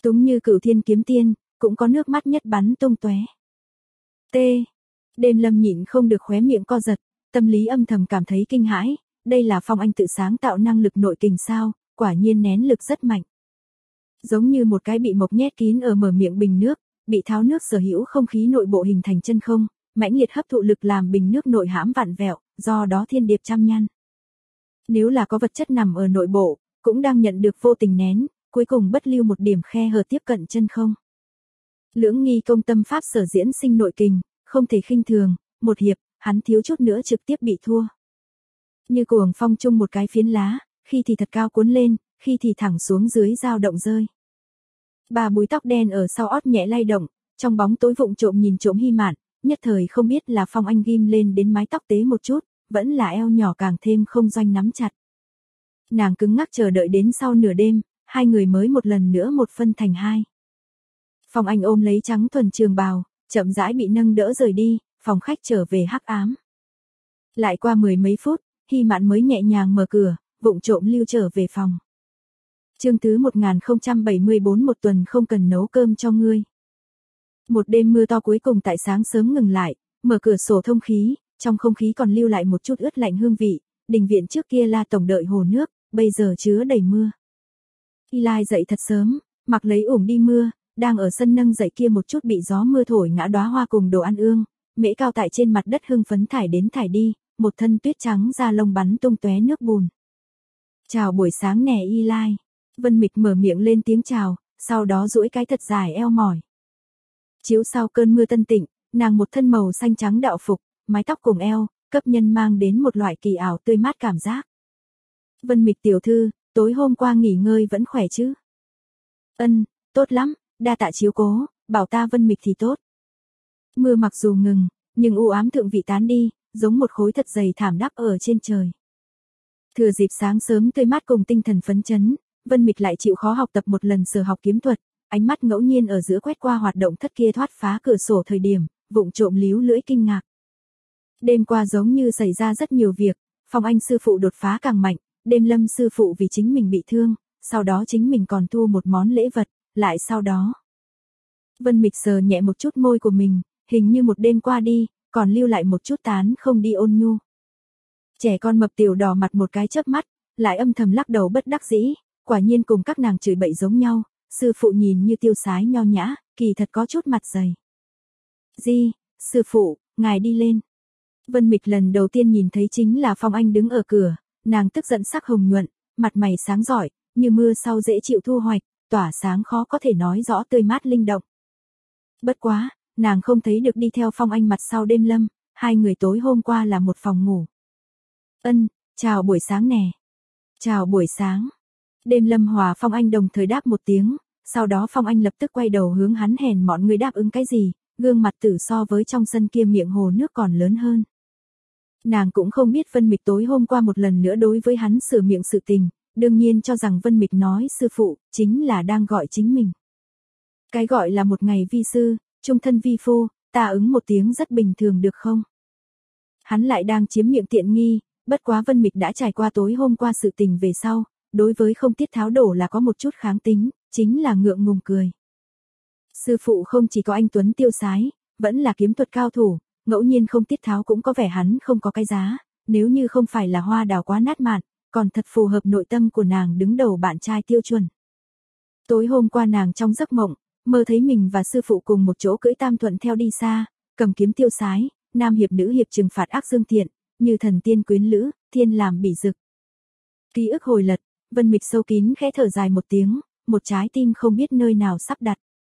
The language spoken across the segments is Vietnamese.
Túng như Cửu Thiên kiếm tiên, cũng có nước mắt nhất bắn tung tóe. T. Đêm Lâm nhịn không được khóe miệng co giật, tâm lý âm thầm cảm thấy kinh hãi, đây là Phong Anh tự sáng tạo năng lực nội kình sao, quả nhiên nén lực rất mạnh. Giống như một cái bị mộc nhét kín ở mở miệng bình nước, bị tháo nước sở hữu không khí nội bộ hình thành chân không, mãnh liệt hấp thụ lực làm bình nước nội hãm vặn vẹo, do đó thiên điệp trăm nhăn. Nếu là có vật chất nằm ở nội bộ, cũng đang nhận được vô tình nén, cuối cùng bất lưu một điểm khe hở tiếp cận chân không. Lưỡng nghi công tâm pháp sở diễn sinh nội kình, không thể khinh thường, một hiệp, hắn thiếu chút nữa trực tiếp bị thua. Như cuồng phong chung một cái phiến lá, khi thì thật cao cuốn lên, khi thì thẳng xuống dưới dao động rơi. Bà búi tóc đen ở sau ót nhẹ lay động, trong bóng tối vụng trộm nhìn trộm Hy Mạn, nhất thời không biết là Phong Anh ghim lên đến mái tóc tế một chút, vẫn là eo nhỏ càng thêm không doanh nắm chặt. Nàng cứng ngắc chờ đợi đến sau nửa đêm, hai người mới một lần nữa một phân thành hai. Phong Anh ôm lấy trắng thuần trường bào, chậm rãi bị nâng đỡ rời đi, phòng khách trở về hắc ám. Lại qua mười mấy phút, Hy Mạn mới nhẹ nhàng mở cửa, vụng trộm lưu trở về phòng. Chương thứ 1074 một tuần không cần nấu cơm cho ngươi. Một đêm mưa to cuối cùng tại sáng sớm ngừng lại, mở cửa sổ thông khí, trong không khí còn lưu lại một chút ướt lạnh hương vị, đình viện trước kia là tổng đợi hồ nước, bây giờ chứa đầy mưa. Eli dậy thật sớm, mặc lấy ủng đi mưa, đang ở sân nâng dậy kia một chút bị gió mưa thổi ngã đóa hoa cùng đồ ăn ương, mễ cao tại trên mặt đất hưng phấn thải đến thải đi, một thân tuyết trắng da lông bắn tung tóe nước bùn. Chào buổi sáng nè Eli. Vân Mịch mở miệng lên tiếng chào, sau đó duỗi cái thật dài eo mỏi. Chiếu sau cơn mưa tân tịnh, nàng một thân màu xanh trắng đạo phục, mái tóc cùng eo, cấp nhân mang đến một loại kỳ ảo tươi mát cảm giác. Vân Mịch tiểu thư, tối hôm qua nghỉ ngơi vẫn khỏe chứ? Ân, tốt lắm, đa tạ chiếu cố, bảo ta Vân Mịch thì tốt. Mưa mặc dù ngừng, nhưng u ám thượng vị tán đi, giống một khối thật dày thảm đắp ở trên trời. Thừa dịp sáng sớm tươi mát cùng tinh thần phấn chấn, Vân Mịch lại chịu khó học tập một lần sở học kiếm thuật, ánh mắt ngẫu nhiên ở giữa quét qua hoạt động thất kia thoát phá cửa sổ thời điểm, vụng trộm líu lưỡi kinh ngạc. Đêm qua giống như xảy ra rất nhiều việc, Phong Anh sư phụ đột phá càng mạnh, Đêm Lâm sư phụ vì chính mình bị thương, sau đó chính mình còn thu một món lễ vật, lại sau đó. Vân Mịch sờ nhẹ một chút môi của mình, hình như một đêm qua đi, còn lưu lại một chút tán không đi ôn nhu. Trẻ con mập tiểu đỏ mặt một cái chớp mắt, lại âm thầm lắc đầu bất đắc dĩ, quả nhiên cùng các nàng chửi bậy giống nhau, sư phụ nhìn như tiêu sái nho nhã, kỳ thật có chút mặt dày. Di, sư phụ, ngài đi lên. Vân Mịch lần đầu tiên nhìn thấy chính là Phong Anh đứng ở cửa, nàng tức giận sắc hồng nhuận, mặt mày sáng giỏi, như mưa sau dễ chịu thu hoạch, tỏa sáng khó có thể nói rõ tươi mát linh động. Bất quá, nàng không thấy được đi theo Phong Anh mặt sau Đêm Lâm, hai người tối hôm qua là một phòng ngủ. Ân, chào buổi sáng nè. Chào buổi sáng. Đêm Lâm hòa Phong Anh đồng thời đáp một tiếng, sau đó Phong Anh lập tức quay đầu hướng hắn hèn mọn người đáp ứng cái gì, gương mặt tử so với trong sân kia miệng hồ nước còn lớn hơn. Nàng cũng không biết Vân Mịch tối hôm qua một lần nữa đối với hắn sửa miệng sự tình, đương nhiên cho rằng Vân Mịch nói sư phụ, chính là đang gọi chính mình. Cái gọi là một ngày vi sư, trung thân vi phu, ta ứng một tiếng rất bình thường được không? Hắn lại đang chiếm miệng tiện nghi, bất quá Vân Mịch đã trải qua tối hôm qua sự tình về sau, đối với không tiết tháo đổ là có một chút kháng tính, chính là ngượng ngùng cười. Sư phụ không chỉ có anh tuấn tiêu sái, vẫn là kiếm thuật cao thủ, ngẫu nhiên không tiết tháo cũng có vẻ hắn không có cái giá, nếu như không phải là hoa đào quá nát mạn, còn thật phù hợp nội tâm của nàng đứng đầu bạn trai tiêu chuẩn. Tối hôm qua nàng trong giấc mộng, mơ thấy mình và sư phụ cùng một chỗ cưỡi tam thuận theo đi xa, cầm kiếm tiêu sái, nam hiệp nữ hiệp trừng phạt ác dương thiện, như thần tiên quyến lữ, thiên làm bỉ dực. Ký ức hồi lật, Vân Mịch sâu kín khẽ thở dài một tiếng, một trái tim không biết nơi nào sắp đặt.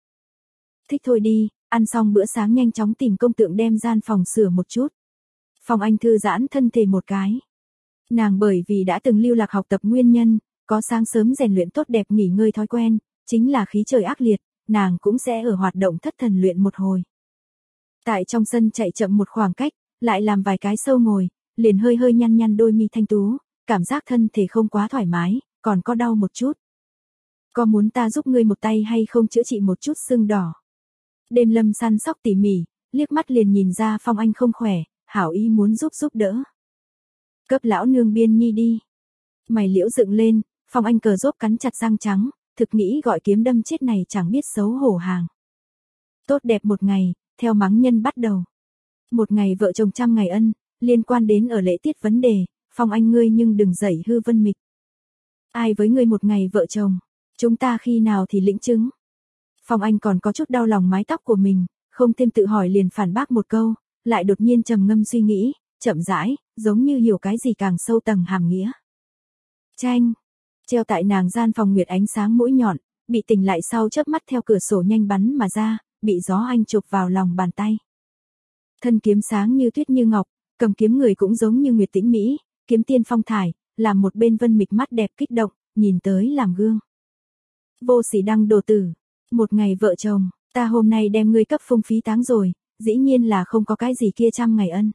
Thích thôi đi, ăn xong bữa sáng nhanh chóng tìm công tượng đem gian phòng sửa một chút. Phong Anh thư giãn thân thể một cái. Nàng bởi vì đã từng lưu lạc học tập nguyên nhân, có sáng sớm rèn luyện tốt đẹp nghỉ ngơi thói quen, chính là khí trời ác liệt, nàng cũng sẽ ở hoạt động thất thần luyện một hồi. Tại trong sân chạy chậm một khoảng cách, lại làm vài cái sâu ngồi, liền hơi hơi nhăn nhăn đôi mi thanh tú, cảm giác thân thể không quá thoải mái, còn có đau một chút. Có muốn ta giúp ngươi một tay hay không chữa trị một chút sưng đỏ? Đêm Lâm săn sóc tỉ mỉ, liếc mắt liền nhìn ra Phong Anh không khỏe, hảo ý muốn giúp đỡ. Cấp lão nương biên nhi đi. Mày liễu dựng lên, Phong Anh cờ rốt cắn chặt răng trắng, thực nghĩ gọi kiếm đâm chết này chẳng biết xấu hổ hàng. Tốt đẹp một ngày, theo mắng nhân bắt đầu. Một ngày vợ chồng trăm ngày ân, liên quan đến ở lễ tiết vấn đề, Phong Anh ngươi nhưng đừng dậy hư vân mịch. Ai với ngươi một ngày vợ chồng, chúng ta khi nào thì lĩnh chứng. Phong Anh còn có chút đau lòng mái tóc của mình, không thêm tự hỏi liền phản bác một câu, lại đột nhiên trầm ngâm suy nghĩ, chậm rãi, giống như hiểu cái gì càng sâu tầng hàm nghĩa. Chanh, treo tại nàng gian phòng nguyệt ánh sáng mũi nhọn, bị tỉnh lại sau chớp mắt theo cửa sổ nhanh bắn mà ra, bị gió anh chụp vào lòng bàn tay. Thân kiếm sáng như tuyết như ngọc, cầm kiếm người cũng giống như nguyệt tĩnh mỹ, kiếm tiên phong thải, làm một bên vân mịch mắt đẹp kích động, nhìn tới làm gương. Vô sỉ đăng đồ tử, một ngày vợ chồng, ta hôm nay đem ngươi cấp phung phí táng rồi, dĩ nhiên là không có cái gì kia trăm ngày ân.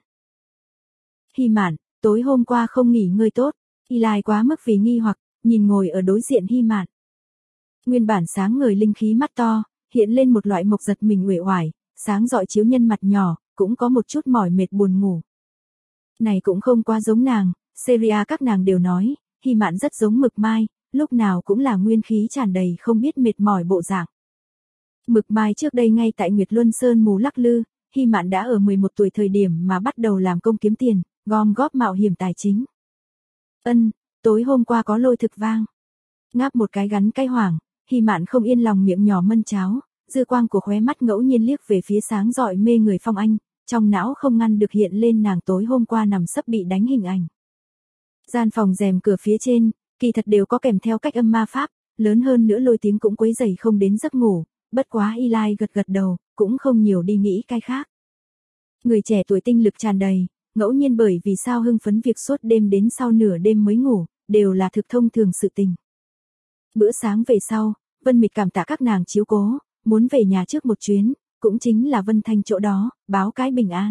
Hy Mạn, tối hôm qua không nghỉ ngơi tốt, Eli quá mức vì nghi hoặc, nhìn ngồi ở đối diện Hy Mạn. Nguyên bản sáng ngời linh khí mắt to, hiện lên một loại mộc giật mình uể oải, sáng rọi chiếu nhân mặt nhỏ, cũng có một chút mỏi mệt buồn ngủ. Này cũng không quá giống nàng, Seria các nàng đều nói, Hy Mạn rất giống Mực Mai, lúc nào cũng là nguyên khí tràn đầy không biết mệt mỏi bộ dạng. Mực Mai trước đây ngay tại Nguyệt Luân Sơn mù lắc lư, Hy Mạn đã ở 11 tuổi thời điểm mà bắt đầu làm công kiếm tiền, gom góp mạo hiểm tài chính. Ân, tối hôm qua có lôi thực vang. Ngáp một cái gắn cay hoảng, Hy Mạn không yên lòng miệng nhỏ mân cháo, dư quang của khóe mắt ngẫu nhiên liếc về phía sáng rọi mê người Phong Anh, trong não không ngăn được hiện lên nàng tối hôm qua nằm sấp bị đánh hình ảnh. Gian phòng rèm cửa phía trên, kỳ thật đều có kèm theo cách âm ma pháp, lớn hơn nữa lôi tiếng cũng quấy rầy không đến giấc ngủ, bất quá Eli gật gật đầu, cũng không nhiều đi nghĩ cái khác. Người trẻ tuổi tinh lực tràn đầy, ngẫu nhiên bởi vì sao hưng phấn việc suốt đêm đến sau nửa đêm mới ngủ, đều là thực thông thường sự tình. Bữa sáng về sau, Vân Mịch cảm tạ các nàng chiếu cố, muốn về nhà trước một chuyến, cũng chính là Vân Thanh chỗ đó, báo cái bình an.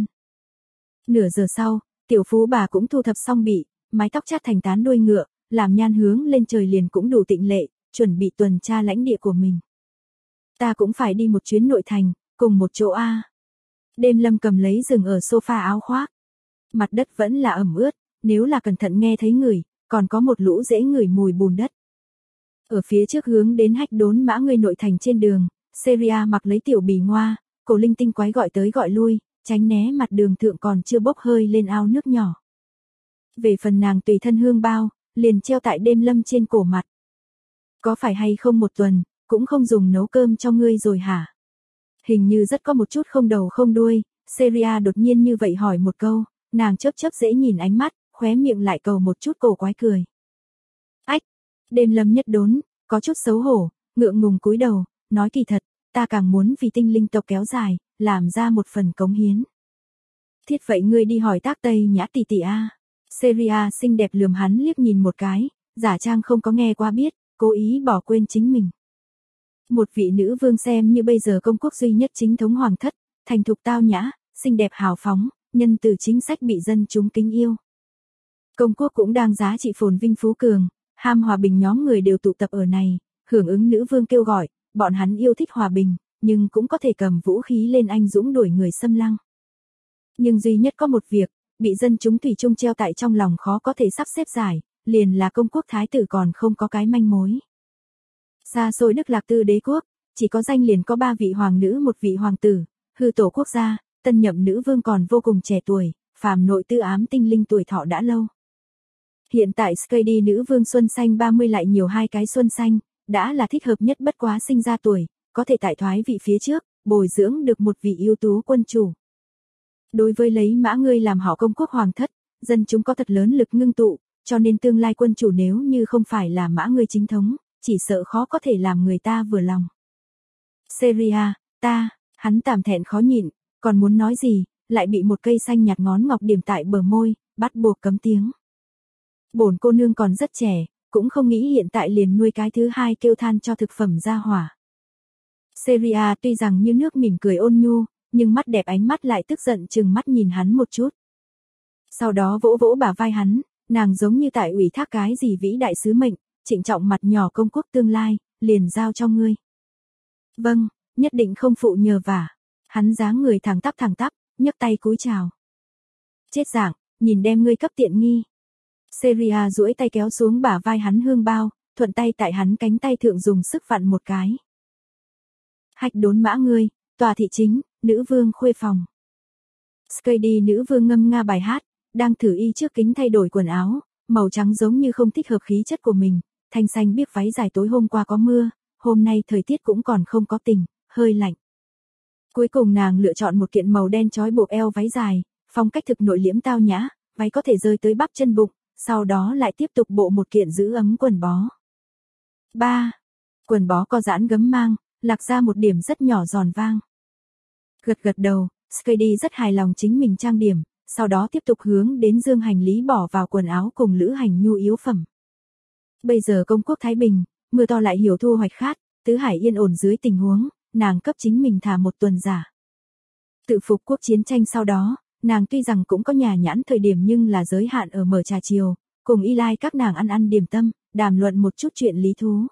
Nửa giờ sau, tiểu phú bà cũng thu thập xong bị, mái tóc chát thành tán đuôi ngựa, làm nhan hướng lên trời liền cũng đủ tịnh lệ, chuẩn bị tuần tra lãnh địa của mình. Ta cũng phải đi một chuyến nội thành, cùng một chỗ a. Đêm Lâm cầm lấy giường ở sofa áo khoác. Mặt đất vẫn là ẩm ướt, nếu là cẩn thận nghe thấy ngửi, còn có một lũ dễ ngửi mùi bùn đất. Ở phía trước hướng đến Hách Đốn Mã ngươi nội thành trên đường, Seria mặc lấy tiểu bì ngoa, cổ linh tinh quái gọi tới gọi lui, tránh né mặt đường thượng còn chưa bốc hơi lên ao nước nhỏ. Về phần nàng tùy thân hương bao, liền treo tại Đêm Lâm trên cổ mặt. Có phải hay không một tuần, cũng không dùng nấu cơm cho ngươi rồi hả? Hình như rất có một chút không đầu không đuôi, Seria đột nhiên như vậy hỏi một câu, nàng chớp chớp dễ nhìn ánh mắt, khóe miệng lại cầu một chút cổ quái cười. Ách, Đêm Lâm nhất đốn, có chút xấu hổ, ngượng ngùng cúi đầu, nói kỳ thật, ta càng muốn vì tinh linh tộc kéo dài, làm ra một phần cống hiến. Thiết vậy ngươi đi hỏi Tác Tây Nhã tỷ tỷ a. Seria xinh đẹp lườm hắn liếc nhìn một cái, giả trang không có nghe qua biết, cố ý bỏ quên chính mình. Một vị nữ vương xem như bây giờ công quốc duy nhất chính thống hoàng thất, thành thục tao nhã, xinh đẹp hào phóng, nhân từ chính sách bị dân chúng kính yêu. Công quốc cũng đang giá trị phồn vinh phú cường, ham hòa bình nhóm người đều tụ tập ở này, hưởng ứng nữ vương kêu gọi, bọn hắn yêu thích hòa bình, nhưng cũng có thể cầm vũ khí lên anh dũng đuổi người xâm lăng. Nhưng duy nhất có một việc, bị dân chúng thủy chung treo tại trong lòng khó có thể sắp xếp giải, liền là công quốc thái tử còn không có cái manh mối. Xa xôi Đức Lạc Tư đế quốc, chỉ có danh liền có 3 vị hoàng nữ một vị hoàng tử, hư tổ quốc gia, tân nhậm nữ vương còn vô cùng trẻ tuổi, phàm nội tư ám tinh linh tuổi thọ đã lâu. Hiện tại Skady nữ vương xuân xanh 30 lại nhiều 2 cái xuân xanh, đã là thích hợp nhất bất quá sinh ra tuổi, có thể tại thoái vị phía trước, bồi dưỡng được một vị ưu tú quân chủ. Đối với lấy Mã ngươi làm họ công quốc hoàng thất, dân chúng có thật lớn lực ngưng tụ, cho nên tương lai quân chủ nếu như không phải là Mã ngươi chính thống, chỉ sợ khó có thể làm người ta vừa lòng. Seria, hắn tạm thẹn khó nhịn, còn muốn nói gì, lại bị một cây xanh nhạt ngón ngọc điểm tại bờ môi, bắt buộc cấm tiếng. Bổn cô nương còn rất trẻ, cũng không nghĩ hiện tại liền nuôi cái thứ hai kêu than cho thực phẩm ra hỏa. Seria tuy rằng như nước mỉm cười ôn nhu, nhưng mắt đẹp ánh mắt lại tức giận chừng mắt nhìn hắn một chút. Sau đó vỗ vỗ bả vai hắn, nàng giống như tại ủy thác cái gì vĩ đại sứ mệnh, trịnh trọng mặt nhỏ công quốc tương lai, liền giao cho ngươi. Vâng, nhất định không phụ nhờ vả. Hắn dáng người thẳng tắp, nhấc tay cúi chào. Chết dạng, nhìn đem ngươi cấp tiện nghi. Seria duỗi tay kéo xuống bả vai hắn hương bao, thuận tay tại hắn cánh tay thượng dùng sức vặn một cái. Hạch đốn mã ngươi, tòa thị chính, nữ vương khuê phòng. Skady nữ vương ngâm nga bài hát, đang thử y trước kính thay đổi quần áo, màu trắng giống như không thích hợp khí chất của mình, thanh xanh biếc váy dài tối hôm qua có mưa, hôm nay thời tiết cũng còn không có tình, hơi lạnh. Cuối cùng nàng lựa chọn một kiện màu đen trói buộc eo váy dài, phong cách thực nội liễm tao nhã, váy có thể rơi tới bắp chân bụng, sau đó lại tiếp tục bộ một kiện giữ ấm quần bó. 3. Quần bó có giãn gấm mang, lạc ra một điểm rất nhỏ giòn vang. Gật gật đầu, Skady rất hài lòng chính mình trang điểm, sau đó tiếp tục hướng đến dương hành lý bỏ vào quần áo cùng lữ hành nhu yếu phẩm. Bây giờ công quốc Thái Bình, mưa to lại hiểu thu hoạch khát, tứ hải yên ổn dưới tình huống, nàng cấp chính mình thả một tuần giả. Tự phục quốc chiến tranh sau đó, nàng tuy rằng cũng có nhà nhãn thời điểm nhưng là giới hạn ở mở trà chiều, cùng y lai các nàng ăn điểm tâm, đàm luận một chút chuyện lý thú.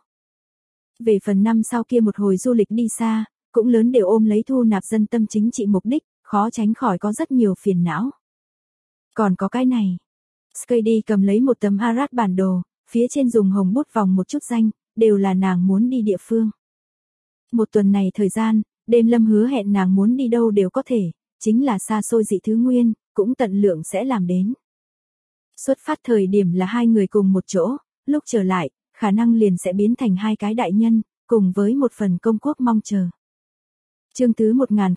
Về phần năm sau kia một hồi du lịch đi xa, cũng lớn đều ôm lấy thu nạp dân tâm chính trị mục đích, khó tránh khỏi có rất nhiều phiền não. Còn có cái này. Skady cầm lấy một tấm Arad bản đồ, phía trên dùng hồng bút vòng một chút danh, đều là nàng muốn đi địa phương. Một tuần này thời gian, đêm lâm hứa hẹn nàng muốn đi đâu đều có thể, chính là xa xôi dị thứ nguyên, cũng tận lượng sẽ làm đến. Xuất phát thời điểm là hai người cùng một chỗ, lúc trở lại, khả năng liền sẽ biến thành hai cái đại nhân, cùng với một phần công quốc mong chờ. Chương thứ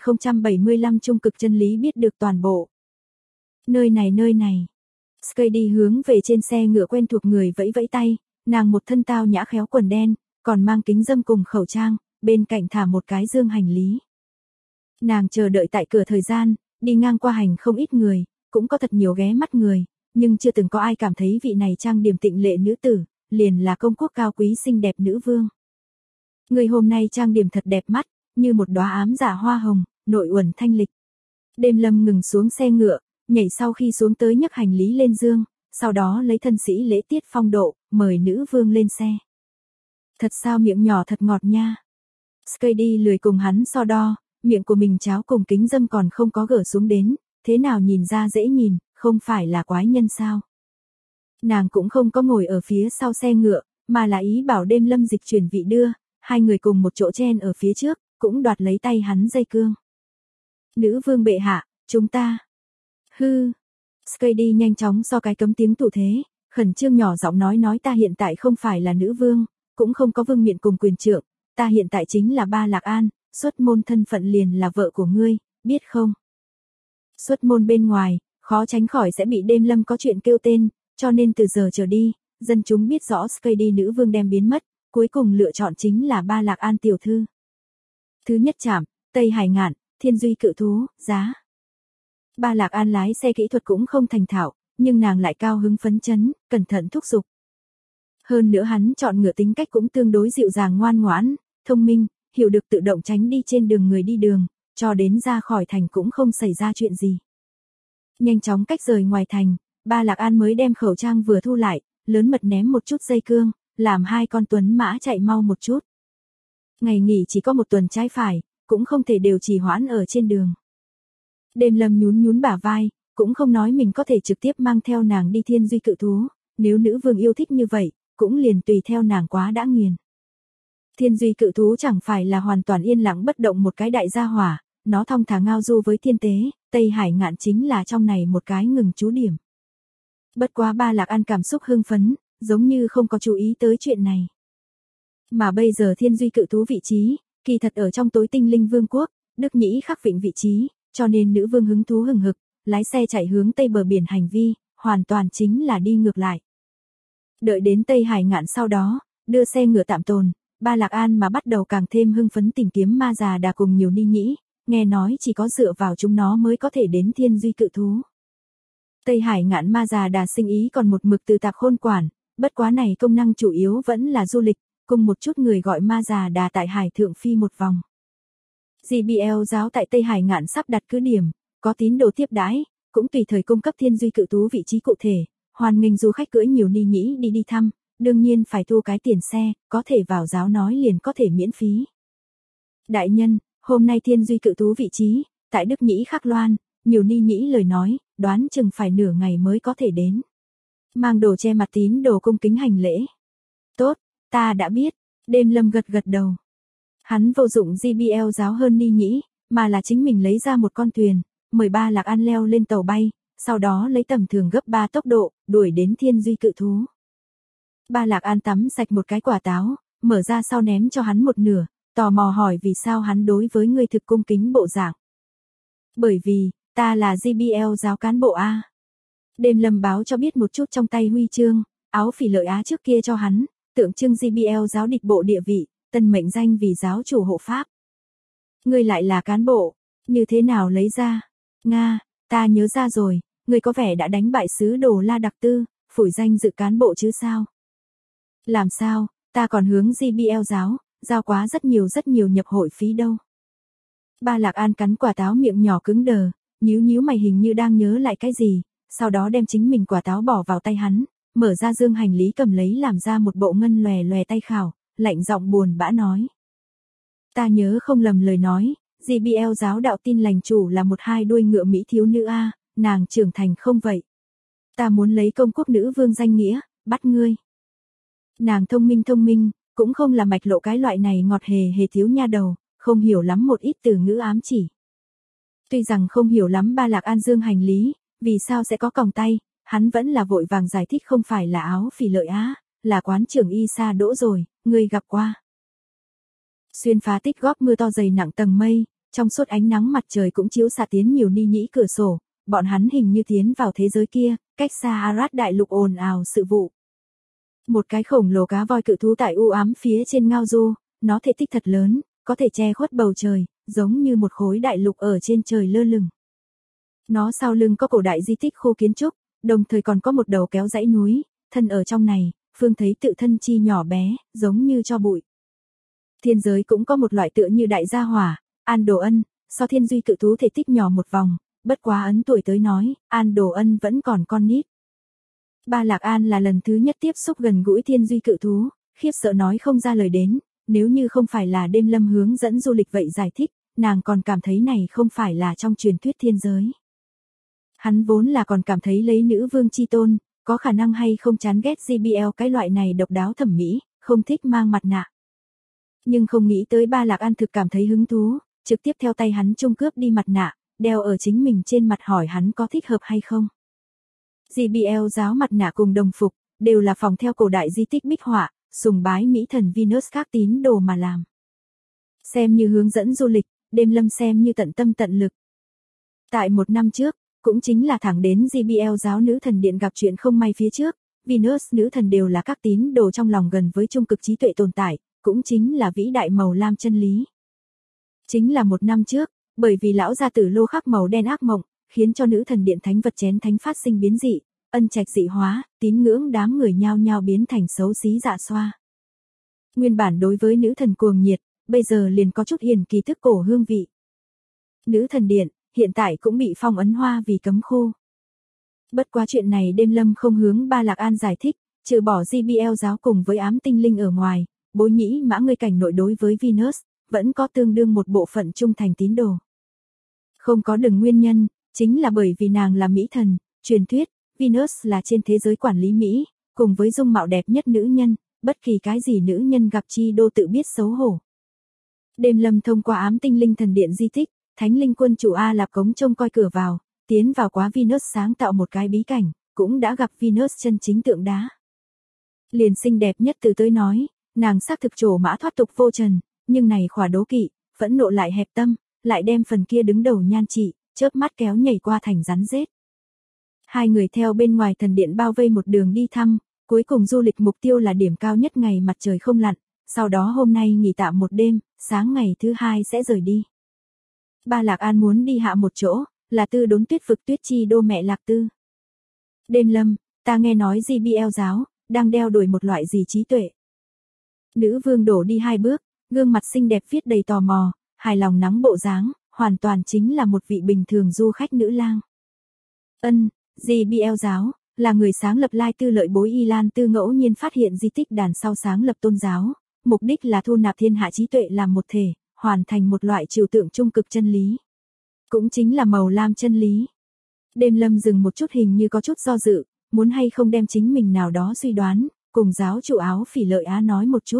1075 Trung cực chân lý biết được toàn bộ. Nơi này. Skady hướng về trên xe ngựa quen thuộc người vẫy vẫy tay, nàng một thân tao nhã khéo quần đen, còn mang kính dâm cùng khẩu trang, bên cạnh thả một cái dương hành lý. Nàng chờ đợi tại cửa thời gian, đi ngang qua hành không ít người, cũng có thật nhiều ghé mắt người, nhưng chưa từng có ai cảm thấy vị này trang điểm tịnh lệ nữ tử, liền là công quốc cao quý xinh đẹp nữ vương. Người hôm nay trang điểm thật đẹp mắt, như một đóa ám giả hoa hồng, nội uẩn thanh lịch. Đêm lâm ngừng xuống xe ngựa, nhảy sau khi xuống tới nhấc hành lý lên dương, sau đó lấy thân sĩ lễ tiết phong độ, mời nữ vương lên xe. Thật sao miệng nhỏ thật ngọt nha. Skady lười cùng hắn so đo, miệng của mình cháo cùng kính dâm còn không có gỡ xuống đến, thế nào nhìn ra dễ nhìn, không phải là quái nhân sao. Nàng cũng không có ngồi ở phía sau xe ngựa, mà là ý bảo đêm lâm dịch chuyển vị đưa, hai người cùng một chỗ chen ở phía trước, cũng đoạt lấy tay hắn dây cương. Nữ vương bệ hạ, chúng ta. Hư. Skady nhanh chóng so cái cấm tiếng thủ thế, khẩn trương nhỏ giọng nói ta hiện tại không phải là nữ vương, cũng không có vương miện cùng quyền trượng, ta hiện tại chính là Ba Lạc An, xuất môn thân phận liền là vợ của ngươi, biết không? Xuất môn bên ngoài, khó tránh khỏi sẽ bị đêm lâm có chuyện kêu tên, cho nên từ giờ trở đi, dân chúng biết rõ Skady nữ vương đem biến mất, cuối cùng lựa chọn chính là Ba Lạc An tiểu thư. Thứ nhất trạm, Tây Hải Ngạn, Thiên Duy cự thú, giá. Ba Lạc An lái xe kỹ thuật cũng không thành thạo, nhưng nàng lại cao hứng phấn chấn, cẩn thận thúc giục. Hơn nữa hắn chọn ngựa tính cách cũng tương đối dịu dàng ngoan ngoãn, thông minh, hiểu được tự động tránh đi trên đường người đi đường, cho đến ra khỏi thành cũng không xảy ra chuyện gì. Nhanh chóng cách rời ngoài thành, Ba Lạc An mới đem khẩu trang vừa thu lại, lớn mật ném một chút dây cương, làm hai con tuấn mã chạy mau một chút. Ngày nghỉ chỉ có một tuần trái phải, cũng không thể đều trì hoãn ở trên đường. Đêm lâm nhún bả vai, cũng không nói mình có thể trực tiếp mang theo nàng đi Thiên Duy cự thú, nếu nữ vương yêu thích như vậy, cũng liền tùy theo nàng quá đã nghiền. Thiên Duy cự thú chẳng phải là hoàn toàn yên lặng bất động một cái đại gia hỏa, nó thong thả ngao du với thiên tế, Tây Hải Ngạn chính là trong này một cái ngừng trú điểm. Bất quá Ba Lạc An cảm xúc hưng phấn, giống như không có chú ý tới chuyện này. Mà bây giờ Thiên Duy cự thú vị trí, kỳ thật ở trong tối tinh linh vương quốc, Đức Nhĩ khắc vịnh vị trí, cho nên nữ vương hứng thú hừng hực, lái xe chạy hướng tây bờ biển hành vi, hoàn toàn chính là đi ngược lại. Đợi đến Tây Hải Ngạn sau đó, đưa xe ngựa tạm tồn, Ba Lạc An mà bắt đầu càng thêm hưng phấn tìm kiếm ma già đà cùng nhiều ni nhĩ, nghe nói chỉ có dựa vào chúng nó mới có thể đến Thiên Duy cự thú. Tây Hải Ngạn ma già đà sinh ý còn một mực từ Tạc Khôn quản, bất quá này công năng chủ yếu vẫn là du lịch, cùng một chút người gọi ma già đà tại hải thượng phi một vòng. JBL giáo tại Tây Hải Ngạn sắp đặt cứ điểm, có tín đồ tiếp đãi, cũng tùy thời cung cấp Thiên Duy cự thú vị trí cụ thể, hoan nghênh du khách cưỡi nhiều ni nhĩ đi thăm, đương nhiên phải thu cái tiền xe, có thể vào giáo nói liền có thể miễn phí. Đại nhân, hôm nay Thiên Duy cự thú vị trí, tại Đức Nhĩ Khắc Loan, nhiều ni nhĩ lời nói, đoán chừng phải nửa ngày mới có thể đến. Mang đồ che mặt tín đồ cung kính hành lễ. Tốt, Ta đã biết, Đêm Lâm gật gật đầu. Hắn vô dụng JBL giáo hơn Ni Nhĩ, mà là chính mình lấy ra một con thuyền, mời Ba Lạc An leo lên tàu bay, sau đó lấy tầm thường gấp 3 tốc độ, đuổi đến Thiên Duy cự thú. Ba Lạc An tắm sạch một cái quả táo, mở ra sau ném cho hắn một nửa, tò mò hỏi vì sao hắn đối với người thực cung kính bộ dạng. Bởi vì, ta là JBL giáo cán bộ A. Đêm Lâm báo cho biết một chút trong tay huy chương, áo phỉ lợi Á trước kia cho hắn, tượng trưng JBL giáo địch bộ địa vị, tân mệnh danh vì giáo chủ hộ pháp. Ngươi lại là cán bộ, như thế nào lấy ra? Nga, ta nhớ ra rồi, ngươi có vẻ đã đánh bại sứ đồ La Đặc Tư, phủi danh dự cán bộ chứ sao? Làm sao, ta còn hướng JBL giáo, giao quá rất nhiều nhập hội phí đâu. Ba Lạc An cắn quả táo miệng nhỏ cứng đờ, nhíu mày hình như đang nhớ lại cái gì, sau đó đem chính mình quả táo bỏ vào tay hắn, mở ra dương hành lý cầm lấy làm ra một bộ ngân lòe lòe tay khảo, lạnh giọng buồn bã nói. Ta nhớ không lầm lời nói, JBL giáo đạo tin lành chủ là một hai đuôi ngựa Mỹ thiếu nữ A, nàng trưởng thành không vậy? Ta muốn lấy công quốc nữ vương danh nghĩa, bắt ngươi. Nàng thông minh, cũng không là mạch lộ cái loại này ngọt hề thiếu nha đầu, không hiểu lắm một ít từ ngữ ám chỉ. Tuy rằng không hiểu lắm Ba Lạc An dương hành lý, vì sao sẽ có còng tay, hắn vẫn là vội vàng giải thích không phải là áo phỉ lợi Á, là quán trưởng y sa đỗ rồi, ngươi gặp qua. Xuyên phá tích góp mưa to dày nặng tầng mây, trong suốt ánh nắng mặt trời cũng chiếu xạ tiến nhiều Ni Nhĩ cửa sổ, bọn hắn hình như tiến vào thế giới kia, cách xa Arad đại lục ồn ào sự vụ. Một cái khổng lồ cá voi cự thú tại u ám phía trên ngao du, nó thể tích thật lớn, có thể che khuất bầu trời, giống như một khối đại lục ở trên trời lơ lửng. Nó sau lưng có cổ đại di tích khu kiến trúc, đồng thời còn có một đầu kéo dãy núi, thân ở trong này, phương thấy tự thân chi nhỏ bé, giống như cho bụi. Thiên giới cũng có một loại tựa như đại gia hỏa, An Đồ Ân, so Thiên Duy cự thú thể tích nhỏ một vòng, bất quá ấn tuổi tới nói, An Đồ Ân vẫn còn con nít. Ba Lạc An là lần thứ nhất tiếp xúc gần gũi Thiên Duy cự thú, khiếp sợ nói không ra lời đến, nếu như không phải là Đêm Lâm hướng dẫn du lịch vậy giải thích, nàng còn cảm thấy này không phải là trong truyền thuyết thiên giới. Hắn vốn là còn cảm thấy lấy nữ vương chi tôn, có khả năng hay không chán ghét JBL cái loại này độc đáo thẩm mỹ, không thích mang mặt nạ. Nhưng không nghĩ tới Ba Lạc An thực cảm thấy hứng thú, trực tiếp theo tay hắn chung cướp đi mặt nạ, đeo ở chính mình trên mặt hỏi hắn có thích hợp hay không. JBL giáo mặt nạ cùng đồng phục, đều là phòng theo cổ đại di tích bích họa, sùng bái mỹ thần Venus các tín đồ mà làm. Xem như hướng dẫn du lịch, Đêm Lâm xem như tận tâm tận lực. Tại một năm trước, cũng chính là thẳng đến JBL giáo nữ thần điện gặp chuyện không may phía trước, Venus nữ thần đều là các tín đồ trong lòng gần với trung cực trí tuệ tồn tại, cũng chính là vĩ đại màu lam chân lý. Chính là một năm trước, bởi vì lão gia tử lô khắc màu đen ác mộng, khiến cho nữ thần điện thánh vật chén thánh phát sinh biến dị, ân trạch dị hóa, tín ngưỡng đám người nhao nhao biến thành xấu xí dạ xoa. Nguyên bản đối với nữ thần cuồng nhiệt, bây giờ liền có chút hiền kỳ thức cổ hương vị. Nữ thần điện, hiện tại cũng bị phong ấn hoa vì cấm khu. Bất quá chuyện này Đêm Lâm không hướng Ba Lạc An giải thích, trừ bỏ JBL giáo cùng với ám tinh linh ở ngoài, Bối Nhĩ Mã người cảnh nội đối với Venus, vẫn có tương đương một bộ phận trung thành tín đồ. Không có đừng nguyên nhân, chính là bởi vì nàng là mỹ thần, truyền thuyết, Venus là trên thế giới quản lý Mỹ, cùng với dung mạo đẹp nhất nữ nhân, bất kỳ cái gì nữ nhân gặp chi đô tự biết xấu hổ. Đêm Lâm thông qua ám tinh linh thần điện di tích, Thánh linh quân chủ A Lạp Cống trông coi cửa vào, tiến vào quá Venus sáng tạo một cái bí cảnh, cũng đã gặp Venus chân chính tượng đá. Liền xinh đẹp nhất từ tới nói, nàng xác thực trổ mã thoát tục vô trần, nhưng này khỏa đố kỵ, phẫn nộ lại hẹp tâm, lại đem phần kia đứng đầu nhan trị, chớp mắt kéo nhảy qua thành rắn rết. Hai người theo bên ngoài thần điện bao vây một đường đi thăm, cuối cùng du lịch mục tiêu là điểm cao nhất ngày mặt trời không lặn, sau đó hôm nay nghỉ tạm một đêm, sáng ngày thứ hai sẽ rời đi. Ba Lạc An muốn đi hạ một chỗ, là Tư Đốn Tuyết vực Tuyết Chi đô mẹ Lạc Tư. Đêm Lâm, ta nghe nói JBL giáo, đang đeo đuổi một loại gì trí tuệ. Nữ vương đổ đi hai bước, gương mặt xinh đẹp viết đầy tò mò, hài lòng nắng bộ dáng, hoàn toàn chính là một vị bình thường du khách nữ lang. JBL giáo, là người sáng lập Lai Tư lợi bối Y Lan Tư ngẫu nhiên phát hiện di tích đàn sau sáng lập tôn giáo, mục đích là thu nạp thiên hạ trí tuệ làm một thể, hoàn thành một loại trừu tượng trung cực chân lý. Cũng chính là màu lam chân lý. Đêm Lâm dừng một chút hình như có chút do dự, muốn hay không đem chính mình nào đó suy đoán, cùng giáo chủ Áo Phỉ Lợi Á nói một chút.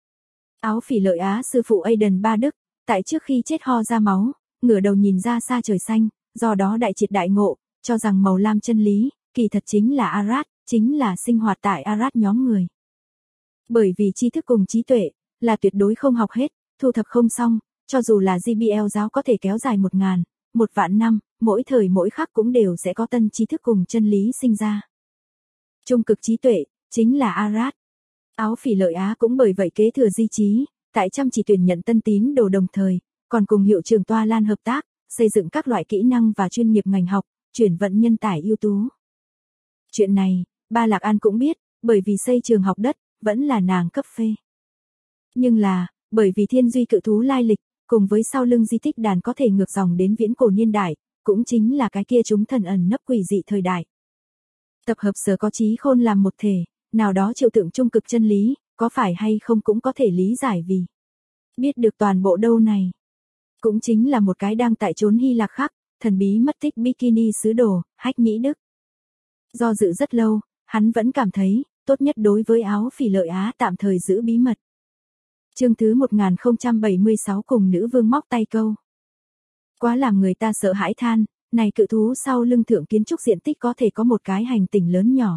Áo Phỉ Lợi Á sư phụ Aiden Ba Đức, tại trước khi chết ho ra máu, ngửa đầu nhìn ra xa trời xanh, do đó đại triệt đại ngộ, cho rằng màu lam chân lý, kỳ thật chính là Arad, chính là sinh hoạt tại Arad nhóm người. Bởi vì tri thức cùng trí tuệ, là tuyệt đối không học hết, thu thập không xong, cho dù là GBL giáo có thể kéo dài 1.000, 1.000 năm, mỗi thời mỗi khắc cũng đều sẽ có tân trí thức cùng chân lý sinh ra. Trung cực trí tuệ, chính là Arad. Áo Phỉ Lợi Á cũng bởi vậy kế thừa di trí, tại chăm chỉ tuyển nhận tân tín đồ đồng thời, còn cùng hiệu trường Toa Lan hợp tác, xây dựng các loại kỹ năng và chuyên nghiệp ngành học, chuyển vận nhân tài ưu tú. Chuyện này, Ba Lạc An cũng biết, bởi vì xây trường học đất, vẫn là nàng cấp phê. Nhưng là, bởi vì thiên duy cự thú lai lịch, cùng với sau lưng di tích đàn có thể ngược dòng đến viễn cổ niên đại, cũng chính là cái kia chúng thần ẩn nấp quỷ dị thời đại. Tập hợp sở có trí khôn làm một thể, nào đó chịu tượng trung cực chân lý, có phải hay không cũng có thể lý giải vì biết được toàn bộ đâu này. Cũng chính là một cái đang tại chốn Hy Lạc khác, thần bí mất tích bikini sứ đồ, Hách Nhĩ Đức. Do dự rất lâu, hắn vẫn cảm thấy, tốt nhất đối với Áo Phỉ Lợi Á tạm thời giữ bí mật. Chương thứ 1076 cùng nữ vương móc tay câu. Quá làm người ta sợ hãi than, này cự thú sau lưng thượng kiến trúc diện tích có thể có một cái hành tinh lớn nhỏ.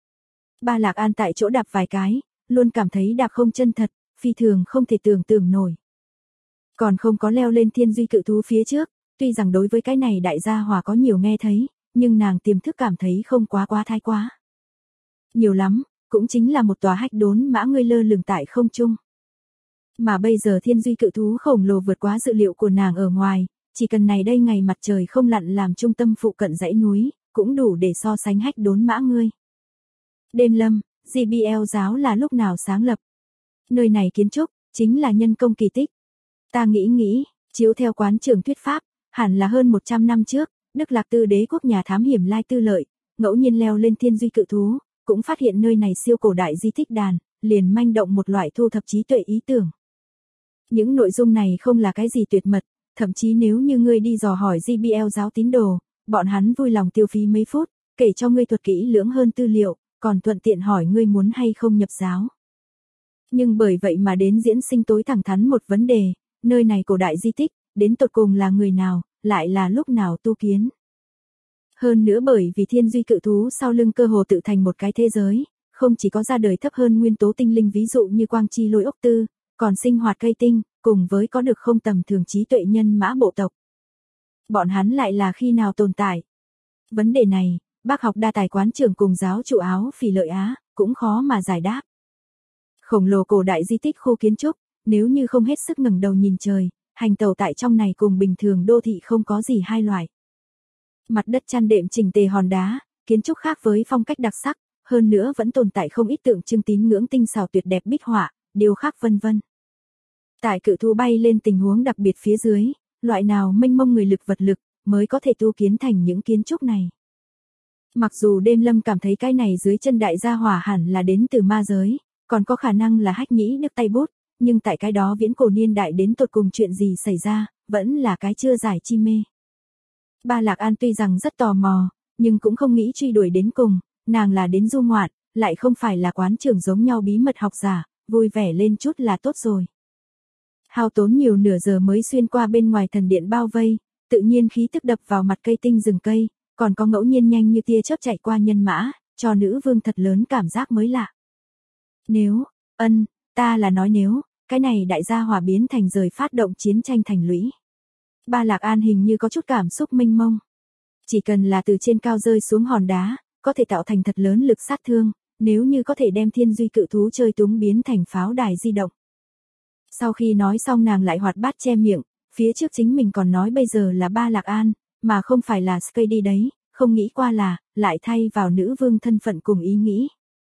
Ba Lạc An tại chỗ đạp vài cái, luôn cảm thấy đạp không chân thật, phi thường không thể tưởng tượng nổi. Còn không có leo lên thiên duy cự thú phía trước, tuy rằng đối với cái này đại gia hòa có nhiều nghe thấy, nhưng nàng tiềm thức cảm thấy không quá thái quá. Nhiều lắm, cũng chính là một tòa hách đốn mã ngươi lơ lửng tại không trung. Mà bây giờ thiên duy cự thú khổng lồ vượt quá dự liệu của nàng ở ngoài, chỉ cần này đây ngày mặt trời không lặn làm trung tâm phụ cận dãy núi, cũng đủ để so sánh hách đốn mã ngươi. Đêm lâm, GBL giáo là lúc nào sáng lập? Nơi này kiến trúc, chính là nhân công kỳ tích. Ta nghĩ, chiếu theo quán trường thuyết pháp, hẳn là hơn 100 năm trước, Đức Lạc Tư đế quốc nhà thám hiểm Lai Tư Lợi, ngẫu nhiên leo lên thiên duy cự thú, cũng phát hiện nơi này siêu cổ đại di tích đàn, liền manh động một loại thu thập trí tuệ ý tưởng. Những nội dung này không là cái gì tuyệt mật, thậm chí nếu như ngươi đi dò hỏi GBL giáo tín đồ, bọn hắn vui lòng tiêu phí mấy phút, kể cho ngươi thuật kỹ lưỡng hơn tư liệu, còn thuận tiện hỏi ngươi muốn hay không nhập giáo. Nhưng bởi vậy mà đến diễn sinh tối thẳng thắn một vấn đề, nơi này cổ đại di tích, đến tột cùng là người nào, lại là lúc nào tu kiến. Hơn nữa bởi vì thiên duy cự thú sau lưng cơ hồ tự thành một cái thế giới, không chỉ có ra đời thấp hơn nguyên tố tinh linh ví dụ như quang chi lôi ốc tư, còn sinh hoạt cây tinh, cùng với có được không tầm thường trí tuệ nhân mã bộ tộc. Bọn hắn lại là khi nào tồn tại? Vấn đề này, bác học đa tài quán trưởng cùng giáo chủ Áo Phỉ Lợi Á, cũng khó mà giải đáp. Khổng lồ cổ đại di tích khu kiến trúc, nếu như không hết sức ngẩng đầu nhìn trời, hành tàu tại trong này cùng bình thường đô thị không có gì hai loại. Mặt đất chăn đệm chỉnh tề hòn đá, kiến trúc khác với phong cách đặc sắc, hơn nữa vẫn tồn tại không ít tượng trưng tín ngưỡng tinh xảo tuyệt đẹp bích họa, điều khác vân vân. Tại cự thú bay lên tình huống đặc biệt phía dưới, loại nào mênh mông người lực vật lực, mới có thể tu kiến thành những kiến trúc này. Mặc dù Đêm Lâm cảm thấy cái này dưới chân đại gia hỏa hẳn là đến từ ma giới, còn có khả năng là Hách Nhĩ Đức tay bút, nhưng tại cái đó viễn cổ niên đại đến tột cùng chuyện gì xảy ra, vẫn là cái chưa giải chi mê. Ba Lạc An tuy rằng rất tò mò, nhưng cũng không nghĩ truy đuổi đến cùng, nàng là đến du ngoạn, lại không phải là quán trưởng giống nhau bí mật học giả, vui vẻ lên chút là tốt rồi. Hao tốn nhiều nửa giờ mới xuyên qua bên ngoài thần điện bao vây, tự nhiên khí tức đập vào mặt cây tinh rừng cây, còn có ngẫu nhiên nhanh như tia chớp chạy qua nhân mã, cho nữ vương thật lớn cảm giác mới lạ. Nếu, ta là nói nếu, cái này đại gia hỏa biến thành rời phát động chiến tranh thành lũy. Ba Lạc An hình như có chút cảm xúc mênh mông. Chỉ cần là từ trên cao rơi xuống hòn đá, có thể tạo thành thật lớn lực sát thương, nếu như có thể đem thiên duy cự thú chơi túng biến thành pháo đài di động. Sau khi nói xong nàng lại hoạt bát che miệng, phía trước chính mình còn nói bây giờ là Ba Lạc An, mà không phải là Skady đấy, không nghĩ qua là, lại thay vào nữ vương thân phận cùng ý nghĩ.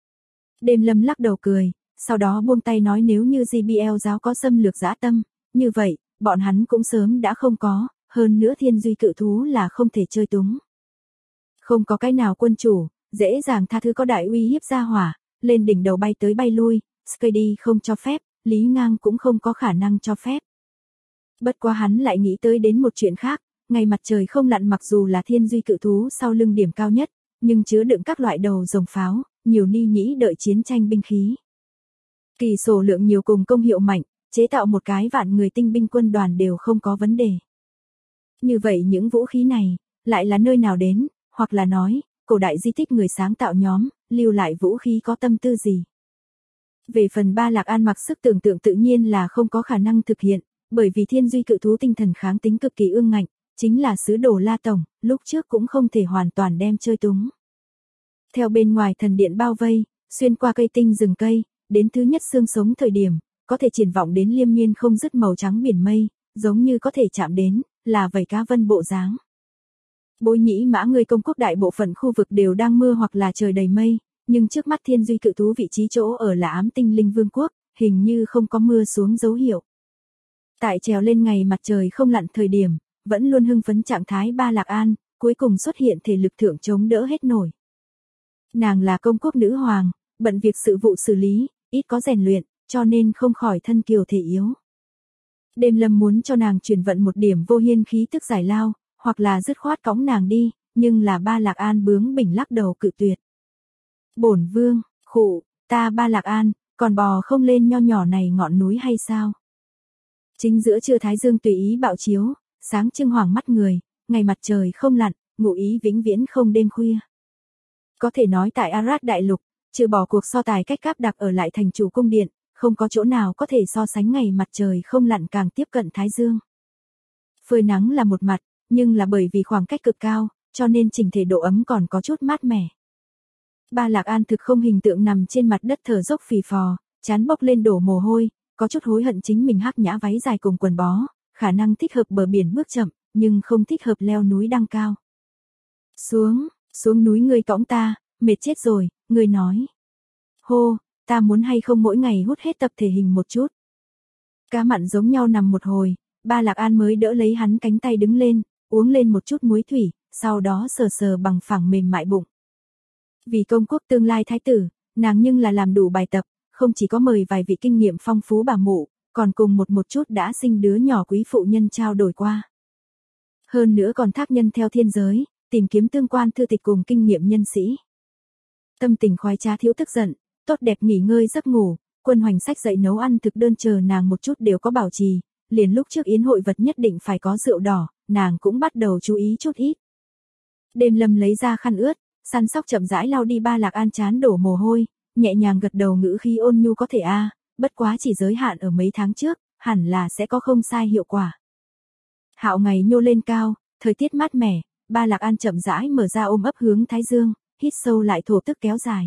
Đêm Lâm lắc đầu cười, sau đó buông tay nói nếu như GBL giáo có xâm lược dã tâm, như vậy, bọn hắn cũng sớm đã không có, hơn nữa thiên duy cự thú là không thể chơi túng. Không có cái nào quân chủ, dễ dàng tha thứ có đại uy hiếp gia hỏa, lên đỉnh đầu bay tới bay lui, Skady không cho phép, Lý Ngang cũng không có khả năng cho phép. Bất quá hắn lại nghĩ tới đến một chuyện khác, ngày mặt trời không lặn mặc dù là thiên duy cự thú sau lưng điểm cao nhất, nhưng chứa đựng các loại đầu rồng pháo, nhiều ni nhĩ đợi chiến tranh binh khí. Kỳ số lượng nhiều cùng công hiệu mạnh, chế tạo một cái vạn người tinh binh quân đoàn đều không có vấn đề. Như vậy những vũ khí này, lại là nơi nào đến, hoặc là nói, cổ đại di tích người sáng tạo nhóm, lưu lại vũ khí có tâm tư gì. Về phần Ba Lạc An mặc sức tưởng tượng tự nhiên là không có khả năng thực hiện, bởi vì thiên duy cự thú tinh thần kháng tính cực kỳ ương ngạnh, chính là sứ đồ La Tổng, lúc trước cũng không thể hoàn toàn đem chơi túng. Theo bên ngoài thần điện bao vây, xuyên qua cây tinh rừng cây, đến thứ nhất xương sống thời điểm, có thể triển vọng đến liêm miên không dứt màu trắng biển mây, giống như có thể chạm đến, là vảy cá vân bộ dáng. Bối nhĩ mã người công quốc đại bộ phận khu vực đều đang mưa hoặc là trời đầy mây, nhưng trước mắt thiên duy cự thú vị trí chỗ ở là ám tinh linh vương quốc, hình như không có mưa xuống dấu hiệu. Tại trèo lên ngày mặt trời không lặn thời điểm, vẫn luôn hưng phấn trạng thái Ba Lạc An, cuối cùng xuất hiện thể lực thượng chống đỡ hết nổi. Nàng là công quốc nữ hoàng, bận việc sự vụ xử lý, ít có rèn luyện, cho nên không khỏi thân kiều thể yếu. Đêm Lâm muốn cho nàng truyền vận một điểm vô hiên khí tức giải lao, hoặc là dứt khoát cõng nàng đi, nhưng là Ba Lạc An bướng bỉnh lắc đầu cự tuyệt. Bổn vương, khụ, ta Ba Lạc An, còn bò không lên nho nhỏ này ngọn núi hay sao? Chính giữa trưa thái dương tùy ý bạo chiếu, sáng trưng hoàng mắt người, ngày mặt trời không lặn, ngụ ý vĩnh viễn không đêm khuya. Có thể nói tại Arad đại lục, trừ bỏ cuộc so tài cách cáp đặc ở lại thành chủ cung điện, không có chỗ nào có thể so sánh ngày mặt trời không lặn càng tiếp cận thái dương. Phơi nắng là một mặt, nhưng là bởi vì khoảng cách cực cao, cho nên chỉnh thể độ ấm còn có chút mát mẻ. Ba Lạc An thực không hình tượng nằm trên mặt đất thở dốc phì phò, chán bốc lên đổ mồ hôi, có chút hối hận chính mình hắc nhã váy dài cùng quần bó, khả năng thích hợp bờ biển bước chậm, nhưng không thích hợp leo núi đăng cao. Xuống núi ngươi cõng ta, mệt chết rồi, ngươi nói. Hô, ta muốn hay không mỗi ngày hút hết tập thể hình một chút. Cá mặn giống nhau nằm một hồi, Ba Lạc An mới đỡ lấy hắn cánh tay đứng lên, uống lên một chút muối thủy, sau đó sờ sờ bằng phẳng mềm mại bụng. Vì công quốc tương lai thái tử, nàng nhưng là làm đủ bài tập, không chỉ có mời vài vị kinh nghiệm phong phú bà mụ, còn cùng một chút đã sinh đứa nhỏ quý phụ nhân trao đổi qua. Hơn nữa còn thác nhân theo thiên giới, tìm kiếm tương quan thư tịch cùng kinh nghiệm nhân sĩ. Tâm tình khoái trá thiếu tức giận, tốt đẹp nghỉ ngơi giấc ngủ, quân hoành sách dậy nấu ăn thực đơn chờ nàng một chút đều có bảo trì, liền lúc trước yến hội vật nhất định phải có rượu đỏ, nàng cũng bắt đầu chú ý chút ít. Đêm Lâm lấy ra khăn ướt, săn sóc chậm rãi lau đi Ba Lạc An chán đổ mồ hôi, nhẹ nhàng gật đầu ngữ khí ôn nhu có thể bất quá chỉ giới hạn ở mấy tháng trước, hẳn là sẽ có không sai hiệu quả. Hạo ngày nhô lên cao, thời tiết mát mẻ, Ba Lạc An chậm rãi mở ra ôm ấp hướng thái dương, hít sâu lại thổ tức kéo dài.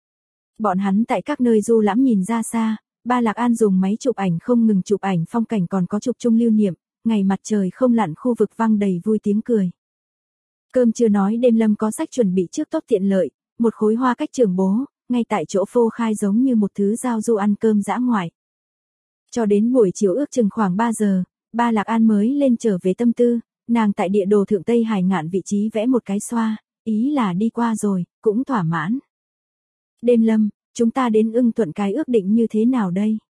Bọn hắn tại các nơi du lãm nhìn ra xa, Ba Lạc An dùng máy chụp ảnh không ngừng chụp ảnh phong cảnh còn có chụp chung lưu niệm, ngày mặt trời không lặn khu vực vang đầy vui tiếng cười. Cơm chưa nói Đêm Lâm có sách chuẩn bị trước tốt tiện lợi, một khối hoa cách trường bố, ngay tại chỗ phô khai giống như một thứ giao du ăn cơm dã ngoại. Cho đến buổi chiều ước chừng khoảng 3 giờ, Ba Lạc An mới lên trở về tâm tư, nàng tại địa đồ thượng Tây Hải ngạn vị trí vẽ một cái xoa, ý là đi qua rồi, cũng thỏa mãn. Đêm Lâm, chúng ta đến ưng thuận cái ước định như thế nào đây?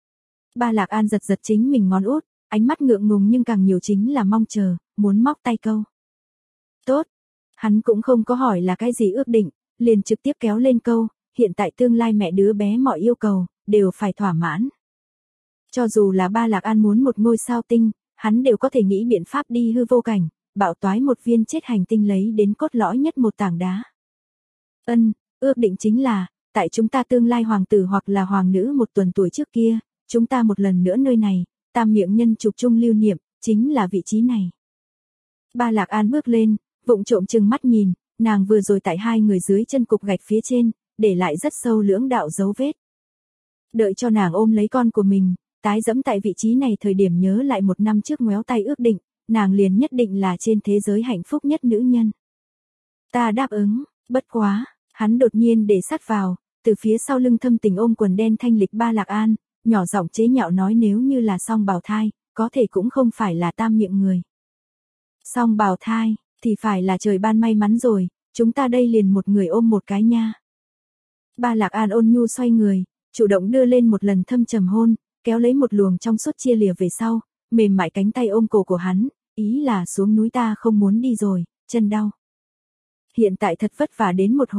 Ba Lạc An giật giật chính mình ngón út, ánh mắt ngượng ngùng nhưng càng nhiều chính là mong chờ, muốn móc tay câu. Tốt, hắn cũng không có hỏi là cái gì ước định, liền trực tiếp kéo lên câu, hiện tại tương lai mẹ đứa bé mọi yêu cầu, đều phải thỏa mãn. Cho dù là Ba Lạc An muốn một ngôi sao tinh, hắn đều có thể nghĩ biện pháp đi hư vô cảnh, bạo toái một viên chết hành tinh lấy đến cốt lõi nhất một tảng đá. Ước định chính là, tại chúng ta tương lai hoàng tử hoặc là hoàng nữ một tuần tuổi trước kia, chúng ta một lần nữa nơi này, tam miệng nhân chụp chung lưu niệm, chính là vị trí này. Ba Lạc An bước lên, vụng trộm chừng mắt nhìn, nàng vừa rồi tại hai người dưới chân cục gạch phía trên, để lại rất sâu lưỡng đạo dấu vết. Đợi cho nàng ôm lấy con của mình, tái dẫm tại vị trí này thời điểm nhớ lại một năm trước ngoéo tay ước định, nàng liền nhất định là trên thế giới hạnh phúc nhất nữ nhân. Ta đáp ứng, bất quá, hắn đột nhiên để sát vào, từ phía sau lưng thâm tình ôm quần đen thanh lịch Ba Lạc An, nhỏ giọng chế nhạo nói nếu như là song bào thai, có thể cũng không phải là tam miệng người. Song bào thai, thì phải là trời ban may mắn rồi, chúng ta đây liền một người ôm một cái nha. Ba Lạc An ôn nhu xoay người, chủ động đưa lên một lần thâm trầm hôn, kéo lấy một luồng trong suốt chia lìa về sau, mềm mại cánh tay ôm cổ của hắn, ý là xuống núi ta không muốn đi rồi, chân đau. Hiện tại thật vất vả đến một hồi,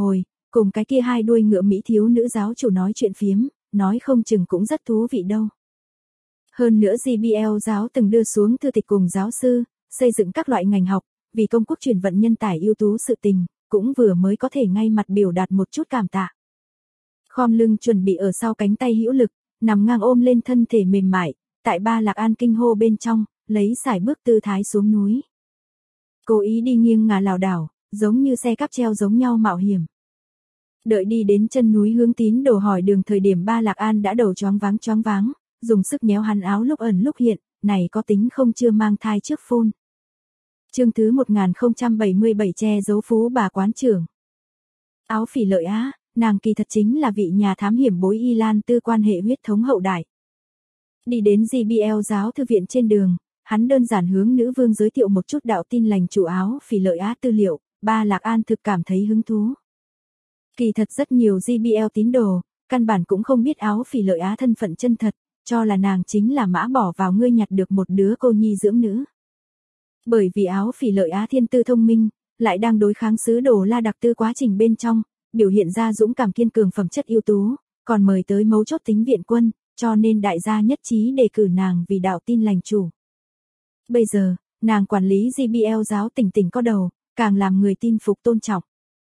cùng cái kia hai đuôi ngựa Mỹ thiếu nữ giáo chủ nói chuyện phiếm, nói không chừng cũng rất thú vị đâu. Hơn nữa JBL giáo từng đưa xuống thư tịch cùng giáo sư, xây dựng các loại ngành học, vì công quốc truyền vận nhân tài ưu tú sự tình, cũng vừa mới có thể ngay mặt biểu đạt một chút cảm tạ. Khom lưng chuẩn bị ở sau cánh tay hữu lực, nằm ngang ôm lên thân thể mềm mại, tại Ba Lạc An kinh hô bên trong, lấy sải bước tư thái xuống núi. Cố ý đi nghiêng ngả lảo đảo, giống như xe cáp treo giống nhau mạo hiểm. Đợi đi đến chân núi hướng tín đồ hỏi đường thời điểm Ba Lạc An đã đầu choáng váng, dùng sức nhéo hắn áo lúc ẩn lúc hiện, này có tính không chưa mang thai trước phôn. Chương thứ 1077 che giấu phú bà quán trưởng. Áo Phỉ Lợi Á, nàng kỳ thật chính là vị nhà thám hiểm bối Y Lan Tư quan hệ huyết thống hậu đại. Đi đến JBL giáo thư viện trên đường, hắn đơn giản hướng nữ vương giới thiệu một chút đạo tin lành chủ Áo Phỉ Lợi Á tư liệu, Ba Lạc An thực cảm thấy hứng thú. Kỳ thật rất nhiều JBL tín đồ, căn bản cũng không biết Áo Phỉ Lợi Á thân phận chân thật, cho là nàng chính là mã bỏ vào ngươi nhặt được một đứa cô nhi dưỡng nữ. Bởi vì Áo Phỉ Lợi Á thiên tư thông minh, lại đang đối kháng sứ đồ La Đặc Tư quá trình bên trong, biểu hiện ra dũng cảm kiên cường phẩm chất ưu tú, còn mời tới mấu chốt tính viện quân, cho nên đại gia nhất trí đề cử nàng vì đạo tin lành chủ. Bây giờ, nàng quản lý JBL giáo tỉnh có đầu, càng làm người tin phục tôn trọng.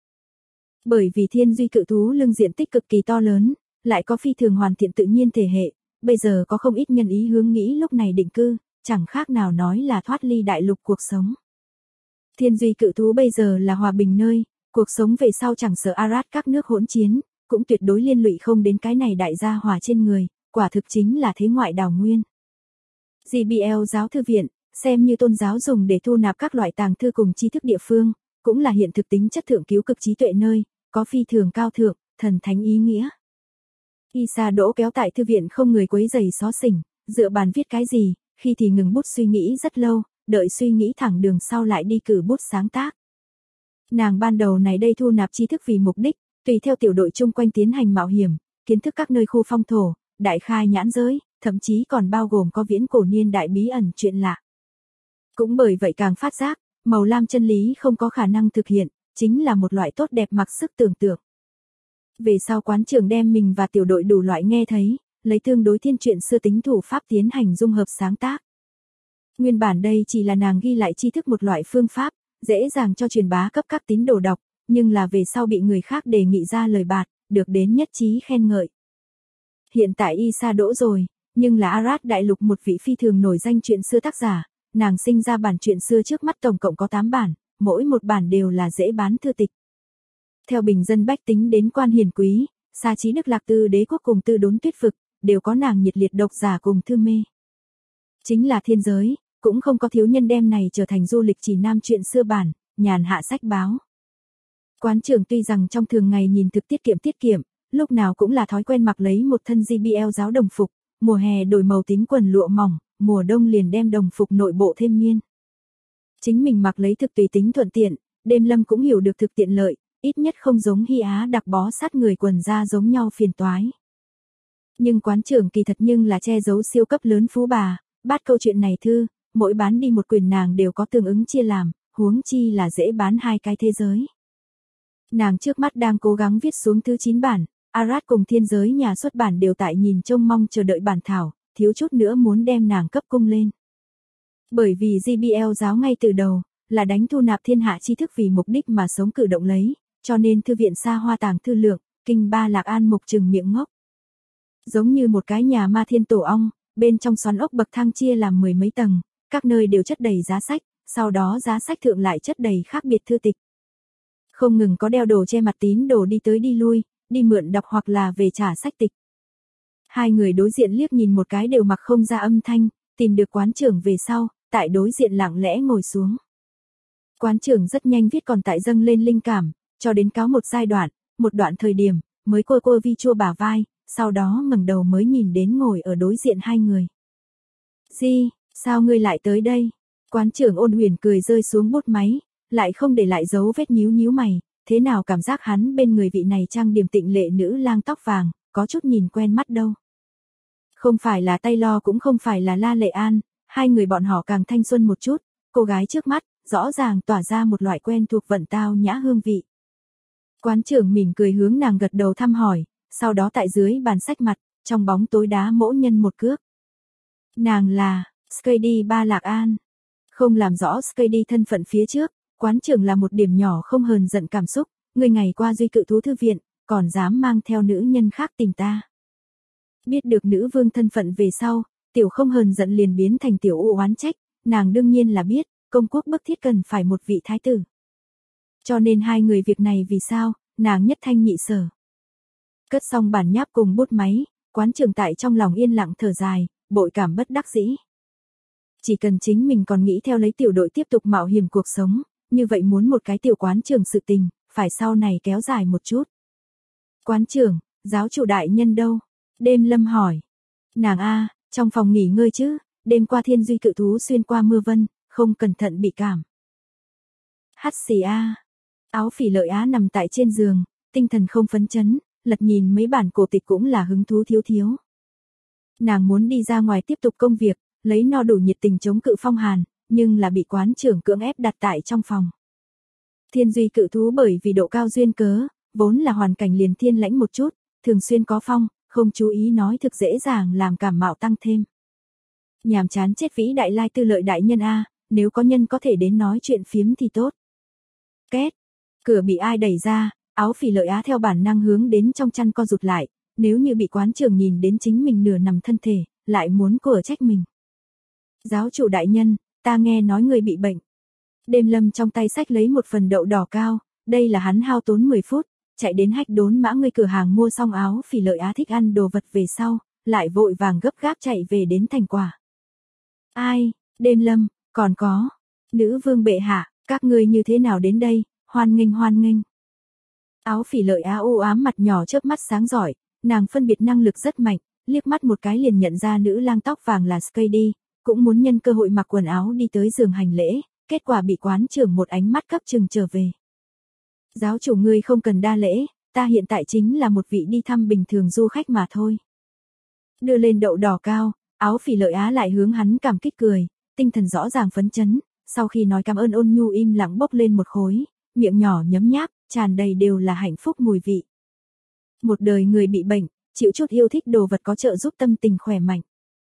Bởi vì thiên duy cự thú lưng diện tích cực kỳ to lớn, lại có phi thường hoàn thiện tự nhiên thể hệ, bây giờ có không ít nhân ý hướng nghĩ lúc này định cư, chẳng khác nào nói là thoát ly đại lục cuộc sống. Thiên duy cự thú bây giờ là hòa bình nơi, cuộc sống về sau chẳng sợ Arad các nước hỗn chiến, cũng tuyệt đối liên lụy không đến cái này đại gia hỏa trên người, quả thực chính là thế ngoại đảo nguyên. JBL giáo thư viện, xem như tôn giáo dùng để thu nạp các loại tàng thư cùng tri thức địa phương, cũng là hiện thực tính chất thượng cứu cực trí tuệ nơi, có phi thường cao thượng, thần thánh ý nghĩa. Isa đỗ kéo tại thư viện không người quấy giày xó xỉnh, dựa bàn viết cái gì, khi thì ngừng bút suy nghĩ rất lâu, đợi suy nghĩ thẳng đường sau lại đi cử bút sáng tác. Nàng ban đầu này đây thu nạp tri thức vì mục đích, tùy theo tiểu đội chung quanh tiến hành mạo hiểm, kiến thức các nơi khu phong thổ, đại khai nhãn giới, thậm chí còn bao gồm có viễn cổ niên đại bí ẩn chuyện lạ. Cũng bởi vậy càng phát giác, màu lam chân lý không có khả năng thực hiện, chính là một loại tốt đẹp mặc sức tưởng tượng. Về sau quán trưởng đem mình và tiểu đội đủ loại nghe thấy, lấy tương đối thiên truyện xưa tính thủ pháp tiến hành dung hợp sáng tác. Nguyên bản đây chỉ là nàng ghi lại tri thức một loại phương pháp, dễ dàng cho truyền bá cấp các tín đồ đọc, nhưng là về sau bị người khác đề nghị ra lời bạt, được đến nhất trí khen ngợi. Hiện tại Isa đỗ rồi, nhưng là Arad đại lục một vị phi thường nổi danh truyện xưa tác giả, nàng sinh ra bản truyện xưa trước mắt tổng cộng có 8 bản, mỗi một bản đều là dễ bán thư tịch. Theo bình dân bách tính đến quan hiền quý, xa trí Đức Lạc Tư đế quốc cùng Tư Đốn Tuyết Vực, đều có nàng nhiệt liệt độc giả cùng thư mê. Chính là thiên giới, cũng không có thiếu nhân đem này trở thành du lịch chỉ nam truyện xưa bản, nhàn hạ sách báo. Quán trưởng tuy rằng trong thường ngày nhìn thực tiết kiệm, lúc nào cũng là thói quen mặc lấy một thân JBL giáo đồng phục, mùa hè đổi màu tím quần lụa mỏng, mùa đông liền đem đồng phục nội bộ thêm miên. Chính mình mặc lấy thực tùy tính thuận tiện, đêm lâm cũng hiểu được thực tiện lợi, ít nhất không giống Hy Á đặc bó sát người quần da giống nhau phiền toái. Nhưng quán trưởng kỳ thật nhưng là che giấu siêu cấp lớn phú bà, bát câu chuyện này thư, mỗi bán đi một quyển nàng đều có tương ứng chia làm, huống chi là dễ bán hai cái thế giới. Nàng trước mắt đang cố gắng viết xuống thứ 9 bản, Arad cùng thiên giới nhà xuất bản đều tại nhìn trông mong chờ đợi bản thảo, thiếu chút nữa muốn đem nàng cấp cung lên. Bởi vì JBL giáo ngay từ đầu, là đánh thu nạp thiên hạ tri thức vì mục đích mà sống cử động lấy, cho nên thư viện xa hoa tàng thư lượng, kinh Ba Lạc An mục trừng miệng ngốc. Giống như một cái nhà ma thiên tổ ong, bên trong xoắn ốc bậc thang chia làm 10 mấy tầng, các nơi đều chất đầy giá sách, sau đó giá sách thượng lại chất đầy khác biệt thư tịch. Không ngừng có đeo đồ che mặt tín đồ đi tới đi lui, đi mượn đọc hoặc là về trả sách tịch. Hai người đối diện liếc nhìn một cái đều mặc không ra âm thanh, tìm được quán trưởng về sau, tại đối diện lặng lẽ ngồi xuống. Quán trưởng rất nhanh viết còn tại dâng lên linh cảm, cho đến cáo một giai đoạn, một đoạn thời điểm, mới cô vi chua bả vai, sau đó ngẩng đầu mới nhìn đến ngồi ở đối diện hai người. Di, sao ngươi lại tới đây? Quán trưởng ôn huyền cười rơi xuống bút máy, lại không để lại dấu vết nhíu mày, thế nào cảm giác hắn bên người vị này trang điểm tịnh lệ nữ lang tóc vàng, có chút nhìn quen mắt đâu. Không phải là Taylor cũng không phải là La Lệ An, hai người bọn họ càng thanh xuân một chút, cô gái trước mắt, rõ ràng tỏa ra một loại quen thuộc vận tao nhã hương vị. Quán trưởng mỉm cười hướng nàng gật đầu thăm hỏi, sau đó tại dưới bàn sách mặt, trong bóng tối đá mỗ nhân một cước. Nàng là Skady Ba Lạc An. Không làm rõ Skady thân phận phía trước, quán trưởng là một điểm nhỏ không hờn giận cảm xúc, người ngày qua Duy Cự Thú thư viện, còn dám mang theo nữ nhân khác tìm ta. Biết được nữ vương thân phận về sau, tiểu không hờn giận liền biến thành tiểu u oán trách, nàng đương nhiên là biết, công quốc bức thiết cần phải một vị thái tử. Cho nên hai người việc này vì sao, nàng nhất thanh nhị sở. Cất xong bản nháp cùng bút máy, quán trưởng tại trong lòng yên lặng thở dài, bội cảm bất đắc dĩ. Chỉ cần chính mình còn nghĩ theo lấy tiểu đội tiếp tục mạo hiểm cuộc sống, như vậy muốn một cái tiểu quán trưởng sự tình, phải sau này kéo dài một chút. Quán trưởng, giáo chủ đại nhân đâu? Đêm Lâm hỏi. Nàng a, trong phòng nghỉ ngơi chứ, đêm qua Thiên Duy Cự Thú xuyên qua mưa vân, không cẩn thận bị cảm. Hắt xì a. Áo Phỉ Lợi Á nằm tại trên giường, tinh thần không phấn chấn, lật nhìn mấy bản cổ tịch cũng là hứng thú thiếu thiếu. Nàng muốn đi ra ngoài tiếp tục công việc, lấy no đủ nhiệt tình chống cự phong hàn, nhưng là bị quán trưởng cưỡng ép đặt tại trong phòng. Thiên Duy Cự Thú bởi vì độ cao duyên cớ, vốn là hoàn cảnh liền thiên lãnh một chút, thường xuyên có phong, không chú ý nói thực dễ dàng làm cảm mạo tăng thêm. Nhàm chán chết vĩ đại lai tư lợi đại nhân a, nếu có nhân có thể đến nói chuyện phiếm thì tốt. Két, cửa bị ai đẩy ra, Áo Phỉ Lợi Á theo bản năng hướng đến trong chăn co rụt lại, nếu như bị quán trưởng nhìn đến chính mình nửa nằm thân thể, lại muốn của trách mình. Giáo chủ đại nhân, ta nghe nói người bị bệnh. Đêm Lâm trong tay xách lấy một phần đậu đỏ cao, đây là hắn hao tốn 10 phút, chạy đến Hách Đốn Mã người cửa hàng mua xong Áo Phỉ Lợi Á thích ăn đồ vật về sau, lại vội vàng gấp gáp chạy về đến thành quả. Ai, Đêm Lâm, còn có, nữ vương bệ hạ, các ngươi như thế nào đến đây, hoan nghênh hoan nghênh. Áo Phỉ Lợi Á u ám mặt nhỏ chớp mắt sáng giỏi, nàng phân biệt năng lực rất mạnh, liếc mắt một cái liền nhận ra nữ lang tóc vàng là Skady, cũng muốn nhân cơ hội mặc quần áo đi tới giường hành lễ, kết quả bị quán trưởng một ánh mắt cấp chừng trở về. Giáo chủ ngươi không cần đa lễ, ta hiện tại chính là một vị đi thăm bình thường du khách mà thôi. Đưa lên đậu đỏ cao, Áo Phỉ Lợi Á lại hướng hắn cảm kích cười, tinh thần rõ ràng phấn chấn, sau khi nói cảm ơn ôn nhu im lặng bốc lên một khối, miệng nhỏ nhấm nháp, tràn đầy đều là hạnh phúc mùi vị. Một đời người bị bệnh, chịu chút yêu thích đồ vật có trợ giúp tâm tình khỏe mạnh.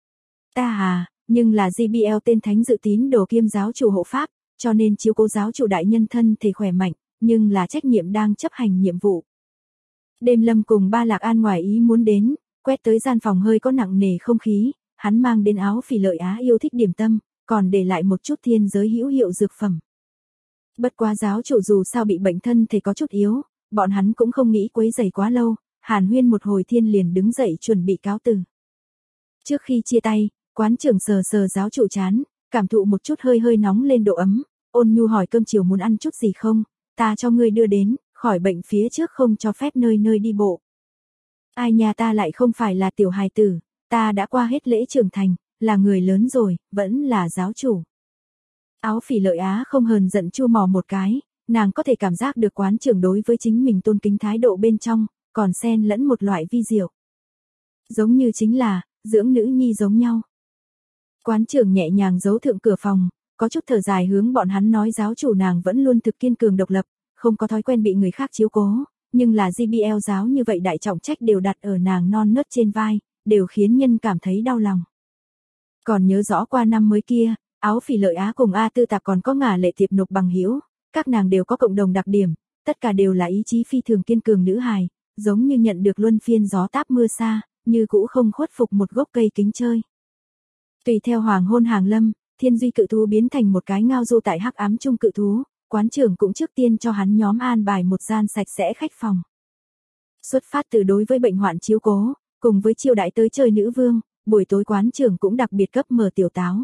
Ta nhưng là JBL tên thánh dự tín đồ kiêm giáo chủ hộ pháp, cho nên chiếu cố giáo chủ đại nhân thân thể khỏe mạnh, nhưng là trách nhiệm đang chấp hành nhiệm vụ. Đêm Lâm cùng Ba Lạc An ngoài ý muốn đến, quét tới gian phòng hơi có nặng nề không khí, hắn mang đến Áo Phỉ Lợi Á yêu thích điểm tâm, còn để lại một chút thiên giới hữu hiệu dược phẩm. Bất quá giáo chủ dù sao bị bệnh thân thể có chút yếu, bọn hắn cũng không nghĩ quấy rầy quá lâu, hàn huyên một hồi thiên liền đứng dậy chuẩn bị cáo từ. Trước khi chia tay, quán trưởng sờ sờ giáo chủ chán, cảm thụ một chút hơi hơi nóng lên độ ấm, ôn nhu hỏi cơm chiều muốn ăn chút gì không, ta cho ngươi đưa đến, khỏi bệnh phía trước không cho phép nơi nơi đi bộ. Ai nhà ta lại không phải là tiểu hài tử, ta đã qua hết lễ trưởng thành, là người lớn rồi, vẫn là giáo chủ. Áo Phỉ Lợi Á không hờn giận chua mò một cái, nàng có thể cảm giác được quán trưởng đối với chính mình tôn kính thái độ bên trong, còn xen lẫn một loại vi diệu. Giống như chính là, dưỡng nữ nhi giống nhau. Quán trưởng nhẹ nhàng giấu thượng cửa phòng, có chút thở dài hướng bọn hắn nói giáo chủ nàng vẫn luôn thực kiên cường độc lập, không có thói quen bị người khác chiếu cố, nhưng là JBL giáo như vậy đại trọng trách đều đặt ở nàng non nớt trên vai, đều khiến nhân cảm thấy đau lòng. Còn nhớ rõ qua năm mới kia, Áo Phỉ Lợi Á cùng A Tư Tạp còn có Ngả Lệ Tiệp nộp bằng hữu, các nàng đều có cộng đồng đặc điểm, tất cả đều là ý chí phi thường kiên cường nữ hài, giống như nhận được luân phiên gió táp mưa xa, như cũ không khuất phục một gốc cây kính chơi. Tùy theo hoàng hôn hàng lâm, Thiên Duy Cự Thú biến thành một cái ngao du tại hắc ám trung cự thú, quán trưởng cũng trước tiên cho hắn nhóm an bài một gian sạch sẽ khách phòng. Xuất phát từ đối với bệnh hoạn chiếu cố, cùng với chiêu đãi tới chơi nữ vương, buổi tối quán trưởng cũng đặc biệt cấp mở tiểu táo.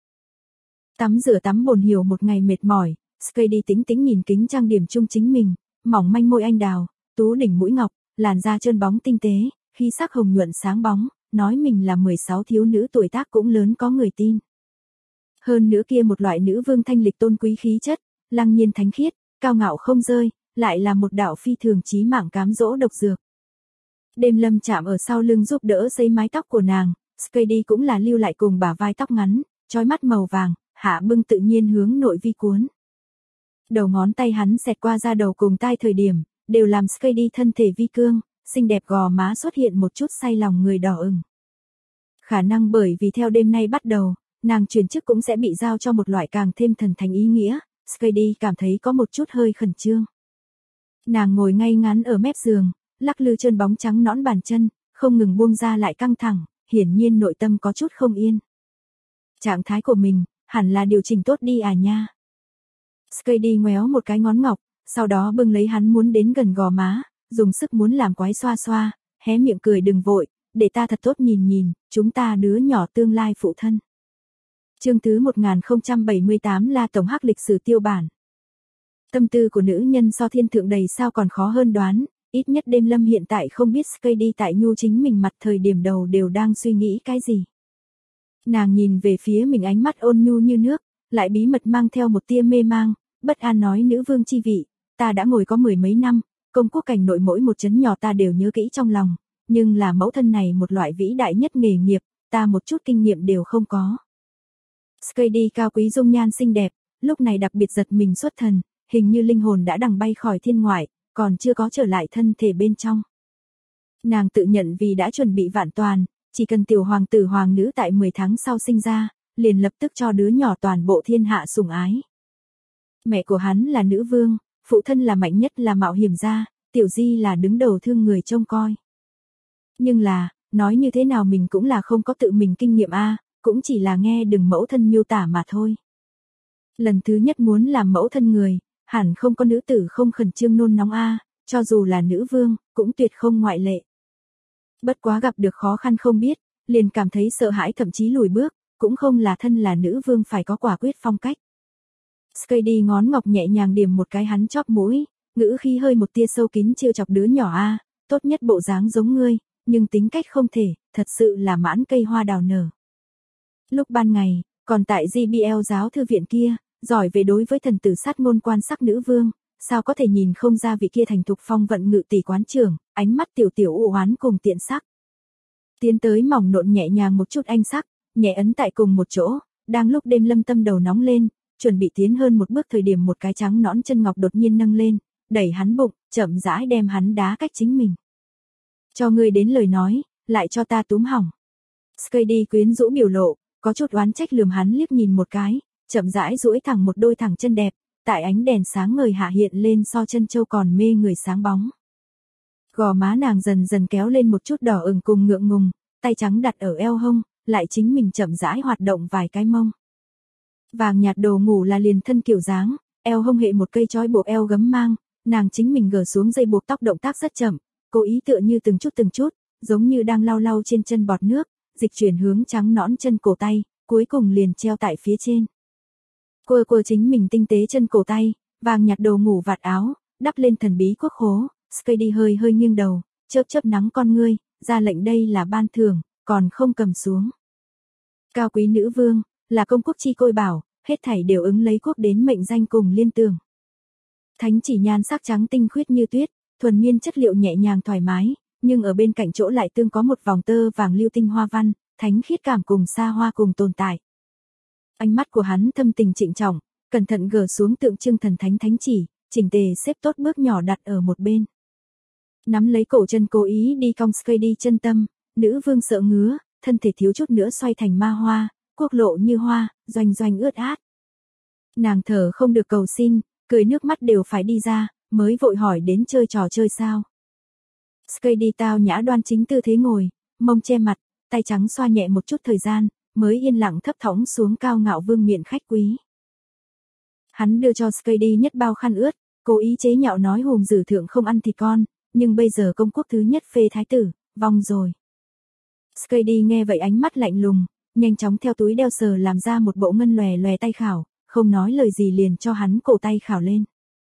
Tắm rửa tắm bồn hiểu một ngày mệt mỏi, Skady tính tính nhìn kính trang điểm chung chính mình, mỏng manh môi anh đào, tú đỉnh mũi ngọc, làn da trơn bóng tinh tế, khí sắc hồng nhuận sáng bóng, nói mình là 16 thiếu nữ tuổi tác cũng lớn có người tin. Hơn nữa kia một loại nữ vương thanh lịch tôn quý khí chất, lăng nhiên thánh khiết, cao ngạo không rơi, lại là một đạo phi thường chí mạng cám dỗ độc dược. Đêm Lâm chạm ở sau lưng giúp đỡ xây mái tóc của nàng, Skady cũng là lưu lại cùng bả vai tóc ngắn, trói mắt màu vàng, hạ bưng tự nhiên hướng nội vi cuốn. Đầu ngón tay hắn xẹt qua da đầu cùng tai thời điểm, đều làm Skady thân thể vi cương, xinh đẹp gò má xuất hiện một chút say lòng người đỏ ửng. Khả năng bởi vì theo đêm nay bắt đầu, nàng chuyển chức cũng sẽ bị giao cho một loại càng thêm thần thánh ý nghĩa, Skady cảm thấy có một chút hơi khẩn trương. Nàng ngồi ngay ngắn ở mép giường, lắc lư trơn bóng trắng nõn bàn chân, không ngừng buông ra lại căng thẳng, hiển nhiên nội tâm có chút không yên. Trạng thái của mình, hẳn là điều chỉnh tốt đi à nha. Skady ngoéo một cái ngón ngọc, sau đó bưng lấy hắn muốn đến gần gò má, dùng sức muốn làm quái xoa xoa, hé miệng cười đừng vội, để ta thật tốt nhìn nhìn, chúng ta đứa nhỏ tương lai phụ thân. Chương thứ 1078 là tổng hắc lịch sử tiêu bản. Tâm tư của nữ nhân so thiên thượng đầy sao còn khó hơn đoán, ít nhất đêm lâm hiện tại không biết Skady tại nhu chính mình mặt thời điểm đầu đều đang suy nghĩ cái gì. Nàng nhìn về phía mình ánh mắt ôn nhu như nước, lại bí mật mang theo một tia mê mang, bất an nói nữ vương chi vị, ta đã ngồi có 10 mấy năm, công quốc cảnh nội mỗi một chấn nhỏ ta đều nhớ kỹ trong lòng, nhưng là mẫu thân này một loại vĩ đại nhất nghề nghiệp, ta một chút kinh nghiệm đều không có. Skady cao quý dung nhan xinh đẹp, lúc này đặc biệt giật mình xuất thần, hình như linh hồn đã đằng bay khỏi thiên ngoại, còn chưa có trở lại thân thể bên trong. Nàng tự nhận vì đã chuẩn bị vạn toàn, chỉ cần tiểu hoàng tử hoàng nữ tại 10 tháng sau sinh ra, liền lập tức cho đứa nhỏ toàn bộ thiên hạ sủng ái. Mẹ của hắn là nữ vương, phụ thân là mạnh nhất là mạo hiểm gia, tiểu di là đứng đầu thương người trông coi. Nhưng là, nói như thế nào mình cũng là không có tự mình kinh nghiệm a, cũng chỉ là nghe đừng mẫu thân miêu tả mà thôi. Lần thứ nhất muốn làm mẫu thân người, hẳn không có nữ tử không khẩn trương nôn nóng a, cho dù là nữ vương, cũng tuyệt không ngoại lệ. Bất quá gặp được khó khăn không biết, liền cảm thấy sợ hãi thậm chí lùi bước, cũng không là thân là nữ vương phải có quả quyết phong cách. Skady ngón ngọc nhẹ nhàng điểm một cái hắn chóp mũi, ngữ khí hơi một tia sâu kín trêu chọc đứa nhỏ a, tốt nhất bộ dáng giống ngươi, nhưng tính cách không thể, thật sự là mãn cây hoa đào nở. Lúc ban ngày, còn tại GBL giáo thư viện kia, giỏi về đối với thần tử sát ngôn quan sắc nữ vương, sao có thể nhìn không ra vị kia thành thục phong vận ngự tỷ quán trưởng, ánh mắt tiểu tiểu u oán cùng tiện sắc. Tiến tới mỏng nộn nhẹ nhàng một chút anh sắc, nhẹ ấn tại cùng một chỗ, đang lúc đêm lâm tâm đầu nóng lên, chuẩn bị tiến hơn một bước thời điểm một cái trắng nõn chân ngọc đột nhiên nâng lên, đẩy hắn bụng, chậm rãi đem hắn đá cách chính mình. Cho ngươi đến lời nói, lại cho ta túm hỏng. Skady quyến rũ biểu lộ, có chút oán trách lườm hắn liếc nhìn một cái, chậm rãi duỗi thẳng một đôi thẳng chân đẹp, tại ánh đèn sáng ngời hạ hiện lên so chân châu còn mê người sáng bóng. Gò má nàng dần dần kéo lên một chút đỏ ửng cùng ngượng ngùng, tay trắng đặt ở eo hông, lại chính mình chậm rãi hoạt động vài cái mông. Vàng nhạt đồ ngủ là liền thân kiểu dáng, eo hông hệ một cây trói buộc eo gấm mang, nàng chính mình gỡ xuống dây buộc tóc động tác rất chậm, cố ý tựa như từng chút, giống như đang lau lau trên chân bọt nước, dịch chuyển hướng trắng nõn chân cổ tay, cuối cùng liền treo tại phía trên. Quơ chính mình tinh tế chân cổ tay, vàng nhạt đồ ngủ vạt áo, đắp lên thần bí quốc khố, Skady hơi nghiêng đầu, chớp nắng con ngươi, ra lệnh đây là ban thưởng, còn không cầm xuống. Cao quý nữ vương, là công quốc chi côi bảo, hết thảy đều ứng lấy quốc đến mệnh danh cùng liên tưởng. Thánh chỉ nhan sắc trắng tinh khuyết như tuyết, thuần miên chất liệu nhẹ nhàng thoải mái, nhưng ở bên cạnh chỗ lại tương có một vòng tơ vàng lưu tinh hoa văn, thánh khiết cảm cùng xa hoa cùng tồn tại. Ánh mắt của hắn thâm tình trịnh trọng, cẩn thận gỡ xuống tượng trưng thần thánh thánh chỉ, chỉnh tề xếp tốt bước nhỏ đặt ở một bên. Nắm lấy cổ chân cố ý đi cong Skady chân tâm, nữ vương sợ ngứa, thân thể thiếu chút nữa xoay thành ma hoa, quốc lộ như hoa, doanh ướt át. Nàng thở không được cầu xin, cười nước mắt đều phải đi ra, mới vội hỏi đến chơi trò chơi sao. Skady tao nhã đoan chính tư thế ngồi, mông che mặt, tay trắng xoa nhẹ một chút thời gian, mới yên lặng thấp thỏng xuống cao ngạo vương miện khách quý. Hắn đưa cho Skady nhất bao khăn ướt, cố ý chế nhạo nói hùng dữ thượng không ăn thịt con, nhưng bây giờ công quốc thứ nhất phê thái tử, vong rồi. Skady nghe vậy ánh mắt lạnh lùng, nhanh chóng theo túi đeo sờ làm ra một bộ ngân lòe tay khảo, không nói lời gì liền cho hắn cổ tay khảo lên.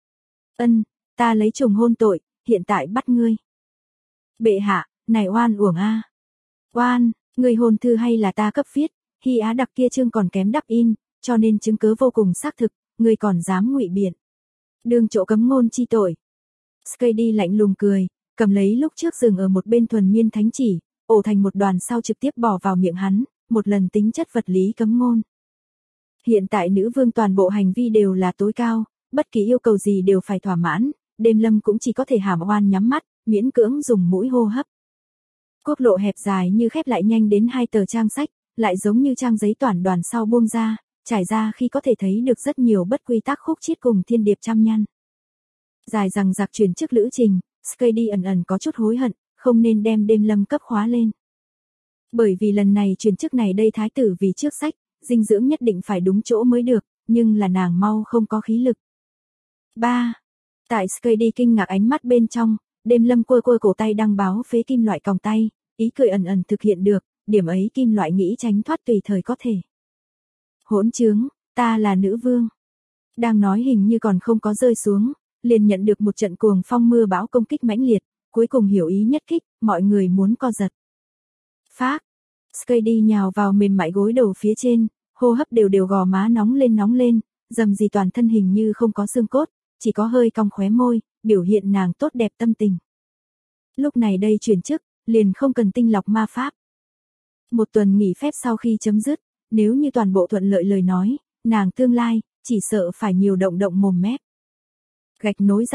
Ta lấy chồng hôn tội, hiện tại bắt ngươi. Bệ hạ, này oan uổng a. Oan, người hôn thư hay là ta cấp viết, Hy Á đặc kia chương còn kém đắp in, cho nên chứng cứ vô cùng xác thực, người còn dám ngụy biện. Đương chỗ cấm ngôn chi tội. Skady lạnh lùng cười, cầm lấy lúc trước dừng ở một bên thuần miên thánh chỉ, ổ thành một đoàn sau trực tiếp bỏ vào miệng hắn, một lần tính chất vật lý cấm ngôn. Hiện tại nữ vương toàn bộ hành vi đều là tối cao, bất kỳ yêu cầu gì đều phải thỏa mãn, Đêm Lâm cũng chỉ có thể hàm oan nhắm mắt, miễn cưỡng dùng mũi hô hấp. Quốc lộ hẹp dài như khép lại nhanh đến 2 tờ trang sách, lại giống như trang giấy toản đoàn sau buông ra, trải ra khi có thể thấy được rất nhiều bất quy tắc khúc chiết cùng thiên điệp trăm nhăn. Dài dằng dặc chuyển chức lữ trình, Skady ẩn ẩn có chút hối hận, không nên đem Đêm Lâm cấp khóa lên. Bởi vì lần này chuyển chức này đây thái tử vì trước sách, dinh dưỡng nhất định phải đúng chỗ mới được, nhưng là nàng mau không có khí lực. 3. Tại Skady kinh ngạc ánh mắt bên trong, Đêm Lâm cua cổ tay đăng báo phế kim loại còng tay, ý cười ẩn ẩn thực hiện được, điểm ấy kim loại nghĩ tránh thoát tùy thời có thể. Hỗn trướng, ta là nữ vương. Đang nói hình như còn không có rơi xuống, liền nhận được một trận cuồng phong mưa bão công kích mãnh liệt, cuối cùng hiểu ý nhất kích, mọi người muốn co giật. Phác, Skady nhào vào mềm mại gối đầu phía trên, hô hấp đều gò má nóng lên, dầm gì toàn thân hình như không có xương cốt, chỉ có hơi cong khóe môi, biểu hiện nàng tốt đẹp tâm tình. Lúc này đây chuyển chức, liền không cần tinh lọc ma pháp. Một tuần nghỉ phép sau khi chấm dứt, nếu như toàn bộ thuận lợi lời nói, nàng tương lai, chỉ sợ phải nhiều động mồm mép. Gạch nối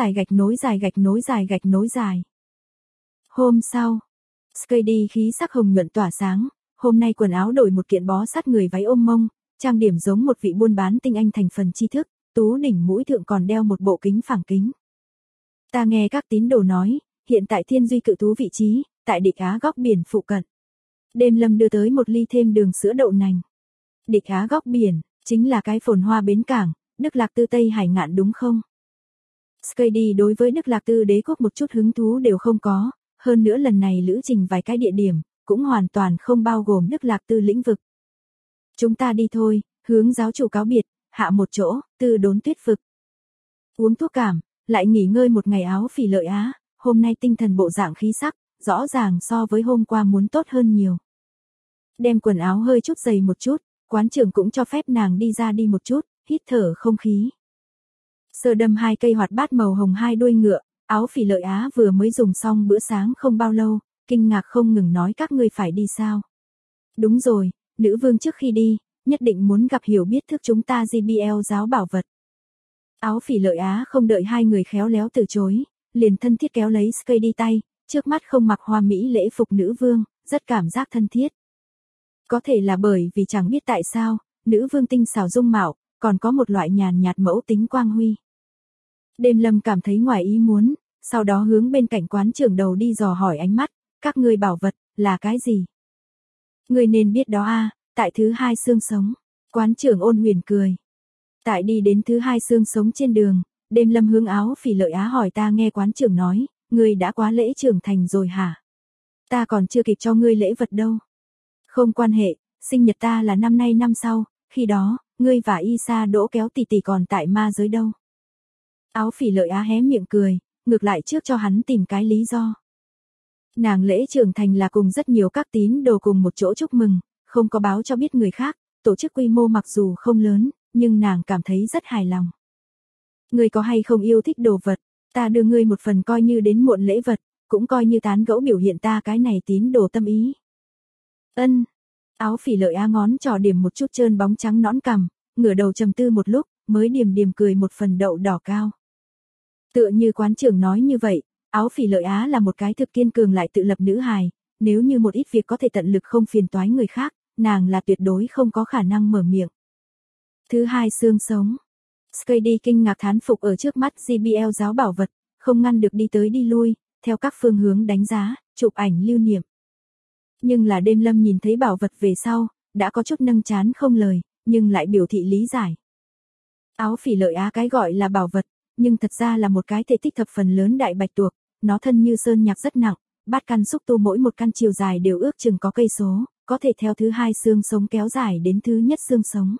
dài. Hôm sau, Skady khí sắc hồng nhuận tỏa sáng, hôm nay quần áo đổi một kiện bó sát người váy ôm mông, trang điểm giống một vị buôn bán tinh anh thành phần tri thức, tú đỉnh mũi thượng còn đeo một bộ kính phẳng kính. Ta nghe các tín đồ nói, hiện tại Thiên Duy cự thú vị trí, tại Địch Á góc biển phụ cận. Đêm Lâm đưa tới một ly thêm đường sữa đậu nành. Địch Á góc biển, chính là cái phồn hoa bến cảng, Đức Lạc Tư Tây Hải ngạn đúng không? Skady đối với Đức Lạc Tư đế quốc một chút hứng thú đều không có, hơn nữa lần này lữ trình vài cái địa điểm, cũng hoàn toàn không bao gồm Đức Lạc Tư lĩnh vực. Chúng ta đi thôi, hướng giáo chủ cáo biệt, hạ một chỗ, Tư Đốn Tuyết vực. Uống thuốc cảm, lại nghỉ ngơi một ngày Áo Phỉ Lợi Á, hôm nay tinh thần bộ dạng khí sắc, rõ ràng so với hôm qua muốn tốt hơn nhiều. Đem quần áo hơi chút dày một chút, quán trưởng cũng cho phép nàng đi ra đi một chút, hít thở không khí. Sơ đâm 2 cây hoạt bát màu hồng 2 đuôi ngựa, Áo Phỉ Lợi Á vừa mới dùng xong bữa sáng không bao lâu, kinh ngạc không ngừng nói các ngươi phải đi sao. Đúng rồi, nữ vương trước khi đi, nhất định muốn gặp hiểu biết thức chúng ta GBL giáo bảo vật. Áo Phỉ Lợi Á không đợi hai người khéo léo từ chối, liền thân thiết kéo lấy Skady tay, trước mắt không mặc hoa mỹ lễ phục nữ vương, rất cảm giác thân thiết. Có thể là bởi vì chẳng biết tại sao, nữ vương tinh xảo dung mạo, còn có một loại nhàn nhạt mẫu tính quang huy. Đêm Lâm cảm thấy ngoài ý muốn, sau đó hướng bên cạnh quán trưởng đầu đi dò hỏi ánh mắt, các ngươi bảo vật, là cái gì? Ngươi nên biết đó a, tại thứ 2 xương sống. Quán trưởng ôn huyền cười. Tại đi đến thứ 2 xương sống trên đường, Đêm Lâm hướng Áo Phỉ Lợi Á hỏi ta nghe quán trưởng nói, ngươi đã quá lễ trưởng thành rồi hả? Ta còn chưa kịp cho ngươi lễ vật đâu. Không quan hệ, sinh nhật ta là năm nay năm sau, khi đó, ngươi và Isa Đỗ kéo tỷ tỷ còn tại ma giới đâu. Áo Phỉ Lợi Á hé miệng cười, ngược lại trước cho hắn tìm cái lý do. Nàng lễ trưởng thành là cùng rất nhiều các tín đồ cùng một chỗ chúc mừng, không có báo cho biết người khác, tổ chức quy mô mặc dù không lớn, nhưng nàng cảm thấy rất hài lòng. Ngươi có hay không yêu thích đồ vật, ta đưa ngươi một phần coi như đến muộn lễ vật, cũng coi như tán gẫu biểu hiện ta cái này tín đồ tâm ý. Ân. Áo Phỉ Lợi Á ngón trỏ điểm một chút trơn bóng trắng nõn cằm, ngửa đầu trầm tư một lúc, mới điềm cười một phần đậu đỏ cao. Tựa như quán trưởng nói như vậy, Áo Phỉ Lợi Á là một cái thực kiên cường lại tự lập nữ hài, nếu như một ít việc có thể tận lực không phiền toái người khác, nàng là tuyệt đối không có khả năng mở miệng. Thứ 2 xương sống. Skady kinh ngạc thán phục ở trước mắt GBL giáo bảo vật, không ngăn được đi tới đi lui, theo các phương hướng đánh giá, chụp ảnh lưu niệm. Nhưng là Đêm Lâm nhìn thấy bảo vật về sau, đã có chút nâng chán không lời, nhưng lại biểu thị lý giải. Áo Phỉ Lợi Á cái gọi là bảo vật, nhưng thật ra là một cái thể tích thập phần lớn đại bạch tuộc, nó thân như sơn nhạc rất nặng, bát căn xúc tu mỗi một căn chiều dài đều ước chừng có cây số, có thể theo thứ 2 xương sống kéo dài đến thứ nhất xương sống.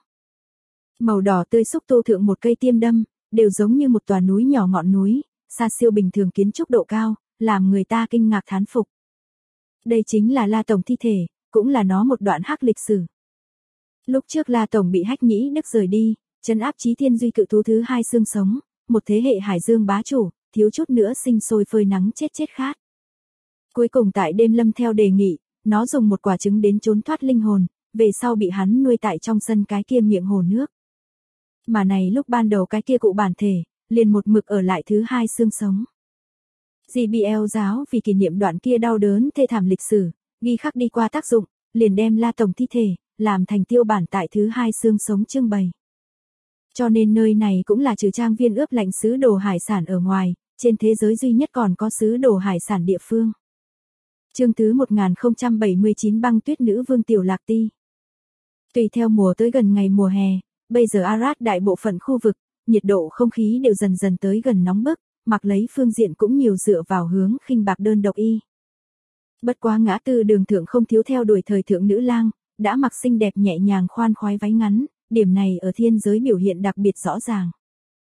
Màu đỏ tươi xúc tu thượng một cây tiêm đâm, đều giống như một tòa núi nhỏ ngọn núi, xa siêu bình thường kiến trúc độ cao, làm người ta kinh ngạc thán phục. Đây chính là La Tổng thi thể, cũng là nó một đoạn hắc lịch sử. Lúc trước La Tổng bị Hách Nhĩ Đức rời đi, trấn áp Chí Thiên Duy cự thú thứ 2 xương sống, một thế hệ Hải Dương bá chủ, thiếu chút nữa sinh sôi phơi nắng chết khát. Cuối cùng tại Đêm Lâm theo đề nghị, nó dùng một quả trứng đến trốn thoát linh hồn, về sau bị hắn nuôi tại trong sân cái kia miệng hồ nước. Mà này lúc ban đầu cái kia cụ bản thể, liền một mực ở lại thứ hai xương sống. JBL giáo vì kỷ niệm đoạn kia đau đớn thê thảm lịch sử, ghi khắc đi qua tác dụng, liền đem La Tổng thi thể, làm thành tiêu bản tại thứ hai xương sống trưng bày. Cho nên nơi này cũng là trừ trang viên ướp lạnh sứ đồ hải sản ở ngoài, trên thế giới duy nhất còn có sứ đồ hải sản địa phương. Chương thứ 1079 băng tuyết nữ vương Tiểu Lạc Ti. Tùy theo mùa tới gần ngày mùa hè, bây giờ Arad đại bộ phận khu vực, nhiệt độ không khí đều dần dần tới gần nóng bức, mặc lấy phương diện cũng nhiều dựa vào hướng khinh bạc đơn độc y. Bất quá ngã tư đường thượng không thiếu theo đuổi thời thượng nữ lang, đã mặc xinh đẹp nhẹ nhàng khoan khoái váy ngắn, điểm này ở thiên giới biểu hiện đặc biệt rõ ràng.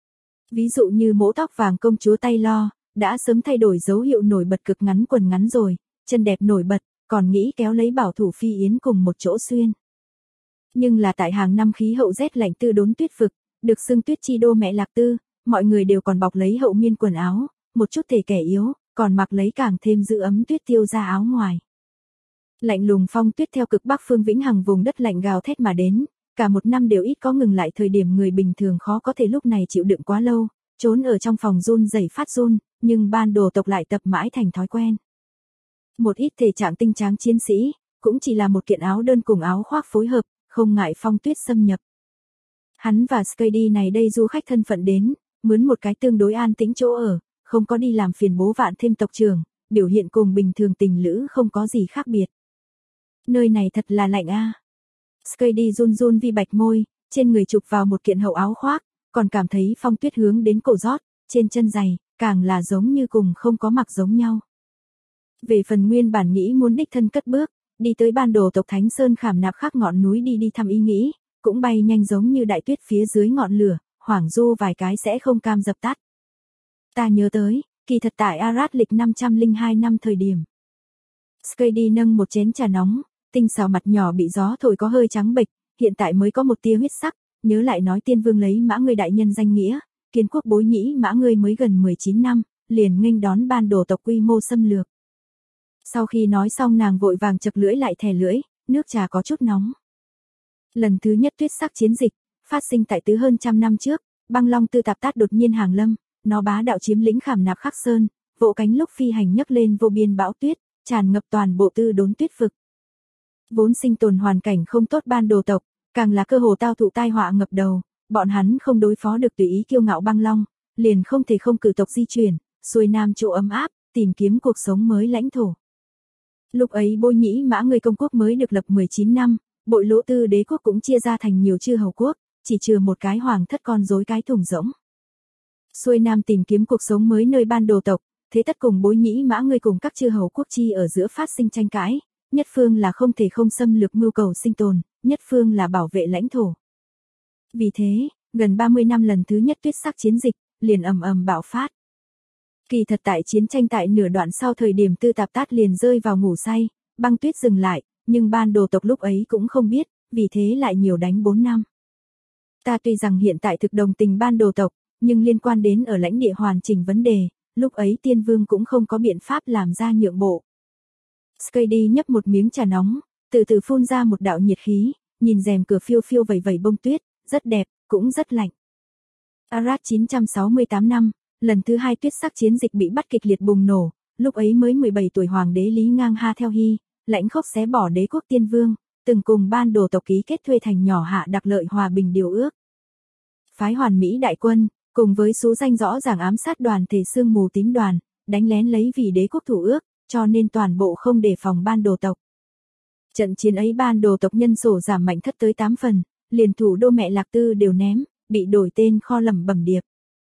Ví dụ như mũ tóc vàng công chúa Taylor, đã sớm thay đổi dấu hiệu nổi bật cực ngắn quần ngắn rồi, chân đẹp nổi bật, còn nghĩ kéo lấy bảo thủ Phi Yến cùng một chỗ xuyên. Nhưng là tại hàng năm khí hậu rét lạnh tư đốn tuyết vực, được xưng tuyết chi đô mẹ Lạc Tư, mọi người đều còn bọc lấy hậu miên quần áo, một chút thể kẻ yếu, còn mặc lấy càng thêm giữ ấm tuyết tiêu ra áo ngoài. Lạnh lùng phong tuyết theo cực bắc phương vĩnh hằng vùng đất lạnh gào thét mà đến, cả một năm đều ít có ngừng lại thời điểm người bình thường khó có thể lúc này chịu đựng quá lâu, trốn ở trong phòng run rẩy phát run, nhưng ban đồ tộc lại tập mãi thành thói quen. Một ít thể trạng tinh tráng chiến sĩ, cũng chỉ là một kiện áo đơn cùng áo khoác phối hợp, không ngại phong tuyết xâm nhập. Hắn và Skady này đây du khách thân phận đến, mướn một cái tương đối an tĩnh chỗ ở, không có đi làm phiền bố vạn thêm tộc trưởng, biểu hiện cùng bình thường tình lữ không có gì khác biệt. Nơi này thật là lạnh a. Skady run run vi bạch môi, trên người chụp vào một kiện hậu áo khoác, còn cảm thấy phong tuyết hướng đến cổ rót, trên chân giày, càng là giống như cùng không có mặc giống nhau. Về phần nguyên bản nghĩ muốn đích thân cất bước, đi tới ban đồ tộc Thánh Sơn khảm nạp khắc ngọn núi đi thăm ý nghĩ, cũng bay nhanh giống như đại tuyết phía dưới ngọn lửa, hoảng du vài cái sẽ không cam dập tắt. Ta nhớ tới, kỳ thật tại Arad lịch 502 năm thời điểm. Skady nâng một chén trà nóng, tinh xào mặt nhỏ bị gió thổi có hơi trắng bệch, hiện tại mới có một tia huyết sắc, nhớ lại nói tiên vương lấy mã ngươi đại nhân danh nghĩa, kiến quốc bối nhĩ mã ngươi mới gần 19 năm, liền nghênh đón ban đồ tộc quy mô xâm lược. Sau khi nói xong nàng vội vàng chập lưỡi lại thè lưỡi, nước trà có chút nóng. Lần thứ nhất tuyết sắc chiến dịch, phát sinh tại tứ hơn trăm năm trước, băng long tư tạp tát đột nhiên hàng lâm, nó bá đạo chiếm lĩnh khảm nạp khắc sơn, vỗ cánh lúc phi hành nhấc lên vô biên bão tuyết, tràn ngập toàn bộ tư đốn tuyết vực. Vốn sinh tồn hoàn cảnh không tốt ban đồ tộc, càng là cơ hồ tao thụ tai họa ngập đầu, bọn hắn không đối phó được tùy ý kiêu ngạo băng long, liền không thể không cử tộc di chuyển, xuôi nam chỗ ấm áp, tìm kiếm cuộc sống mới lãnh thổ. Lúc ấy Bôi Nhĩ Mã người công quốc mới được lập 19 năm, Bội Lỗ Tư đế quốc cũng chia ra thành nhiều chư hầu quốc, chỉ trừ một cái hoàng thất con rối cái thùng rỗng. Xuôi nam tìm kiếm cuộc sống mới nơi ban đồ tộc, thế tất cùng Bối Nhĩ Mã người cùng các chư hầu quốc chi ở giữa phát sinh tranh cãi, nhất phương là không thể không xâm lược mưu cầu sinh tồn, nhất phương là bảo vệ lãnh thổ. Vì thế, gần 30 năm lần thứ nhất tuyết sắc chiến dịch, liền ầm ầm bạo phát. Kỳ thật tại chiến tranh tại nửa đoạn sau thời điểm Tư Tạp Tát liền rơi vào ngủ say, băng tuyết dừng lại, nhưng ban đồ tộc lúc ấy cũng không biết, vì thế lại nhiều đánh 4 năm. Ta tuy rằng hiện tại thực đồng tình ban đồ tộc, nhưng liên quan đến ở lãnh địa hoàn chỉnh vấn đề, lúc ấy tiên vương cũng không có biện pháp làm ra nhượng bộ. Skady nhấp một miếng trà nóng, từ từ phun ra một đạo nhiệt khí, nhìn rèm cửa phiêu phiêu vẩy vẩy bông tuyết, rất đẹp, cũng rất lạnh. Arad 968 năm, lần thứ hai tuyết sắc chiến dịch bị bắt kịch liệt bùng nổ, lúc ấy mới 17 tuổi hoàng đế Lý Ngang Ha theo Hy, lãnh khốc xé bỏ đế quốc tiên vương, từng cùng ban đồ tộc ký kết thuê thành nhỏ hạ đặc lợi hòa bình điều ước. Phái Hoàn Mỹ đại quân, cùng với số danh rõ ràng ám sát đoàn thể sương mù tím đoàn, đánh lén lấy vì đế quốc thủ ước, cho nên toàn bộ không đề phòng ban đồ tộc. Trận chiến ấy ban đồ tộc nhân sổ giảm mạnh thất tới 8 phần, liền thủ đô mẹ Lạc Tư đều ném, bị đổi tên kho lẩm bẩm điệp.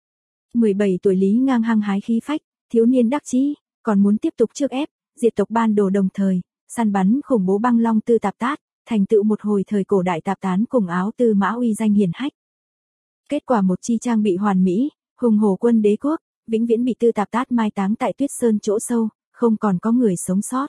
17 tuổi Lý Ngang hăng hái khí phách, thiếu niên đắc chí, còn muốn tiếp tục trước ép, diệt tộc ban đồ đồng thời, săn bắn khủng bố băng long Tư Tạp Tát, thành tựu một hồi thời cổ đại tạp tán cùng áo tư mã uy danh hiển hách. Kết quả một chi trang bị hoàn mỹ, hùng hổ quân đế quốc, vĩnh viễn bị Tư Tạp Tát mai táng tại tuyết sơn chỗ sâu, không còn có người sống sót.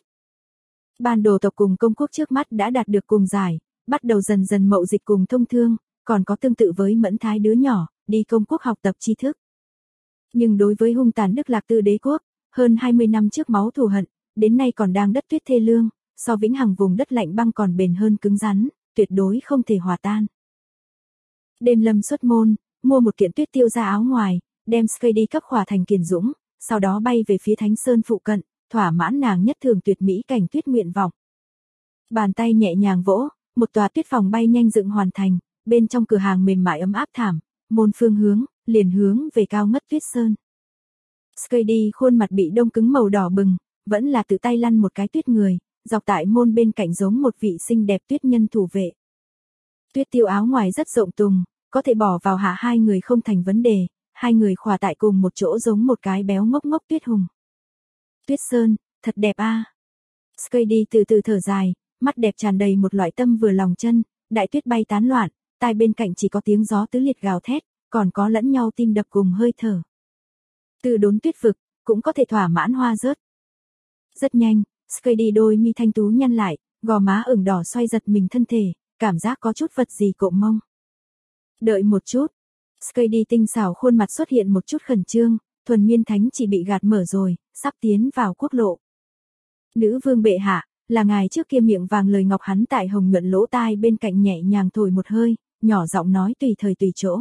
Ban đồ tộc cùng công quốc trước mắt đã đạt được cùng giải, bắt đầu dần dần mậu dịch cùng thông thương, còn có tương tự với Mẫn Thái đứa nhỏ, đi công quốc học tập tri thức. Nhưng đối với hung tàn Đức Lạc Tư đế quốc, hơn 20 năm trước máu thù hận, đến nay còn đang đất tuyết thê lương, so vĩnh hằng vùng đất lạnh băng còn bền hơn cứng rắn, tuyệt đối không thể hòa tan. Đêm lâm xuất môn, mua một kiện tuyết tiêu ra áo ngoài, đem Skady cấp khỏa thành kiền dũng, sau đó bay về phía Thánh Sơn phụ cận, thỏa mãn nàng nhất thường tuyệt mỹ cảnh tuyết nguyện vọng. Bàn tay nhẹ nhàng vỗ, một tòa tuyết phòng bay nhanh dựng hoàn thành, bên trong cửa hàng mềm mại ấm áp thảm, môn phương hướng, liền hướng về cao ngất tuyết sơn. Skady khuôn mặt bị đông cứng màu đỏ bừng, vẫn là tự tay lăn một cái tuyết người, dọc tại môn bên cạnh giống một vị xinh đẹp tuyết nhân thủ vệ. Tuyết tiêu áo ngoài rất rộng tùng, có thể bỏ vào hạ hai người không thành vấn đề, hai người khỏa tại cùng một chỗ giống một cái béo ngốc ngốc tuyết hùng. Tuyết sơn, thật đẹp a. Skady từ từ thở dài, mắt đẹp tràn đầy một loại tâm vừa lòng chân, đại tuyết bay tán loạn, tai bên cạnh chỉ có tiếng gió tứ liệt gào thét, còn có lẫn nhau tim đập cùng hơi thở. Từ đốn tuyết vực, cũng có thể thỏa mãn hoa rớt. Rất nhanh, Skady đôi mi thanh tú nhăn lại, gò má ửng đỏ xoay giật mình thân thể, cảm giác có chút vật gì cộm mông. Đợi một chút. Skady tinh xảo khuôn mặt xuất hiện một chút khẩn trương, thuần miên thánh chỉ bị gạt mở rồi, sắp tiến vào quốc lộ. Nữ vương bệ hạ, là ngài trước kia miệng vàng lời ngọc hắn tại hồng nhuận lỗ tai bên cạnh nhẹ nhàng thổi một hơi, nhỏ giọng nói tùy thời tùy chỗ.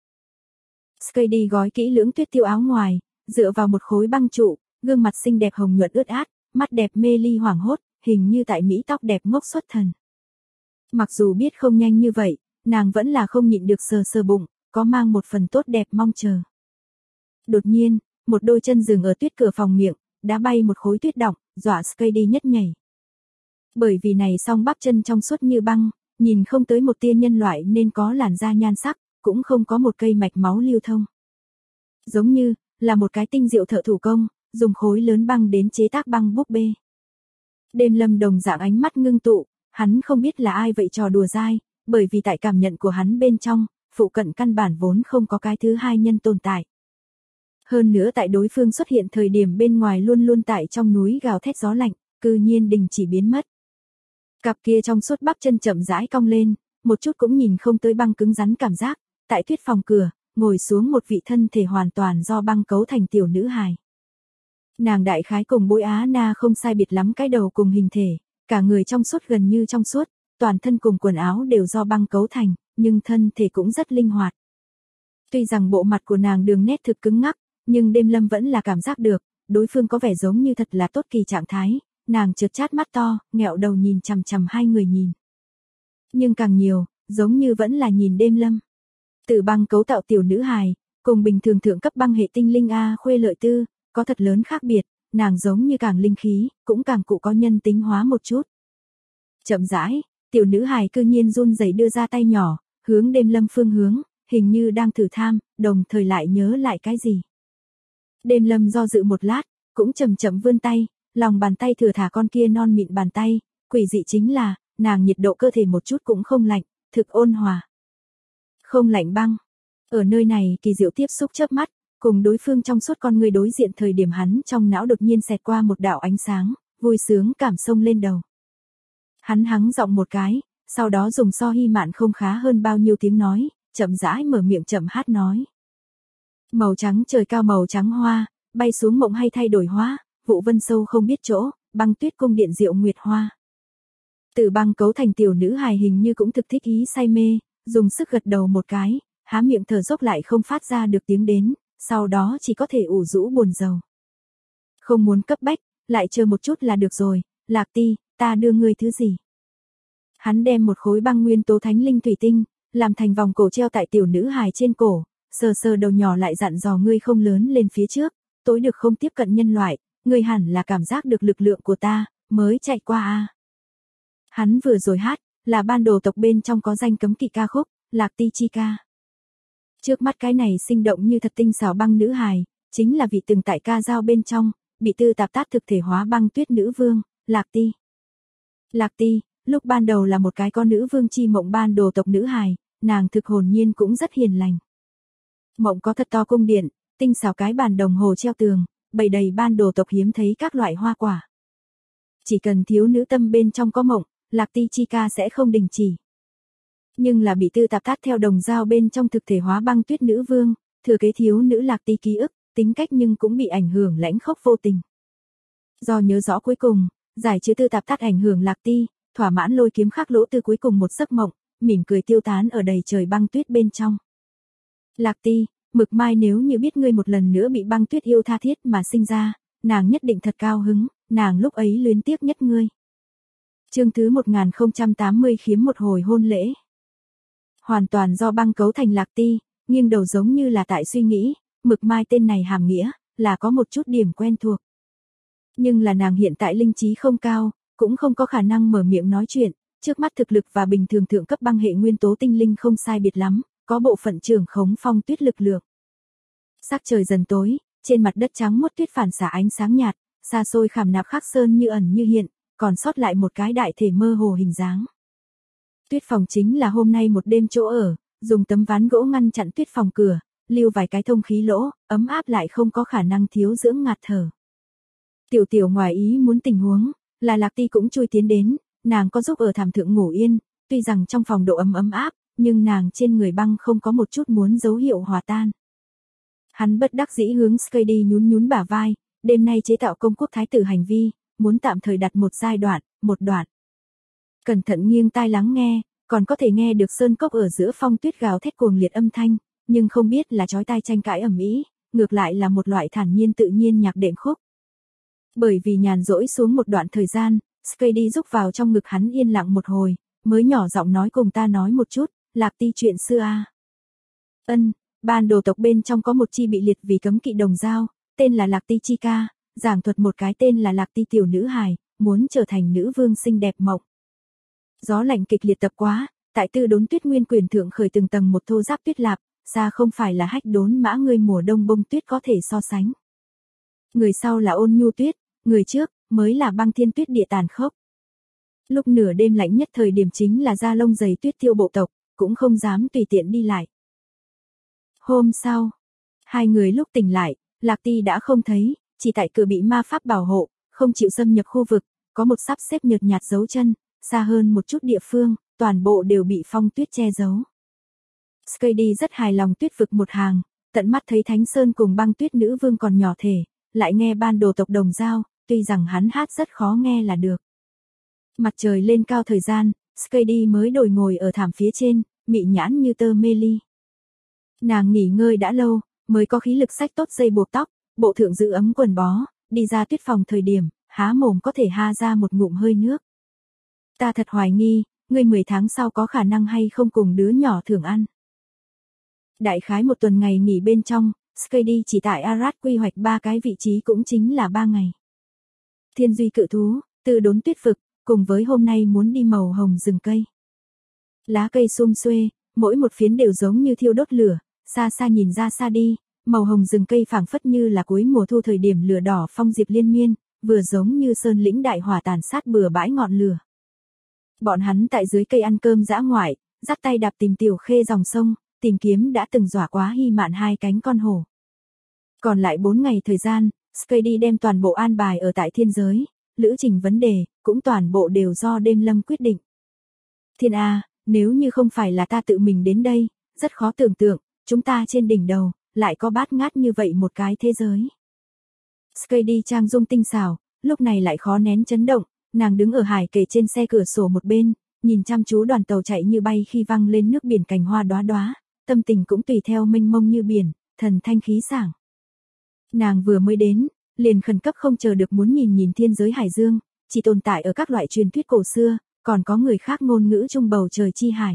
Skady gói kỹ lưỡng tuyết tiêu áo ngoài, dựa vào một khối băng trụ, gương mặt xinh đẹp hồng nhuận ướt át, mắt đẹp mê ly hoảng hốt, hình như tại Mỹ tóc đẹp ngốc xuất thần. Mặc dù biết không nhanh như vậy, nàng vẫn là không nhịn được sờ sờ bụng, có mang một phần tốt đẹp mong chờ. Đột nhiên, một đôi chân dừng ở tuyết cửa phòng miệng, đá bay một khối tuyết đọng, dọa Skady nhất nhảy. Bởi vì này song bắp chân trong suốt như băng, nhìn không tới một tia nhân loại nên có làn da nhan sắc, cũng không có một cây mạch máu lưu thông. Giống như là một cái tinh diệu thợ thủ công, dùng khối lớn băng đến chế tác băng búp bê. Đêm Lâm đồng dạng ánh mắt ngưng tụ, hắn không biết là ai vậy trò đùa dai, bởi vì tại cảm nhận của hắn bên trong, phụ cận căn bản vốn không có cái thứ hai nhân tồn tại. Hơn nữa tại đối phương xuất hiện thời điểm bên ngoài luôn luôn tại trong núi gào thét gió lạnh, cư nhiên đình chỉ biến mất. Cặp kia trong suốt bắp chân chậm rãi cong lên, một chút cũng nhìn không tới băng cứng rắn cảm giác, tại tuyết phòng cửa, ngồi xuống một vị thân thể hoàn toàn do băng cấu thành tiểu nữ hài. Nàng đại khái cùng Bối Á Na không sai biệt lắm cái đầu cùng hình thể, cả người trong suốt gần như trong suốt, toàn thân cùng quần áo đều do băng cấu thành, nhưng thân thể cũng rất linh hoạt. Tuy rằng bộ mặt của nàng đường nét thực cứng ngắc, nhưng Đêm Lâm vẫn là cảm giác được, đối phương có vẻ giống như thật là tốt kỳ trạng thái, nàng trợt chát mắt to, nghẹo đầu nhìn chằm chằm hai người nhìn. Nhưng càng nhiều, giống như vẫn là nhìn Đêm Lâm. Từ băng cấu tạo tiểu nữ hài, cùng bình thường thượng cấp băng hệ tinh linh A Khuê Lợi Tư, có thật lớn khác biệt, nàng giống như càng linh khí, cũng càng cụ có nhân tính hóa một chút. Chậm rãi, tiểu nữ hài cư nhiên run rẩy đưa ra tay nhỏ, hướng Đêm Lâm phương hướng, hình như đang thử tham, đồng thời lại nhớ lại cái gì. Đêm Lâm do dự một lát, cũng chậm chậm vươn tay, lòng bàn tay thừa thả con kia non mịn bàn tay, quỷ dị chính là, nàng nhiệt độ cơ thể một chút cũng không lạnh, thực ôn hòa. Không lạnh băng. Ở nơi này kỳ diệu tiếp xúc chớp mắt, cùng đối phương trong suốt con người đối diện thời điểm hắn trong não đột nhiên xẹt qua một đạo ánh sáng, vui sướng cảm xông lên đầu. Hắn hắng giọng một cái, sau đó dùng so hy mạn không khá hơn bao nhiêu tiếng nói, chậm rãi mở miệng chậm hát nói. Màu trắng trời cao màu trắng hoa, bay xuống mộng hay thay đổi hóa, vụ vân sâu không biết chỗ, băng tuyết cung điện diệu nguyệt hoa. Từ băng cấu thành tiểu nữ hài hình như cũng thực thích ý say mê, dùng sức gật đầu một cái, há miệng thở dốc lại không phát ra được tiếng đến, sau đó chỉ có thể ủ rũ buồn rầu. Không muốn cấp bách, lại chờ một chút là được rồi, Lạc Ti, ta đưa ngươi thứ gì? Hắn đem một khối băng nguyên tố thánh linh thủy tinh, làm thành vòng cổ treo tại tiểu nữ hài trên cổ, sờ sờ đầu nhỏ lại dặn dò ngươi không lớn lên phía trước, tối được không tiếp cận nhân loại, ngươi hẳn là cảm giác được lực lượng của ta, mới chạy qua a. Hắn vừa rồi hát, là ban đồ tộc bên trong có danh cấm kỵ ca khúc, Lạc Ti chi ca. Trước mắt cái này sinh động như thật tinh xảo băng nữ hài, chính là vị từng tại ca dao bên trong, bị tư tạp tát thực thể hóa băng tuyết nữ vương, Lạc Ti. Lạc Ti, lúc ban đầu là một cái con nữ vương chi mộng ban đồ tộc nữ hài, nàng thực hồn nhiên cũng rất hiền lành. Mộng có thật to cung điện, tinh xảo cái bàn đồng hồ treo tường, bày đầy ban đồ tộc hiếm thấy các loại hoa quả. Chỉ cần thiếu nữ tâm bên trong có mộng, Lạc Ti chi ca sẽ không đình chỉ. Nhưng là bị tư tạp tát theo đồng dao bên trong thực thể hóa băng tuyết nữ vương, thừa kế thiếu nữ Lạc Ti ký ức, tính cách nhưng cũng bị ảnh hưởng lãnh khốc vô tình. Do nhớ rõ cuối cùng, giải trừ tư tạp tát ảnh hưởng Lạc Ti, thỏa mãn lôi kiếm khắc lỗ từ cuối cùng một giấc mộng, mỉm cười tiêu tán ở đầy trời băng tuyết bên trong. Lạc Ti, Mực Mai nếu như biết ngươi một lần nữa bị Băng Tuyết yêu tha thiết mà sinh ra, nàng nhất định thật cao hứng, nàng lúc ấy luyến tiếc nhất ngươi. Chương thứ 1080 khiếm một hồi hôn lễ. Hoàn toàn do băng cấu thành Lạc Ti, nghiêng đầu giống như là tại suy nghĩ, Mực Mai tên này hàm nghĩa, là có một chút điểm quen thuộc. Nhưng là nàng hiện tại linh trí không cao, cũng không có khả năng mở miệng nói chuyện, trước mắt thực lực và bình thường thượng cấp băng hệ nguyên tố tinh linh không sai biệt lắm, có bộ phận trưởng khống phong tuyết lực lượng. Sắc trời dần tối, trên mặt đất trắng muốt tuyết phản xạ ánh sáng nhạt, xa xôi khảm nạp khắc sơn như ẩn như hiện, còn sót lại một cái đại thể mơ hồ hình dáng. Tuyết phòng chính là hôm nay một đêm chỗ ở, dùng tấm ván gỗ ngăn chặn tuyết phòng cửa, lưu vài cái thông khí lỗ, ấm áp lại không có khả năng thiếu dưỡng ngạt thở. Tiểu ngoài ý muốn tình huống, là Lạc Ti cũng chui tiến đến, nàng có giúp ở thảm thượng ngủ yên, tuy rằng trong phòng độ ấm áp, nhưng nàng trên người băng không có một chút muốn dấu hiệu hòa tan. Hắn bất đắc dĩ hướng Skady nhún bả vai, đêm nay chế tạo công quốc thái tử hành vi, muốn tạm thời đặt một giai đoạn, một đoạn. Cẩn thận nghiêng tai lắng nghe, còn có thể nghe được sơn cốc ở giữa phong tuyết gào thét cuồng liệt âm thanh, nhưng không biết là chói tai tranh cãi ầm ĩ, ngược lại là một loại thản nhiên tự nhiên nhạc đệm khúc. Bởi vì nhàn rỗi xuống một đoạn thời gian, Skady rúc vào trong ngực hắn yên lặng một hồi, mới nhỏ giọng nói cùng ta nói một chút, Lạc Ti chuyện xưa a. Ban đồ tộc bên trong có một chi bị liệt vì cấm kỵ đồng dao, tên là Lạc Ti Chi Ca, giảng thuật một cái tên là Lạc Ti tiểu nữ hài, muốn trở thành nữ vương xinh đẹp mộng. Gió lạnh kịch liệt tập quá, tại Tư Đốn Tuyết Nguyên quyền thượng khởi từng tầng một thô giáp tuyết lạp, xa không phải là Hách Đốn Mã người mùa đông bông tuyết có thể so sánh. Người sau là Ôn Nhu Tuyết, người trước mới là Băng Thiên Tuyết địa tàn khốc. Lúc nửa đêm lạnh nhất thời điểm chính là da lông dày tuyết tiêu bộ tộc, cũng không dám tùy tiện đi lại. Hôm sau, hai người lúc tỉnh lại, Lạc Ti đã không thấy, chỉ tại cửa bị ma pháp bảo hộ, không chịu xâm nhập khu vực, có một sắp xếp nhợt nhạt dấu chân, xa hơn một chút địa phương, toàn bộ đều bị phong tuyết che giấu. Skady rất hài lòng tuyết vực một hàng, tận mắt thấy Thánh Sơn cùng Băng Tuyết nữ vương còn nhỏ thể, lại nghe ban đồ tộc đồng dao, tuy rằng hắn hát rất khó nghe là được. Mặt trời lên cao thời gian, Skady mới đổi ngồi ở thảm phía trên, mị nhãn như tơ mê ly. Nàng nghỉ ngơi đã lâu, mới có khí lực xách tốt dây buộc tóc, bộ thượng giữ ấm quần bó, đi ra tuyết phòng thời điểm, há mồm có thể ha ra một ngụm hơi nước. Ta thật hoài nghi, ngươi 10 tháng sau có khả năng hay không cùng đứa nhỏ thưởng ăn. Đại khái một tuần ngày nghỉ bên trong, Skady chỉ tại Arad quy hoạch 3 cái vị trí cũng chính là 3 ngày. Thiên Duy cự thú, Tư Đốn tuyết vực, cùng với hôm nay muốn đi màu hồng rừng cây. Lá cây sum xuê, mỗi một phiến đều giống như thiêu đốt lửa, xa xa nhìn ra xa đi, màu hồng rừng cây phảng phất như là cuối mùa thu thời điểm lửa đỏ phong diệp liên miên, vừa giống như sơn lĩnh đại hỏa tàn sát bừa bãi ngọn lửa. Bọn hắn tại dưới cây ăn cơm dã ngoại, dắt tay đạp tìm tiểu khê dòng sông, tìm kiếm đã từng dọa quá hy mạn 2 cánh con hổ. Còn lại 4 ngày thời gian, Skady đem toàn bộ an bài ở tại thiên giới, lữ trình vấn đề, cũng toàn bộ đều do đêm lâm quyết định. Thiên A, nếu như không phải là ta tự mình đến đây, rất khó tưởng tượng, chúng ta trên đỉnh đầu, lại có bát ngát như vậy một cái thế giới. Skady trang dung tinh xảo, lúc này lại khó nén chấn động, nàng đứng ở hải kề trên xe cửa sổ một bên, nhìn chăm chú đoàn tàu chạy như bay khi văng lên nước biển cành hoa đóa đóa, tâm tình cũng tùy theo mênh mông như biển, thần thanh khí sảng. Nàng vừa mới đến, liền khẩn cấp không chờ được muốn nhìn thiên giới hải dương, chỉ tồn tại ở các loại truyền thuyết cổ xưa, còn có người khác ngôn ngữ trong bầu trời chi hải.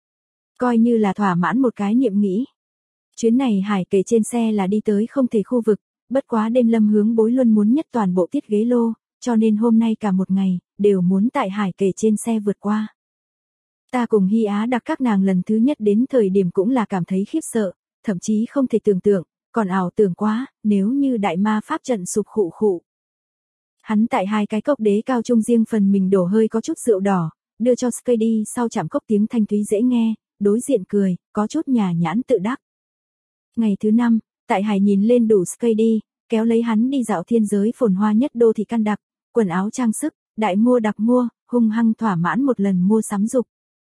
Coi như là thỏa mãn một cái niệm nghĩ. Chuyến này hải kề trên xe là đi tới không thể khu vực, bất quá đêm lâm hướng bối luôn muốn nhất toàn bộ tiết ghế lô, cho nên hôm nay cả một ngày, đều muốn tại hải kề trên xe vượt qua. Ta cùng Hy Á đặc các nàng lần thứ nhất đến thời điểm cũng là cảm thấy khiếp sợ, thậm chí không thể tưởng tượng, còn ảo tưởng quá, nếu như đại ma pháp trận sụp khụ khụ. Hắn tại 2 cái cốc đế cao trung riêng phần mình đổ hơi có chút rượu đỏ, đưa cho Skady sau chạm cốc tiếng thanh thúy dễ nghe, đối diện cười, có chút nhả nhãn tự đắc. Ngày thứ 5, tại hải nhìn lên đủ Skady, kéo lấy hắn đi dạo thiên giới phồn hoa nhất đô thị căn đặc, quần áo trang sức, đại mua đặc mua, hung hăng thỏa mãn một lần mua sắm dục.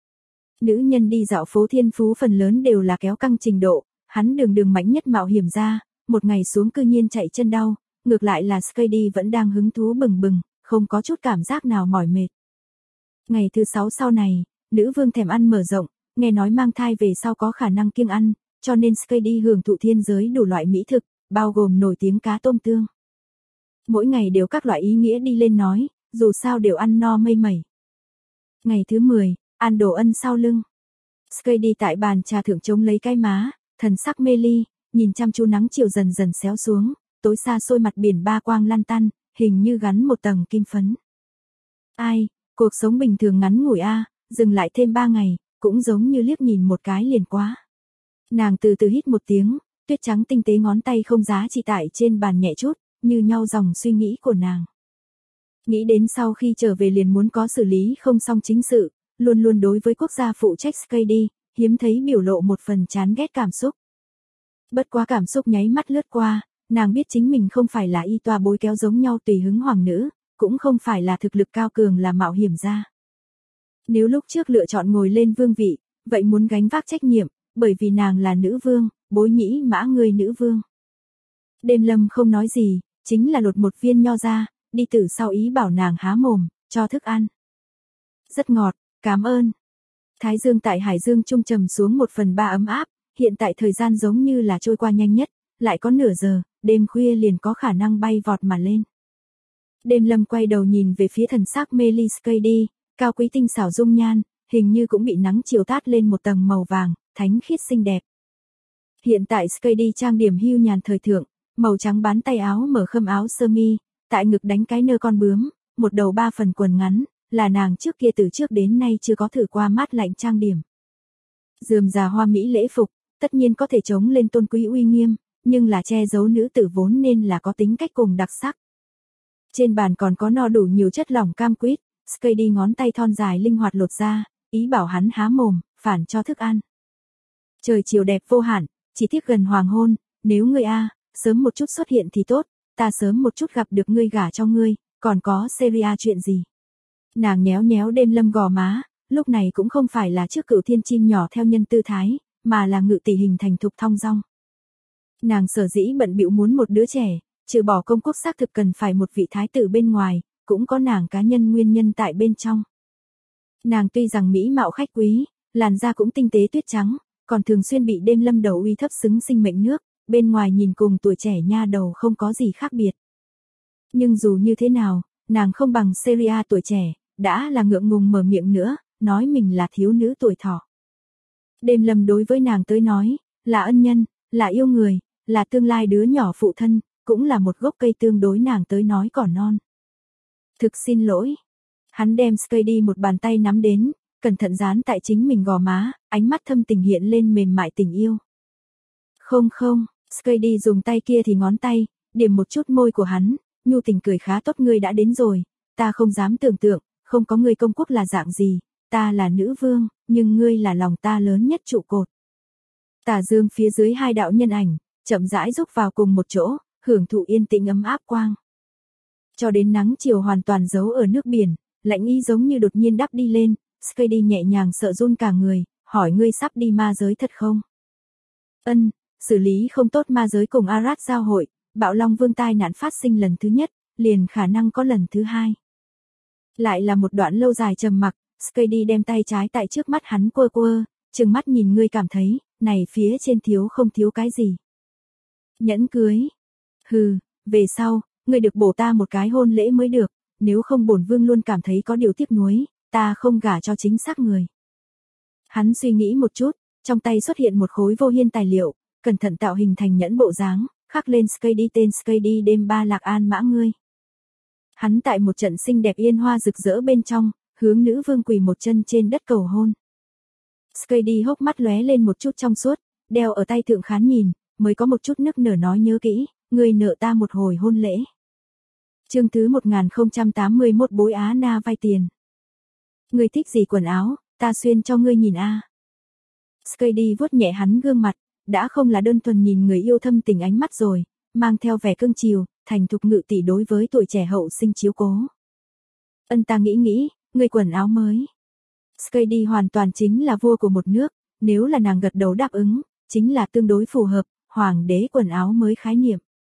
Nữ nhân đi dạo phố thiên phú phần lớn đều là kéo căng trình độ, hắn đường mạnh nhất mạo hiểm ra, một ngày xuống cư nhiên chạy chân đau, ngược lại là Skady vẫn đang hứng thú bừng bừng, không có chút cảm giác nào mỏi mệt. Ngày thứ 6 sau này, nữ vương thèm ăn mở rộng, nghe nói mang thai về sau có khả năng kiêng ăn, cho nên Skady hưởng thụ thiên giới đủ loại mỹ thực, bao gồm nổi tiếng cá tôm tương. Mỗi ngày đều các loại ý nghĩa đi lên nói, dù sao đều ăn no mây mẩy. Ngày thứ 10, ăn đồ ân sau lưng. Skady tại bàn trà thượng chống lấy cái má, thần sắc mê ly, nhìn chăm chú nắng chiều dần dần xéo xuống, tối xa xôi mặt biển ba quang lăn tăn, hình như gắn một tầng kim phấn. Ai, cuộc sống bình thường ngắn ngủi a, dừng lại thêm 3 ngày, cũng giống như liếc nhìn một cái liền quá. Nàng từ từ hít một tiếng, tuyết trắng tinh tế ngón tay không giá trị tại trên bàn nhẹ chút, như nhau dòng suy nghĩ của nàng. Nghĩ đến sau khi trở về liền muốn có xử lý không xong chính sự, luôn luôn đối với quốc gia phụ trách Skady, hiếm thấy biểu lộ một phần chán ghét cảm xúc. Bất quá cảm xúc nháy mắt lướt qua, nàng biết chính mình không phải là y toa bối kéo giống nhau tùy hứng hoàng nữ, cũng không phải là thực lực cao cường là mạo hiểm gia. Nếu lúc trước lựa chọn ngồi lên vương vị, vậy muốn gánh vác trách nhiệm, bởi vì nàng là nữ vương, bối nhĩ mã người nữ vương. Đêm Lâm không nói gì, chính là lột một viên nho ra, đi từ sau ý bảo nàng há mồm, cho thức ăn. Rất ngọt, cảm ơn. Thái dương tại Hải Dương trung trầm xuống 1/3 ấm áp, hiện tại thời gian giống như là trôi qua nhanh nhất, lại có nửa giờ, đêm khuya liền có khả năng bay vọt mà lên. Đêm Lâm quay đầu nhìn về phía thần sắc mê ly Skady, cao quý tinh xảo dung nhan, hình như cũng bị nắng chiều tát lên một tầng màu vàng, thánh khiết xinh đẹp. Hiện tại Skady trang điểm hưu nhàn thời thượng, màu trắng bán tay áo mở khâm áo sơ mi, tại ngực đánh cái nơ con bướm, một đầu 3 phần quần ngắn, là nàng trước kia từ trước đến nay chưa có thử qua mát lạnh trang điểm. Rườm rà hoa mỹ lễ phục, tất nhiên có thể chống lên tôn quý uy nghiêm, nhưng là che giấu nữ tử vốn nên là có tính cách cùng đặc sắc. Trên bàn còn có no đủ nhiều chất lỏng cam quýt, Skady ngón tay thon dài linh hoạt lột ra, ý bảo hắn há mồm, phản cho thức ăn. Trời chiều đẹp vô hạn, chỉ tiếc gần hoàng hôn, nếu ngươi sớm một chút xuất hiện thì tốt, ta sớm một chút gặp được ngươi gả cho ngươi, còn có Syria chuyện gì. Nàng nhéo nhéo Đêm Lâm gò má, lúc này cũng không phải là trước cửu thiên chim nhỏ theo nhân tư thái, mà là ngự tỷ hình thành thục thong dong. Nàng sở dĩ bận bịu muốn một đứa trẻ, trừ bỏ công quốc xác thực cần phải một vị thái tử bên ngoài, cũng có nàng cá nhân nguyên nhân tại bên trong. Nàng tuy rằng mỹ mạo khách quý, làn da cũng tinh tế tuyết trắng, còn thường xuyên bị Đêm Lâm đầu uy thấp xứng sinh mệnh nước, bên ngoài nhìn cùng tuổi trẻ nha đầu không có gì khác biệt. Nhưng dù như thế nào, nàng không bằng Syria tuổi trẻ, đã là ngượng ngùng mở miệng nữa, nói mình là thiếu nữ tuổi thọ. Đêm Lâm đối với nàng tới nói, là ân nhân, là yêu người, là tương lai đứa nhỏ phụ thân, cũng là một gốc cây tương đối nàng tới nói cỏ non. Thực xin lỗi. Hắn đem Skady một bàn tay nắm đến, cẩn thận dán tại chính mình gò má, ánh mắt thâm tình hiện lên mềm mại tình yêu. Không, Skady dùng tay kia thì ngón tay, điểm một chút môi của hắn, nhu tình cười khá tốt, ngươi đã đến rồi, ta không dám tưởng tượng, không có ngươi công quốc là dạng gì, ta là nữ vương, nhưng ngươi là lòng ta lớn nhất trụ cột. Tà dương phía dưới hai đạo nhân ảnh, chậm rãi rúc vào cùng một chỗ, hưởng thụ yên tĩnh ấm áp quang. Cho đến nắng chiều hoàn toàn giấu ở nước biển, lạnh ý giống như đột nhiên đắp đi lên, Skady nhẹ nhàng sợ run cả người, hỏi ngươi sắp đi ma giới thật không? Ân, xử lý không tốt ma giới cùng Arad giao hội, Bạo Long Vương tai nạn phát sinh lần thứ nhất, liền khả năng có lần thứ hai. Lại là một đoạn lâu dài trầm mặc, Skady đem tay trái tại trước mắt hắn quơ quơ, trừng mắt nhìn ngươi cảm thấy, này phía trên thiếu không thiếu cái gì. Nhẫn cưới. Hừ, về sau, ngươi được bổ ta một cái hôn lễ mới được, nếu không bổn vương luôn cảm thấy có điều tiếc nuối, ta không gả cho chính xác người. Hắn suy nghĩ một chút, trong tay xuất hiện một khối vô hiên tài liệu, cẩn thận tạo hình thành nhẫn bộ dáng, khắc lên Skady tên Skady đêm ba lạc an mã ngươi. Hắn tại một trận xinh đẹp yên hoa rực rỡ bên trong, hướng nữ vương quỳ một chân trên đất cầu hôn. Skady hốc mắt lóe lên một chút trong suốt, đeo ở tay thượng khán nhìn, mới có một chút nức nở nói nhớ kỹ, ngươi nợ ta một hồi hôn lễ. Chương thứ 1081 bối Á Na vay tiền. Ngươi thích gì quần áo, ta xuyên cho ngươi nhìn a. Skady vuốt nhẹ hắn gương mặt, đã không là đơn thuần nhìn người yêu thâm tình ánh mắt rồi, mang theo vẻ cương chiều, thành thục ngự tỷ đối với tuổi trẻ hậu sinh chiếu cố. Ân ta nghĩ, ngươi quần áo mới. Skady hoàn toàn chính là vua của một nước, nếu là nàng gật đầu đáp ứng, chính là tương đối phù hợp, hoàng đế quần áo mới khái niệm.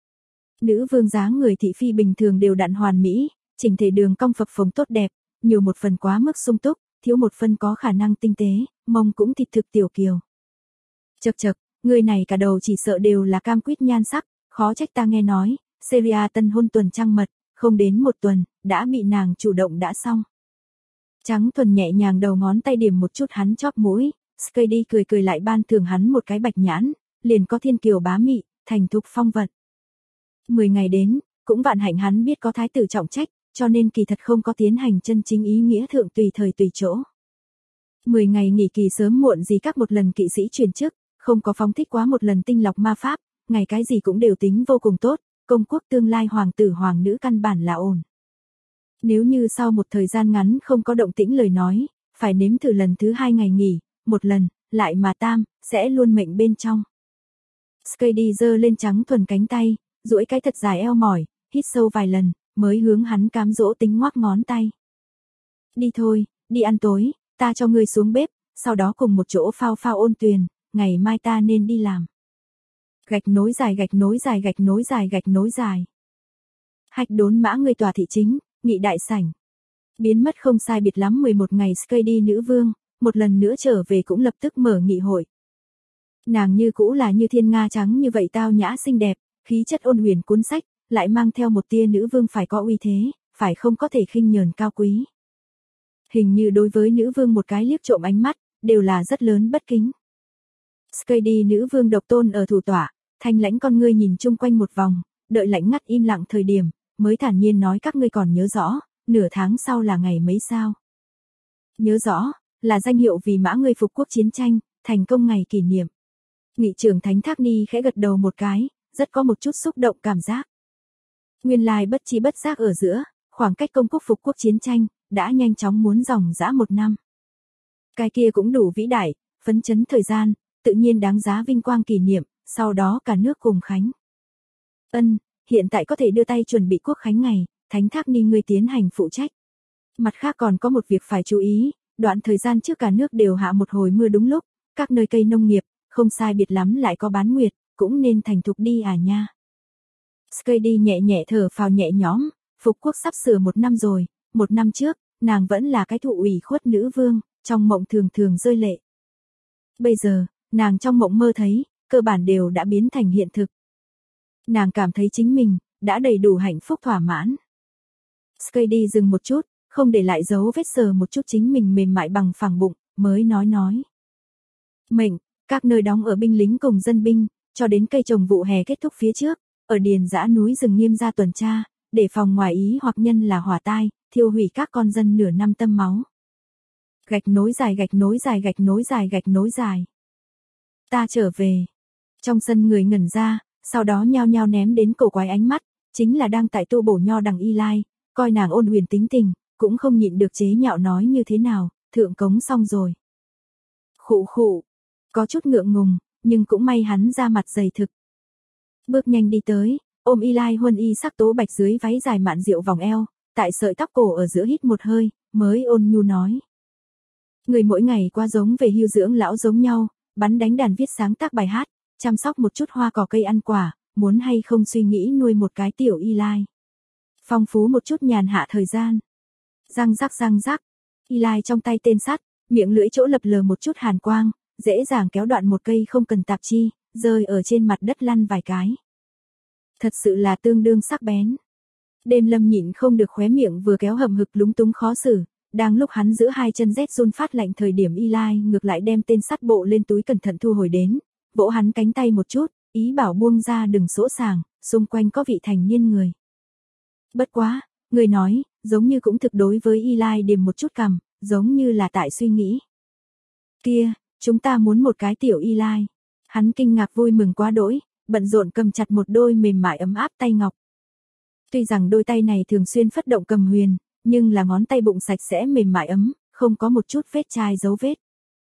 Nữ vương dáng người thị phi bình thường đều đặn hoàn mỹ, chỉnh thể đường cong phập phồng tốt đẹp, nhiều một phần quá mức sung túc, thiếu một phần có khả năng tinh tế, mông cũng thịt thực tiểu kiều. Chậc chậc, Người này cả đầu chỉ sợ đều là cam quýt nhan sắc, khó trách ta nghe nói, Seria tân hôn tuần trăng mật, không đến một tuần, đã bị nàng chủ động đã xong. Trắng Thuần nhẹ nhàng đầu ngón tay điểm một chút hắn chóp mũi, Skady cười cười lại ban thưởng hắn một cái bạch nhãn, liền có thiên kiều bá mị, thành thục phong vận. 10 ngày đến, cũng vạn hạnh hắn biết có thái tử trọng trách, cho nên kỳ thật không có tiến hành chân chính ý nghĩa thượng tùy thời tùy chỗ. 10 ngày nghỉ kỳ sớm muộn gì các một lần kỵ sĩ truyền chức, không có phóng thích quá một lần tinh lọc ma pháp, ngày cái gì cũng đều tính vô cùng tốt, công quốc tương lai hoàng tử hoàng nữ căn bản là ổn. Nếu như sau một thời gian ngắn không có động tĩnh lời nói, phải nếm thử lần thứ 2 ngày nghỉ, một lần, lại mà tam, sẽ luôn mệnh bên trong. Skady giơ lên Trắng Thuần cánh tay, duỗi cái thật dài eo mỏi, hít sâu vài lần, mới hướng hắn cám dỗ tính ngoắc ngón tay. Đi thôi, đi ăn tối, ta cho ngươi xuống bếp, sau đó cùng một chỗ phao phao ôn tuyền, ngày mai ta nên đi làm. Gạch nối dài gạch nối dài gạch nối dài gạch nối dài. Hạch Đốn Mã người tòa thị chính, nghị đại sảnh. Biến mất không sai biệt lắm 11 ngày Skady nữ vương, một lần nữa trở về cũng lập tức mở nghị hội. Nàng như cũ là như thiên nga trắng như vậy tao nhã xinh đẹp, khí chất ôn huyền cuốn sách, lại mang theo một tia nữ vương phải có uy thế, phải không có thể khinh nhờn cao quý. Hình như đối với nữ vương một cái liếc trộm ánh mắt, đều là rất lớn bất kính. Skady nữ vương độc tôn ở thủ tọa, thanh lãnh con ngươi nhìn chung quanh một vòng, đợi lãnh ngắt im lặng thời điểm, mới thản nhiên nói các ngươi còn nhớ rõ, nửa tháng sau là ngày mấy sao. Nhớ rõ, là danh hiệu vì mã ngươi phục quốc chiến tranh, thành công ngày kỷ niệm. Nghị trưởng Thánh Thác Ni khẽ gật đầu một cái, rất có một chút xúc động cảm giác. Nguyên lai bất chi bất giác ở giữa, khoảng cách công quốc phục quốc chiến tranh, đã nhanh chóng muốn dòng dã 1 năm. Cái kia cũng đủ vĩ đại, phấn chấn thời gian, tự nhiên đáng giá vinh quang kỷ niệm, sau đó cả nước cùng khánh. Hiện tại có thể đưa tay chuẩn bị quốc khánh ngày, Thánh Thác Ni ngươi tiến hành phụ trách. Mặt khác còn có một việc phải chú ý, đoạn thời gian trước cả nước đều hạ một hồi mưa đúng lúc, các nơi cây nông nghiệp, không sai biệt lắm lại có bán nguyệt, cũng nên thành thục đi à nha. Skady nhẹ nhẹ thở phào nhẹ nhõm, phục quốc sắp sửa 1 năm rồi, 1 năm trước, nàng vẫn là cái thụ ủy khuất nữ vương, trong mộng thường thường rơi lệ. Bây giờ, nàng trong mộng mơ thấy, cơ bản đều đã biến thành hiện thực. Nàng cảm thấy chính mình, đã đầy đủ hạnh phúc thỏa mãn. Skady dừng một chút, không để lại dấu vết sờ một chút chính mình mềm mại bằng phẳng bụng, mới nói. Mệnh, các nơi đóng ở binh lính cùng dân binh, cho đến cây trồng vụ hè kết thúc phía trước, ở điền dã núi rừng nghiêm ra tuần tra, để phòng ngoài ý hoặc nhân là hỏa tai, thiêu hủy các con dân nửa năm tâm máu. Gạch nối dài gạch nối dài gạch nối dài gạch nối dài. Ta trở về. Trong sân người ngẩn ra, sau đó nhao nhao ném đến cổ quái ánh mắt, chính là đang tại tu bổ nho đằng Y Lai, coi nàng ôn huyền tính tình, cũng không nhịn được chế nhạo nói như thế nào, thượng cống xong rồi. Khụ khụ, có chút ngượng ngùng, nhưng cũng may hắn ra mặt dày thực. Bước nhanh đi tới, ôm Y Lai huân y sắc tố bạch dưới váy dài mạn diệu vòng eo, tại sợi tóc cổ ở giữa hít một hơi, mới ôn nhu nói. Người mỗi ngày qua giống về hưu dưỡng lão giống nhau, bắn đánh đàn viết sáng tác bài hát, chăm sóc một chút hoa cỏ cây ăn quả, muốn hay không suy nghĩ nuôi một cái tiểu Y Lai. Phong phú một chút nhàn hạ thời gian. Răng rắc, Y Lai trong tay tên sắt, miệng lưỡi chỗ lập lờ một chút hàn quang, dễ dàng kéo đoạn một cây không cần tạp chi, rơi ở trên mặt đất lăn vài cái. Thật sự là tương đương sắc bén. Đêm Lâm nhịn không được khóe miệng vừa kéo hầm hực lúng túng khó xử, đang lúc hắn giữa hai chân rét run phát lạnh thời điểm Y Lai ngược lại đem tên sắt bộ lên túi cẩn thận thu hồi đến, vỗ hắn cánh tay một chút, ý bảo buông ra đừng sỗ sàng, xung quanh có vị thành niên người. Bất quá, người nói, giống như cũng thực đối với Y Lai điểm một chút cằm, giống như là tại suy nghĩ. Kia, chúng ta muốn một cái tiểu Y Lai. Hắn kinh ngạc vui mừng quá đỗi, bận rộn cầm chặt một đôi mềm mại ấm áp tay ngọc. Tuy rằng đôi tay này thường xuyên phất động cầm huyền, nhưng là ngón tay bụng sạch sẽ mềm mại ấm, không có một chút vết chai dấu vết.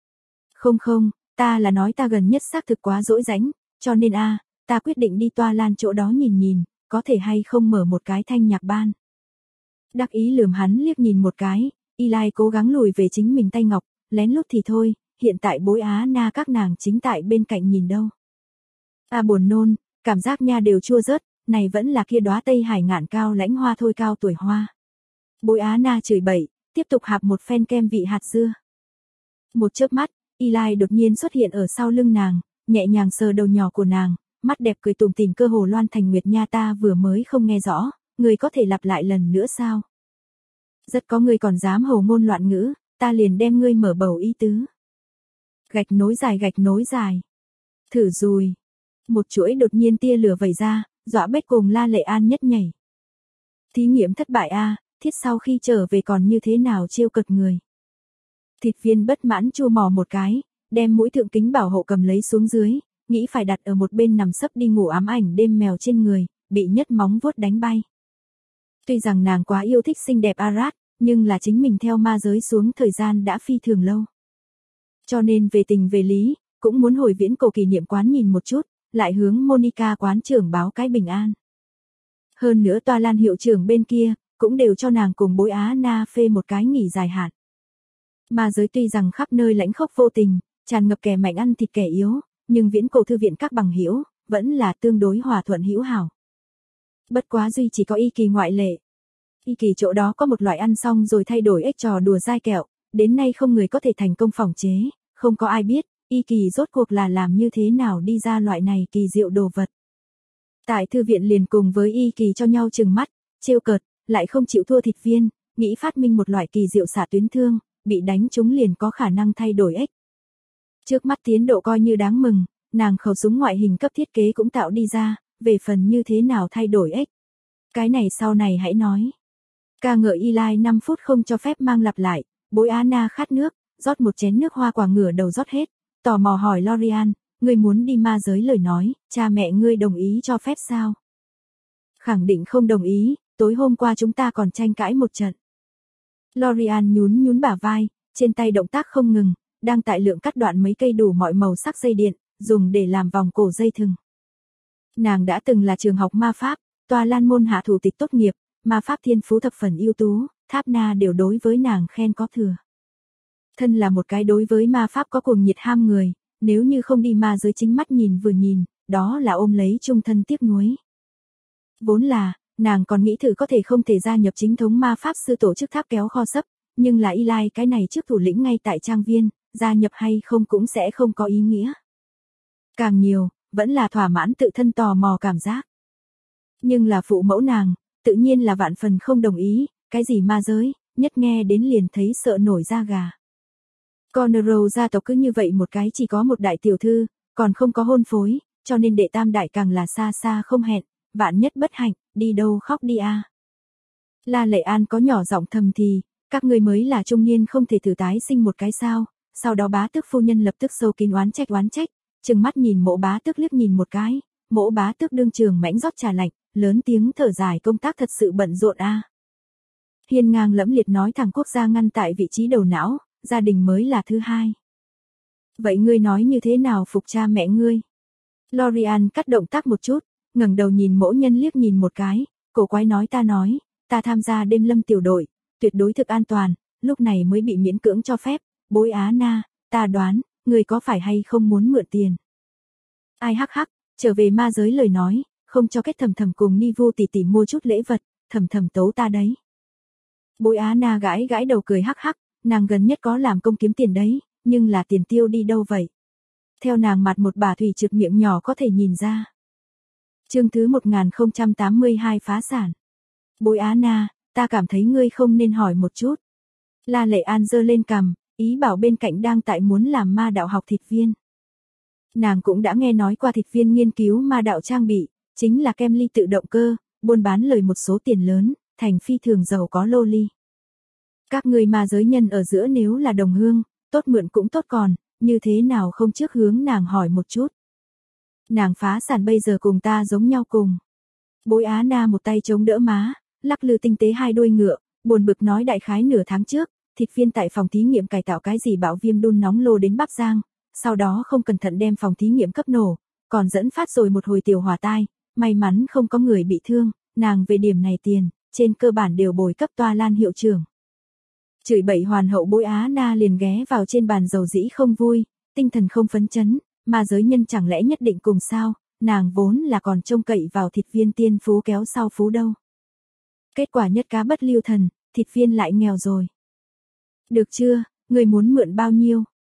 Không, ta là nói ta gần nhất xác thực quá dỗi rãnh, cho nên ta quyết định đi toa lan chỗ đó nhìn, có thể hay không mở một cái thanh nhạc ban. Đắc ý lườm hắn liếc nhìn một cái, Y Lai cố gắng lùi về chính mình tay ngọc, lén lút thì thôi, hiện tại Bối Á Na các nàng chính tại bên cạnh nhìn đâu. Buồn nôn, cảm giác nha đều chua rớt, này vẫn là kia đóa Tây Hải ngạn cao lãnh hoa thôi cao tuổi hoa. Bối Á Na chửi bậy, tiếp tục hạp một phen kem vị hạt dưa. Một chớp mắt, Y Lai đột nhiên xuất hiện ở sau lưng nàng, nhẹ nhàng sờ đầu nhỏ của nàng, mắt đẹp cười tủm tỉm cơ hồ loan thành nguyệt nha, ta vừa mới không nghe rõ, người có thể lặp lại lần nữa sao? Rất có người còn dám hồ ngôn loạn ngữ, ta liền đem ngươi mở bầu ý tứ. Gạch nối dài. Thử rồi. Một chuỗi đột nhiên tia lửa vẩy ra, dọa Bết cùng La Lệ An nhất nhảy. Thí nghiệm thất bại a, Thiết sau khi trở về còn như thế nào trêu cợt người. Thịt viên bất mãn chua mò một cái, đem mũi thượng kính bảo hộ cầm lấy xuống dưới, nghĩ phải đặt ở một bên nằm sấp đi ngủ ám ảnh đêm mèo trên người, bị nhất móng vuốt đánh bay. Tuy rằng nàng quá yêu thích xinh đẹp Arad, nhưng là chính mình theo ma giới xuống thời gian đã phi thường lâu. Cho nên về tình về lý, cũng muốn hồi viễn cổ kỷ niệm quán nhìn một chút, lại hướng Monica quán trưởng báo cái bình an. Hơn nữa Toa Lan hiệu trưởng bên kia, cũng đều cho nàng cùng Bối Á Na phê một cái nghỉ dài hạn. Ma giới tuy rằng khắp nơi lãnh khốc vô tình, tràn ngập kẻ mạnh ăn thịt kẻ yếu, nhưng viễn cổ thư viện các bằng hữu vẫn là tương đối hòa thuận hữu hảo. Bất quá duy chỉ có Y Kỳ ngoại lệ. Y Kỳ chỗ đó có một loại ăn xong rồi thay đổi ếch trò đùa dai kẹo, đến nay không người có thể thành công phỏng chế, không có ai biết, Y Kỳ rốt cuộc là làm như thế nào đi ra loại này kỳ diệu đồ vật. Tại thư viện liền cùng với Y Kỳ cho nhau trừng mắt, trêu cợt, lại không chịu thua thịt viên, nghĩ phát minh một loại kỳ diệu xạ tuyến thương, bị đánh trúng liền có khả năng thay đổi ếch. Trước mắt tiến độ coi như đáng mừng, nàng khẩu súng ngoại hình cấp thiết kế cũng tạo đi ra, về phần như thế nào thay đổi ếch. Cái này sau này hãy nói. Ca ngợi Eli 5 phút không cho phép mang lặp lại, Bối Á Na khát nước, rót một chén nước hoa quả ngửa đầu rót hết, tò mò hỏi Lorian, ngươi muốn đi ma giới lời nói, cha mẹ ngươi đồng ý cho phép sao? Khẳng định không đồng ý, tối hôm qua chúng ta còn tranh cãi một trận. Lorian nhún bả vai, trên tay động tác không ngừng, đang tại lượng cắt đoạn mấy cây đủ mọi màu sắc dây điện, dùng để làm vòng cổ dây thừng. Nàng đã từng là trường học ma pháp, Toa Lan môn hạ thủ tịch tốt nghiệp, ma pháp thiên phú thập phần ưu tú, Tháp Na đều đối với nàng khen có thừa. Thân là một cái đối với ma pháp có cuồng nhiệt ham người, nếu như không đi ma giới chính mắt nhìn vừa nhìn, đó là ôm lấy chung thân tiếc nuối. Vốn là, nàng còn nghĩ thử có thể không thể gia nhập chính thống ma pháp sư tổ chức tháp kéo kho sấp, nhưng là Eli cái này trước thủ lĩnh ngay tại trang viên, gia nhập hay không cũng sẽ không có ý nghĩa. Càng nhiều, vẫn là thỏa mãn tự thân tò mò cảm giác. Nhưng là phụ mẫu nàng, tự nhiên là vạn phần không đồng ý, cái gì ma giới, nhất nghe đến liền thấy sợ nổi da gà. Conroe gia tộc cứ như vậy một cái chỉ có một đại tiểu thư, còn không có hôn phối, cho nên đệ tam đại càng là xa xa không hẹn, vạn nhất bất hạnh, đi đâu khóc đi a. La Lệ An có nhỏ giọng thầm thì, các ngươi mới là trung niên không thể thử tái sinh một cái sao, sau đó bá tước phu nhân lập tức sâu kín oán trách, trừng mắt nhìn Mộ bá tước liếc nhìn một cái, Mộ bá tước đương trường mãnh rót trà lạnh, lớn tiếng thở dài, công tác thật sự bận rộn a. Hiên ngang lẫm liệt nói thẳng quốc gia ngăn tại vị trí đầu não, gia đình mới là thứ hai. Vậy ngươi nói như thế nào phục cha mẹ ngươi? Lorian cắt động tác một chút, ngẩng đầu nhìn Mỗ nhân liếc nhìn một cái, cổ quái nói, ta tham gia đêm lâm tiểu đội, tuyệt đối thực an toàn, lúc này mới bị miễn cưỡng cho phép, Bối Á Na, ta đoán, ngươi có phải hay không muốn mượn tiền? Ai hắc hắc, trở về ma giới lời nói, không cho kết thầm cùng Nivu tỷ tỷ mua chút lễ vật, thầm tấu ta đấy. Bối Á Na gãi đầu cười hắc hắc, nàng gần nhất có làm công kiếm tiền đấy, nhưng là tiền tiêu đi đâu vậy? Theo nàng mặt một bà thủy trực miệng nhỏ có thể nhìn ra. Chương thứ 1082 phá sản. Bối Á Na, ta cảm thấy ngươi không nên hỏi một chút. La Lệ An giơ lên cằm, ý bảo bên cạnh đang tại muốn làm ma đạo học thịt viên. Nàng cũng đã nghe nói qua thịt viên nghiên cứu ma đạo trang bị, chính là kem ly tự động cơ, buôn bán lời một số tiền lớn, thành phi thường giàu có lô ly. Các người ma giới nhân ở giữa nếu là đồng hương, tốt mượn cũng tốt còn, như thế nào không trước hướng nàng hỏi một chút. Nàng phá sản bây giờ cùng ta giống nhau cùng. Bối Á Na một tay chống đỡ má, lắc lư tinh tế hai đuôi ngựa, buồn bực nói đại khái nửa tháng trước, thịt viên tại phòng thí nghiệm cải tạo cái gì bão viêm đun nóng lô đến Bắc Giang, sau đó không cẩn thận đem phòng thí nghiệm cấp nổ, còn dẫn phát rồi một hồi tiểu hỏa tai, may mắn không có người bị thương, nàng về điểm này tiền, trên cơ bản đều bồi cấp Toa Lan hiệu trưởng. Chửi bậy hoàn hậu Bối Á Na liền ghé vào trên bàn dầu dĩ không vui, tinh thần không phấn chấn, mà giới nhân chẳng lẽ nhất định cùng sao, nàng vốn là còn trông cậy vào thịt viên tiên phú kéo sau phú đâu. Kết quả nhất cá bất lưu thần, thịt viên lại nghèo rồi. Được chưa, người muốn mượn bao nhiêu?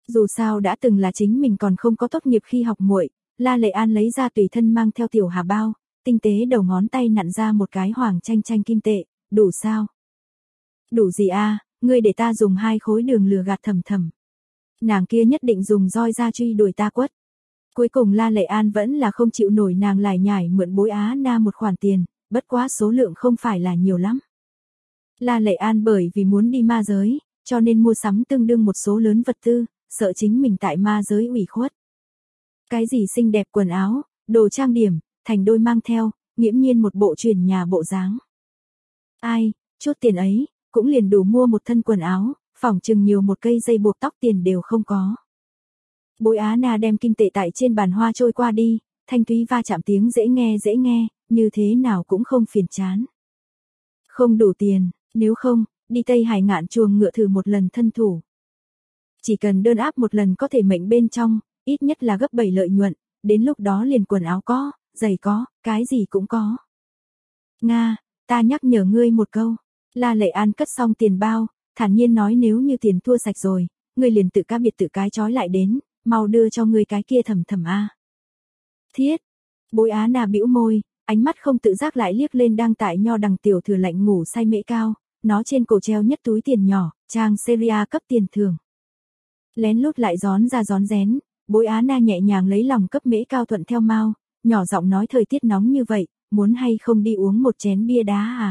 Dù sao đã từng là chính mình còn không có tốt nghiệp khi học muội, La Lệ An lấy ra tùy thân mang theo tiểu hà bao, tinh tế đầu ngón tay nặn ra một cái hoàng chanh chanh kim tệ, đủ sao? Đủ gì a, ngươi để ta dùng 2 khối đường lừa gạt Thầm Thầm. Nàng kia nhất định dùng roi ra truy đuổi ta quất. Cuối cùng La Lệ An vẫn là không chịu nổi nàng lải nhải mượn Bối Á Na một khoản tiền, bất quá số lượng không phải là nhiều lắm. La Lệ An bởi vì muốn đi ma giới, cho nên mua sắm tương đương một số lớn vật tư, sợ chính mình tại ma giới ủy khuất. Cái gì xinh đẹp quần áo, đồ trang điểm, thành đôi mang theo, nghiễm nhiên một bộ chuyển nhà bộ dáng. Ai, chút tiền ấy, cũng liền đủ mua một thân quần áo, phỏng chừng nhiều một cây dây buộc tóc tiền đều không có. Bối Á Na đem kim tệ tại trên bàn hoa trôi qua đi, thanh thúy va chạm tiếng dễ nghe, như thế nào cũng không phiền chán. Không đủ tiền, nếu không, đi Tây Hải Ngạn chuồng ngựa thử một lần thân thủ. Chỉ cần đơn áp một lần có thể mệnh bên trong, ít nhất là gấp 7 lợi nhuận, đến lúc đó liền quần áo có, giày có, cái gì cũng có. Nga, ta nhắc nhở ngươi một câu. La Lệ An cất xong tiền bao, thản nhiên nói nếu như tiền thua sạch rồi, ngươi liền tự cá biệt tự cái trói lại đến, mau đưa cho ngươi cái kia Thầm Thầm a. Thiết. Bối Á Na bĩu môi, ánh mắt không tự giác lại liếc lên đang tại nho đằng tiểu thừa lạnh ngủ say Mễ Cao, nó trên cổ treo nhất túi tiền nhỏ, trang seria cấp tiền thưởng. Lén lút lại gión ra gión rén, Bối Á Na nhẹ nhàng lấy lòng cấp Mễ Cao thuận theo mau, nhỏ giọng nói thời tiết nóng như vậy, muốn hay không đi uống một chén bia đá à?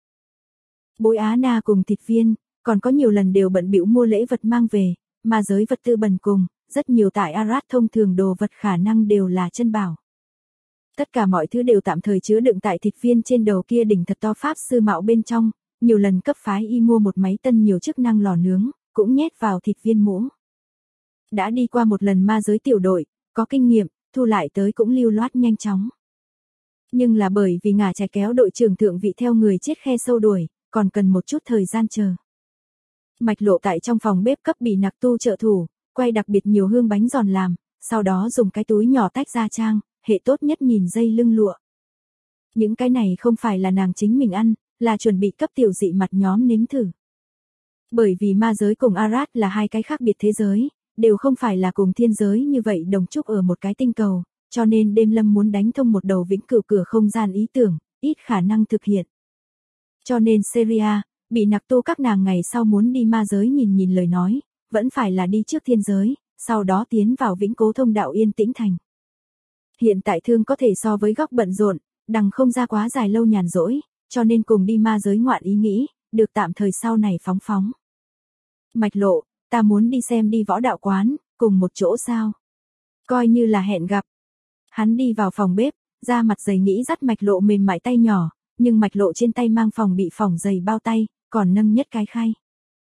Bối Á Na cùng thịt viên, còn có nhiều lần đều bận bịu mua lễ vật mang về, mà giới vật tư bần cùng, rất nhiều tại Arad thông thường đồ vật khả năng đều là chân bảo. Tất cả mọi thứ đều tạm thời chứa đựng tại thịt viên trên đầu kia đỉnh thật to pháp sư mạo bên trong, nhiều lần cấp phái y mua một máy tân nhiều chức năng lò nướng, cũng nhét vào thịt viên mũ. Đã đi qua một lần ma giới tiểu đội, có kinh nghiệm, thu lại tới cũng lưu loát nhanh chóng. Nhưng là bởi vì ngả trái kéo đội trưởng thượng vị theo người chết khe sâu đuổi, còn cần một chút thời gian chờ. Mạch Lộ tại trong phòng bếp cấp Bỉ Nặc Tu trợ thủ, quay đặc biệt nhiều hương bánh giòn làm, sau đó dùng cái túi nhỏ tách ra trang, hệ tốt nhất nhìn dây lưng lụa. Những cái này không phải là nàng chính mình ăn, là chuẩn bị cấp tiểu dị mặt nhóm nếm thử. Bởi vì ma giới cùng Arad là hai cái khác biệt thế giới, đều không phải là cùng thiên giới như vậy đồng trúc ở một cái tinh cầu, cho nên Đêm Lâm muốn đánh thông một đầu vĩnh cửu cửa không gian ý tưởng, ít khả năng thực hiện. Cho nên Seria, Bỉ Nặc Tu các nàng ngày sau muốn đi ma giới nhìn lời nói, vẫn phải là đi trước thiên giới, sau đó tiến vào vĩnh cố thông đạo yên tĩnh thành. Hiện tại thương có thể so với góc bận rộn, đằng không ra quá dài lâu nhàn rỗi, cho nên cùng đi ma giới ngoạn ý nghĩ, được tạm thời sau này phóng. Mạch Lộ, ta muốn đi xem đi võ đạo quán, cùng một chỗ sao? Coi như là hẹn gặp. Hắn đi vào phòng bếp, ra mặt dày nghĩ dắt Mạch Lộ mềm mại tay nhỏ, nhưng Mạch Lộ trên tay mang phòng bị phỏng dày bao tay, còn nâng nhất cái khay.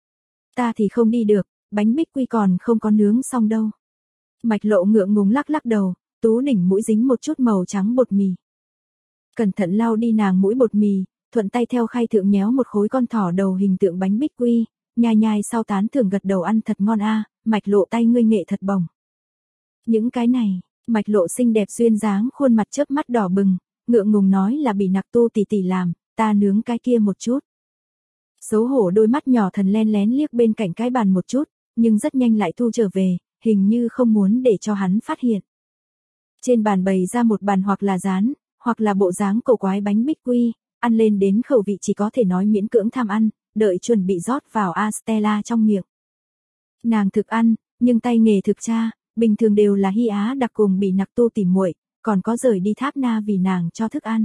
Ta thì không đi được, bánh bích quy còn không có nướng xong đâu. Mạch Lộ ngượng ngùng lắc đầu, tú đỉnh mũi dính một chút màu trắng bột mì. Cẩn thận lau đi nàng mũi bột mì, thuận tay theo khay thượng nhéo một khối con thỏ đầu hình tượng bánh bích quy, nhai sau tán thưởng gật đầu ăn thật ngon a, Mạch Lộ tay ngươi nghệ thật bồng. Những cái này, Mạch Lộ xinh đẹp duyên dáng khuôn mặt chớp mắt đỏ bừng, ngượng ngùng nói là Bỉ Nặc Tu tỷ tỷ làm, ta nướng cái kia một chút. Xấu hổ đôi mắt nhỏ thần len lén liếc bên cạnh cái bàn một chút, nhưng rất nhanh lại thu trở về, hình như không muốn để cho hắn phát hiện. Trên bàn bày ra một bàn hoặc là rán, hoặc là bộ dáng cổ quái bánh bích quy, ăn lên đến khẩu vị chỉ có thể nói miễn cưỡng tham ăn, đợi chuẩn bị rót vào Astella trong miệng. Nàng thực ăn, nhưng tay nghề thực cha, bình thường đều là Hy Á đặc cùng Bỉ Nặc Tu tỉ muội, còn có rời đi Tháp Na vì nàng cho thức ăn.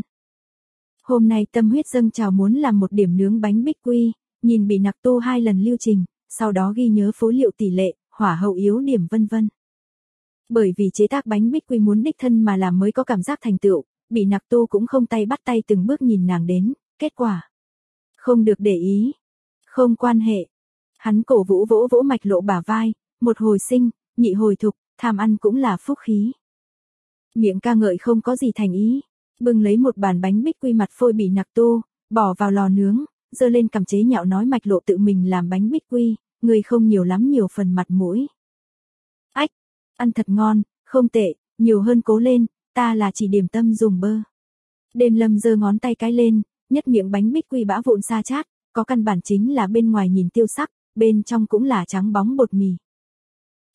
Hôm nay tâm huyết dâng trào muốn làm một điểm nướng bánh bích quy, nhìn Bỉ Nặc Tu 2 lần lưu trình, sau đó ghi nhớ phối liệu tỷ lệ, hỏa hậu yếu điểm vân vân. Bởi vì chế tác bánh bích quy muốn đích thân mà làm mới có cảm giác thành tựu, Bỉ Nặc Tu cũng không tay bắt tay từng bước nhìn nàng đến, kết quả. Không được để ý. Không quan hệ. Hắn cổ vũ vỗ Mạch Lộ bả vai, một hồi sinh, nhị hồi thục, tham ăn cũng là phúc khí. Miệng ca ngợi không có gì thành ý, bưng lấy một bàn bánh bích quy mặt phôi Bỉ Nặc Tu, bỏ vào lò nướng, giơ lên cầm chế nhạo nói Mạch Lộ tự mình làm bánh bích quy, người không nhiều lắm nhiều phần mặt mũi. Ách, ăn thật ngon, không tệ, nhiều hơn cố lên, ta là chỉ điểm tâm dùng bơ. Đêm Lâm giơ ngón tay cái lên, nhất miệng bánh bích quy bã vụn sa chát, có căn bản chính là bên ngoài nhìn tiêu sắc, bên trong cũng là trắng bóng bột mì.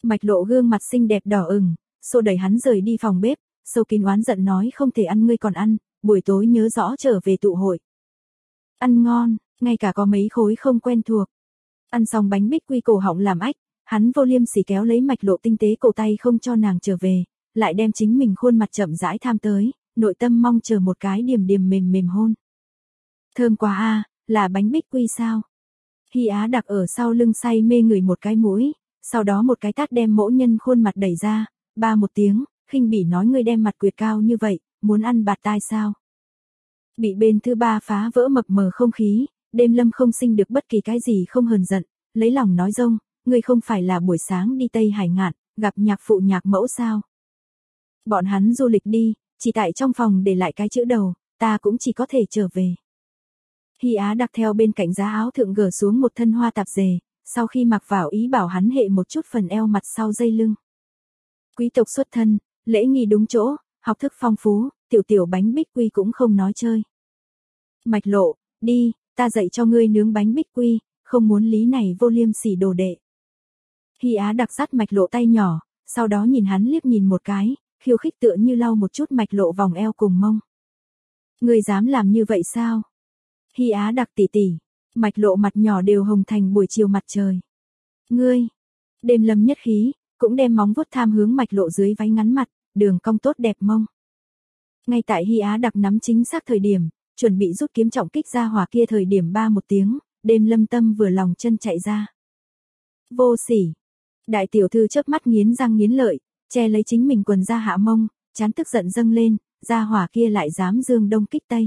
Mạch Lộ gương mặt xinh đẹp đỏ ửng, xô đẩy hắn rời đi phòng bếp, sâu kín oán giận nói không thể ăn ngươi còn ăn, buổi tối nhớ rõ trở về tụ hội. Ăn ngon, ngay cả có mấy khối không quen thuộc. Ăn xong bánh bích quy cổ họng làm ách, hắn vô liêm sỉ kéo lấy Mạch Lộ tinh tế cổ tay không cho nàng trở về, lại đem chính mình khuôn mặt chậm rãi tham tới, nội tâm mong chờ một cái điềm điềm mềm mềm hôn. Thơm quá a, là bánh bích quy sao? Hy Á đặt ở sau lưng say mê người một cái mũi, sau đó một cái tát đem mỗ nhân khuôn mặt đẩy ra, ba một tiếng, khinh bỉ nói ngươi đem mặt quyệt cao như vậy, muốn ăn bạt tai sao? Bị bên thứ ba phá vỡ mập mờ không khí, Đêm Lâm không sinh được bất kỳ cái gì không hờn giận, lấy lòng nói rông, ngươi không phải là buổi sáng đi Tây Hải Ngạn, gặp nhạc phụ nhạc mẫu sao? Bọn hắn du lịch đi, chỉ tại trong phòng để lại cái chữ đầu, ta cũng chỉ có thể trở về. Hy Á đặt theo bên cạnh giá áo thượng gỡ xuống một thân hoa tạp dề, sau khi mặc vào ý bảo hắn hệ một chút phần eo mặt sau dây lưng. Quý tộc xuất thân, lễ nghi đúng chỗ, học thức phong phú, tiểu tiểu bánh bích quy cũng không nói chơi. Mạch Lộ, đi, ta dạy cho ngươi nướng bánh bích quy, không muốn lý này vô liêm sỉ đồ đệ. Hy Á đặc dắt Mạch Lộ tay nhỏ, sau đó nhìn hắn liếc nhìn một cái, khiêu khích tựa như lau một chút Mạch Lộ vòng eo cùng mông. Ngươi dám làm như vậy sao? Hy Á đặc tỉ tỉ, Mạch Lộ mặt nhỏ đều hồng thành buổi chiều mặt trời. Ngươi, Đêm Lâm nhất khí, cũng đem móng vuốt tham hướng Mạch Lộ dưới váy ngắn mặt, đường cong tốt đẹp mông. Ngay tại Hy Á đặc nắm chính xác thời điểm, chuẩn bị rút kiếm trọng kích ra hỏa kia thời điểm ba một tiếng, Đêm Lâm tâm vừa lòng chân chạy ra. Vô sỉ. Đại tiểu thư chớp mắt nghiến răng nghiến lợi, che lấy chính mình quần ra hạ mông, chán tức giận dâng lên, ra hỏa kia lại dám dương đông kích tây.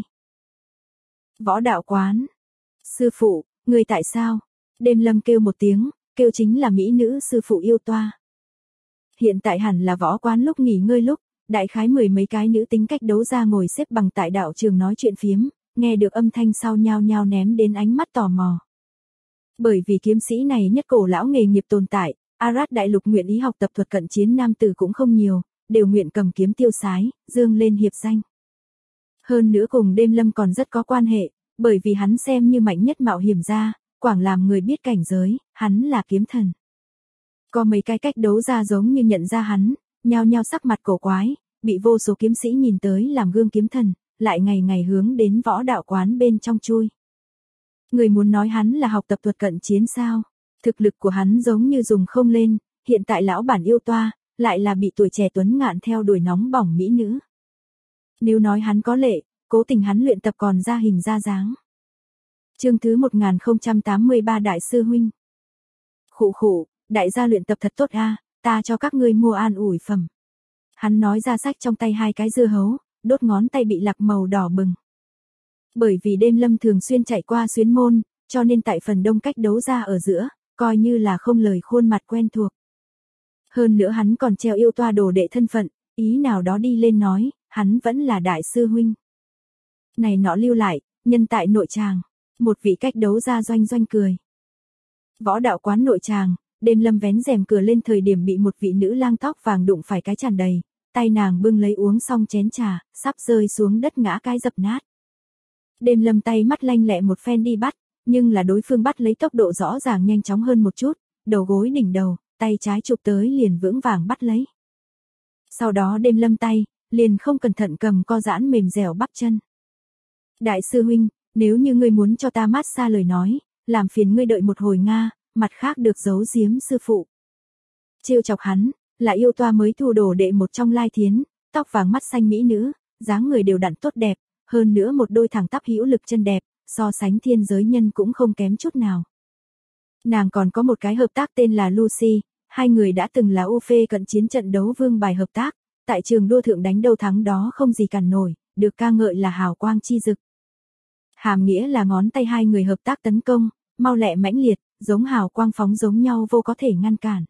Võ đạo quán. Sư phụ, người tại sao? Đêm Lâm kêu một tiếng, kêu chính là mỹ nữ sư phụ yêu toa. Hiện tại hẳn là võ quán lúc nghỉ ngơi lúc, đại khái mười mấy cái nữ tính cách đấu ra ngồi xếp bằng tại đạo trường nói chuyện phiếm, nghe được âm thanh sau nhao nhao ném đến ánh mắt tò mò. Bởi vì kiếm sĩ này nhất cổ lão nghề nghiệp tồn tại, Arad đại lục nguyện ý học tập thuật cận chiến nam tử cũng không nhiều, đều nguyện cầm kiếm tiêu sái, dương lên hiệp danh. Hơn nữa cùng Đêm Lâm còn rất có quan hệ, bởi vì hắn xem như mạnh nhất mạo hiểm gia, quảng làm người biết cảnh giới, hắn là kiếm thần. Có mấy cái cách đấu ra giống như nhận ra hắn, nhao nhao sắc mặt cổ quái, bị vô số kiếm sĩ nhìn tới làm gương kiếm thần, lại ngày ngày hướng đến võ đạo quán bên trong chui. Người muốn nói hắn là học tập thuật cận chiến sao? Thực lực của hắn giống như dùng không lên, hiện tại lão bản yêu toa, lại là bị tuổi trẻ tuấn ngạn theo đuổi nóng bỏng mỹ nữ. Nếu nói hắn có lệ, cố tình hắn luyện tập còn ra hình ra dáng. Chương thứ 1083 Đại sư huynh. Khụ khụ, đại gia luyện tập thật tốt a, ta cho các ngươi mua an ủi phẩm. Hắn nói ra sách trong tay hai cái dưa hấu, đốt ngón tay bị lạc màu đỏ bừng. Bởi vì Đêm Lâm thường xuyên chạy qua xuyến môn, cho nên tại phần đông cách đấu ra ở giữa, coi như là không lời khuôn mặt quen thuộc. Hơn nữa hắn còn treo yêu toa đồ đệ thân phận, ý nào đó đi lên nói, hắn vẫn là đại sư huynh. Này nọ lưu lại, nhân tại nội tràng, một vị cách đấu ra doanh doanh cười. Võ đạo quán nội tràng, Đêm Lâm vén rèm cửa lên thời điểm bị một vị nữ lang tóc vàng đụng phải cái tràn đầy, tay nàng bưng lấy uống xong chén trà, sắp rơi xuống đất ngã cái dập nát. Đêm Lâm tay mắt lanh lẹ một phen đi bắt, nhưng là đối phương bắt lấy tốc độ rõ ràng nhanh chóng hơn một chút, đầu gối đỉnh đầu, tay trái chụp tới liền vững vàng bắt lấy. Sau đó Đêm Lâm tay, liền không cẩn thận cầm co giãn mềm dẻo bắp chân. Đại sư huynh, nếu như ngươi muốn cho ta mát xa lời nói, làm phiền ngươi đợi một hồi Nga, mặt khác được giấu giếm sư phụ. Trêu chọc hắn, là yêu toa mới thu đồ đệ một trong Lai Thiến, tóc vàng mắt xanh mỹ nữ, dáng người đều đặn tốt đẹp, hơn nữa một đôi thẳng tắp hữu lực chân đẹp, so sánh thiên giới nhân cũng không kém chút nào. Nàng còn có một cái hợp tác tên là Lucy, hai người đã từng là UFE cận chiến trận đấu vương bài hợp tác, tại trường đua thượng đánh đầu thắng đó không gì cản nổi, được ca ngợi là hào quang chi rực. Hàm nghĩa là ngón tay hai người hợp tác tấn công, mau lẹ mãnh liệt, giống hào quang phóng giống nhau vô có thể ngăn cản.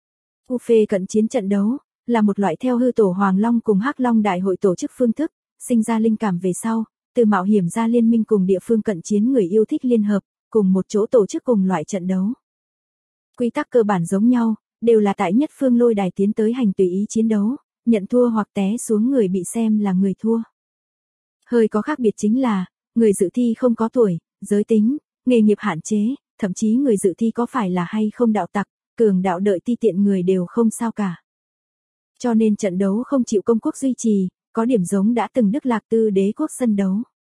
UFE cận chiến trận đấu là một loại theo hư tổ Hoàng Long cùng Hắc Long đại hội tổ chức phương thức, sinh ra linh cảm về sau, từ mạo hiểm ra liên minh cùng địa phương cận chiến người yêu thích liên hợp, cùng một chỗ tổ chức cùng loại trận đấu. Quy tắc cơ bản giống nhau, đều là tại nhất phương lôi đài tiến tới hành tùy ý chiến đấu, nhận thua hoặc té xuống người bị xem là người thua. Hơi có khác biệt chính là, người dự thi không có tuổi, giới tính, nghề nghiệp hạn chế, thậm chí người dự thi có phải là hay không đạo tặc, cường đạo đợi ti tiện người đều không sao cả. Cho nên trận đấu không chịu công quốc duy trì, có điểm giống đã từng Đức Lạc Tư đế quốc sân đấu.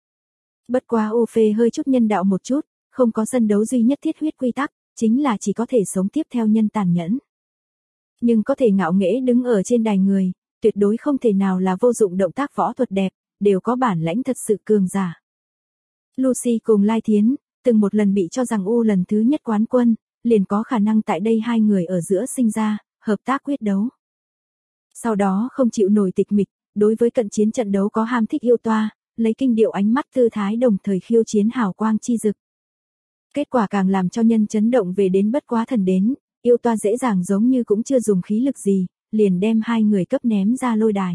Bất quá ô phê hơi chút nhân đạo một chút, không có sân đấu duy nhất thiết huyết quy tắc, chính là chỉ có thể sống tiếp theo nhân tàn nhẫn. Nhưng có thể ngạo nghễ đứng ở trên đài người, tuyệt đối không thể nào là vô dụng động tác võ thuật đẹp, đều có bản lãnh thật sự cường giả. Lucy cùng Lai Thiến, từng một lần bị cho rằng lần thứ nhất quán quân, liền có khả năng tại đây hai người ở giữa sinh ra, hợp tác quyết đấu. Sau đó không chịu nổi tịch mịch, đối với cận chiến trận đấu có ham thích yêu toa, lấy kinh điệu ánh mắt tư thái đồng thời khiêu chiến hào quang chi rực. Kết quả càng làm cho nhân chấn động về đến bất quá thần đến, yêu toa dễ dàng giống như cũng chưa dùng khí lực gì, liền đem hai người cấp ném ra lôi đài.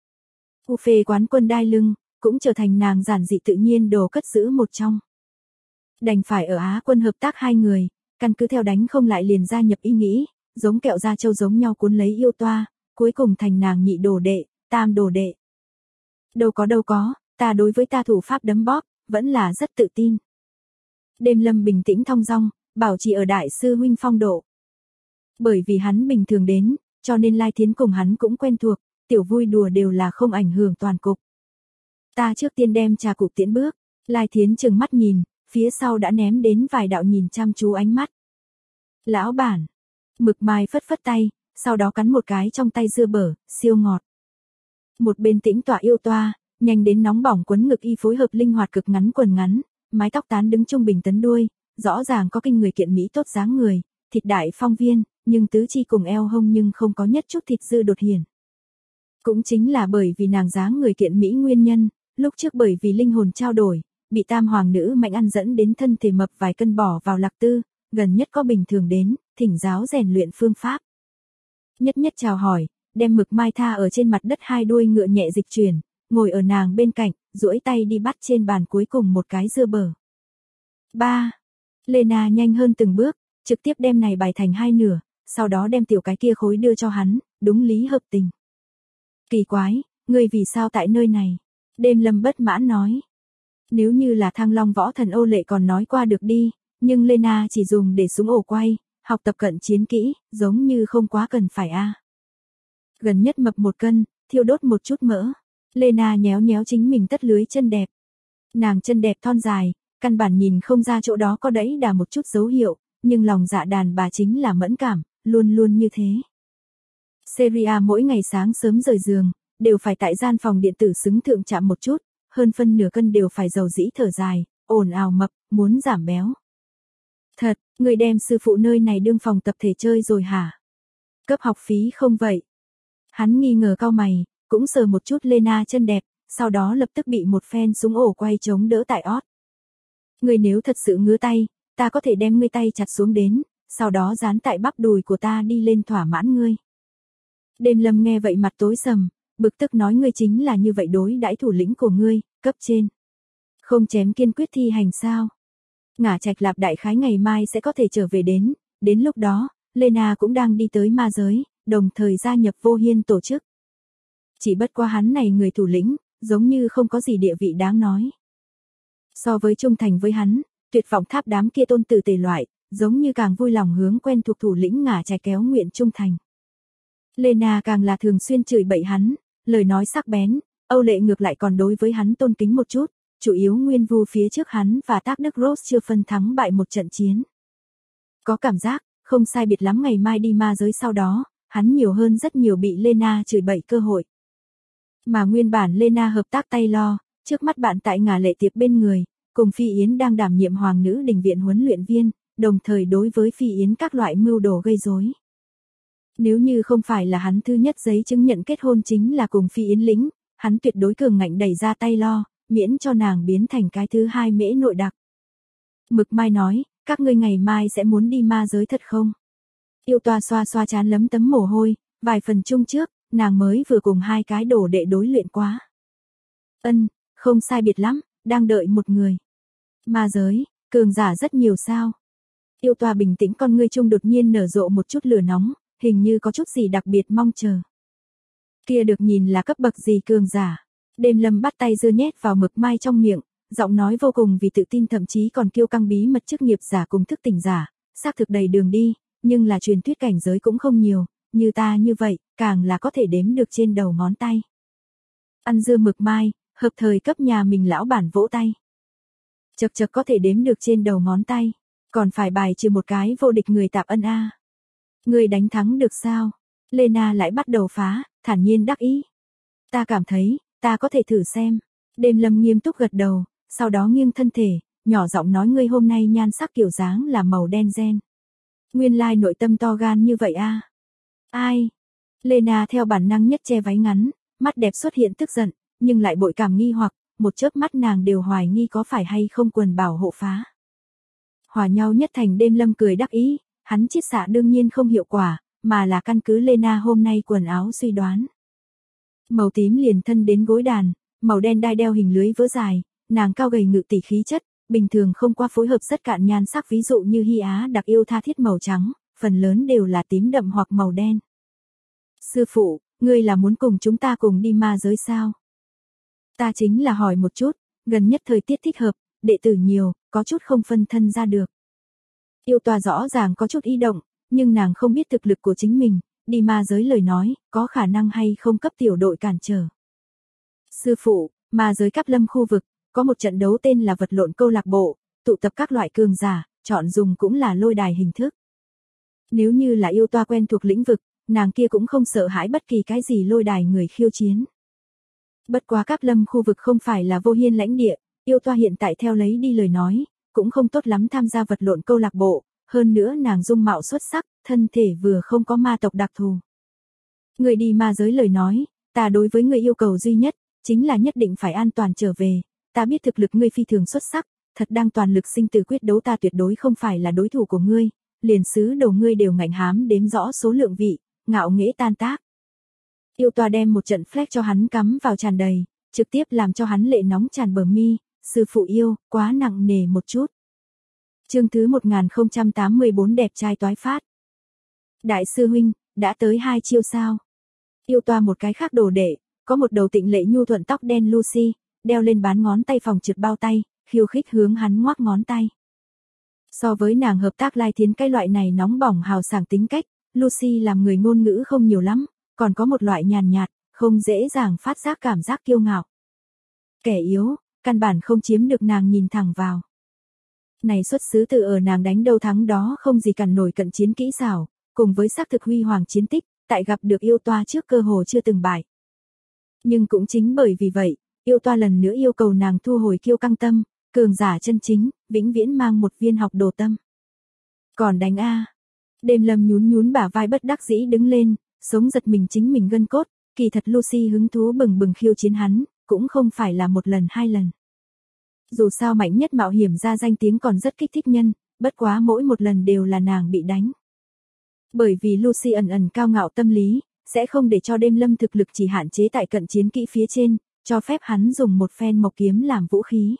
Phê quán quân đai lưng, cũng trở thành nàng giản dị tự nhiên đồ cất giữ một trong. Đành phải ở Á quân hợp tác hai người, căn cứ theo đánh không lại liền gia nhập ý nghĩ, giống kẹo da trâu giống nhau cuốn lấy yêu toa, cuối cùng thành nàng nhị đồ đệ, tam đồ đệ. Đâu có, ta đối với ta thủ pháp đấm bóp, vẫn là rất tự tin. Đêm Lâm bình tĩnh thong dong, bảo trì ở đại sư huynh phong độ. Bởi vì hắn bình thường đến, cho nên Lai Thiến cùng hắn cũng quen thuộc, tiểu vui đùa đều là không ảnh hưởng toàn cục. Ta trước tiên đem trà cục tiễn bước, Lai Thiến trừng mắt nhìn, phía sau đã ném đến vài đạo nhìn chăm chú ánh mắt. Lão bản, Mực Mai phất phất tay, sau đó cắn một cái trong tay dưa bở, siêu ngọt. Một bên tĩnh tọa yêu toa, nhanh đến nóng bỏng quấn ngực y phối hợp linh hoạt cực ngắn quần ngắn, mái tóc tán đứng trung bình tấn đuôi, rõ ràng có kinh người kiện mỹ tốt dáng người, thịt đại phong viên, nhưng tứ chi cùng eo hông nhưng không có nhất chút thịt dư đột hiển. Cũng chính là bởi vì nàng dáng người kiện mỹ nguyên nhân, lúc trước bởi vì linh hồn trao đổi, bị tam hoàng nữ mạnh ăn dẫn đến thân thể mập vài cân bỏ vào Lạc Tư, gần nhất có bình thường đến, thỉnh giáo rèn luyện phương pháp. Nhất chào hỏi, đem Mực Mai tha ở trên mặt đất hai đuôi ngựa nhẹ dịch chuyển, ngồi ở nàng bên cạnh, duỗi tay đi bắt trên bàn cuối cùng một cái dưa bở. 3. Lena nhanh hơn từng bước, trực tiếp đem này bài thành hai nửa, sau đó đem tiểu cái kia khối đưa cho hắn, đúng lý hợp tình. Kỳ quái, ngươi vì sao tại nơi này? Đêm Lâm bất mãn nói. Nếu như là Thăng Long võ thần Âu Lệ còn nói qua được đi, nhưng Lena chỉ dùng để súng ổ quay, học tập cận chiến kỹ, giống như không quá cần phải a. Gần nhất mập 1 cân, thiêu đốt một chút mỡ. Lena nhéo nhéo chính mình tất lưới chân đẹp. Nàng chân đẹp thon dài, căn bản nhìn không ra chỗ đó có đẫy đà một chút dấu hiệu, nhưng lòng dạ đàn bà chính là mẫn cảm, luôn luôn như thế. Seria mỗi ngày sáng sớm rời giường, đều phải tại gian phòng điện tử xứng thượng chạm một chút, hơn phân nửa cân đều phải dầu dĩ thở dài, ồn ào mập, muốn giảm béo. Thật, người đem sư phụ nơi này đương phòng tập thể chơi rồi hả? Cấp học phí không vậy? Hắn nghi ngờ cau mày, cũng sờ một chút Lena chân đẹp, sau đó lập tức bị một phen súng ổ quay chống đỡ tại ót. Người nếu thật sự ngứa tay, ta có thể đem ngươi tay chặt xuống đến, sau đó dán tại bắp đùi của ta đi lên thỏa mãn ngươi. Đêm Lâm nghe vậy mặt tối sầm, bực tức nói ngươi chính là như vậy đối đãi thủ lĩnh của ngươi, cấp trên. Không chém kiên quyết thi hành sao? Ngả Trạch Lạp đại khái ngày mai sẽ có thể trở về đến lúc đó, Lena cũng đang đi tới ma giới, đồng thời gia nhập Vô Hiên tổ chức. Chỉ bất qua hắn này người thủ lĩnh, giống như không có gì địa vị đáng nói. So với trung thành với hắn, tuyệt vọng tháp đám kia tôn tử tề loại, giống như càng vui lòng hướng quen thuộc thủ lĩnh Ngả Trạch kéo nguyện trung thành. Lena càng là thường xuyên chửi bậy hắn, lời nói sắc bén, Âu Lệ ngược lại còn đối với hắn tôn kính một chút, chủ yếu nguyên vu phía trước hắn và Tác Đức Rose chưa phân thắng bại một trận chiến. Có cảm giác, không sai biệt lắm ngày mai đi ma giới sau đó, hắn nhiều hơn rất nhiều bị Lena chửi bậy cơ hội. Mà nguyên bản Lena hợp tác tay lo, trước mắt bạn tại Ngả Lệ Tiệp bên người, cùng Phi Yến đang đảm nhiệm Hoàng nữ đình viện huấn luyện viên, đồng thời đối với Phi Yến các loại mưu đồ gây rối. Nếu như không phải là hắn thứ nhất giấy chứng nhận kết hôn chính là cùng Phi Yến lĩnh, hắn tuyệt đối cường ngạnh đẩy ra tay lo, miễn cho nàng biến thành cái thứ hai mễ nội đặc. Mực Mai nói, các ngươi ngày mai sẽ muốn đi ma giới thật không? Yêu toa xoa xoa trán lấm tấm mồ hôi, vài phần chung trước, nàng mới vừa cùng hai cái đồ đệ đối luyện quá. Không sai biệt lắm, đang đợi một người. Ma giới, cường giả rất nhiều sao? Yêu toa bình tĩnh con ngươi chung đột nhiên nở rộ một chút lửa nóng, hình như có chút gì đặc biệt mong chờ. Kia được nhìn là cấp bậc gì cường giả. Đêm Lâm bắt tay dưa nhét vào Mực Mai trong miệng, giọng nói vô cùng vì tự tin thậm chí còn kiêu căng bí mật chức nghiệp giả cùng thức tỉnh giả, xác thực đầy đường đi, nhưng là truyền thuyết cảnh giới cũng không nhiều, như ta như vậy, càng là có thể đếm được trên đầu ngón tay. Ăn dưa mực mai, hợp thời cấp nhà mình lão bản vỗ tay. Chật chật có thể đếm được trên đầu ngón tay, còn phải bài trừ một cái vô địch người Tạp Ân a. Người đánh thắng được sao? Lena lại bắt đầu phá, thản nhiên đắc ý. Ta cảm thấy, ta có thể thử xem. Đêm Lâm nghiêm túc gật đầu, sau đó nghiêng thân thể, nhỏ giọng nói ngươi hôm nay nhan sắc kiểu dáng là màu đen gen. Nguyên lai nội tâm to gan như vậy a. Ai? Lena theo bản năng nhất che váy ngắn, mắt đẹp xuất hiện tức giận, nhưng lại bội cảm nghi hoặc, một chớp mắt nàng đều hoài nghi có phải hay không quần bảo hộ phá. Hòa nhau nhất thành. Đêm Lâm cười đắc ý, hắn chiết xạ đương nhiên không hiệu quả, mà là căn cứ Lena hôm nay quần áo suy đoán. Màu tím liền thân đến gối đàn, màu đen đai đeo hình lưới vớ dài, nàng cao gầy ngự tỷ khí chất, bình thường không qua phối hợp rất cạn nhan sắc, ví dụ như Hy Á đặc yêu tha thiết màu trắng, phần lớn đều là tím đậm hoặc màu đen. Sư phụ, ngươi là muốn cùng chúng ta cùng đi ma giới sao? Ta chính là hỏi một chút, gần nhất thời tiết thích hợp, đệ tử nhiều, có chút không phân thân ra được. Yêu tòa rõ ràng có chút ý động, nhưng nàng không biết thực lực của chính mình, đi ma giới lời nói, có khả năng hay không cấp tiểu đội cản trở. Sư phụ, ma giới Cáp Lâm khu vực, có một trận đấu tên là vật lộn câu lạc bộ, tụ tập các loại cường giả, chọn dùng cũng là lôi đài hình thức. Nếu như là yêu toa quen thuộc lĩnh vực, nàng kia cũng không sợ hãi bất kỳ cái gì lôi đài người khiêu chiến. Bất quá Cáp Lâm khu vực không phải là Vô Hiên lãnh địa, yêu toa hiện tại theo lấy đi lời nói, cũng không tốt lắm tham gia vật lộn câu lạc bộ, hơn nữa nàng dung mạo xuất sắc, thân thể vừa không có ma tộc đặc thù. Người đi ma giới lời nói, ta đối với người yêu cầu duy nhất, chính là nhất định phải an toàn trở về, ta biết thực lực ngươi phi thường xuất sắc, thật đang toàn lực sinh tử quyết đấu, ta tuyệt đối không phải là đối thủ của ngươi, liền sứ đầu ngươi đều ngạnh hám đếm rõ số lượng vị, ngạo nghễ tan tác. Yêu toa đem một trận flex cho hắn cắm vào tràn đầy, trực tiếp làm cho hắn lệ nóng tràn bờ mi, sư phụ yêu, quá nặng nề một chút. Chương thứ 1084 đẹp trai toái phát. Đại sư huynh, đã tới 2 chiêu sao? Yêu toa một cái khác đồ đệ, có một đầu tịnh lệ nhu thuận tóc đen Lucy, đeo lên bán ngón tay phòng trượt bao tay, khiêu khích hướng hắn ngoắc ngón tay. So với nàng hợp tác Lai Thiến cái loại này nóng bỏng hào sảng tính cách, Lucy làm người ngôn ngữ không nhiều lắm, còn có một loại nhàn nhạt, không dễ dàng phát giác cảm giác kiêu ngạo. Kẻ yếu, căn bản không chiếm được nàng nhìn thẳng vào. Này xuất xứ từ ở nàng đánh đâu thắng đó không gì cản nổi cận chiến kỹ xảo, cùng với xác thực huy hoàng chiến tích, tại gặp được yêu toa trước cơ hồ chưa từng bại. Nhưng cũng chính bởi vì vậy, yêu toa lần nữa yêu cầu nàng thu hồi kiêu căng tâm, cường giả chân chính, vĩnh viễn mang một viên học đồ tâm. Còn đánh a. Đêm Lâm nhún nhún bả vai bất đắc dĩ đứng lên, sống giật mình chính mình gân cốt, kỳ thật Lucy hứng thú bừng bừng khiêu chiến hắn, cũng không phải là một lần 2 lần. Dù sao mạnh nhất mạo hiểm ra danh tiếng còn rất kích thích nhân, bất quá mỗi một lần đều là nàng bị đánh. Bởi vì Lucy ẩn ẩn cao ngạo tâm lý, sẽ không để cho Đêm Lâm thực lực chỉ hạn chế tại cận chiến kỹ phía trên, cho phép hắn dùng một phen mộc kiếm làm vũ khí.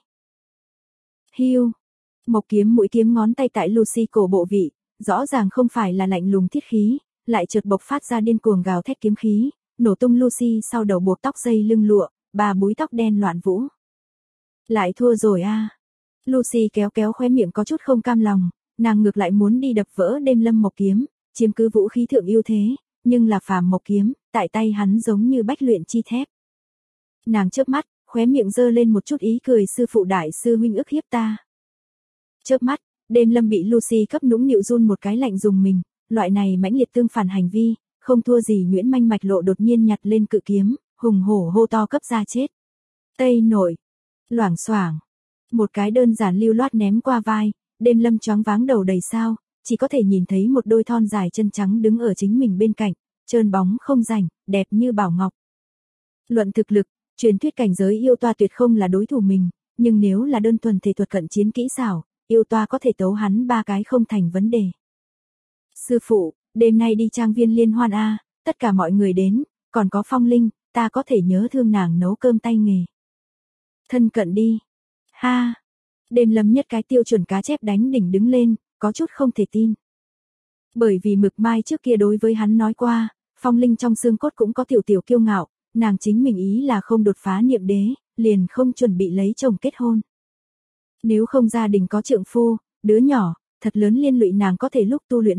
Hiu, mộc kiếm mũi kiếm ngón tay tại Lucy cổ bộ vị, rõ ràng không phải là lạnh lùng thiết khí, lại chợt bộc phát ra điên cuồng gào thét kiếm khí, nổ tung Lucy sau đầu buộc tóc dây lưng lụa, bà búi tóc đen loạn vũ. Lại thua rồi a. Lucy kéo kéo khóe miệng có chút không cam lòng, nàng ngược lại muốn đi đập vỡ Đêm Lâm mộc kiếm, chiếm cứ vũ khí thượng ưu thế, nhưng là phàm mộc kiếm, tại tay hắn giống như bách luyện chi thép. Nàng chớp mắt, khóe miệng giơ lên một chút ý cười, sư phụ đại sư huynh ức hiếp ta. Chớp mắt, Đêm Lâm bị Lucy cấp nũng nịu run một cái lạnh dùng mình, loại này mãnh liệt tương phản hành vi, không thua gì Nguyễn Manh Mạch Lộ đột nhiên nhặt lên cự kiếm, hùng hổ hô to cấp ra chết. Tây nổi, loảng xoảng, một cái đơn giản lưu loát ném qua vai, Đêm Lâm choáng váng đầu đầy sao, chỉ có thể nhìn thấy một đôi thon dài chân trắng đứng ở chính mình bên cạnh, trơn bóng không rảnh, đẹp như bảo ngọc. Luận thực lực, truyền thuyết cảnh giới yêu toa tuyệt không là đối thủ mình, nhưng nếu là đơn thuần thể thuật cận chiến kỹ xảo, yêu toa có thể tấu hắn 3 cái không thành vấn đề. Sư phụ, đêm nay đi trang viên liên hoan a, tất cả mọi người đến, còn có Phong Linh, ta có thể nhớ thương nàng nấu cơm tay nghề. Thân cận đi. Ha. Đêm Lâm nhất cái tiêu chuẩn cá chép đánh đỉnh đứng lên, có chút không thể tin. Bởi vì Mực Mai trước kia đối với hắn nói qua, Phong Linh trong xương cốt cũng có tiểu tiểu kiêu ngạo, nàng chính mình ý là không đột phá niệm đế, liền không chuẩn bị lấy chồng kết hôn. Nếu không gia đình có trượng phu, đứa nhỏ, thật lớn liên lụy nàng có thể lúc tu luyện lúc,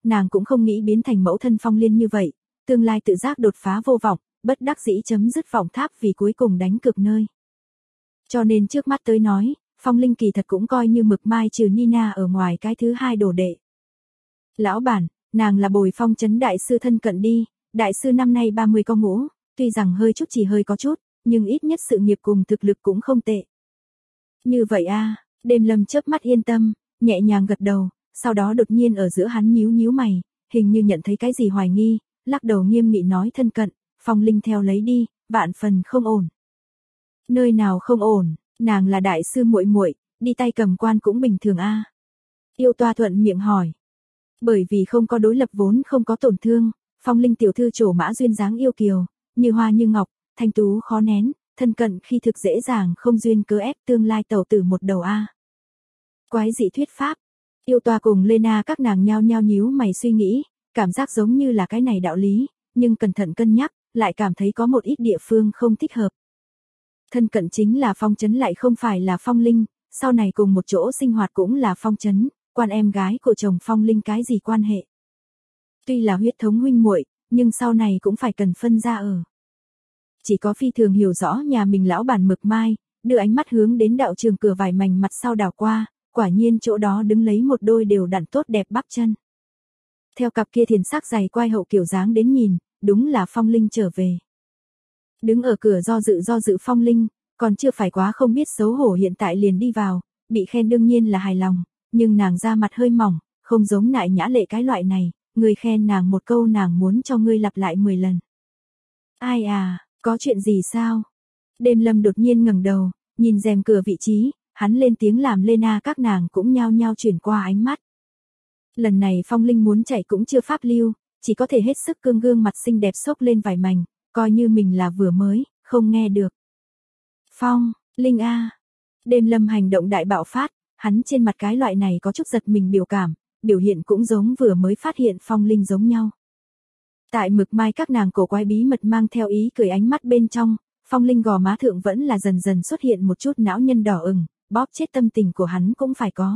nàng cũng không nghĩ biến thành mẫu thân Phong Liên như vậy, tương lai tự giác đột phá vô vọng, bất đắc dĩ chấm dứt vọng tháp vì cuối cùng đánh cược nơi. Cho nên trước mắt tới nói, Phong Linh kỳ thật cũng coi như mực mai trừ Nina ở ngoài cái thứ hai đồ đệ. Lão bản, nàng là Bồi Phong trấn đại sư thân cận đi, đại sư năm nay 30 có ngũ, tuy rằng hơi chút chỉ hơi có chút, nhưng ít nhất sự nghiệp cùng thực lực cũng không tệ. Như vậy a, Đêm Lâm chớp mắt yên tâm, nhẹ nhàng gật đầu, sau đó đột nhiên ở giữa hắn nhíu nhíu mày, hình như nhận thấy cái gì hoài nghi, lắc đầu nghiêm nghị nói thân cận, Phong Linh theo lấy đi, vạn phần không ổn. Nơi nào không ổn, nàng là đại sư muội muội, đi tay cầm quan cũng bình thường a. Yêu Toa thuận miệng hỏi. Bởi vì không có đối lập vốn không có tổn thương, Phong Linh tiểu thư trổ mã duyên dáng yêu kiều, như hoa như ngọc, thanh tú khó nén, thân cận khi thực dễ dàng không duyên cớ ép tương lai tẩu tử một đầu a. Quái dị thuyết pháp. Yêu Toa cùng Lena các nàng nhao nhao nhíu mày suy nghĩ, cảm giác giống như là cái này đạo lý, nhưng cẩn thận cân nhắc, lại cảm thấy có một ít địa phương không thích hợp. Thân cận chính là Phong trấn lại không phải là Phong Linh, sau này cùng một chỗ sinh hoạt cũng là Phong trấn, quan em gái của chồng Phong Linh cái gì quan hệ. Tuy là huyết thống huynh muội, nhưng sau này cũng phải cần phân ra ở. Chỉ có phi thường hiểu rõ nhà mình lão bản Mực Mai, đưa ánh mắt hướng đến đạo trường cửa vải mảnh mặt sau đảo qua, quả nhiên chỗ đó đứng lấy một đôi đều đặn tốt đẹp bắp chân. Theo cặp kia thiền sắc dày quai hậu kiểu dáng đến nhìn, đúng là Phong Linh trở về. Đứng ở cửa do dự Phong Linh, còn chưa phải quá không biết xấu hổ hiện tại liền đi vào, bị khen đương nhiên là hài lòng, nhưng nàng da mặt hơi mỏng, không giống Nại Nhã Lệ cái loại này, người khen nàng một câu nàng muốn cho ngươi lặp lại 10 lần. Ai à, có chuyện gì sao? Đêm Lâm đột nhiên ngẩng đầu, nhìn rèm cửa vị trí, hắn lên tiếng làm Lena các nàng cũng nhao nhao chuyển qua ánh mắt. Lần này Phong Linh muốn chạy cũng chưa pháp lưu, chỉ có thể hết sức cương gương mặt xinh đẹp xốc lên vải mảnh, coi như mình là vừa mới, không nghe được. Phong, Linh a. Đêm Lâm hành động đại bạo phát, hắn trên mặt cái loại này có chút giật mình biểu cảm, biểu hiện cũng giống vừa mới phát hiện Phong Linh giống nhau. Tại Mực Mai các nàng cổ quái bí mật mang theo ý cười ánh mắt bên trong, Phong Linh gò má thượng vẫn là dần dần xuất hiện một chút não nhân đỏ ửng, bóp chết tâm tình của hắn cũng phải có.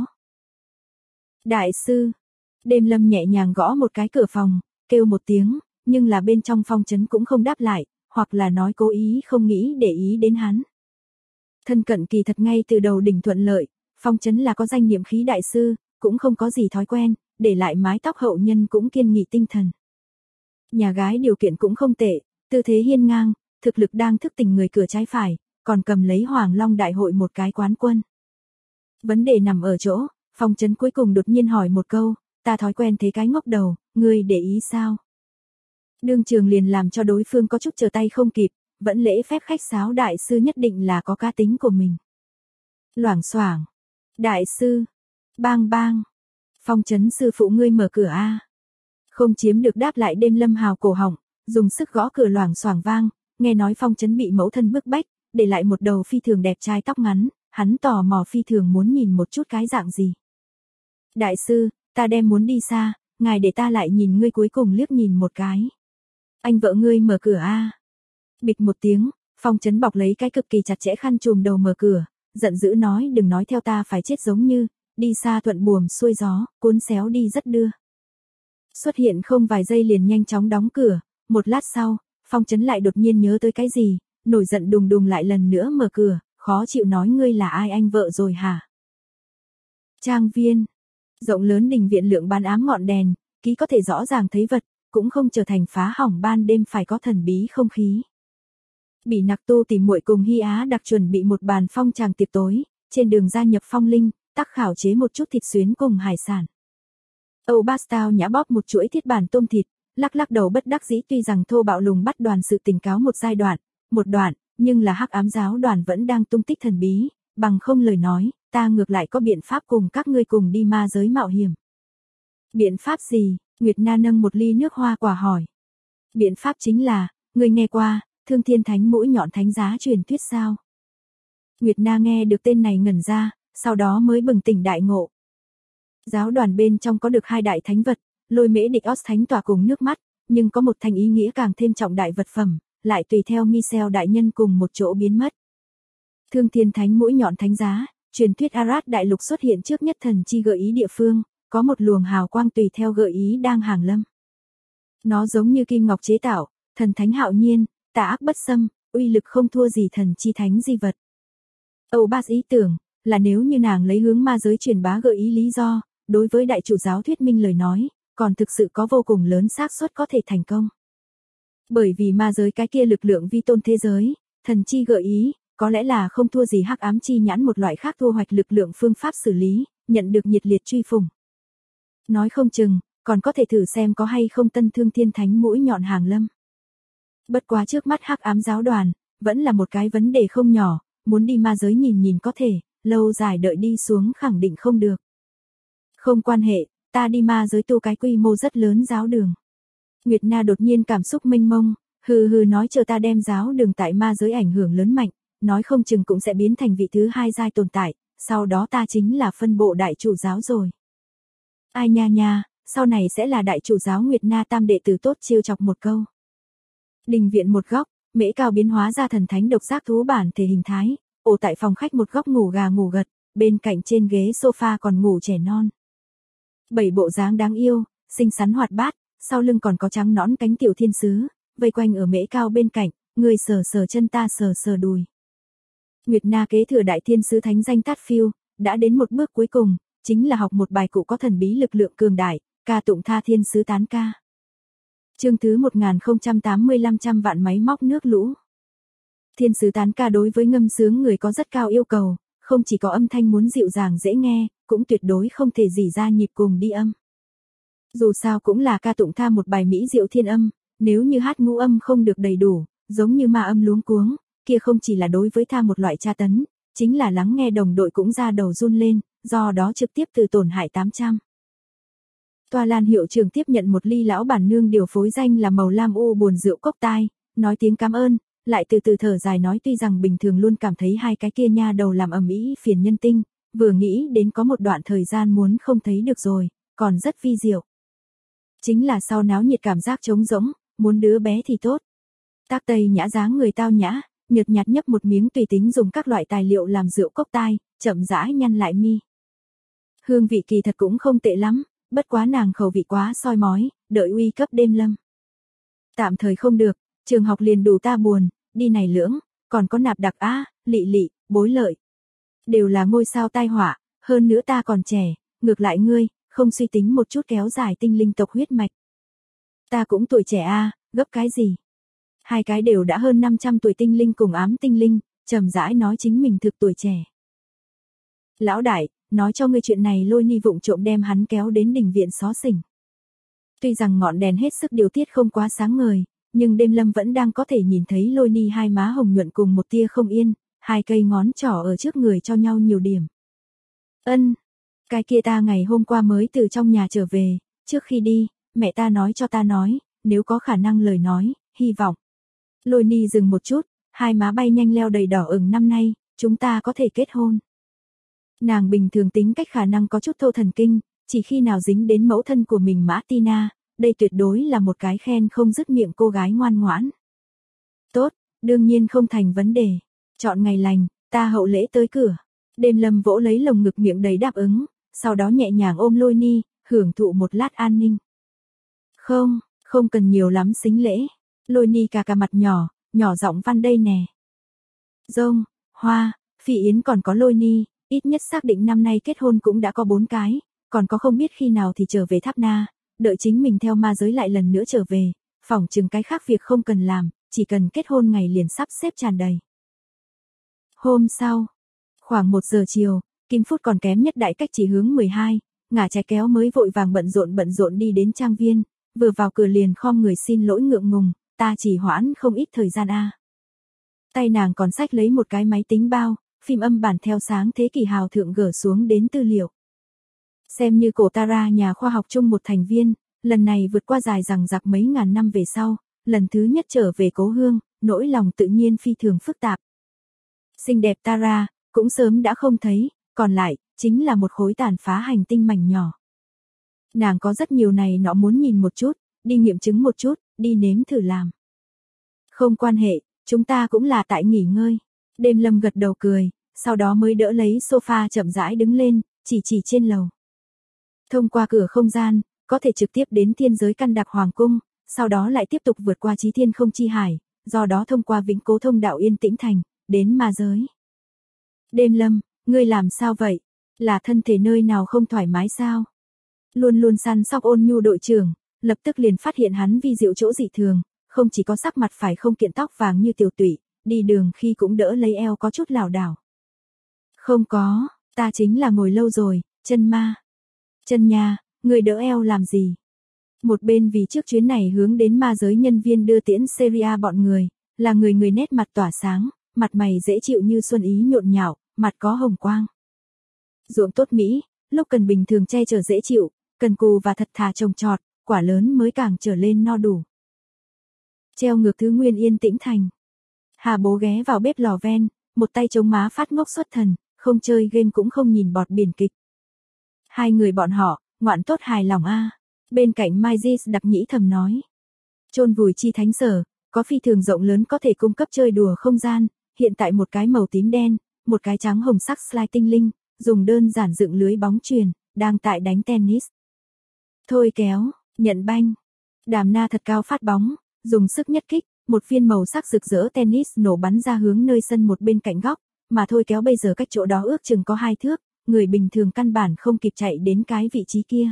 Đại sư, Đêm Lâm nhẹ nhàng gõ một cái cửa phòng, kêu một tiếng, nhưng là bên trong Phong trấn cũng không đáp lại, hoặc là nói cố ý không nghĩ để ý đến hắn. Thân cận kỳ thật ngay từ đầu đỉnh thuận lợi, Phong trấn là có danh niệm khí đại sư, cũng không có gì thói quen, để lại mái tóc hậu nhân cũng kiên nghị tinh thần. Nhà gái điều kiện cũng không tệ, tư thế hiên ngang, thực lực đang thức tỉnh người cửa trái phải, còn cầm lấy Hoàng Long đại hội một cái quán quân. Vấn đề nằm ở chỗ, Phong trấn cuối cùng đột nhiên hỏi một câu, ta thói quen thế cái ngốc đầu, ngươi để ý sao? Đương trường liền làm cho đối phương có chút trở tay không kịp, vẫn lễ phép khách sáo đại sư nhất định là có cá tính của mình. Loảng xoảng, đại sư, bang bang, Phong trấn sư phụ ngươi mở cửa a. Không chiếm được đáp lại Đêm Lâm hào cổ họng, dùng sức gõ cửa loảng xoảng vang, nghe nói Phong trấn bị mẫu thân bức bách, để lại một đầu phi thường đẹp trai tóc ngắn, hắn tò mò phi thường muốn nhìn một chút cái dạng gì. Đại sư, ta đem muốn đi xa, ngài để ta lại nhìn ngươi cuối cùng liếc nhìn một cái. Anh vợ ngươi mở cửa a. Bịch một tiếng, Phong trấn bọc lấy cái cực kỳ chặt chẽ khăn trùm đầu mở cửa, giận dữ nói đừng nói theo ta phải chết giống như, đi xa thuận buồm xuôi gió, cuốn xéo đi rất đưa. Xuất hiện không vài giây liền nhanh chóng đóng cửa, một lát sau, Phong trấn lại đột nhiên nhớ tới cái gì, nổi giận đùng đùng lại lần nữa mở cửa, khó chịu nói ngươi là ai anh vợ rồi hả? Trang viên, rộng lớn đình viện lượng ban ám ngọn đèn, ký có thể rõ ràng thấy vật, cũng không trở thành phá hỏng ban đêm phải có thần bí không khí. Bỉ Nặc Tu tìm muội cùng Hy Á đặc chuẩn bị một bàn phong tràng tiệc tối, trên đường gia nhập Phong Linh, tác khảo chế một chút thịt xuyến cùng hải sản. Âu Bastao nhã bóp một chuỗi thiết bản tôm thịt, lắc lắc đầu bất đắc dĩ tuy rằng thô bạo lùng bắt đoàn sự tình cáo một giai đoạn, một đoạn, nhưng là hắc ám giáo đoàn vẫn đang tung tích thần bí, bằng không lời nói, ta ngược lại có biện pháp cùng các ngươi cùng đi ma giới mạo hiểm. Biện pháp gì? Nguyệt Na nâng một ly nước hoa quả hỏi. Biện pháp chính là, ngươi nghe qua, Thương Thiên Thánh mũi nhọn thánh giá truyền thuyết sao? Nguyệt Na nghe được tên này ngẩn ra, sau đó mới bừng tỉnh đại ngộ. Giáo đoàn bên trong có được hai đại thánh vật, Lôi Mễ Địch Os thánh tỏa cùng nước mắt, nhưng có một thành ý nghĩa càng thêm trọng đại vật phẩm, lại tùy theo Michel đại nhân cùng một chỗ biến mất. Thương Thiên Thánh mũi nhọn thánh giá, truyền thuyết Arad đại lục xuất hiện trước nhất thần chi gợi ý địa phương, có một luồng hào quang tùy theo gợi ý đang hàng lâm. Nó giống như kim ngọc chế tạo, thần thánh hạo nhiên, tà ác bất xâm, uy lực không thua gì thần chi thánh di vật. Âu Bas ý tưởng là nếu như nàng lấy hướng ma giới truyền bá gợi ý lý do, đối với đại chủ giáo thuyết minh lời nói, còn thực sự có vô cùng lớn xác suất có thể thành công. Bởi vì ma giới cái kia lực lượng vi tôn thế giới, thần chi gợi ý, có lẽ là không thua gì hắc ám chi nhãn một loại khác thu hoạch lực lượng phương pháp xử lý, nhận được nhiệt liệt truy phủng. Nói không chừng, còn có thể thử xem có hay không tân thương thiên thánh mũi nhọn hàng lâm. Bất quá trước mắt hắc ám giáo đoàn, vẫn là một cái vấn đề không nhỏ, muốn đi ma giới nhìn nhìn có thể, lâu dài đợi đi xuống khẳng định không được. Không quan hệ, ta đi ma giới tu cái quy mô rất lớn giáo đường. Nguyệt Na đột nhiên cảm xúc mênh mông, hừ hừ nói chờ ta đem giáo đường tại ma giới ảnh hưởng lớn mạnh, nói không chừng cũng sẽ biến thành vị thứ hai giai tồn tại, sau đó ta chính là phân bộ đại chủ giáo rồi. Ai nha nha, sau này sẽ là đại chủ giáo Nguyệt Na tam đệ tử tốt trêu chọc một câu. Đình viện một góc, Mễ Cao biến hóa ra thần thánh độc giác thú bản thể hình thái, ổ tại phòng khách một góc ngủ gà ngủ gật, bên cạnh trên ghế sofa còn ngủ trẻ non. 7 bộ dáng đáng yêu, xinh xắn hoạt bát, sau lưng còn có trắng nõn cánh tiểu thiên sứ, vây quanh ở Mễ Cao bên cạnh, người sờ sờ chân ta sờ sờ đùi. Nguyệt Na kế thừa đại thiên sứ thánh danh Tát Phiêu, đã đến một bước cuối cùng, chính là học một bài cụ có thần bí lực lượng cường đại, ca tụng tha thiên sứ tán ca. Chương thứ 1080 trăm vạn máy móc nước lũ. Thiên sứ tán ca đối với ngâm sướng người có rất cao yêu cầu, không chỉ có âm thanh muốn dịu dàng dễ nghe, cũng tuyệt đối không thể rỉ ra nhịp cùng đi âm. Dù sao cũng là ca tụng tha một bài mỹ diệu thiên âm, nếu như hát ngũ âm không được đầy đủ, giống như ma âm luống cuống, kia không chỉ là đối với tha một loại tra tấn, chính là lắng nghe đồng đội cũng ra đầu run lên, do đó trực tiếp từ tổn hại 800. Toa Lan hiệu trưởng tiếp nhận một ly lão bản nương điều phối danh là màu lam u buồn rượu cốc tai, nói tiếng cảm ơn, lại từ từ thở dài nói tuy rằng bình thường luôn cảm thấy hai cái kia nha đầu làm ầm ĩ phiền nhân tinh, vừa nghĩ đến có một đoạn thời gian muốn không thấy được rồi, còn rất vi diệu. Chính là sau náo nhiệt cảm giác trống rỗng, muốn đứa bé thì tốt. Tác Tây Nhã dáng người tao nhã, nhợt nhạt nhấp một miếng tùy tính dùng các loại tài liệu làm rượu cốc tai, chậm rãi nhăn lại mi. Hương vị kỳ thật cũng không tệ lắm, bất quá nàng khẩu vị quá soi mói, đợi uy cấp đêm lâm. Tạm thời không được, trường học liền đủ ta buồn, đi này lưỡng, còn có nạp đặc á, lị lị, bối lợi. Đều là ngôi sao tai họa, hơn nữa ta còn trẻ, ngược lại ngươi, không suy tính một chút kéo dài tinh linh tộc huyết mạch. Ta cũng tuổi trẻ a, gấp cái gì? Hai cái đều đã hơn 500 tuổi tinh linh cùng ám tinh linh, trầm rãi nói chính mình thực tuổi trẻ. Lão đại, nói cho ngươi chuyện này Lôi Ni vụng trộm đem hắn kéo đến đình viện xó xỉnh. Tuy rằng ngọn đèn hết sức điều tiết không quá sáng ngời, nhưng đêm lâm vẫn đang có thể nhìn thấy Lôi Ni hai má hồng nhuận cùng một tia không yên, hai cây ngón trỏ ở trước người cho nhau nhiều điểm. Cái kia ta ngày hôm qua mới từ trong nhà trở về, trước khi đi, mẹ ta nói cho ta nói, nếu có khả năng lời nói, hy vọng. Lôi Ni dừng một chút, hai má bay nhanh leo đầy đỏ ửng năm nay, chúng ta có thể kết hôn. Nàng bình thường tính cách khả năng có chút thô thần kinh, chỉ khi nào dính đến mẫu thân của mình Mã Tina, đây tuyệt đối là một cái khen không dứt miệng cô gái ngoan ngoãn. Tốt, đương nhiên không thành vấn đề. Chọn ngày lành, ta hậu lễ tới cửa. Đêm lâm vỗ lấy lồng ngực miệng đầy đáp ứng, sau đó nhẹ nhàng ôm Lôi Ni, hưởng thụ một lát an ninh. Không cần nhiều lắm xính lễ. Lôi Ni cà mặt nhỏ, nhỏ giọng văn đây nè. Rông, Hoa, Phi Yến còn có Lôi Ni, ít nhất xác định năm nay kết hôn cũng đã có 4 cái, còn có không biết khi nào thì trở về Tháp Na, đợi chính mình theo ma giới lại lần nữa trở về, phỏng chừng cái khác việc không cần làm, chỉ cần kết hôn ngày liền sắp xếp tràn đầy. Hôm sau, khoảng 1 giờ chiều, Kim Phút còn kém nhất đại cách chỉ hướng 12, ngả trái kéo mới vội vàng bận rộn đi đến trang viên, vừa vào cửa liền khom người xin lỗi ngượng ngùng, ta chỉ hoãn không ít thời gian a. Tay nàng còn xách lấy một cái máy tính bao, phim âm bản theo sáng thế kỷ hào thượng gỡ xuống đến tư liệu. Xem như cổ Tara nhà khoa học chung một thành viên, lần này vượt qua dài dằng dặc mấy ngàn năm về sau, lần thứ nhất trở về cố hương, nỗi lòng tự nhiên phi thường phức tạp. Xinh đẹp Tara, cũng sớm đã không thấy, còn lại, chính là một khối tàn phá hành tinh mảnh nhỏ. Nàng có rất nhiều này nọ muốn nhìn một chút, đi nghiệm chứng một chút, đi nếm thử làm. Không quan hệ, chúng ta cũng là tại nghỉ ngơi. Đêm lâm gật đầu cười, sau đó mới đỡ lấy sofa chậm rãi đứng lên, chỉ trên lầu. Thông qua cửa không gian, có thể trực tiếp đến thiên giới Căn Đạc Hoàng cung, sau đó lại tiếp tục vượt qua Chí Thiên Không Chi Hải, do đó thông qua Vĩnh Cố Thông đạo Yên Tĩnh Thành, đến ma giới. Đêm Lâm, ngươi làm sao vậy? Là thân thể nơi nào không thoải mái sao? Luôn luôn săn sóc Ôn Nhu đội trưởng, lập tức liền phát hiện hắn vi diệu chỗ dị thường, không chỉ có sắc mặt phải không kiện tóc vàng như tiểu tụy, đi đường khi cũng đỡ lấy eo có chút lảo đảo. Không có, ta chính là ngồi lâu rồi, chân ma. Chân nha, người đỡ eo làm gì? Một bên vì trước chuyến này hướng đến ma giới nhân viên đưa tiễn Syria bọn người, là người nét mặt tỏa sáng, mặt mày dễ chịu như xuân ý nhộn nhạo, mặt có hồng quang. Ruộng tốt Mỹ, lúc cần bình thường che chở dễ chịu, cần cù và thật thà trồng trọt, quả lớn mới càng trở lên no đủ. Treo ngược Thứ Nguyên Yên Tĩnh Thành. Hà Bố ghé vào bếp lò ven, một tay chống má phát ngốc xuất thần, không chơi game cũng không nhìn bọt biển kịch. Hai người bọn họ, ngoạn tốt hài lòng a. Bên cạnh Mai Di đặc nhĩ thầm nói. Chôn vùi chi thánh sở, có phi thường rộng lớn có thể cung cấp chơi đùa không gian, hiện tại một cái màu tím đen, một cái trắng hồng sắc slide tinh linh, dùng đơn giản dựng lưới bóng chuyền, đang tại đánh tennis. Thôi kéo, nhận banh. Đàm Na thật cao phát bóng, dùng sức nhất kích, một viên màu sắc rực rỡ tennis nổ bắn ra hướng nơi sân một bên cạnh góc, mà thôi kéo bây giờ cách chỗ đó ước chừng có 2 thước, người bình thường căn bản không kịp chạy đến cái vị trí kia.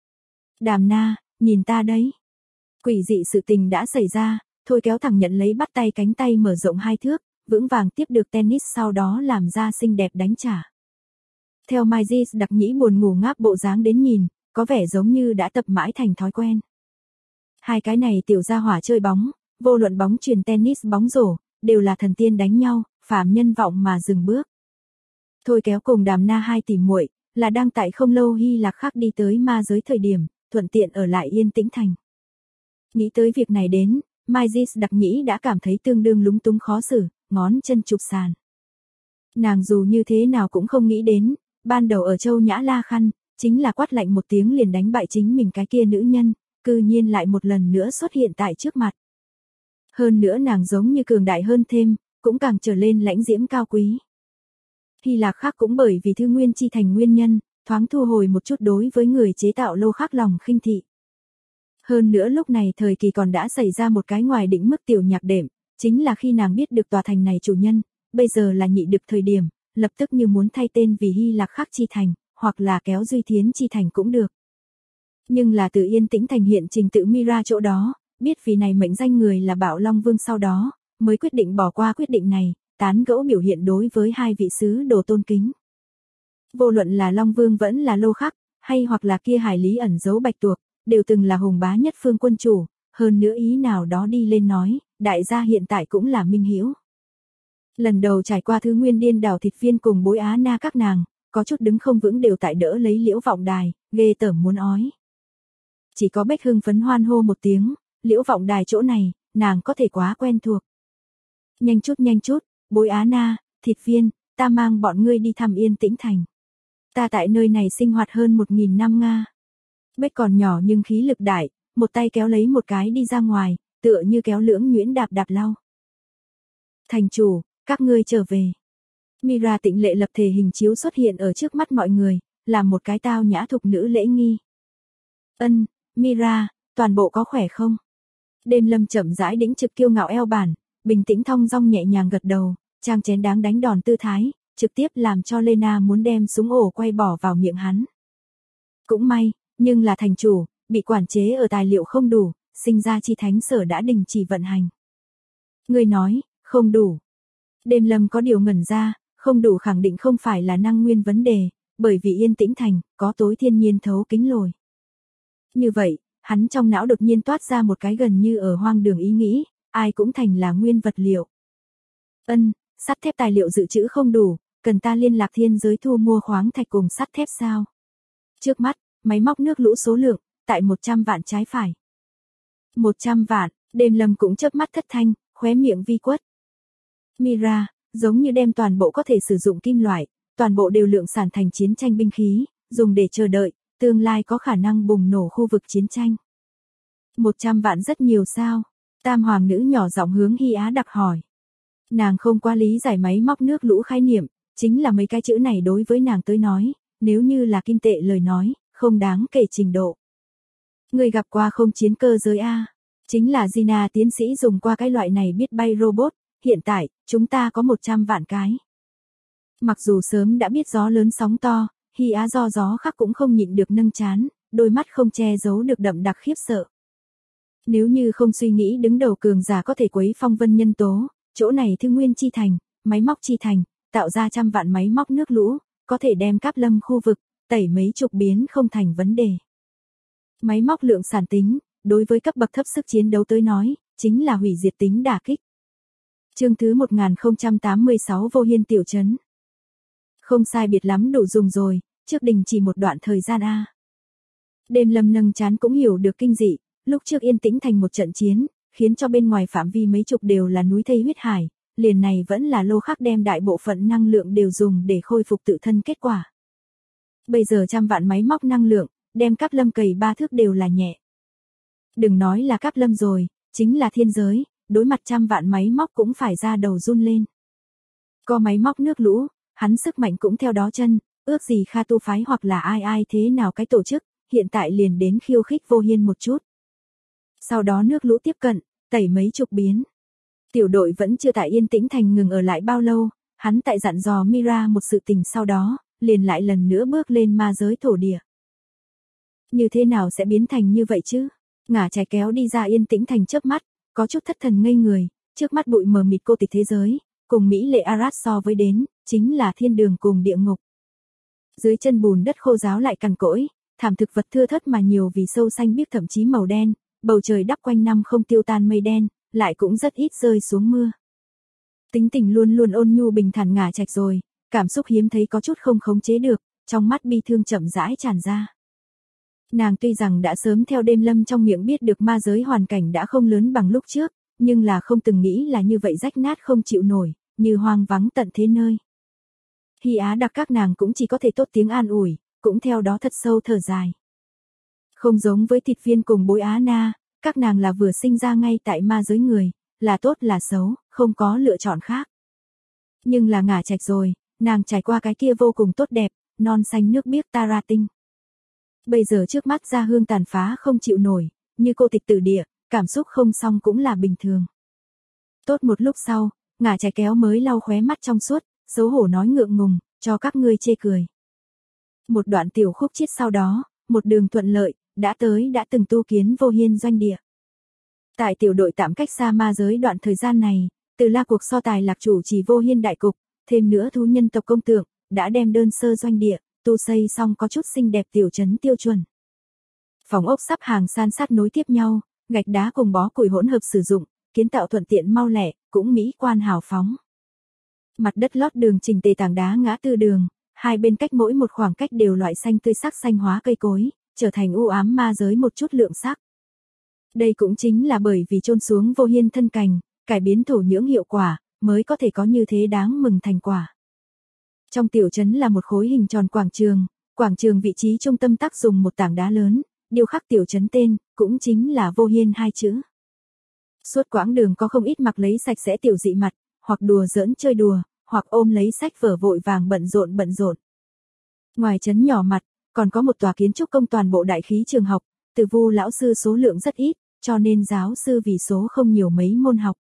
Đàm Na, nhìn ta đấy. Quỷ dị sự tình đã xảy ra, thôi kéo thẳng nhận lấy bắt tay cánh tay mở rộng 2 thước, vững vàng tiếp được tennis sau đó làm ra xinh đẹp đánh trả. Theo Mai Di đặc nhĩ buồn ngủ ngáp bộ dáng đến nhìn, có vẻ giống như đã tập mãi thành thói quen. Hai cái này tiểu gia hỏa chơi bóng, vô luận bóng chuyền tennis bóng rổ, đều là thần tiên đánh nhau, phàm nhân vọng mà dừng bước. Thôi kéo cùng Đàm Na hai tỷ muội là đang tại không lâu Hy Lạc khác đi tới ma giới thời điểm, thuận tiện ở lại Yên Tĩnh Thành. Nghĩ tới việc này đến, Mai Di đặc nhĩ đã cảm thấy tương đương lúng túng khó xử, ngón chân chụp sàn. Nàng dù như thế nào cũng không nghĩ đến, ban đầu ở Châu Nhã La Khăn, chính là quát lạnh một tiếng liền đánh bại chính mình cái kia nữ nhân, cư nhiên lại một lần nữa xuất hiện tại trước mặt. Hơn nữa nàng giống như cường đại hơn thêm, cũng càng trở lên lãnh diễm cao quý. Hy Lạc khác cũng bởi vì Thư Nguyên Chi Thành nguyên nhân, thoáng thu hồi một chút đối với người chế tạo lô khác lòng khinh thị. Hơn nữa lúc này thời kỳ còn đã xảy ra một cái ngoài định mức tiểu nhạc đệm, chính là khi nàng biết được tòa thành này chủ nhân, bây giờ là nhị được thời điểm, lập tức như muốn thay tên vì Hy Lạc Khắc Chi Thành, hoặc là kéo Duy Thiến Chi Thành cũng được. Nhưng là từ Yên Tĩnh Thành hiện trình tự Mira chỗ đó, biết vì này mệnh danh người là Bạo Long Vương sau đó, mới quyết định bỏ qua quyết định này, tán gẫu biểu hiện đối với hai vị sứ đồ tôn kính. Vô luận là Long Vương vẫn là Lô Khắc, hay hoặc là kia Hải Lý ẩn giấu Bạch Tuộc, đều từng là hùng bá nhất phương quân chủ, hơn nữa ý nào đó đi lên nói, đại gia hiện tại cũng là minh hữu. Lần đầu trải qua Thứ Nguyên Điên Đảo Thịt Viên cùng Bối Á Na các nàng, có chút đứng không vững đều tại đỡ lấy Liễu Vọng Đài, ghê tởm muốn ói. Chỉ có Bách hưng phấn hoan hô một tiếng, Liễu Vọng Đài chỗ này, nàng có thể quá quen thuộc. Nhanh chút, Bối Á Na, Thịt Viên, ta mang bọn ngươi đi thăm Yên Tĩnh Thành. Ta tại nơi này sinh hoạt hơn 1000 năm Nga. Bách còn nhỏ nhưng khí lực đại, một tay kéo lấy một cái đi ra ngoài, tựa như kéo lưỡng nhuyễn đạp đạp lau. Thành chủ, các ngươi trở về. Mira tịnh lệ lập thể hình chiếu xuất hiện ở trước mắt mọi người, làm một cái tao nhã thục nữ lễ nghi. Mira, toàn bộ có khỏe không? Đêm Lâm chậm rãi đĩnh trực kiêu ngạo eo bản, bình tĩnh thong dong nhẹ nhàng gật đầu, trang chén đáng đánh đòn tư thái, trực tiếp làm cho Lena muốn đem súng ổ quay bỏ vào miệng hắn. Cũng may, nhưng là thành chủ, bị quản chế ở tài liệu không đủ, sinh ra chi thánh sở đã đình chỉ vận hành. Người nói, không đủ. Đêm Lâm có điều ngẩn ra, không đủ khẳng định không phải là năng nguyên vấn đề, bởi vì Yên Tĩnh Thành, có tối thiên nhiên thấu kính lồi. Như vậy, hắn trong não đột nhiên toát ra một cái gần như ở hoang đường ý nghĩ, ai cũng thành là nguyên vật liệu. Sắt thép tài liệu dự trữ không đủ, cần ta liên lạc thiên giới thu mua khoáng thạch cùng sắt thép sao? Trước mắt, máy móc nước lũ số lượng, tại 100 vạn trái phải. 100 vạn, Đêm Lâm cũng chớp mắt thất thanh, khóe miệng vi quất. Mira, giống như đem toàn bộ có thể sử dụng kim loại, toàn bộ đều lượng sản thành chiến tranh binh khí, dùng để chờ đợi, tương lai có khả năng bùng nổ khu vực chiến tranh. 100 vạn rất nhiều sao? Tam hoàng nữ nhỏ giọng hướng Hy Á đặc hỏi. Nàng không qua lý giải máy móc nước lũ khái niệm, chính là mấy cái chữ này đối với nàng tới nói, nếu như là kim tệ lời nói, không đáng kể trình độ. Người gặp qua không chiến cơ giới A? Chính là Gina tiến sĩ dùng qua cái loại này biết bay robot, hiện tại, chúng ta có 100 vạn cái. Mặc dù sớm đã biết gió lớn sóng to, Hy Á do gió khắc cũng không nhịn được nâng trán, đôi mắt không che giấu được đậm đặc khiếp sợ. Nếu như không suy nghĩ đứng đầu cường giả có thể quấy phong vân nhân tố, chỗ này thư nguyên chi thành, máy móc chi thành, tạo ra trăm vạn máy móc nước lũ, có thể đem Cáp Lâm khu vực, tẩy mấy chục biến không thành vấn đề. Máy móc lượng sản tính, đối với cấp bậc thấp sức chiến đấu tới nói, chính là hủy diệt tính đả kích. Chương thứ 1086 Vô Hiên tiểu trấn. Không sai biệt lắm đủ dùng rồi, trước đình chỉ một đoạn thời gian A. Đêm Lâm nâng chán cũng hiểu được kinh dị, lúc trước yên tĩnh thành một trận chiến, khiến cho bên ngoài phạm vi mấy chục đều là núi thây huyết hải, liền này vẫn là Lô Khắc đem đại bộ phận năng lượng đều dùng để khôi phục tự thân kết quả. Bây giờ trăm vạn máy móc năng lượng, đem Cáp Lâm cầy 3 thước đều là nhẹ. Đừng nói là Cáp Lâm rồi, chính là thiên giới, đối mặt trăm vạn máy móc cũng phải ra đầu run lên. Có máy móc nước lũ, hắn sức mạnh cũng theo đó chân, ước gì Kha Tu phái hoặc là ai thế nào cái tổ chức, hiện tại liền đến khiêu khích Vô Hiên một chút. Sau đó nước lũ tiếp cận, tẩy mấy chục biến. Tiểu đội vẫn chưa tại yên tĩnh thành ngừng ở lại bao lâu, hắn tại dặn dò Mira một sự tình sau đó, liền lại lần nữa bước lên ma giới thổ địa. Như thế nào sẽ biến thành như vậy chứ? Ngả trái kéo đi ra yên tĩnh thành chớp mắt, có chút thất thần ngây người, trước mắt bụi mờ mịt cô tịch thế giới, cùng Mỹ lệ Arad so với đến, chính là thiên đường cùng địa ngục. Dưới chân bùn đất khô ráo lại cằn cỗi, thảm thực vật thưa thớt mà nhiều vì sâu xanh biếc thậm chí màu đen, bầu trời đắp quanh năm không tiêu tan mây đen, lại cũng rất ít rơi xuống mưa. Tính tình luôn luôn ôn nhu bình thản ngả trạch rồi, cảm xúc hiếm thấy có chút không khống chế được, trong mắt bi thương chậm rãi tràn ra. Nàng tuy rằng đã sớm theo Đêm Lâm trong miệng biết được ma giới hoàn cảnh đã không lớn bằng lúc trước, nhưng là không từng nghĩ là như vậy rách nát không chịu nổi, như hoang vắng tận thế nơi. Hy Á đặc các nàng cũng chỉ có thể tốt tiếng an ủi, cũng theo đó thật sâu thở dài. Không giống với Thịt Viên cùng Bối Á Na, các nàng là vừa sinh ra ngay tại ma giới người, là tốt là xấu, không có lựa chọn khác. Nhưng là ngả trạch rồi, nàng trải qua cái kia vô cùng tốt đẹp, non xanh nước biếc Tara Tinh. Bây giờ trước mắt ra hương tàn phá không chịu nổi, như cô tịch tử địa, cảm xúc không xong cũng là bình thường. Tốt một lúc sau, ngả trái kéo mới lau khóe mắt trong suốt, xấu hổ nói ngượng ngùng, cho các ngươi chê cười. Một đoạn tiểu khúc chiết sau đó, một đường thuận lợi, đã từng tu kiến Vô Hiên doanh địa. Tại tiểu đội tạm cách xa ma giới đoạn thời gian này, từ la cuộc so tài lạc chủ chỉ Vô Hiên đại cục, thêm nữa thú nhân tộc công tượng, đã đem đơn sơ doanh địa, tu xây xong có chút xinh đẹp tiểu trấn tiêu chuẩn. Phòng ốc sắp hàng san sát nối tiếp nhau, gạch đá cùng bó củi hỗn hợp sử dụng, kiến tạo thuận tiện mau lẹ, cũng mỹ quan hào phóng. Mặt đất lót đường chỉnh tề tảng đá ngã tư đường, hai bên cách mỗi một khoảng cách đều loại xanh tươi sắc xanh hóa cây cối, trở thành u ám ma giới một chút lượng sắc. Đây cũng chính là bởi vì chôn xuống Vô Hiên thân cành, cải biến thổ nhưỡng hiệu quả, mới có thể có như thế đáng mừng thành quả. Trong tiểu trấn là một khối hình tròn quảng trường vị trí trung tâm tác dùng một tảng đá lớn, điêu khắc tiểu trấn tên, cũng chính là Vô Hiên hai chữ. Suốt quãng đường có không ít mặc lấy sạch sẽ tiểu dị mặt, hoặc đùa giỡn chơi đùa, hoặc ôm lấy sách vở vội vàng bận rộn. Ngoài trấn nhỏ mặt, còn có một tòa kiến trúc công toàn bộ đại khí trường học, từ Vu lão sư số lượng rất ít, cho nên giáo sư vì số không nhiều mấy môn học.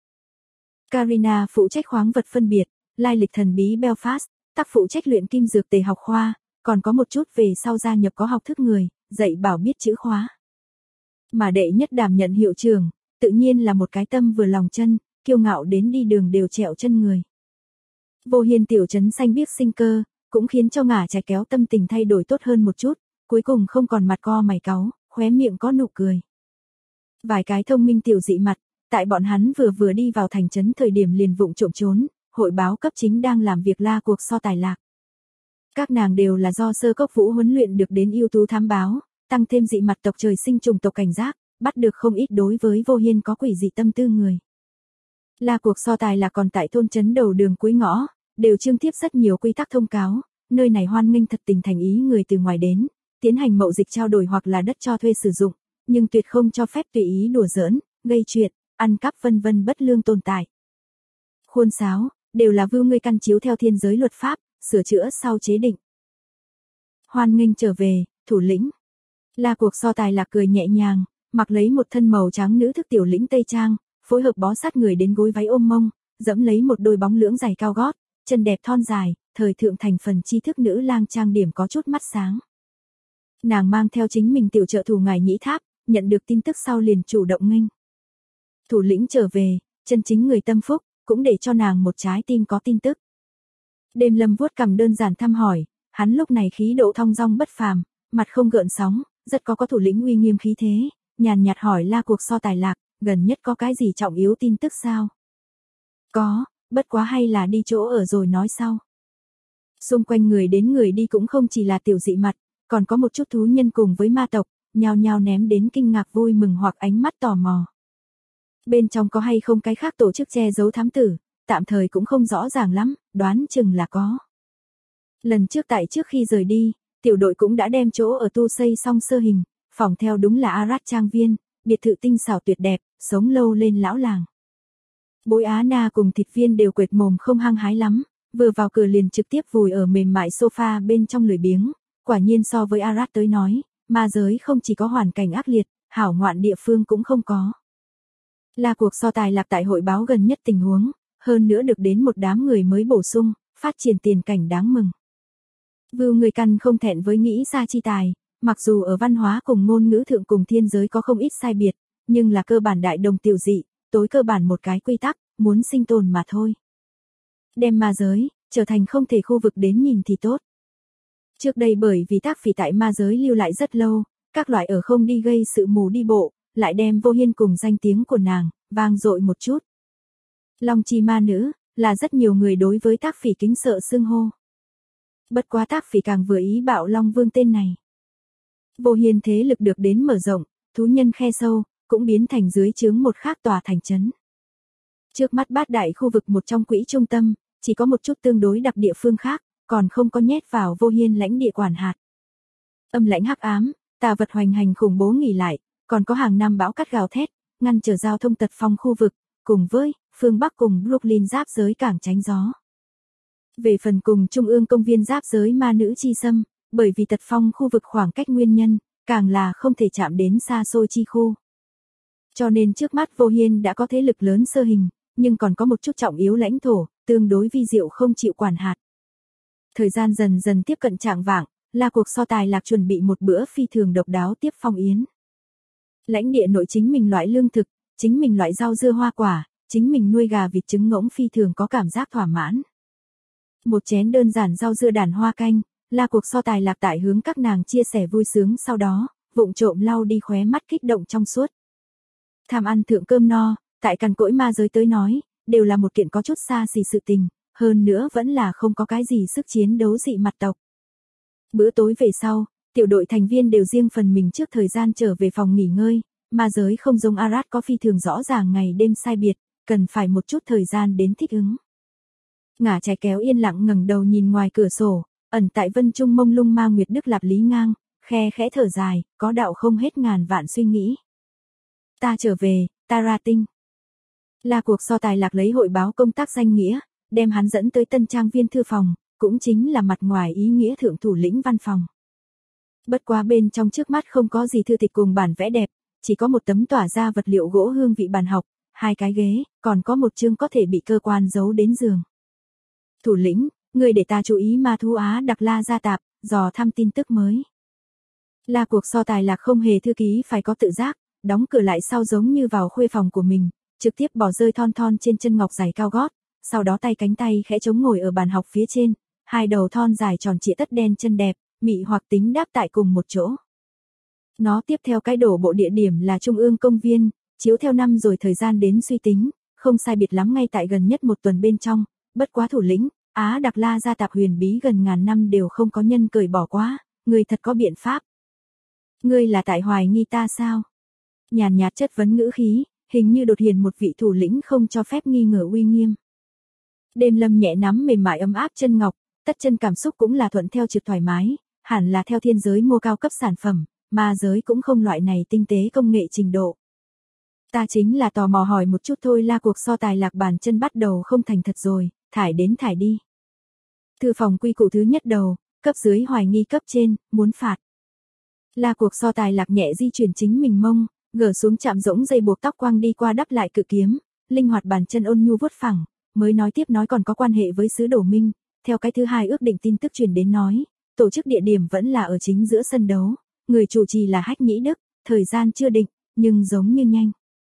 Karina phụ trách khoáng vật phân biệt, lai lịch thần bí Belfast, tác phụ trách luyện kim dược tề học khoa, còn có một chút về sau gia nhập có học thức người, dạy bảo biết chữ khóa. Mà đệ nhất đảm nhận hiệu trưởng, tự nhiên là một cái tâm vừa lòng chân, kiêu ngạo đến đi đường đều trẹo chân người. Vô Hiên tiểu trấn xanh biếc sinh cơ, cũng khiến cho ngả trái kéo tâm tình thay đổi tốt hơn một chút, cuối cùng không còn mặt co mày cáu, khóe miệng có nụ cười. Vài cái thông minh tiểu dị mặt, tại bọn hắn vừa đi vào thành trấn thời điểm liền vụng trộm trốn, hội báo cấp chính đang làm việc la cuộc so tài lạc. Các nàng đều là do sơ cốc vũ huấn luyện được đến ưu tú thám báo, tăng thêm dị mặt tộc trời sinh trùng tộc cảnh giác, bắt được không ít đối với Vô Hiên có quỷ dị tâm tư người. La cuộc so tài là còn tại thôn trấn đầu đường cuối ngõ, đều trương tiếp rất nhiều quy tắc thông cáo, nơi này hoan nghênh thật tình thành ý người từ ngoài đến, tiến hành mậu dịch trao đổi hoặc là đất cho thuê sử dụng, nhưng tuyệt không cho phép tùy ý đùa giỡn, gây chuyện, ăn cắp vân vân bất lương tồn tại. Khuôn sáo, đều là vưu ngươi căn chiếu theo thiên giới luật pháp, sửa chữa sau chế định. Hoan nghênh trở về, thủ lĩnh. Là cuộc so tài Lạc cười nhẹ nhàng, mặc lấy một thân màu trắng nữ thức tiểu lĩnh tây trang, phối hợp bó sát người đến gối váy ôm mông, dẫm lấy một đôi bóng lưỡng giày cao gót, chân đẹp thon dài, thời thượng thành phần tri thức nữ lang trang điểm có chút mắt sáng. Nàng mang theo chính mình tiểu trợ thủ ngài Nhĩ Tháp, nhận được tin tức sau liền chủ động nghênh. Thủ lĩnh trở về, chân chính người tâm phúc, cũng để cho nàng một trái tim có tin tức. Đêm Lâm vuốt cằm đơn giản thăm hỏi, hắn lúc này khí độ thong dong bất phàm, mặt không gợn sóng, rất có thủ lĩnh uy nghiêm khí thế, nhàn nhạt hỏi La cuộc so tài Lạc, gần nhất có cái gì trọng yếu tin tức sao? Có, bất quá hay là đi chỗ ở rồi nói sau. Xung quanh người đến người đi cũng không chỉ là tiểu dị mặt, còn có một chút thú nhân cùng với ma tộc, nhao nhao ném đến kinh ngạc vui mừng hoặc ánh mắt tò mò. Bên trong có hay không cái khác tổ chức che giấu thám tử, tạm thời cũng không rõ ràng lắm, đoán chừng là có. Lần trước trước khi rời đi, tiểu đội cũng đã đem chỗ ở tu xây xong sơ hình, phòng theo đúng là Arat trang viên, biệt thự tinh xảo tuyệt đẹp, sống lâu lên lão làng. Bối Á Na cùng thịt viên đều quệt mồm không hăng hái lắm, vừa vào cửa liền trực tiếp vùi ở mềm mại sofa bên trong lười biếng, quả nhiên so với Arat tới nói, ma giới không chỉ có hoàn cảnh ác liệt, hảo ngoạn địa phương cũng không có. Là cuộc so tài Lạc tại hội báo gần nhất tình huống, hơn nữa được đến một đám người mới bổ sung, phát triển tiền cảnh đáng mừng. Vưu người căn không thẹn với nghĩ ra chi tài, mặc dù ở văn hóa cùng ngôn ngữ thượng cùng thiên giới có không ít sai biệt, nhưng là cơ bản đại đồng tiểu dị, tối cơ bản một cái quy tắc, muốn sinh tồn mà thôi. Đem ma giới, trở thành không thể khu vực đến nhìn thì tốt. Trước đây bởi vì tác phỉ tại ma giới lưu lại rất lâu, các loại ở không đi gây sự mù đi bộ, lại đem Vô Hiên cùng danh tiếng của nàng, vang dội một chút. Long chi ma nữ, là rất nhiều người đối với tác phỉ kính sợ xưng hô. Bất quá tác phỉ càng vừa ý bạo Long Vương tên này. Vô Hiên thế lực được đến mở rộng, thú nhân khe sâu, cũng biến thành dưới trướng một khác tòa thành trấn. Trước mắt bát đại khu vực một trong quỹ trung tâm, chỉ có một chút tương đối đặc địa phương khác, còn không có nhét vào Vô Hiên lãnh địa quản hạt. Âm lãnh hắc ám, tà vật hoành hành khủng bố nghỉ lại, còn có hàng năm bão cát gào thét, ngăn trở giao thông tật phong khu vực, cùng với phương Bắc cùng Brooklyn giáp giới cảng tránh gió. Về phần cùng Trung ương công viên giáp giới ma nữ chi xâm, bởi vì tật phong khu vực khoảng cách nguyên nhân, càng là không thể chạm đến xa xôi chi khu. Cho nên trước mắt Vô Hiên đã có thế lực lớn sơ hình, nhưng còn có một chút trọng yếu lãnh thổ, tương đối vi diệu không chịu quản hạt. Thời gian dần dần tiếp cận trạng vạng, là cuộc so tài Lạc chuẩn bị một bữa phi thường độc đáo tiếp phong yến. Lãnh địa nội chính mình loại lương thực, chính mình loại rau dưa hoa quả, chính mình nuôi gà vịt trứng ngỗng phi thường có cảm giác thỏa mãn. Một chén đơn giản rau dưa đàn hoa canh, là cuộc so tài Lạc tại hướng các nàng chia sẻ vui sướng sau đó, vụng trộm lau đi khóe mắt kích động trong suốt. Tham ăn thượng cơm no, tại cằn cỗi ma giới tới nói, đều là một kiện có chút xa xỉ sự tình, hơn nữa vẫn là không có cái gì sức chiến đấu dị mặt tộc. Bữa tối về sau, tiểu đội thành viên đều riêng phần mình trước thời gian trở về phòng nghỉ ngơi, ma giới không giống Arat có phi thường rõ ràng ngày đêm sai biệt, cần phải một chút thời gian đến thích ứng. Ngả trái kéo yên lặng ngẩng đầu nhìn ngoài cửa sổ, ẩn tại vân trung mông lung ma nguyệt đức lạp lý ngang, khe khẽ thở dài, có đạo không hết ngàn vạn suy nghĩ. Ta trở về, ta ra tinh. Là cuộc so tài Lạc lấy hội báo công tác danh nghĩa, đem hắn dẫn tới tân trang viên thư phòng, cũng chính là mặt ngoài ý nghĩa thượng thủ lĩnh văn phòng. Bất quá bên trong trước mắt không có gì thư tịch cùng bản vẽ đẹp, chỉ có một tấm tỏa ra vật liệu gỗ hương vị bàn học, 2 cái ghế, còn có một chương có thể bị cơ quan giấu đến giường. Thủ lĩnh, người để ta chú ý ma thú Á Đặc La gia tạp, dò thăm tin tức mới. Là cuộc so tài Lạc không hề thư ký phải có tự giác, đóng cửa lại sau giống như vào khuê phòng của mình, trực tiếp bỏ rơi thon thon trên chân ngọc giày cao gót, sau đó cánh tay khẽ chống ngồi ở bàn học phía trên, 2 đầu thon dài tròn trịa tất đen chân đẹp, mị hoặc tính đáp tại cùng một chỗ. Nó tiếp theo cái đổ bộ địa điểm là Trung ương công viên, chiếu theo năm rồi thời gian đến suy tính, không sai biệt lắm ngay tại gần nhất một tuần bên trong, bất quá thủ lĩnh, Á Đặc La gia tạp huyền bí gần ngàn năm đều không có nhân cởi bỏ quá, người thật có biện pháp. Ngươi là tại hoài nghi ta sao? Nhàn nhạt chất vấn ngữ khí, hình như đột hiện một vị thủ lĩnh không cho phép nghi ngờ uy nghiêm. Đêm Lâm nhẹ nắm mềm mại ấm áp chân ngọc, tất chân cảm xúc cũng là thuận theo trượt thoải mái, hẳn là theo thiên giới mua cao cấp sản phẩm, ma giới cũng không loại này tinh tế công nghệ trình độ. Ta chính là tò mò hỏi một chút thôi. Là cuộc so tài Lạc bàn chân bắt đầu không thành thật rồi, thải đến thải đi. Thư phòng quy củ thứ nhất đầu, cấp dưới hoài nghi cấp trên, muốn phạt. Là cuộc so tài Lạc nhẹ di chuyển chính mình mông, gỡ xuống chạm rỗng dây buộc tóc quăng đi qua đắp lại cự kiếm, linh hoạt bàn chân ôn nhu vuốt phẳng, mới nói tiếp nói còn có quan hệ với sứ Đổ Minh, theo cái thứ hai ước định tin tức truyền đến nói, tổ chức địa điểm vẫn là ở chính giữa sân đấu, người chủ trì là Hách Nhĩ Đức, thời gian chưa định, nhưng giống như nhanh.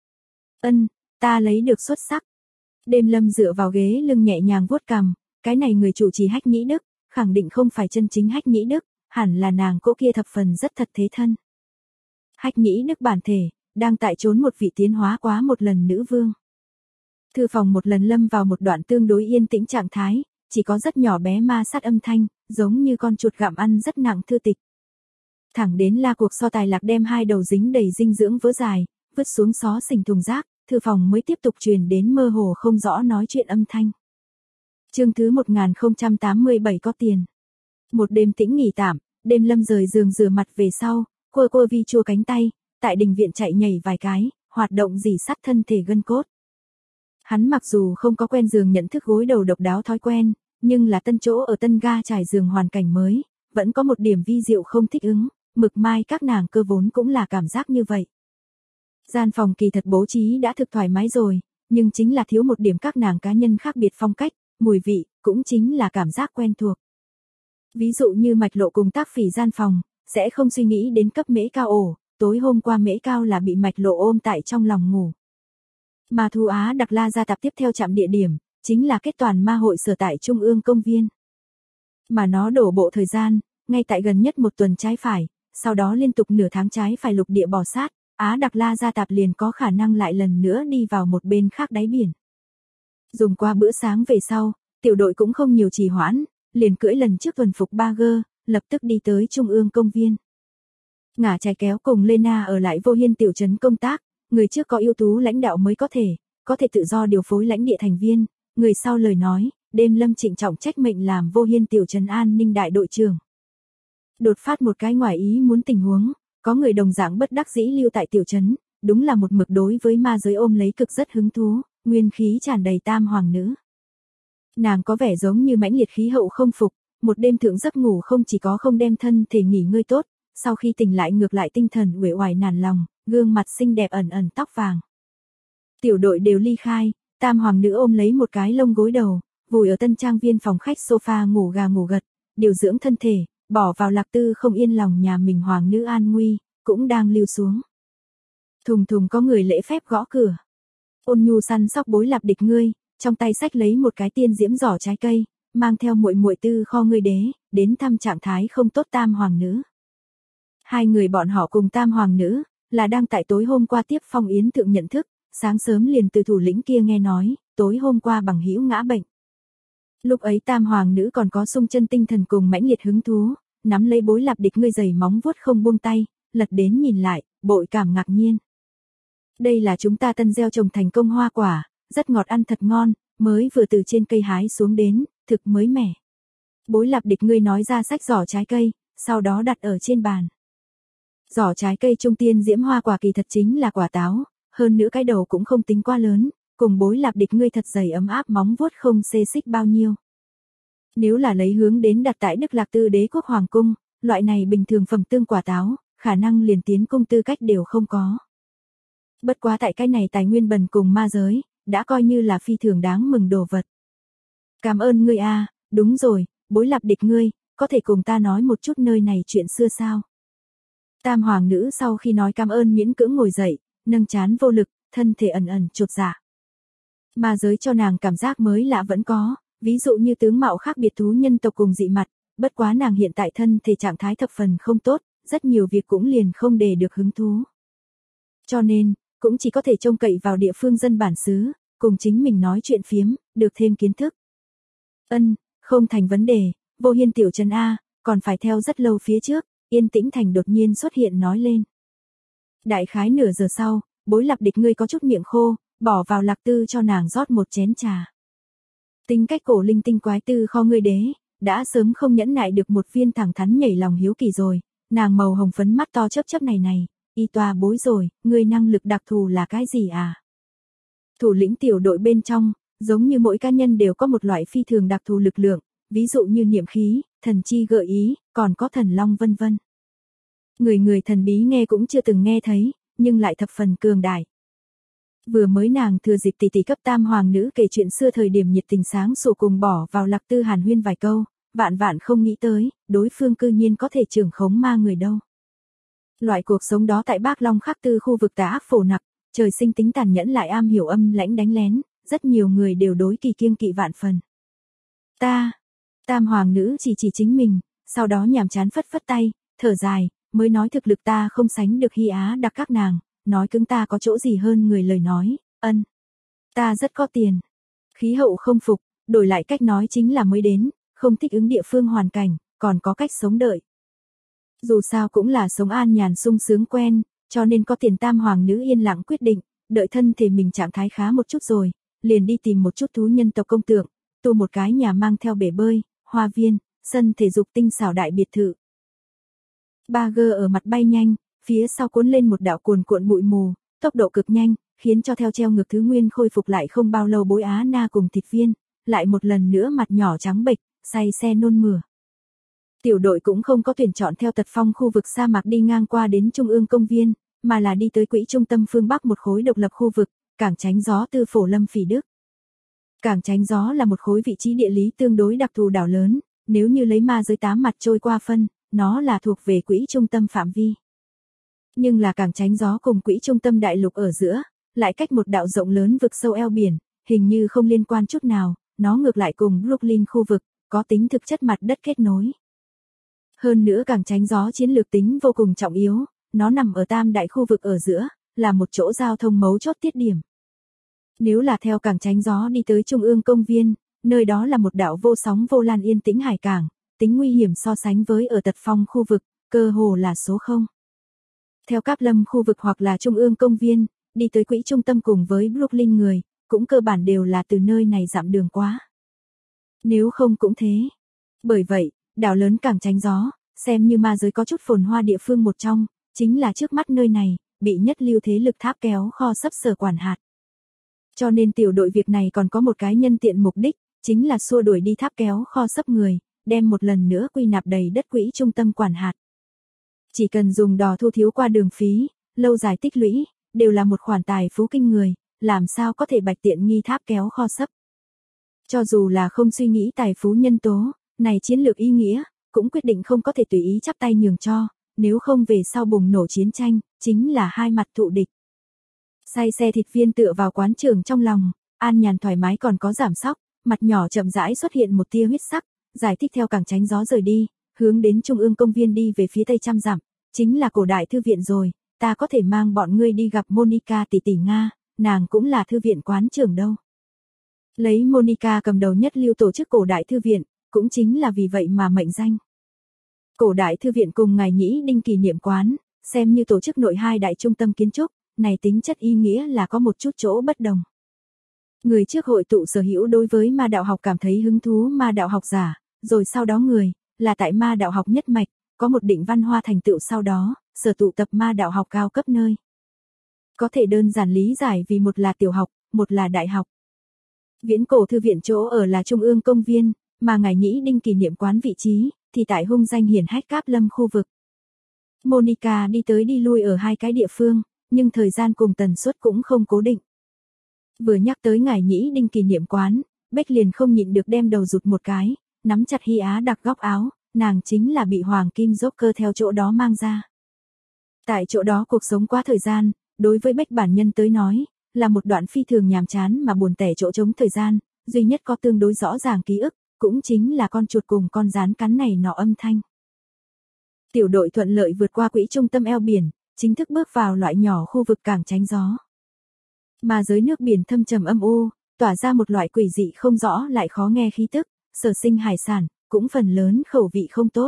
Ân, ta lấy được xuất sắc. Đêm Lâm dựa vào ghế lưng nhẹ nhàng vuốt cằm, cái này người chủ trì Hách Nhĩ Đức, khẳng định không phải chân chính Hách Nhĩ Đức, hẳn là nàng cô kia thập phần rất thật thế thân. Hách Nhĩ Đức bản thể, đang tại trốn một vị tiến hóa quá một lần nữ vương. Thư phòng một lần lâm vào một đoạn tương đối yên tĩnh trạng thái, chỉ có rất nhỏ bé ma sát âm thanh, giống như con chuột gặm ăn rất nặng thư tịch. Thẳng đến là cuộc so tài Lạc đem hai đầu dính đầy dinh dưỡng vớ dài, vứt xuống xó xỉnh thùng rác, thư phòng mới tiếp tục truyền đến mơ hồ không rõ nói chuyện âm thanh. Chương thứ 1087 có tiền. Một đêm tĩnh nghỉ tạm, Đêm Lâm rời giường rửa mặt về sau, cô vi chua cánh tay, tại đình viện chạy nhảy vài cái, hoạt động dỉ sắt thân thể gân cốt. Hắn mặc dù không có quen giường nhận thức gối đầu độc đáo thói quen, nhưng là tân chỗ ở tân ga trải giường hoàn cảnh mới, vẫn có một điểm vi diệu không thích ứng, Mực Mai các nàng cơ vốn cũng là cảm giác như vậy. Gian phòng kỳ thật bố trí đã thực thoải mái rồi, nhưng chính là thiếu một điểm các nàng cá nhân khác biệt phong cách, mùi vị, cũng chính là cảm giác quen thuộc. Ví dụ như Mạch Lộ cùng Tác Phỉ gian phòng, sẽ không suy nghĩ đến cấp Mễ Cao ổ, tối hôm qua Mễ Cao là bị Mạch Lộ ôm tại trong lòng ngủ. Mà Thu Á Đặc La gia tạp tiếp theo chạm địa điểm, chính là kết toàn ma hội sở tại Trung ương công viên. Mà nó đổ bộ thời gian, ngay tại gần nhất một tuần trái phải, sau đó liên tục nửa tháng trái phải lục địa bò sát, Á Đặc La gia tạp liền có khả năng lại lần nữa đi vào một bên khác đáy biển. Dùng qua bữa sáng về sau, tiểu đội cũng không nhiều trì hoãn, liền cưỡi lần trước tuần phục Bagger, lập tức đi tới Trung ương công viên. Ngả Trái Kéo cùng Lena ở lại Vô Hiên tiểu trấn công tác, người trước có ưu tú lãnh đạo mới có thể tự do điều phối lãnh địa thành viên, người sau lời nói, Đêm Lâm trịnh trọng trách mệnh làm Vô Hiên tiểu trấn an ninh đại đội trưởng. Đột phát một cái ngoài ý muốn tình huống, có người đồng dạng bất đắc dĩ lưu tại tiểu trấn, đúng là một mực đối với ma giới ôm lấy cực rất hứng thú, nguyên khí tràn đầy tam hoàng nữ. Nàng có vẻ giống như mãnh liệt khí hậu không phục, một đêm thượng giấc ngủ không chỉ có không đem thân thể nghỉ ngơi tốt, sau khi tỉnh lại ngược lại tinh thần uể oải nản lòng, gương mặt xinh đẹp ẩn ẩn tóc vàng. Tiểu đội đều ly khai, tam hoàng nữ ôm lấy một cái lông gối đầu, vùi ở tân trang viên phòng khách sofa ngủ gà ngủ gật, điều dưỡng thân thể, bỏ vào Lạc Tư không yên lòng nhà mình hoàng nữ an nguy, cũng đang lưu xuống. Thùng thùng có người lễ phép gõ cửa. Ôn nhu săn sóc Bối Lạp Địch ngươi, trong tay xách lấy một cái tiên diễm giỏ trái cây, mang theo muội muội Tư Kho ngươi đế, đến thăm trạng thái không tốt tam hoàng nữ. Hai người bọn họ cùng tam hoàng nữ, là đang tại tối hôm qua tiếp phong yến thượng nhận thức, sáng sớm liền từ thủ lĩnh kia nghe nói, tối hôm qua bằng hữu ngã bệnh. Lúc ấy tam hoàng nữ còn có sung chân tinh thần cùng mãnh liệt hứng thú, nắm lấy Bối Lạp Địch ngươi giày móng vuốt không buông tay, lật đến nhìn lại, bội cảm ngạc nhiên. Đây là chúng ta tân gieo trồng thành công hoa quả, rất ngọt ăn thật ngon, mới vừa từ trên cây hái xuống đến, thực mới mẻ. Bối Lạp Địch ngươi nói ra xách giỏ trái cây, sau đó đặt ở trên bàn. Giỏ trái cây trung tiên diễm hoa quả kỳ thật chính là quả táo, hơn nữa cái đầu cũng không tính quá lớn, cùng Bối Lạp Địch ngươi thật dày ấm áp móng vuốt không xê xích bao nhiêu. Nếu là lấy hướng đến đặt tại Đức Lạc Tư Đế quốc hoàng cung, loại này bình thường phẩm tương quả táo, khả năng liền tiến cung tư cách đều không có. Bất quá tại cái này tài nguyên bần cùng ma giới, đã coi như là phi thường đáng mừng đồ vật. Cảm ơn ngươi a, đúng rồi, Bối Lạp Địch ngươi, có thể cùng ta nói một chút nơi này chuyện xưa sao? Tam hoàng nữ sau khi nói cảm ơn miễn cưỡng ngồi dậy, nâng trán vô lực, thân thể ẩn ẩn chột dạ. Ma giới cho nàng cảm giác mới lạ vẫn có, ví dụ như tướng mạo khác biệt thú nhân tộc cùng dị mặt, bất quá nàng hiện tại thân thể trạng thái thập phần không tốt, rất nhiều việc cũng liền không để được hứng thú. Cho nên, cũng chỉ có thể trông cậy vào địa phương dân bản xứ, cùng chính mình nói chuyện phiếm, được thêm kiến thức. Ân, không thành vấn đề, Vô Hiên tiểu trấn A, còn phải theo rất lâu phía trước, Yên Tĩnh Thành đột nhiên xuất hiện nói lên. Đại khái nửa giờ sau, Bối Lạp Địch ngươi có chút miệng khô, bỏ vào Lạc Tư cho nàng rót một chén trà. Tính cách cổ linh tinh quái Tư Kho ngươi đế, đã sớm không nhẫn nại được một viên thẳng thắn nhảy lòng hiếu kỳ rồi, nàng màu hồng phấn mắt to chớp chớp này, y toa bối rồi, ngươi năng lực đặc thù là cái gì à? Thủ lĩnh tiểu đội bên trong, giống như mỗi cá nhân đều có một loại phi thường đặc thù lực lượng, ví dụ như niệm khí, thần chi gợi ý, còn có thần long vân vân. Người người thần bí nghe cũng chưa từng nghe thấy, nhưng lại thập phần cường đại. Vừa mới nàng thừa dịp tỷ tỷ cấp tam hoàng nữ kể chuyện xưa thời điểm nhiệt tình sáng sủa cùng bỏ vào Lạc Tư hàn huyên vài câu, vạn vạn không nghĩ tới, đối phương cư nhiên có thể trưởng khống ma người đâu. Loại cuộc sống đó tại Bác Long Khắc Tư khu vực tà ác phổ nặc, trời sinh tính tàn nhẫn lại am hiểu âm lãnh đánh lén, rất nhiều người đều đối kỳ kiêng kỵ vạn phần. Tam hoàng nữ chỉ chính mình, sau đó nhàm chán phất phất tay, thở dài, mới nói thực lực ta không sánh được Hy Á đặc các nàng, nói cứng ta có chỗ gì hơn người lời nói, ta rất có tiền. Khí hậu không phục, đổi lại cách nói chính là mới đến, không thích ứng địa phương hoàn cảnh, còn có cách sống đợi. Dù sao cũng là sống an nhàn sung sướng quen, cho nên có tiền tam hoàng nữ yên lặng quyết định, đợi thân thể mình trạng thái khá một chút rồi, liền đi tìm một chút thú nhân tộc công tượng, tu một cái nhà mang theo bể bơi, hoa viên, sân thể dục tinh xảo đại biệt thự. Ba gơ ở mặt bay nhanh, phía sau cuốn lên một đạo cuồn cuộn bụi mù, tốc độ cực nhanh, khiến cho theo treo ngược thứ nguyên khôi phục lại không bao lâu Bối Á Na cùng thịt viên, lại một lần nữa mặt nhỏ trắng bệch, say xe nôn mửa. Tiểu đội cũng không có tuyển chọn theo tật phong khu vực sa mạc đi ngang qua đến Trung ương công viên, mà là đi tới quỹ trung tâm phương Bắc một khối độc lập khu vực, cảng tránh gió Tư Phổ Lâm Phỉ Đức. Cảng tránh gió là một khối vị trí địa lý tương đối đặc thù đảo lớn, nếu như lấy ma giới 8 mặt trôi qua phân, nó là thuộc về quỹ trung tâm phạm vi. Nhưng là cảng tránh gió cùng quỹ trung tâm đại lục ở giữa, lại cách một đạo rộng lớn vực sâu eo biển, hình như không liên quan chút nào, nó ngược lại cùng Brooklyn khu vực, có tính thực chất mặt đất kết nối. Hơn nữa cảng tránh gió chiến lược tính vô cùng trọng yếu, nó nằm ở tam đại khu vực ở giữa, là một chỗ giao thông mấu chốt tiết điểm. Nếu là theo cảng tránh gió đi tới Trung ương công viên, nơi đó là một đảo vô sóng vô lan yên tĩnh hải cảng, tính nguy hiểm so sánh với ở tật phong khu vực, cơ hồ là số 0. Theo Cáp Lâm khu vực hoặc là Trung ương công viên, đi tới quỹ trung tâm cùng với Brooklyn người, cũng cơ bản đều là từ nơi này dặm đường quá. Nếu không cũng thế. Bởi vậy, đảo lớn cảng tránh gió, xem như ma giới có chút phồn hoa địa phương một trong, chính là trước mắt nơi này, bị nhất lưu thế lực tháp kéo kho sấp sở quản hạt. Cho nên tiểu đội việc này còn có một cái nhân tiện mục đích, chính là xua đuổi đi tháp kéo kho sấp người, đem một lần nữa quy nạp đầy đất quỹ trung tâm quản hạt. Chỉ cần dùng đò thu thiếu qua đường phí, lâu dài tích lũy, đều là một khoản tài phú kinh người, làm sao có thể bạch tiện nghi tháp kéo kho sấp. Cho dù là không suy nghĩ tài phú nhân tố, này chiến lược ý nghĩa, cũng quyết định không có thể tùy ý chắp tay nhường cho, nếu không về sau bùng nổ chiến tranh, chính là hai mặt thụ địch. Say xe thịt viên tựa vào quán trường trong lòng, an nhàn thoải mái còn có giảm sóc, mặt nhỏ chậm rãi xuất hiện một tia huyết sắc, giải thích theo cảng tránh gió rời đi, hướng đến Trung ương công viên đi về phía tây trăm dặm, chính là cổ đại thư viện rồi, ta có thể mang bọn ngươi đi gặp Monica tỷ tỷ Nga, nàng cũng là thư viện quán trưởng đâu. Lấy Monica cầm đầu nhất lưu tổ chức cổ đại thư viện, cũng chính là vì vậy mà mệnh danh. Cổ đại thư viện cùng Ngài Nhĩ Đinh kỷ niệm quán, xem như tổ chức nội hai đại trung tâm kiến trúc, này tính chất ý nghĩa là có một chút chỗ bất đồng. Người trước hội tụ sở hữu đối với ma đạo học cảm thấy hứng thú ma đạo học giả, rồi sau đó người, là tại ma đạo học nhất mạch, có một định văn hoa thành tựu sau đó, sở tụ tập ma đạo học cao cấp nơi. Có thể đơn giản lý giải vì một là tiểu học, một là đại học. Viễn cổ thư viện chỗ ở là Trung ương công viên, mà Ngài Nhĩ Đinh kỷ niệm quán vị trí, thì tại hung danh hiển hách Cáp Lâm khu vực. Monica đi tới đi lui ở hai cái địa phương, nhưng thời gian cùng tần suất cũng không cố định. Vừa nhắc tới Ngài Nhĩ Đinh kỷ niệm quán, Bách liền không nhịn được đem đầu rụt một cái, nắm chặt Hy Á đặc góc áo, nàng chính là bị Hoàng Kim Joker theo chỗ đó mang ra. Tại chỗ đó cuộc sống qua thời gian, đối với Bách bản nhân tới nói, là một đoạn phi thường nhàm chán mà buồn tẻ chỗ trống thời gian, duy nhất có tương đối rõ ràng ký ức, cũng chính là con chuột cùng con gián cắn này nọ âm thanh. Tiểu đội thuận lợi vượt qua quỹ trung tâm eo biển, chính thức bước vào loại nhỏ khu vực cảng tránh gió. Mà dưới nước biển thâm trầm âm u, tỏa ra một loại quỷ dị không rõ lại khó nghe khí tức, sở sinh hải sản, cũng phần lớn khẩu vị không tốt.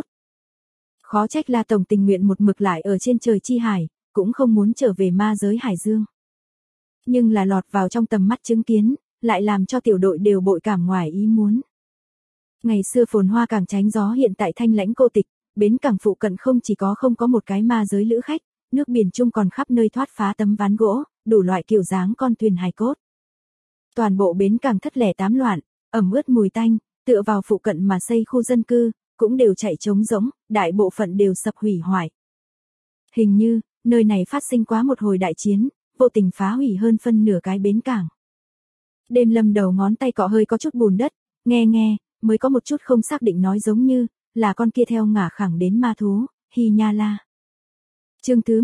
Khó trách La Tổng tình nguyện một mực lại ở trên trời chi hải, cũng không muốn trở về ma giới hải dương. Nhưng là lọt vào trong tầm mắt chứng kiến, lại làm cho tiểu đội đều bội cảm ngoài ý muốn. Ngày xưa phồn hoa cảng tránh gió hiện tại thanh lãnh cô tịch, bến cảng phụ cận không có một cái ma giới lữ khách, nước biển chung còn khắp nơi thoát phá tấm ván gỗ, đủ loại kiểu dáng con thuyền hài cốt. Toàn bộ bến cảng thất lẻ tám loạn, ẩm ướt mùi tanh, tựa vào phụ cận mà xây khu dân cư, cũng đều chạy trống rỗng, đại bộ phận đều sập hủy hoại. Hình như, nơi này phát sinh quá một hồi đại chiến, vô tình phá hủy hơn phân nửa cái bến cảng. Đêm Lâm đầu ngón tay cọ hơi có chút bùn đất, nghe, mới có một chút không xác định nói giống như, là con kia theo ngả khẳng đến ma thú, Hy Nha La. Chương thứ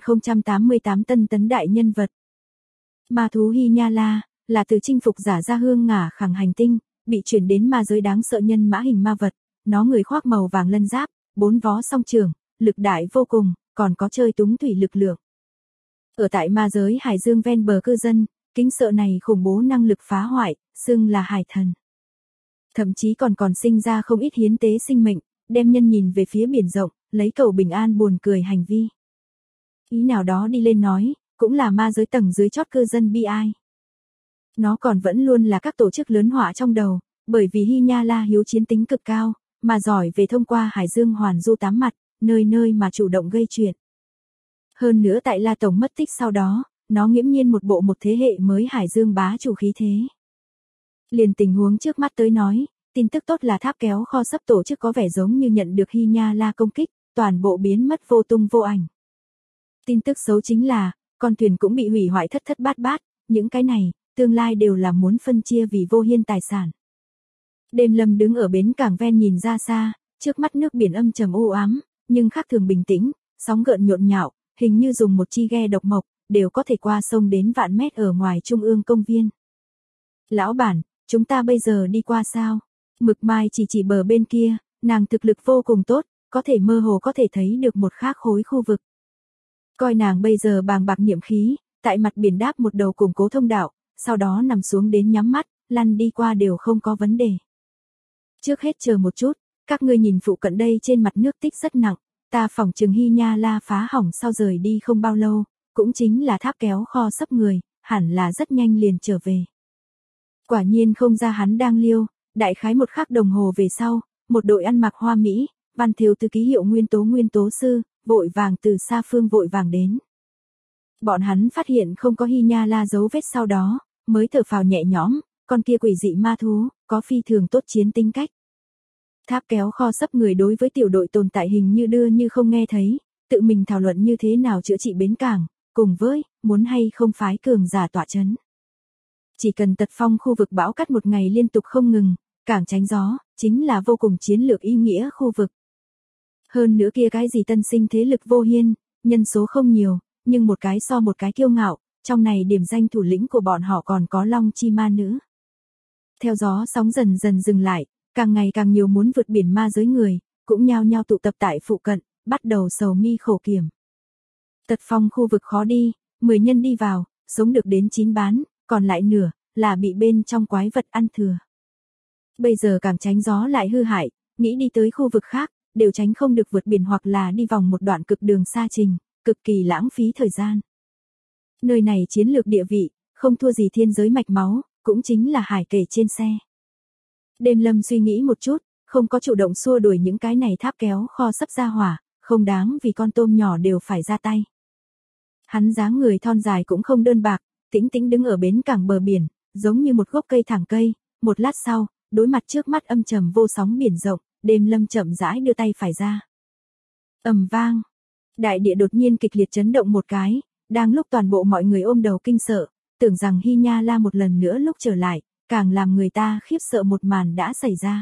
1088 tân tấn đại nhân vật. Ma thú Hy Nha La, là từ chinh phục giả ra hương ngả khẳng hành tinh, bị chuyển đến ma giới đáng sợ nhân mã hình ma vật, nó người khoác màu vàng lân giáp, 4 vó song trường, lực đại vô cùng, còn có chơi túng thủy lực lượng. Ở tại ma giới hải dương ven bờ cư dân, kính sợ này khủng bố năng lực phá hoại, xưng là hải thần. Thậm chí còn sinh ra không ít hiến tế sinh mệnh, đem nhân nhìn về phía biển rộng, lấy cầu bình an buồn cười hành vi. Ý nào đó đi lên nói, cũng là ma giới tầng dưới chót cư dân bi ai. Nó còn vẫn luôn là các tổ chức lớn họa trong đầu, bởi vì Hy Nha La hiếu chiến tính cực cao, mà giỏi về thông qua hải dương hoàn du tám mặt, nơi nơi mà chủ động gây chuyện. Hơn nữa tại La Tổng mất tích sau đó, nó nghiễm nhiên một bộ một thế hệ mới hải dương bá chủ khí thế. Liền tình huống trước mắt tới nói, tin tức tốt là tháp kéo kho sắp tổ chức có vẻ giống như nhận được Hy Nha La công kích, toàn bộ biến mất vô tung vô ảnh. Tin tức xấu chính là, con thuyền cũng bị hủy hoại thất thất bát bát, những cái này, tương lai đều là muốn phân chia vì vô hiên tài sản. Đêm Lâm đứng ở bến cảng ven nhìn ra xa, trước mắt nước biển âm trầm u ám, nhưng khác thường bình tĩnh, sóng gợn nhộn nhạo, hình như dùng một chi ghe độc mộc, đều có thể qua sông đến vạn mét ở ngoài trung ương công viên. Lão bản, chúng ta bây giờ đi qua sao? Mực Mai chỉ bờ bên kia, nàng thực lực vô cùng tốt, có thể mơ hồ có thể thấy được một khác khối khu vực. Coi nàng bây giờ bàng bạc niệm khí, tại mặt biển đáp một đầu củng cố thông đạo, sau đó nằm xuống đến nhắm mắt, lăn đi qua đều không có vấn đề. Trước hết chờ một chút, các ngươi nhìn phụ cận đây trên mặt nước tích rất nặng, ta phỏng chừng Hy Nha La phá hỏng sau rời đi không bao lâu, cũng chính là tháp kéo kho sấp người, hẳn là rất nhanh liền trở về. Quả nhiên không ra hắn đang liêu, đại khái một khắc đồng hồ về sau, một đội ăn mặc hoa mỹ, văn thêu từ ký hiệu nguyên tố sư, vội vàng từ xa phương vội vàng đến. Bọn hắn phát hiện không có Hy Nha La dấu vết sau đó, mới thở phào nhẹ nhõm, con kia quỷ dị ma thú, có phi thường tốt chiến tính cách. Tháp kéo kho sấp người đối với tiểu đội tồn tại hình như đưa như không nghe thấy, tự mình thảo luận như thế nào chữa trị bến cảng, cùng với, muốn hay không phái cường giả tọa chấn. Chỉ cần tật phong khu vực bão cắt một ngày liên tục không ngừng, cảng tránh gió, chính là vô cùng chiến lược ý nghĩa khu vực. Hơn nữa kia cái gì tân sinh thế lực vô hiên, nhân số không nhiều, nhưng một cái so một cái kiêu ngạo, trong này điểm danh thủ lĩnh của bọn họ còn có Long Chi Ma Nữ. Theo gió sóng dần dần dừng lại, càng ngày càng nhiều muốn vượt biển ma giới người, cũng nhao nhao tụ tập tại phụ cận, bắt đầu sầu mi khổ kiểm. Tật phong khu vực khó đi, 10 nhân đi vào, sống được đến 9 bán, còn lại nửa, là bị bên trong quái vật ăn thừa. Bây giờ càng tránh gió lại hư hại, nghĩ đi tới khu vực khác, đều tránh không được vượt biển hoặc là đi vòng một đoạn cực đường xa trình, cực kỳ lãng phí thời gian. Nơi này chiến lược địa vị, không thua gì thiên giới mạch máu, cũng chính là hải kể trên xe. Đêm Lâm suy nghĩ một chút, không có chủ động xua đuổi những cái này tháp kéo kho sắp ra hỏa, không đáng vì con tôm nhỏ đều phải ra tay. Hắn dáng người thon dài cũng không đơn bạc, tĩnh tĩnh đứng ở bến cảng bờ biển, giống như một gốc cây thẳng cây, một lát sau, đối mặt trước mắt âm trầm vô sóng biển rộng, Đêm Lâm chậm rãi đưa tay phải ra. Ầm vang, đại địa đột nhiên kịch liệt chấn động một cái, đang lúc toàn bộ mọi người ôm đầu kinh sợ, tưởng rằng Hy Nha La một lần nữa lúc trở lại, càng làm người ta khiếp sợ một màn đã xảy ra.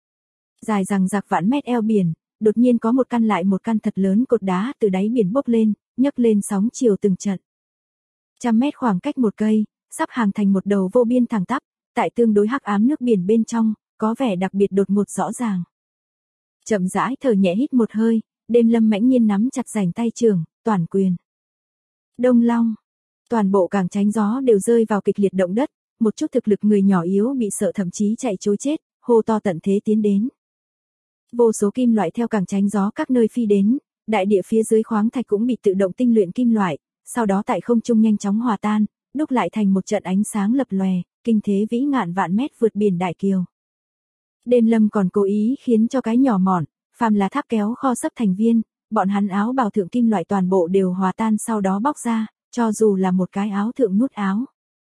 Dài rằng giặc vạn mét eo biển, đột nhiên có một căn lại một căn thật lớn cột đá từ đáy biển bốc lên, nhấc lên sóng chiều từng trận. 100 mét khoảng cách một cây, sắp hàng thành một đầu vô biên thẳng tắp, tại tương đối hắc ám nước biển bên trong, có vẻ đặc biệt đột ngột rõ ràng. Chậm rãi thở nhẹ hít một hơi, Đêm Lâm mãnh nhiên nắm chặt rảnh tay trường, toàn quyền. Đông Long, toàn bộ cảng tránh gió đều rơi vào kịch liệt động đất, một chút thực lực người nhỏ yếu bị sợ thậm chí chạy trối chết, hô to tận thế tiến đến. Vô số kim loại theo cảng tránh gió các nơi phi đến, đại địa phía dưới khoáng thạch cũng bị tự động tinh luyện kim loại, sau đó tại không trung nhanh chóng hòa tan, đúc lại thành một trận ánh sáng lập lòe, kinh thế vĩ ngạn vạn mét vượt biển đại kiều. Đêm Lâm còn cố ý khiến cho cái nhỏ mọn, phàm là tháp kéo kho sấp thành viên, bọn hắn áo bào thượng kim loại toàn bộ đều hòa tan sau đó bóc ra, cho dù là một cái áo thượng nút áo.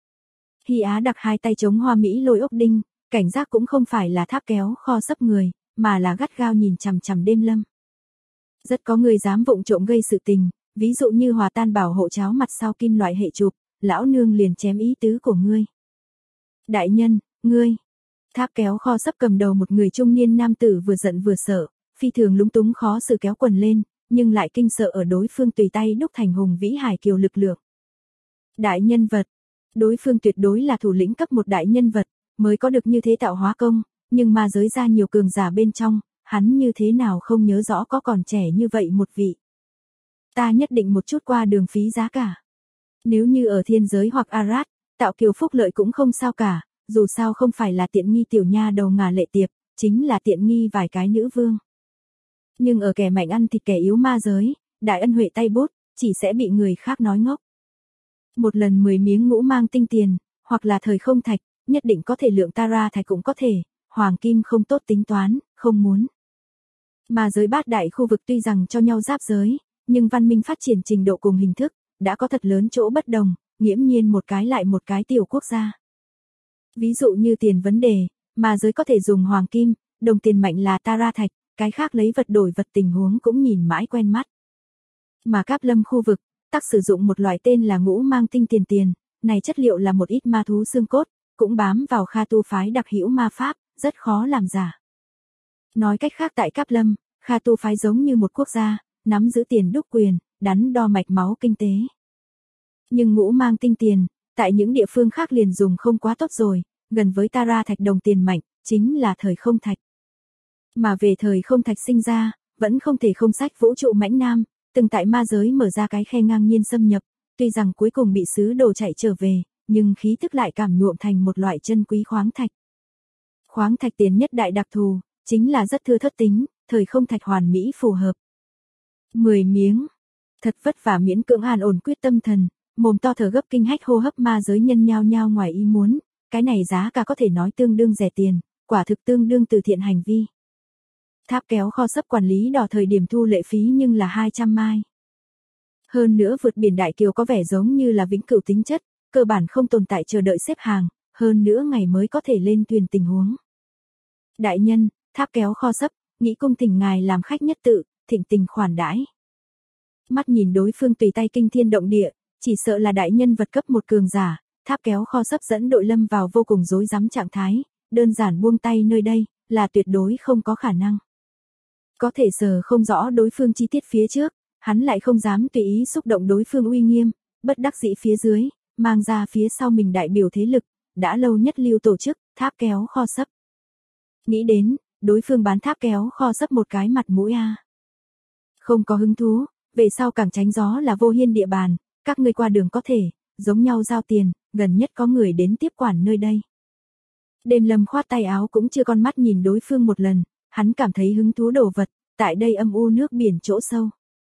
Hy Á đặt hai tay chống hoa mỹ lôi ốc đinh, cảnh giác cũng không phải là tháp kéo kho sấp người, mà là gắt gao nhìn chằm chằm Đêm Lâm. Rất có người dám vụng trộm gây sự tình, ví dụ như hòa tan bảo hộ cháo mặt sau kim loại hệ chụp, lão nương liền chém ý tứ của ngươi. Đại nhân, ngươi. Tháp kéo kho sắp cầm đầu một người trung niên nam tử vừa giận vừa sợ, phi thường lúng túng khó xử kéo quần lên, nhưng lại kinh sợ ở đối phương tùy tay đúc thành hùng vĩ hải kiều lực lượng. Đại nhân vật. Đối phương tuyệt đối là thủ lĩnh cấp một đại nhân vật, mới có được như thế tạo hóa công, nhưng ma giới ra nhiều cường giả bên trong, hắn như thế nào không nhớ rõ có còn trẻ như vậy một vị. Ta nhất định một chút qua đường phí giá cả. Nếu như ở thiên giới hoặc Arad, tạo kiều phúc lợi cũng không sao cả, dù sao không phải là tiện nghi tiểu nha đầu ngà lệ tiệp, chính là tiện nghi vài cái nữ vương. Nhưng ở kẻ mạnh ăn thịt kẻ yếu ma giới, đại ân huệ tay bút, chỉ sẽ bị người khác nói ngốc. Một lần 10 miếng ngũ mang tinh tiền, hoặc là thời không thạch, nhất định có thể lượng tara thạch cũng có thể, hoàng kim không tốt tính toán, không muốn. Ma giới bát đại khu vực tuy rằng cho nhau giáp giới, nhưng văn minh phát triển trình độ cùng hình thức, đã có thật lớn chỗ bất đồng, nghiễm nhiên một cái lại một cái tiểu quốc gia. Ví dụ như tiền vấn đề, ma giới có thể dùng hoàng kim, đồng tiền mạnh là tara thạch, cái khác lấy vật đổi vật tình huống cũng nhìn mãi quen mắt. Mà Cáp Lâm khu vực, tắc sử dụng một loại tên là ngũ mang tinh tiền, này chất liệu là một ít ma thú xương cốt, cũng bám vào Kha Tu phái đặc hữu ma pháp, rất khó làm giả. Nói cách khác tại Cáp Lâm, Kha Tu phái giống như một quốc gia, nắm giữ tiền đúc quyền, đắn đo mạch máu kinh tế. Nhưng ngũ mang tinh tiền, tại những địa phương khác liền dùng không quá tốt rồi, gần với tara thạch đồng tiền mạnh, chính là thời không thạch. Mà về thời không thạch sinh ra, vẫn không thể không sách vũ trụ mãnh nam, từng tại ma giới mở ra cái khe ngang nhiên xâm nhập, tuy rằng cuối cùng bị sứ đồ chạy trở về, nhưng khí thức lại cảm nhuộm thành một loại chân quý khoáng thạch. Khoáng thạch tiền nhất đại đặc thù, chính là rất thưa thớt tính, thời không thạch hoàn mỹ phù hợp. 10 miếng. Thật vất vả miễn cưỡng an ổn quyết tâm thần, mồm to thở gấp kinh hách hô hấp ma giới nhân nhao nhao ngoài ý muốn, cái này giá cả có thể nói tương đương rẻ tiền, quả thực tương đương từ thiện hành vi. Tháp kéo kho sấp quản lý đỏ thời điểm thu lệ phí nhưng là 200 mai. Hơn nữa vượt biển Đại Kiều có vẻ giống như là vĩnh cửu tính chất, cơ bản không tồn tại chờ đợi xếp hàng, hơn nữa ngày mới có thể lên thuyền tình huống. Đại nhân, tháp kéo kho sấp, nghĩ cung thỉnh ngài làm khách nhất tự, thịnh tình khoản đãi. Mắt nhìn đối phương tùy tay kinh thiên động địa, chỉ sợ là đại nhân vật cấp một cường giả, tháp kéo kho sấp dẫn đội lâm vào vô cùng rối rắm trạng thái, đơn giản buông tay nơi đây, là tuyệt đối không có khả năng. Có thể giờ không rõ đối phương chi tiết phía trước, hắn lại không dám tùy ý xúc động đối phương uy nghiêm, bất đắc dĩ phía dưới, mang ra phía sau mình đại biểu thế lực, đã lâu nhất lưu tổ chức, tháp kéo kho sấp. Nghĩ đến, đối phương bán tháp kéo kho sấp một cái mặt mũi a. Không có hứng thú, về sau càng tránh gió là Vô Hiên địa bàn, các ngươi qua đường có thể, giống nhau giao tiền, gần nhất có người đến tiếp quản nơi đây. Đêm Lâm khoát tay áo cũng chưa con mắt nhìn đối phương một lần, hắn cảm thấy hứng thú đồ vật, tại đây âm u nước biển chỗ sâu.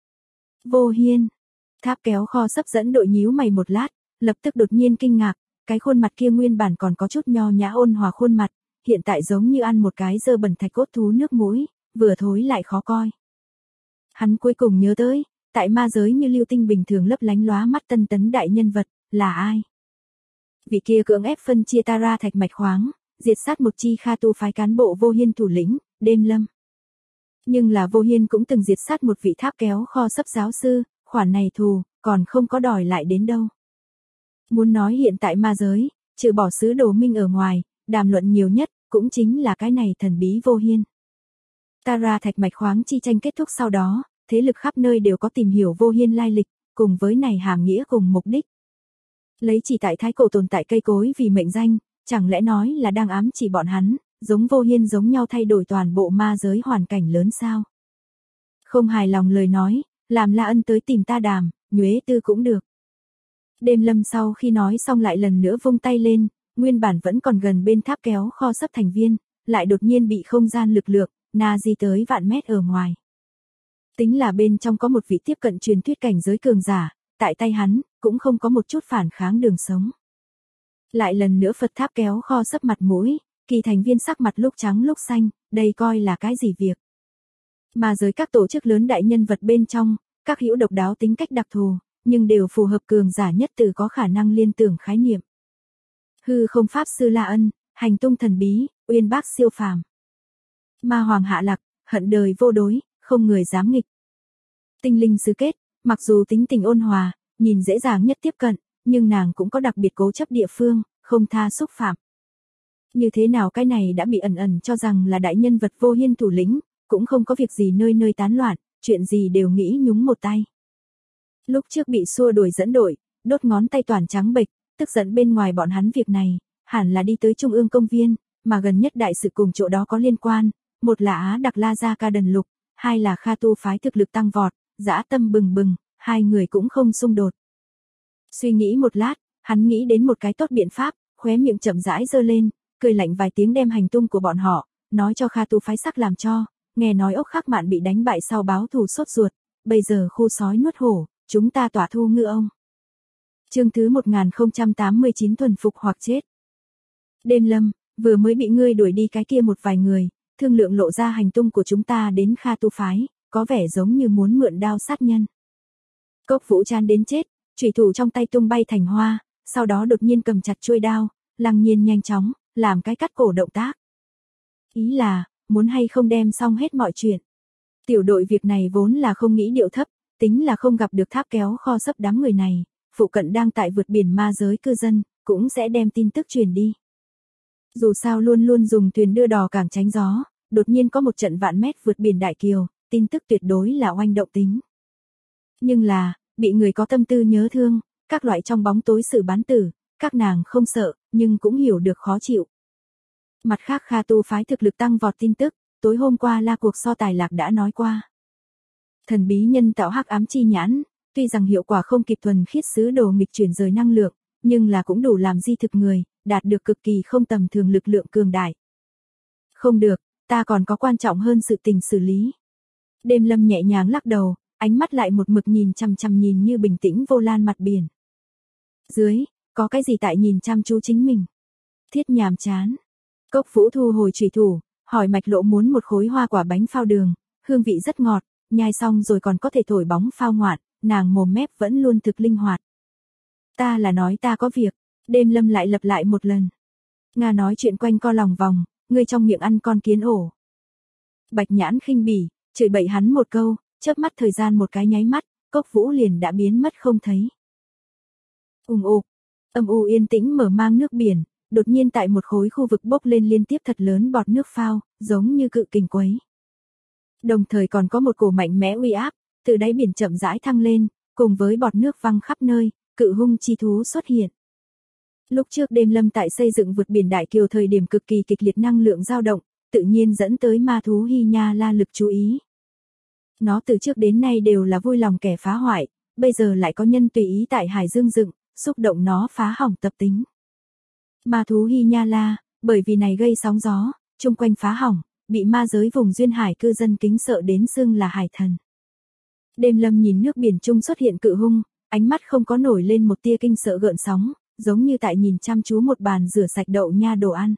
Vô Hiên, tháp kéo kho sấp dẫn đội nhíu mày một lát, lập tức đột nhiên kinh ngạc, cái khuôn mặt kia nguyên bản còn có chút nho nhã ôn hòa khuôn mặt, hiện tại giống như ăn một cái dơ bẩn thạch cốt thú nước mũi, vừa thối lại khó coi. Hắn cuối cùng nhớ tới, tại ma giới như lưu tinh bình thường lấp lánh lóa mắt tân tấn đại nhân vật, là ai? Vị kia cưỡng ép phân chia tara thạch mạch khoáng, diệt sát một chi Kha Tu phái cán bộ Vô Hiên thủ lĩnh, Đêm Lâm. Nhưng là Vô Hiên cũng từng diệt sát một vị tháp kéo kho sấp giáo sư, khoản này thù, còn không có đòi lại đến đâu. Muốn nói hiện tại ma giới, trừ bỏ sứ đồ minh ở ngoài, đàm luận nhiều nhất, cũng chính là cái này thần bí Vô Hiên. Tara thạch mạch khoáng chi tranh kết thúc sau đó, thế lực khắp nơi đều có tìm hiểu Vô Hiên lai lịch, cùng với này hàm nghĩa cùng mục đích. Lấy chỉ tại thái cổ tồn tại cây cối vì mệnh danh, chẳng lẽ nói là đang ám chỉ bọn hắn, giống Vô Hiên giống nhau thay đổi toàn bộ ma giới hoàn cảnh lớn sao? Không hài lòng lời nói, làm La Ân tới tìm ta đàm, nhuế tư cũng được. Đêm Lâm sau khi nói xong lại lần nữa vung tay lên, nguyên bản vẫn còn gần bên tháp kéo kho sấp thành viên, lại đột nhiên bị không gian lực lượng, na di tới vạn mét ở ngoài. Tính là bên trong có một vị tiếp cận truyền thuyết cảnh giới cường giả, tại tay hắn, cũng không có một chút phản kháng đường sống. Lại lần nữa Phật tháp kéo kho sấp mặt mũi, kỳ thành viên sắc mặt lúc trắng lúc xanh, đây coi là cái gì việc. Mà giới các tổ chức lớn đại nhân vật bên trong, các hữu độc đáo tính cách đặc thù, nhưng đều phù hợp cường giả nhất từ có khả năng liên tưởng khái niệm. Hư không pháp sư La Ân, hành tung thần bí, uyên bác siêu phàm. Ma hoàng hạ lạc, hận đời vô đối, không người dám nghịch. Tinh linh xứ kết, Mặc dù tính tình ôn hòa, nhìn dễ dàng nhất tiếp cận, nhưng nàng cũng có đặc biệt cố chấp địa phương, không tha xúc phạm. Như thế nào cái này đã bị ẩn ẩn cho rằng là đại nhân vật Vô Hiên thủ lĩnh, cũng không có việc gì nơi nơi tán loạn, chuyện gì đều nghĩ nhúng một tay. Lúc trước bị xua đuổi dẫn đội, đốt ngón tay toàn trắng bệch, tức giận bên ngoài bọn hắn việc này, hẳn là đi tới Trung ương công viên, mà gần nhất đại sự cùng chỗ đó có liên quan, một là Á Đặc La Gia Ca Đần Lục, hai là Kha Tu phái thực lực tăng vọt, dã tâm bừng bừng, hai người cũng không xung đột. Suy nghĩ một lát, hắn nghĩ đến một cái tốt biện pháp, khóe miệng chậm rãi giơ lên, cười lạnh vài tiếng đem hành tung của bọn họ, nói cho Kha Tu phái sắc làm cho, nghe nói Ốc Khắc Mạn bị đánh bại sau báo thù sốt ruột, bây giờ khu sói nuốt hổ, chúng ta tỏa thu ngư ông. Chương thứ 1089 thuần phục hoặc chết. Đêm Lâm, vừa mới bị ngươi đuổi đi cái kia một vài người, thương lượng lộ ra hành tung của chúng ta đến Kha Tu phái, có vẻ giống như muốn mượn đao sát nhân. Cốc Vũ chán đến chết, chủy thủ trong tay tung bay thành hoa, sau đó đột nhiên cầm chặt chuôi đao, Lăng Nhiên nhanh chóng làm cái cắt cổ động tác. Ý là, muốn hay không đem xong hết mọi chuyện. Tiểu đội việc này vốn là không nghĩ điệu thấp, tính là không gặp được tháp kéo kho sấp đám người này, phụ cận đang tại vượt biển ma giới cư dân, cũng sẽ đem tin tức truyền đi. Dù sao luôn luôn dùng thuyền đưa đò cảng tránh gió, đột nhiên có một trận vạn mét vượt biển đại kiều, tin tức tuyệt đối là oanh động tính. Nhưng là, bị người có tâm tư nhớ thương, các loại trong bóng tối xử bán tử, các nàng không sợ, nhưng cũng hiểu được khó chịu. Mặt khác Kha Tu phái thực lực tăng vọt tin tức, tối hôm qua La cuộc so tài lạc đã nói qua. Thần bí nhân tạo hắc ám chi nhãn, tuy rằng hiệu quả không kịp thuần khiết sứ đồ nghịch chuyển rời năng lượng, nhưng là cũng đủ làm di thực người, đạt được cực kỳ không tầm thường lực lượng cường đại. Không được, ta còn có quan trọng hơn sự tình xử lý. Đêm Lâm nhẹ nhàng lắc đầu, ánh mắt lại một mực nhìn chằm chằm nhìn như bình tĩnh vô lan mặt biển. Dưới, có cái gì tại nhìn chăm chú chính mình? Thiết nhàm chán. Cốc Vũ thu hồi chủy thủ, hỏi Mạch Lộ muốn một khối hoa quả bánh phao đường, hương vị rất ngọt, nhai xong rồi còn có thể thổi bóng phao ngoạn, nàng mồm mép vẫn luôn thực linh hoạt. Ta là nói ta có việc, Đêm Lâm lại lặp lại một lần. Nga nói chuyện quanh co lòng vòng, ngươi trong miệng ăn con kiến ổ. Bạch Nhãn khinh bỉ, chửi bậy hắn một câu, chớp mắt thời gian một cái nháy mắt, Cốc Vũ liền đã biến mất không thấy. Ục, âm u yên tĩnh mở mang nước biển, đột nhiên tại một khối khu vực bốc lên liên tiếp thật lớn bọt nước phao, giống như cự kình quấy. Đồng thời còn có một cổ mạnh mẽ uy áp, từ đáy biển chậm rãi thăng lên, cùng với bọt nước văng khắp nơi, cự hung chi thú xuất hiện. Lúc trước Đêm Lâm tại xây dựng vượt biển đại kiều thời điểm cực kỳ kịch liệt năng lượng dao động, tự nhiên dẫn tới ma thú Hy Nha La lực chú ý. Nó từ trước đến nay đều là vui lòng kẻ phá hoại, bây giờ lại có nhân tùy ý tại Hải Dương dựng, xúc động nó phá hỏng tập tính. Ma thú Hy Nha La, bởi vì này gây sóng gió, chung quanh phá hỏng, bị ma giới vùng duyên hải cư dân kính sợ đến xưng là hải thần. Đêm Lâm nhìn nước biển trung xuất hiện cự hung, ánh mắt không có nổi lên một tia kinh sợ gợn sóng, giống như tại nhìn chăm chú một bàn rửa sạch đậu nha đồ ăn.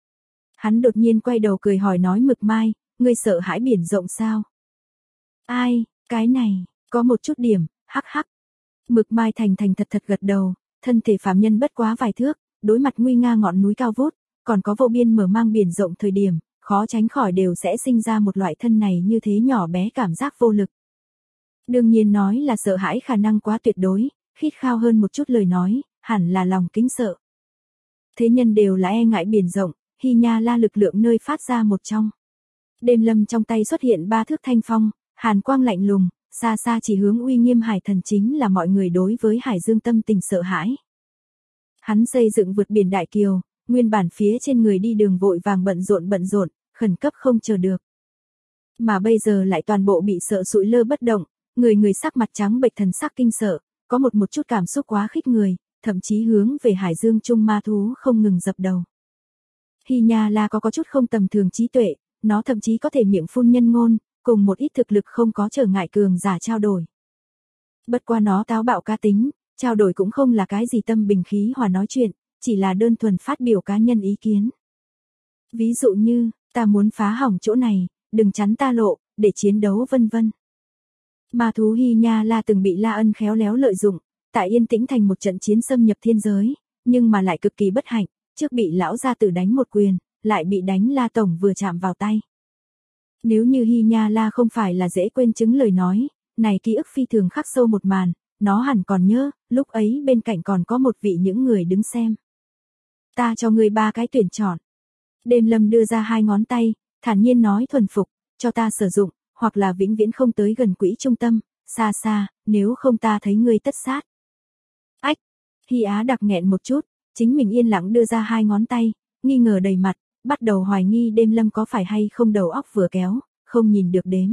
Hắn đột nhiên quay đầu cười hỏi nói Mực Mai, ngươi sợ hãi biển rộng sao? Ai, cái này, có một chút điểm, hắc hắc. Mực Mai thành thành thật thật gật đầu, thân thể phàm nhân bất quá vài thước, đối mặt nguy nga ngọn núi cao vút, còn có vô biên mở mang biển rộng thời điểm, khó tránh khỏi đều sẽ sinh ra một loại thân này như thế nhỏ bé cảm giác vô lực. Đương nhiên nói là sợ hãi khả năng quá tuyệt đối, khít khao hơn một chút lời nói, hẳn là lòng kính sợ. Thế nhân đều là e ngại biển rộng, Hy Nha La lực lượng nơi phát ra một trong. Đêm Lâm trong tay xuất hiện 3 thước thanh phong, hàn quang lạnh lùng, xa xa chỉ hướng uy nghiêm hải thần chính là mọi người đối với Hải Dương tâm tình sợ hãi. Hắn xây dựng vượt biển đại kiều, nguyên bản phía trên người đi đường vội vàng bận rộn, khẩn cấp không chờ được. Mà bây giờ lại toàn bộ bị sợ sụi lơ bất động, người sắc mặt trắng bệch thần sắc kinh sợ, có một chút cảm xúc quá khích người, thậm chí hướng về Hải Dương trung ma thú không ngừng dập đầu. Hy Nha La có chút không tầm thường trí tuệ, nó thậm chí có thể miệng phun nhân ngôn, cùng một ít thực lực không có trở ngại cường giả trao đổi. Bất qua nó táo bạo cá tính, trao đổi cũng không là cái gì tâm bình khí hòa nói chuyện, chỉ là đơn thuần phát biểu cá nhân ý kiến. Ví dụ như, ta muốn phá hỏng chỗ này, đừng chắn ta lộ, để chiến đấu vân vân. Ma thú Hy Nha La từng bị La Ân khéo léo lợi dụng, tại Yên Tĩnh thành một trận chiến xâm nhập thiên giới, nhưng mà lại cực kỳ bất hạnh, trước bị lão gia tử đánh một quyền, lại bị đánh La tổng vừa chạm vào tay. Nếu như Hy Nha La không phải là dễ quên chứng lời nói, Này ký ức phi thường khắc sâu một màn, nó hẳn còn nhớ, lúc ấy bên cạnh còn có một vị những người đứng xem. Ta cho ngươi 3 cái tuyển chọn. Đêm Lâm đưa ra 2 ngón tay, thản nhiên nói thuần phục, cho ta sử dụng, hoặc là vĩnh viễn không tới gần quỹ trung tâm, xa xa, nếu không ta thấy ngươi tất sát. Ách, Hy Á đặc nghẹn một chút, chính mình yên lặng đưa ra 2 ngón tay, nghi ngờ đầy mặt, bắt đầu hoài nghi Đêm Lâm có phải hay không đầu óc vừa kéo, không nhìn được đếm.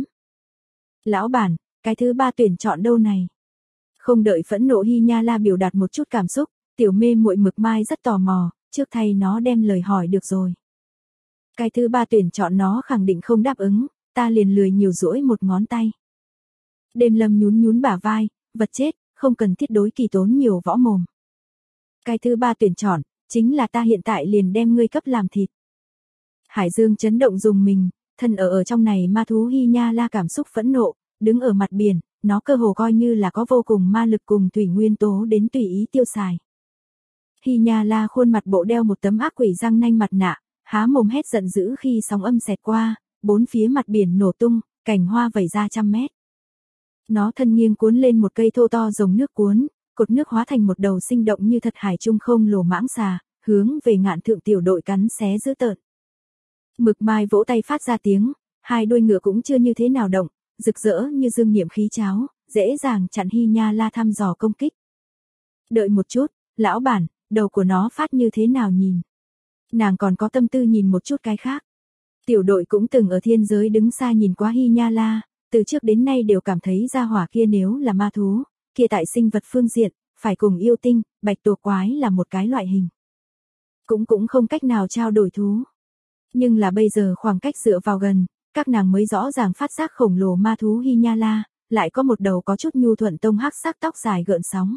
Lão bản, cái thứ 3 tuyển chọn đâu này? Không đợi phẫn nộ Hy Nha La biểu đạt một chút cảm xúc, tiểu mê muội Mực Mai rất tò mò, trước thay nó đem lời hỏi được rồi. Cái thứ 3 tuyển chọn nó khẳng định không đáp ứng, ta liền lười nhiều duỗi một ngón tay. Đêm Lâm nhún nhún bả vai, vật chết, không cần thiết đối kỳ tốn nhiều võ mồm. Cái thứ 3 tuyển chọn, chính là ta hiện tại liền đem ngươi cấp làm thịt. Hải Dương chấn động dùng mình, thân ở trong này ma thú Hy Nha La cảm xúc phẫn nộ, đứng ở mặt biển, nó cơ hồ coi như là có vô cùng ma lực cùng thủy nguyên tố đến tùy ý tiêu xài. Hy Nha La khuôn mặt bộ đeo một tấm ác quỷ răng nanh mặt nạ, há mồm hét giận dữ khi sóng âm xẹt qua, bốn phía mặt biển nổ tung, cành hoa vẩy ra trăm mét. Nó thân nghiêng cuốn lên một cây thô to rồng nước cuốn, cột nước hóa thành một đầu sinh động như thật hải trung không lồ mãng xà, hướng về Ngạn Thượng tiểu đội cắn xé dữ tợn. Mực Mai vỗ tay phát ra tiếng, 2 đuôi ngựa cũng chưa như thế nào động, rực rỡ như dương niệm khí cháo, dễ dàng chặn Hy Nha La thăm dò công kích. Đợi một chút, lão bản, đầu của nó phát như thế nào nhìn? Nàng còn có tâm tư nhìn một chút cái khác. Tiểu đội cũng từng ở thiên giới đứng xa nhìn qua Hy Nha La, từ trước đến nay đều cảm thấy gia hỏa kia nếu là ma thú, kia tại sinh vật phương diện, phải cùng yêu tinh, bạch tuộc quái là một cái loại hình. Cũng không cách nào trao đổi thú. Nhưng là bây giờ khoảng cách dựa vào gần, các nàng mới rõ ràng phát giác khổng lồ ma thú Hy Nha La, lại có một đầu có chút nhu thuận tông hắc sắc tóc dài gợn sóng.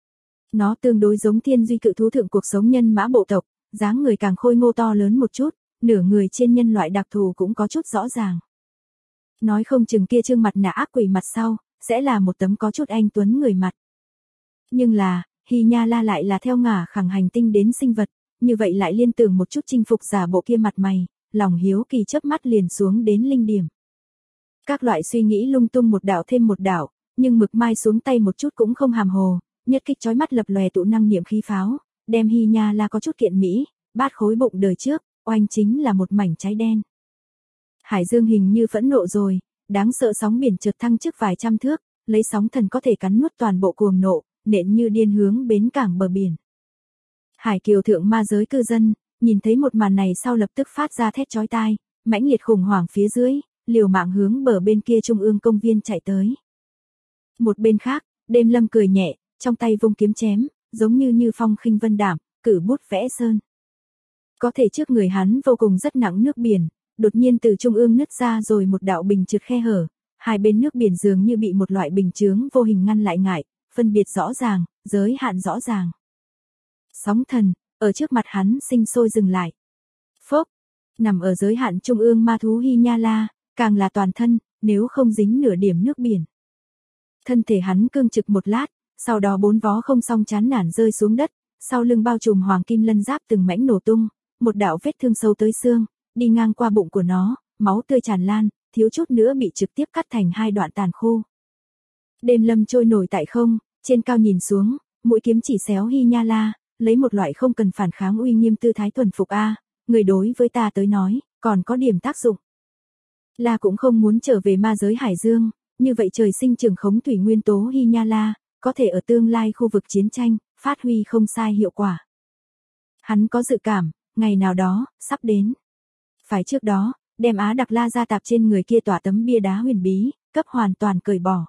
Nó tương đối giống thiên duy cự thú thượng cuộc sống nhân mã bộ tộc, dáng người càng khôi ngô to lớn một chút, nửa người trên nhân loại đặc thù cũng có chút rõ ràng. Nói không chừng kia trương mặt nạ ác quỷ mặt sau, sẽ là một tấm có chút anh tuấn người mặt. Nhưng là, Hy Nha La lại là theo ngả khẳng hành tinh đến sinh vật, như vậy lại liên tưởng một chút chinh phục giả bộ kia mặt mày, lòng hiếu kỳ chớp mắt liền xuống đến linh điểm. Các loại suy nghĩ lung tung một đảo thêm một đảo, nhưng Mực Mai xuống tay một chút cũng không hàm hồ, nhất kích chói mắt lập lòe tụ năng niệm khí pháo, đem Hy Nha La có chút kiện mỹ, bát khối bụng đời trước, oanh chính là một mảnh cháy đen. Hải Dương hình như phẫn nộ rồi, đáng sợ sóng biển chợt thăng trước vài trăm thước, lấy sóng thần có thể cắn nuốt toàn bộ cuồng nộ, nện như điên hướng bến cảng bờ biển. Hải Kiều thượng ma giới cư dân, nhìn thấy một màn này sau lập tức phát ra thét chói tai, mãnh liệt khủng hoảng phía dưới, liều mạng hướng bờ bên kia trung ương công viên chạy tới. Một bên khác, Đêm Lâm cười nhẹ, trong tay vung kiếm chém, giống như phong khinh vân đảm, cử bút vẽ sơn. Có thể trước người hắn vô cùng rất nặng nước biển, đột nhiên từ trung ương nứt ra rồi một đạo bình trượt khe hở, hai bên nước biển dường như bị một loại bình chướng vô hình ngăn lại ngại, phân biệt rõ ràng, giới hạn rõ ràng. Sóng thần, ở trước mặt hắn sinh sôi dừng lại. Phốc, nằm ở giới hạn trung ương ma thú Hy Nha La, càng là toàn thân, nếu không dính nửa điểm nước biển. Thân thể hắn cương trực một lát, sau đó 4 vó không song chán nản rơi xuống đất, sau lưng bao trùm hoàng kim lân giáp từng mảnh nổ tung, một đạo vết thương sâu tới xương, đi ngang qua bụng của nó, máu tươi tràn lan, thiếu chút nữa bị trực tiếp cắt thành 2 đoạn tàn khô. Đêm Lâm trôi nổi tại không, trên cao nhìn xuống, mũi kiếm chỉ xéo Hy Nha La, lấy một loại không cần phản kháng uy nghiêm tư thái thuần phục a, người đối với ta tới nói, còn có điểm tác dụng. La cũng không muốn trở về ma giới Hải Dương, như vậy trời sinh trường khống thủy nguyên tố Hy Nha La, có thể ở tương lai khu vực chiến tranh, phát huy không sai hiệu quả. Hắn có dự cảm, ngày nào đó, sắp đến. Phải trước đó, đem Á Đặc La gia tạp trên người kia tỏa tấm bia đá huyền bí, cấp hoàn toàn cởi bỏ.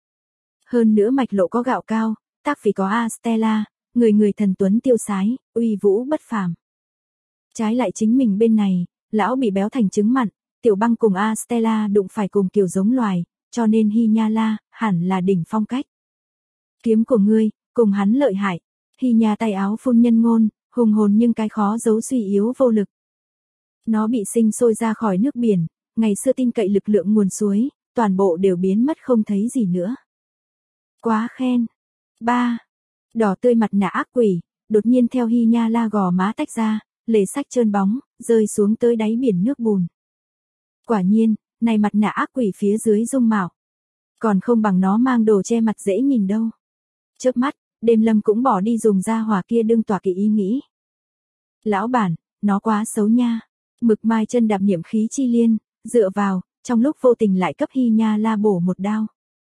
Hơn nữa mạch lộ có gạo cao, tác phỉ có Astella, người thần tuấn tiêu sái, uy vũ bất phàm. Trái lại chính mình bên này, lão bị béo thành trứng mặn, Tiểu Băng cùng Astella đụng phải cùng kiểu giống loài, cho nên Hy Nha La, hẳn là đỉnh phong cách. Kiếm của ngươi, cùng hắn lợi hại. Hy Nha tay áo phun nhân ngôn, hùng hồn nhưng cái khó giấu suy yếu vô lực. Nó bị sinh sôi ra khỏi nước biển, ngày xưa tin cậy lực lượng nguồn suối, toàn bộ đều biến mất không thấy gì nữa. Quá khen. 3. Đỏ tươi mặt nạ ác quỷ, đột nhiên theo Hy Nha La gò má tách ra, lề sách trơn bóng, rơi xuống tới đáy biển nước bùn. Quả nhiên, này mặt nạ ác quỷ phía dưới dung mạo. Còn không bằng nó mang đồ che mặt dễ nhìn đâu. Chớp mắt, Đêm Lâm cũng bỏ đi dùng gia hỏa kia đương tỏa kỵ ý nghĩ. Lão bản, nó quá xấu nha. Mực Mai chân đạp niệm khí chi liên, dựa vào, trong lúc vô tình lại cấp Hy Nha La bổ một đao.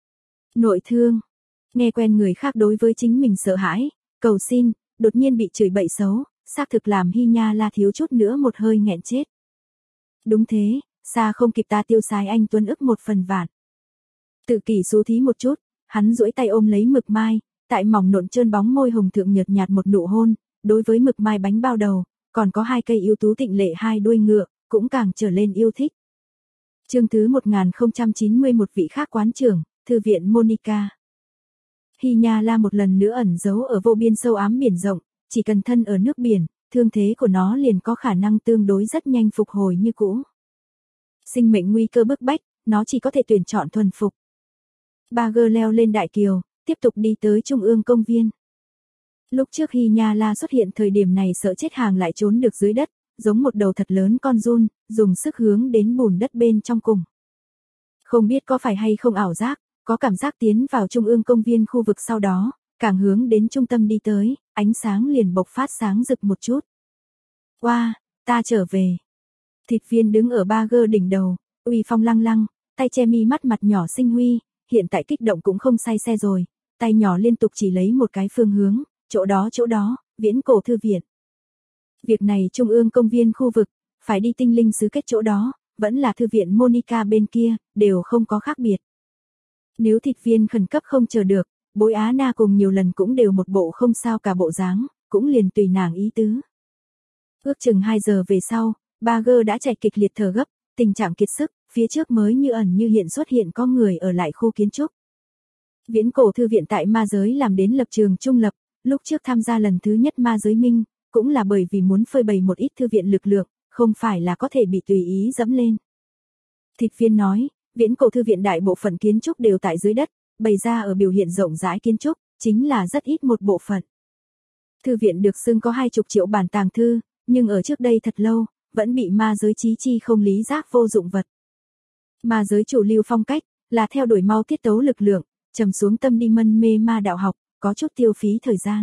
Nội thương. Nghe quen người khác đối với chính mình sợ hãi, cầu xin, đột nhiên bị chửi bậy xấu, xác thực làm Hy Nha La thiếu chút nữa một hơi nghẹn chết. Đúng thế, xa không kịp ta tiêu xài anh Tuấn ức 1/1000. Tự kỷ số thí một chút, hắn duỗi tay ôm lấy Mực Mai, tại mỏng nộn trơn bóng môi hồng thượng nhợt nhạt một nụ hôn, đối với Mực Mai bánh bao đầu, còn có 2 cây ưu tú tịnh lệ 2 đuôi ngựa, cũng càng trở lên yêu thích. Chương thứ 1091 vị khác quán trưởng, thư viện Monica. Hy Nha La một lần nữa ẩn giấu ở vô biên sâu ám biển rộng, chỉ cần thân ở nước biển, thương thế của nó liền có khả năng tương đối rất nhanh phục hồi như cũ. Sinh mệnh nguy cơ bức bách, nó chỉ có thể tuyển chọn thuần phục. Bagger leo lên đại kiều, tiếp tục đi tới Trung ương công viên. Lúc trước Hy Nha La xuất hiện thời điểm này sợ chết hàng lại trốn được dưới đất, giống một đầu thật lớn con giun, dùng sức hướng đến bùn đất bên trong cùng. Không biết có phải hay không ảo giác, có cảm giác tiến vào Trung ương công viên khu vực sau đó, càng hướng đến trung tâm đi tới, ánh sáng liền bộc phát sáng rực một chút. Wow, ta trở về. Thịt viên đứng ở Bagger đỉnh đầu, uy phong lăng lăng, tay che mi mắt mặt nhỏ xinh huy, hiện tại kích động cũng không say xe rồi, tay nhỏ liên tục chỉ lấy một cái phương hướng, chỗ đó, Viễn Cổ Thư viện. Việc này Trung ương công viên khu vực, phải đi Tinh Linh xứ kết chỗ đó, vẫn là thư viện Monica bên kia, đều không có khác biệt. Nếu thịt viên khẩn cấp không chờ được, Bối Á Na cùng nhiều lần cũng đều một bộ không sao cả bộ dáng, cũng liền tùy nàng ý tứ. Ước chừng 2 giờ về sau, Bagger đã chạy kịch liệt thở gấp, tình trạng kiệt sức, phía trước mới như ẩn như hiện xuất hiện có người ở lại khu kiến trúc. Viễn Cổ Thư viện tại ma giới làm đến lập trường trung lập, lúc trước tham gia lần thứ nhất ma giới minh, cũng là bởi vì muốn phơi bày một ít thư viện lực lượng, không phải là có thể bị tùy ý dẫm lên. Thịt viên nói, Viễn Cổ Thư viện đại bộ phận kiến trúc đều tại dưới đất, bày ra ở biểu hiện rộng rãi kiến trúc, chính là rất ít một bộ phận. Thư viện được xưng có 20 triệu bản tàng thư, nhưng ở trước đây thật lâu, vẫn bị ma giới chí chi không lý giác vô dụng vật. Ma giới chủ lưu phong cách, là theo đuổi mau tiết tấu lực lượng, trầm xuống tâm đi mân mê ma đạo học, có chút tiêu phí thời gian.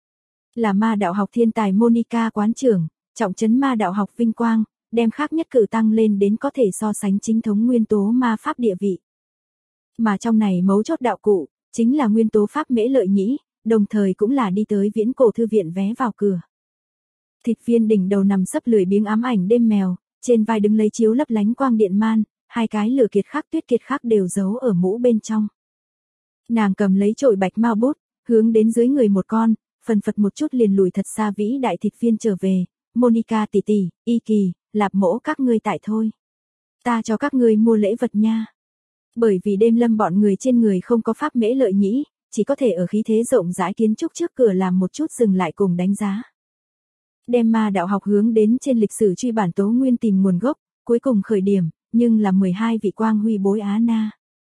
Là ma đạo học thiên tài Monica quán trưởng, trọng trấn ma đạo học vinh quang, đem khác nhất cử tăng lên đến có thể so sánh chính thống nguyên tố ma pháp địa vị. Mà trong này mấu chốt đạo cụ, chính là nguyên tố pháp Mễ Lợi Nhĩ, đồng thời cũng là đi tới Viễn Cổ Thư viện vé vào cửa. Thịt viên đỉnh đầu nằm sấp lười biếng ám ảnh đêm mèo, trên vai đứng lấy chiếu lấp lánh quang điện man, 2 cái lửa kiệt khắc tuyết kiệt khắc đều giấu ở mũ bên trong. Nàng cầm lấy chổi bạch mao bút, hướng đến dưới người một con, phần phật một chút liền lùi thật xa vĩ đại thịt viên trở về, Monica tỷ tỷ, Y Kỳ, Lạp mỗ các ngươi tại thôi. Ta cho các ngươi mua lễ vật nha. Bởi vì Đêm Lâm bọn người trên người không có pháp Mễ Lợi Nhĩ, chỉ có thể ở khí thế rộng rãi kiến trúc trước cửa làm một chút dừng lại cùng đánh giá. Đem ma đạo học hướng đến trên lịch sử truy bản tố nguyên tìm nguồn gốc, cuối cùng khởi điểm, nhưng là 12 vị quang huy Bối Á Na.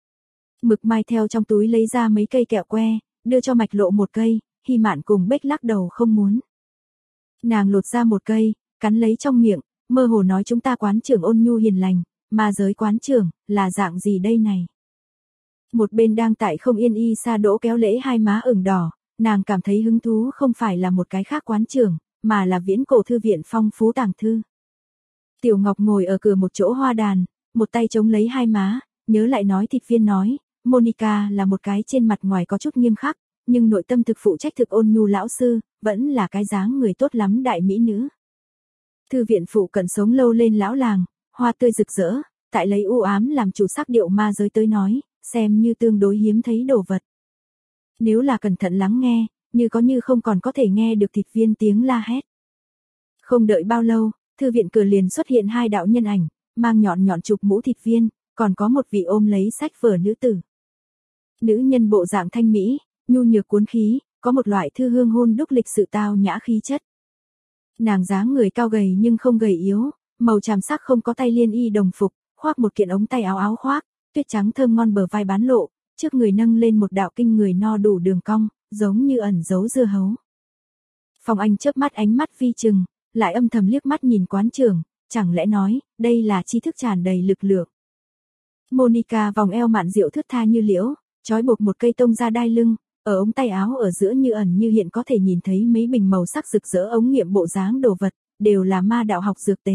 Mực Mai theo trong túi lấy ra mấy cây kẹo que, đưa cho Mạch Lộ một cây, Hy Mạn cùng Bích lắc đầu không muốn. Nàng lột ra một cây, cắn lấy trong miệng, mơ hồ nói chúng ta quán trưởng ôn nhu hiền lành, ma giới quán trưởng, là dạng gì đây này? Một bên đang tại không yên y sa đỗ kéo lễ 2 má ửng đỏ, nàng cảm thấy hứng thú không phải là một cái khác quán trưởng, mà là Viễn Cổ Thư viện phong phú tàng thư. Tiểu Ngọc ngồi ở cửa một chỗ hoa đàn, một tay chống lấy 2 má, nhớ lại nói thịt viên nói, Monica là một cái trên mặt ngoài có chút nghiêm khắc, nhưng nội tâm thực phụ trách thực ôn nhu lão sư, vẫn là cái dáng người tốt lắm đại mỹ nữ. Thư viện phụ cận sống lâu lên lão làng, hoa tươi rực rỡ, tại lấy u ám làm chủ sắc điệu ma giới tới nói, xem như tương đối hiếm thấy đồ vật. Nếu là cẩn thận lắng nghe, như có như không còn có thể nghe được thịt viên tiếng la hét. Không đợi bao lâu, thư viện cửa liền xuất hiện 2 đạo nhân ảnh, mang nhọn nhọn chụp mũ thịt viên, còn có một vị ôm lấy sách vở nữ tử. Nữ nhân bộ dạng thanh mỹ, nhu nhược cuốn khí, có một loại thư hương hôn đúc lịch sự tao nhã khí chất. Nàng dáng người cao gầy nhưng không gầy yếu, màu tràm sắc không có tay liên y đồng phục, khoác một kiện ống tay áo áo khoác, tuyết trắng thơm ngon bờ vai bán lộ, trước người nâng lên một đạo kinh người no đủ đường cong, giống như ẩn giấu dưa hấu. Phong Anh chớp mắt ánh mắt vi chừng, lại âm thầm liếc mắt nhìn quán trưởng, chẳng lẽ nói, đây là tri thức tràn đầy lực lượng. Monica vòng eo mạn diệu thướt tha như liễu, trói buộc một cây tông ra đai lưng, ở ống tay áo ở giữa như ẩn như hiện có thể nhìn thấy mấy bình màu sắc rực rỡ ống nghiệm bộ dáng đồ vật, đều là ma đạo học dược tề.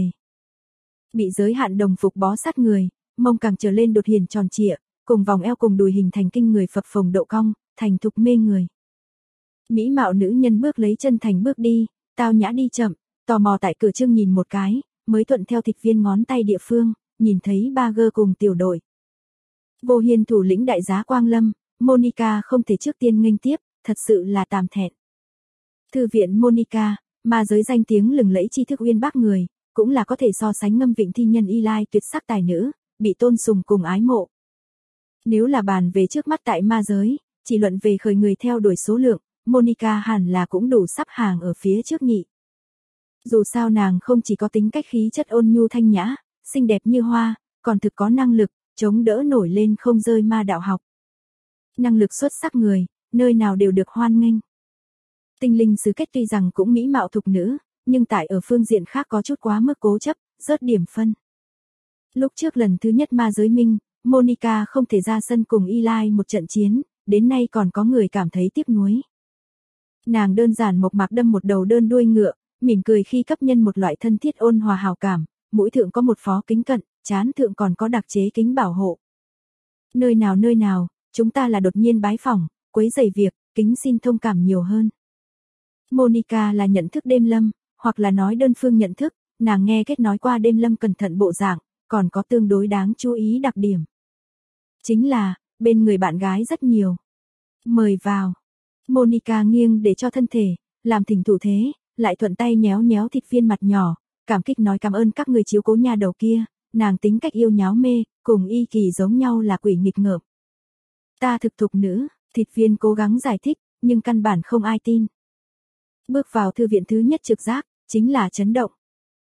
Bị giới hạn đồng phục bó sát người, mông càng trở lên đột hiển tròn trịa, cùng vòng eo cùng đùi hình thành kinh người phập phồng độ cong, thành thục mê người. Mỹ mạo nữ nhân bước lấy chân thành bước đi, tao nhã đi chậm, tò mò tại cửa trương nhìn một cái, mới thuận theo thịt viên ngón tay địa phương, nhìn thấy ba gơ cùng tiểu đội. Vô Hiên thủ lĩnh đại giá Quang Lâm, Monica không thể trước tiên nghênh tiếp, thật sự là tàm thẹn. Thư viện Monica, ma giới danh tiếng lừng lẫy tri thức uyên bác người, cũng là có thể so sánh Ngâm Vịnh thi nhân y lai tuyệt sắc tài nữ, bị tôn sùng cùng ái mộ. Nếu là bàn về trước mắt tại ma giới, chỉ luận về khởi người theo đuổi số lượng, Monica hẳn là cũng đủ sắp hàng ở phía trước nhị. Dù sao nàng không chỉ có tính cách khí chất ôn nhu thanh nhã, xinh đẹp như hoa, còn thực có năng lực, chống đỡ nổi lên không rơi ma đạo học. Năng lực xuất sắc người, nơi nào đều được hoan nghênh. Tinh linh xứ kết tuy rằng cũng mỹ mạo thục nữ, nhưng tại ở phương diện khác có chút quá mức cố chấp, rớt điểm phân. Lúc trước lần thứ nhất ma giới minh, Monica không thể ra sân cùng Eli một trận chiến, đến nay còn có người cảm thấy tiếc nuối. Nàng đơn giản mộc mạc đâm một đầu đơn đuôi ngựa, mỉm cười khi cấp nhân một loại thân thiết ôn hòa hào cảm, mũi thượng có một phó kính cận, trán thượng còn có đặc chế kính bảo hộ. Nơi nào, chúng ta là đột nhiên bái phỏng, quấy rầy việc, kính xin thông cảm nhiều hơn. Monica là nhận thức đêm lâm, hoặc là nói đơn phương nhận thức, nàng nghe kết nói qua đêm lâm cẩn thận bộ dạng, còn có tương đối đáng chú ý đặc điểm. Chính là, bên người bạn gái rất nhiều. Mời vào. Monica nghiêng để cho thân thể, làm thỉnh thủ thế, lại thuận tay nhéo nhéo thịt viên mặt nhỏ, cảm kích nói cảm ơn các người chiếu cố nhà đầu kia, nàng tính cách yêu nháo mê, cùng y kỳ giống nhau là quỷ nghịch ngợm. Ta thực thục nữ, thịt viên cố gắng giải thích, nhưng căn bản không ai tin. Bước vào thư viện thứ nhất trực giác, chính là chấn động.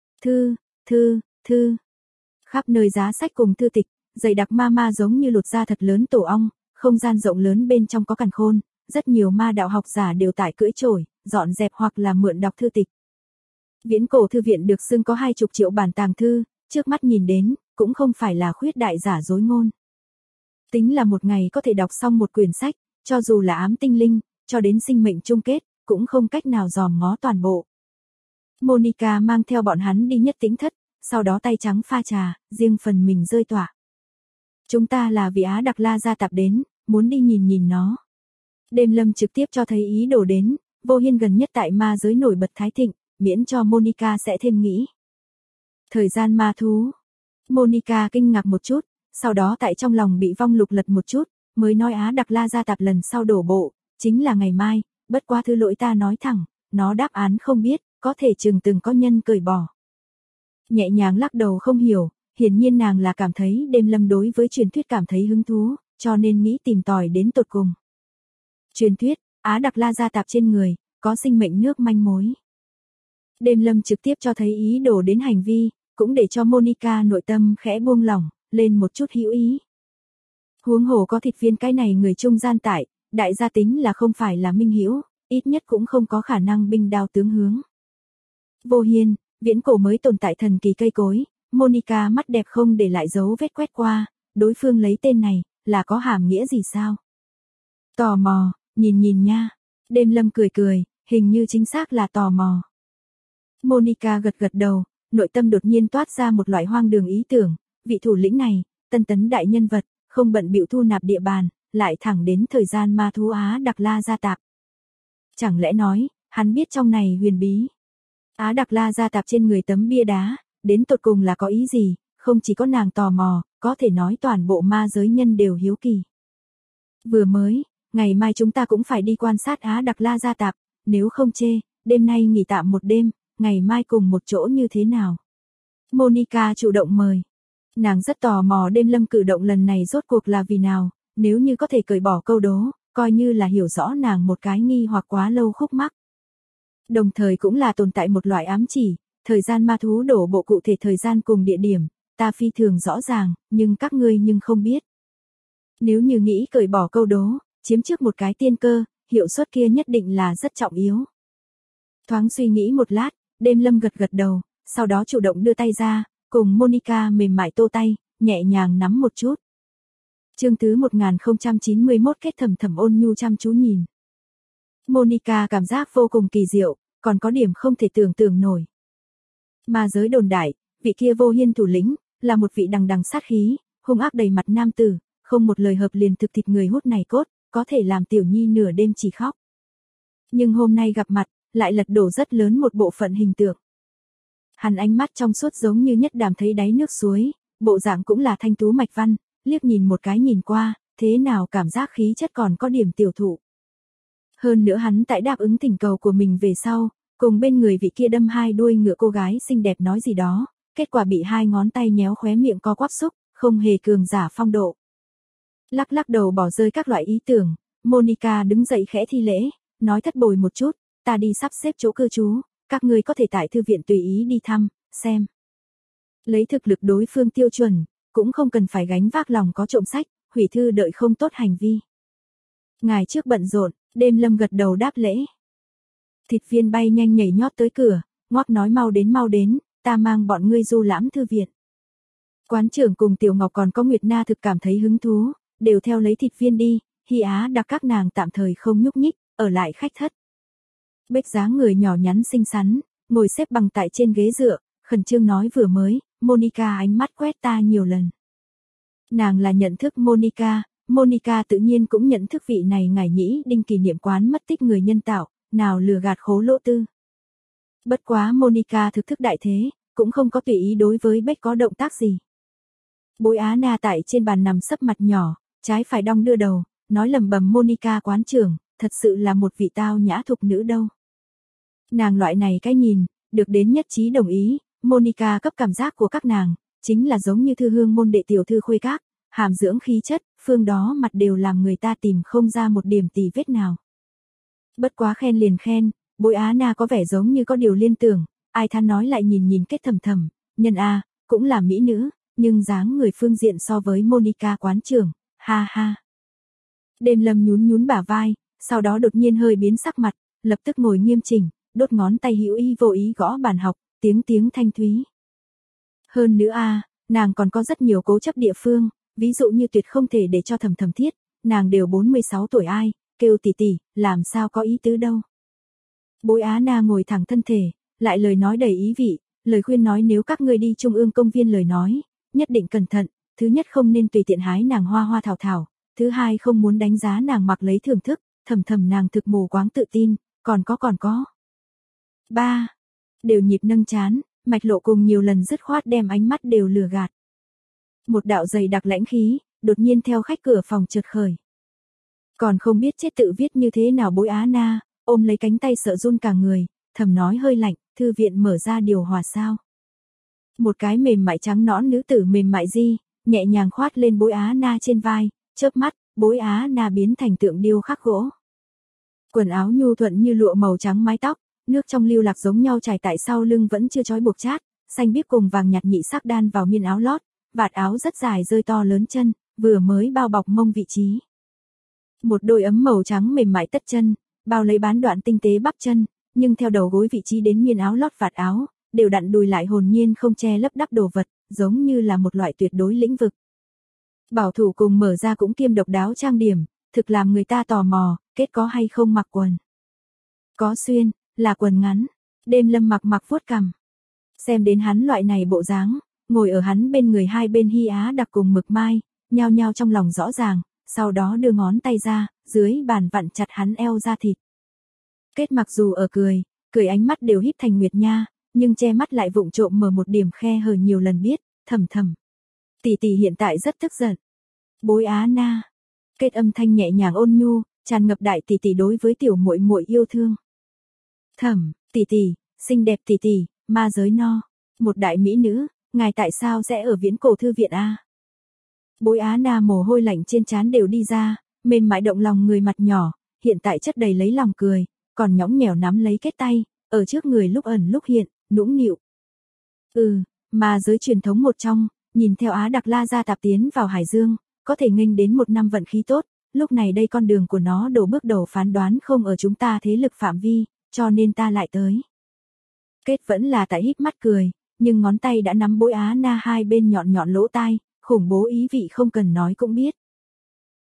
Thư. Khắp nơi giá sách cùng thư tịch, dày đặc ma giống như lột ra thật lớn tổ ong, không gian rộng lớn bên trong có càn khôn, rất nhiều ma đạo học giả đều tải cưỡi chổi, dọn dẹp hoặc là mượn đọc thư tịch. Viễn cổ thư viện được xưng có 20 triệu bản tàng thư, trước mắt nhìn đến, cũng không phải là khuyết đại giả dối ngôn. Tính là một ngày có thể đọc xong một quyển sách, cho dù là ám tinh linh, cho đến sinh mệnh chung kết, cũng không cách nào dòm ngó toàn bộ. Monica mang theo bọn hắn đi nhất tĩnh thất, sau đó tay trắng pha trà, riêng phần mình rơi tỏa. Chúng ta là vì Á Đặc La gia tạp đến, muốn đi nhìn nó. Đêm lâm trực tiếp cho thấy ý đồ đến, Vô Hiên gần nhất tại ma giới nổi bật thái thịnh, miễn cho Monica sẽ thêm nghĩ. Thời gian ma thú. Monica kinh ngạc một chút, sau đó tại trong lòng bị vong lục lật một chút, mới nói Á Đặc La gia tạp lần sau đổ bộ, chính là ngày mai, bất quá thứ lỗi ta nói thẳng, nó đáp án không biết, có thể chừng từng có nhân cởi bỏ. Nhẹ nhàng lắc đầu không hiểu, hiển nhiên nàng là cảm thấy đêm lâm đối với truyền thuyết cảm thấy hứng thú, cho nên nghĩ tìm tòi đến tột cùng. Truyền thuyết, Á Đặc La gia tạp trên người, có sinh mệnh nước manh mối. Đêm lâm trực tiếp cho thấy ý đồ đến hành vi, cũng để cho Monica nội tâm khẽ buông lỏng, lên một chút hữu ý. Huống hồ có thịt viên cái này người trung gian tại, đại gia tính là không phải là minh hữu, ít nhất cũng không có khả năng binh đao tướng hướng. Vô Hiên, viễn cổ mới tồn tại thần kỳ cây cối, Monica mắt đẹp không để lại dấu vết quét qua, đối phương lấy tên này, là có hàm nghĩa gì sao? Tò mò, nhìn nha. Đêm lâm cười, hình như chính xác là tò mò. Monica gật đầu, nội tâm đột nhiên toát ra một loại hoang đường ý tưởng, vị thủ lĩnh này, tân tấn đại nhân vật, không bận bịu thu nạp địa bàn, lại thẳng đến thời gian ma thú Á Đặc La gia tạp. Chẳng lẽ nói, hắn biết trong này huyền bí. Á Đặc La gia tạp trên người tấm bia đá, đến tột cùng là có ý gì, không chỉ có nàng tò mò, có thể nói toàn bộ ma giới nhân đều hiếu kỳ. Vừa mới, ngày mai chúng ta cũng phải đi quan sát Á Đặc La gia tạp, nếu không chê, đêm nay nghỉ tạm một đêm, ngày mai cùng một chỗ như thế nào? Monica chủ động mời. Nàng rất tò mò đêm lâm cử động lần này rốt cuộc là vì nào, nếu như có thể cởi bỏ câu đố, coi như là hiểu rõ nàng một cái nghi hoặc quá lâu khúc mắc. Đồng thời cũng là tồn tại một loại ám chỉ, thời gian ma thú đổ bộ cụ thể thời gian cùng địa điểm, ta phi thường rõ ràng, nhưng các ngươi nhưng không biết. Nếu như nghĩ cởi bỏ câu đố, chiếm trước một cái tiên cơ, hiệu suất kia nhất định là rất trọng yếu. Thoáng suy nghĩ một lát, đêm lâm gật đầu, sau đó chủ động đưa tay ra, cùng Monica mềm mại tô tay, nhẹ nhàng nắm một chút. Chương thứ 1091 kết thầm thầm ôn nhu chăm chú nhìn. Monica cảm giác vô cùng kỳ diệu, còn có điểm không thể tưởng tượng nổi. Ma giới đồn đại, vị kia Vô Hiên thủ lĩnh, là một vị đằng đằng sát khí, hung ác đầy mặt nam tử, không một lời hợp liền thực thịt người hút này cốt, có thể làm tiểu nhi nửa đêm chỉ khóc. Nhưng hôm nay gặp mặt, lại lật đổ rất lớn một bộ phận hình tượng. Hắn ánh mắt trong suốt giống như nhất đàm thấy đáy nước suối, bộ dạng cũng là thanh tú mạch văn, liếc nhìn một cái nhìn qua, thế nào cảm giác khí chất còn có điểm tiểu thụ. Hơn nữa hắn tại đáp ứng thỉnh cầu của mình về sau, cùng bên người vị kia đâm hai đuôi ngựa cô gái xinh đẹp nói gì đó, kết quả bị hai ngón tay nhéo khóe miệng co quắp xúc, không hề cường giả phong độ. Lắc lắc đầu bỏ rơi các loại ý tưởng, Monica đứng dậy khẽ thi lễ, nói thất bồi một chút, ta đi sắp xếp chỗ cư trú, các ngươi có thể tại thư viện tùy ý đi thăm, xem. Lấy thực lực đối phương tiêu chuẩn, cũng không cần phải gánh vác lòng có trộm sách, hủy thư đợi không tốt hành vi. Ngài trước bận rộn, Đêm Lâm gật đầu đáp lễ. Thịt viên bay nhanh nhảy nhót tới cửa, ngoắc nói mau đến, ta mang bọn ngươi du lãm thư viện. Quán trưởng cùng Tiểu Ngọc còn có Nguyệt Na thực cảm thấy hứng thú, đều theo lấy thịt viên đi, Hy Á đặc các nàng tạm thời không nhúc nhích, ở lại khách thất. Bích dáng người nhỏ nhắn xinh xắn, ngồi xếp bằng tại trên ghế dựa, khẩn trương nói vừa mới, Monica ánh mắt quét ta nhiều lần. Nàng là nhận thức Monica tự nhiên cũng nhận thức vị này ngải nhĩ đinh kỷ niệm quán mất tích người nhân tạo, nào lừa gạt khố lỗ tư. Bất quá Monica thực thức đại thế, cũng không có tùy ý đối với Bích có động tác gì. Bối Á Na tại trên bàn nằm sấp mặt nhỏ, trái phải đong đưa đầu, nói lầm bầm Monica quán trưởng, thật sự là một vị tao nhã thục nữ đâu. Nàng loại này cái nhìn, được đến nhất trí đồng ý, Monica cấp cảm giác của các nàng, chính là giống như thư hương môn đệ tiểu thư khuê các, hàm dưỡng khí chất, phương đó mặt đều làm người ta tìm không ra một điểm tì vết nào. Bất quá khen liền khen, Bối Á Na có vẻ giống như có điều liên tưởng, ai than nói lại nhìn kết thầm thầm, nhân A, cũng là mỹ nữ, nhưng dáng người phương diện so với Monica quán trưởng, ha ha. Đêm Lâm nhún bả vai, sau đó đột nhiên hơi biến sắc mặt, lập tức ngồi nghiêm chỉnh, đốt ngón tay hữu ý vô ý gõ bàn học, tiếng thanh thúy. Hơn nữa nàng còn có rất nhiều cố chấp địa phương, ví dụ như tuyệt không thể để cho thầm thiết, nàng đều 46 tuổi ai, kêu tỷ tỷ, làm sao có ý tứ đâu. Bối Á Na ngồi thẳng thân thể, lại lời nói đầy ý vị, lời khuyên nói nếu các ngươi đi Trung ương công viên lời nói, nhất định cẩn thận, thứ nhất không nên tùy tiện hái nàng hoa thảo, thứ hai không muốn đánh giá nàng mặc lấy thưởng thức, thầm nàng thực mù quáng tự tin, còn có. 3. Đều nhịp nâng chán, mạch lộ cùng nhiều lần dứt khoát đem ánh mắt đều lừa gạt. Một đạo dày đặc lãnh khí, đột nhiên theo khách cửa phòng chợt khởi. Còn không biết chết tự viết như thế nào Bối Á Na, ôm lấy cánh tay sợ run cả người, thầm nói hơi lạnh, thư viện mở ra điều hòa sao. Một cái mềm mại trắng nõn nữ tử mềm mại di, nhẹ nhàng khoát lên Bối Á Na trên vai, chớp mắt, Bối Á Na biến thành tượng điêu khắc gỗ. Quần áo nhu thuận như lụa màu trắng mái tóc, nước trong lưu lạc giống nhau trải tại sau lưng vẫn chưa trói buộc chát, xanh biếc cùng vàng nhạt nhị sắc đan vào miên áo lót, vạt áo rất dài rơi to lớn chân, vừa mới bao bọc mông vị trí. Một đôi ấm màu trắng mềm mại tất chân, bao lấy bán đoạn tinh tế bắp chân, nhưng theo đầu gối vị trí đến miên áo lót vạt áo, đều đặn đùi lại hồn nhiên không che lấp đắp đồ vật, giống như là một loại tuyệt đối lĩnh vực. Bảo thủ cùng mở ra cũng kiêm độc đáo trang điểm, thực làm người ta tò mò, kết có hay không mặc quần. Có xuyên, là quần ngắn, Đêm Lâm mặc vuốt cằm. Xem đến hắn loại này bộ dáng, ngồi ở hắn bên người hai bên Hy Á đặc cùng Mực Mai, nhao trong lòng rõ ràng, sau đó đưa ngón tay ra, dưới bàn vặn chặt hắn eo ra thịt. Kết mặc dù ở cười ánh mắt đều híp thành nguyệt nha, nhưng che mắt lại vụng trộm mở một điểm khe hở nhiều lần biết, thầm. Tỷ tỷ hiện tại rất tức giận. Bối Á Na. Kết âm thanh nhẹ nhàng ôn nhu, tràn ngập đại tỷ tỷ đối với tiểu muội muội yêu thương. Thầm, tỷ tỷ, xinh đẹp tỷ tỷ, ma giới no, một đại mỹ nữ, ngài tại sao sẽ ở Viễn Cổ thư viện a? Bối Á Na mồ hôi lạnh trên trán đều đi ra, mềm mại động lòng người mặt nhỏ, hiện tại chất đầy lấy lòng cười, còn nhõng nhẽo nắm lấy kết tay, ở trước người lúc ẩn lúc hiện, nũng nịu. Ma giới truyền thống một trong, nhìn theo Á Đặc La Gia Tạp tiến vào Hải Dương, có thể nghênh đến một năm vận khí tốt, lúc này đây con đường của nó đổ bước đầu phán đoán không ở chúng ta thế lực phạm vi, cho nên ta lại tới. Kết vẫn là tại híp mắt cười, nhưng ngón tay đã nắm Bối Á Na hai bên nhọn lỗ tai, khủng bố ý vị không cần nói cũng biết.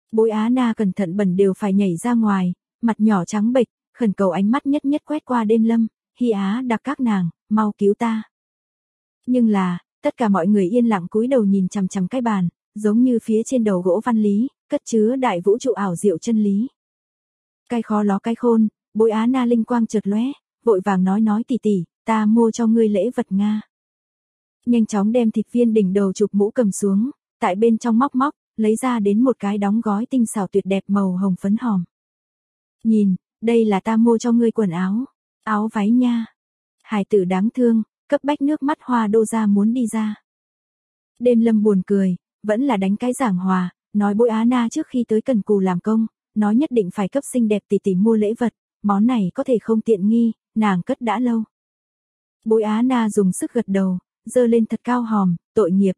Bối Á Na cẩn thận bẩn đều phải nhảy ra ngoài, mặt nhỏ trắng bệch, khẩn cầu ánh mắt nhất nhất quét qua Đêm Lâm, Hi Á đặc các nàng, mau cứu ta. Nhưng là, tất cả mọi người yên lặng cúi đầu nhìn chằm chằm cái bàn, giống như phía trên đầu gỗ văn lý, cất chứa đại vũ trụ ảo diệu chân lý. Cái khó ló cái khôn, Bối Á Na linh quang chợt lóe, vội vàng nói tỷ tỷ, ta mua cho ngươi lễ vật Nga. Nhanh chóng đem thịt viên đỉnh đầu chụp mũ cầm xuống, tại bên trong móc, lấy ra đến một cái đóng gói tinh xảo tuyệt đẹp màu hồng phấn hòm. Nhìn, đây là ta mua cho ngươi quần áo, áo váy nha. Hải tử đáng thương, cấp bách nước mắt hoa đô ra muốn đi ra. Đêm Lâm buồn cười, vẫn là đánh cái giảng hòa, nói Bối Á Na trước khi tới cần cù làm công, nói nhất định phải cấp xinh đẹp tỷ tỷ mua lễ vật, món này có thể không tiện nghi, nàng cất đã lâu. Bối Á Na dùng sức gật đầu, giơ lên thật cao hòm, tội nghiệp.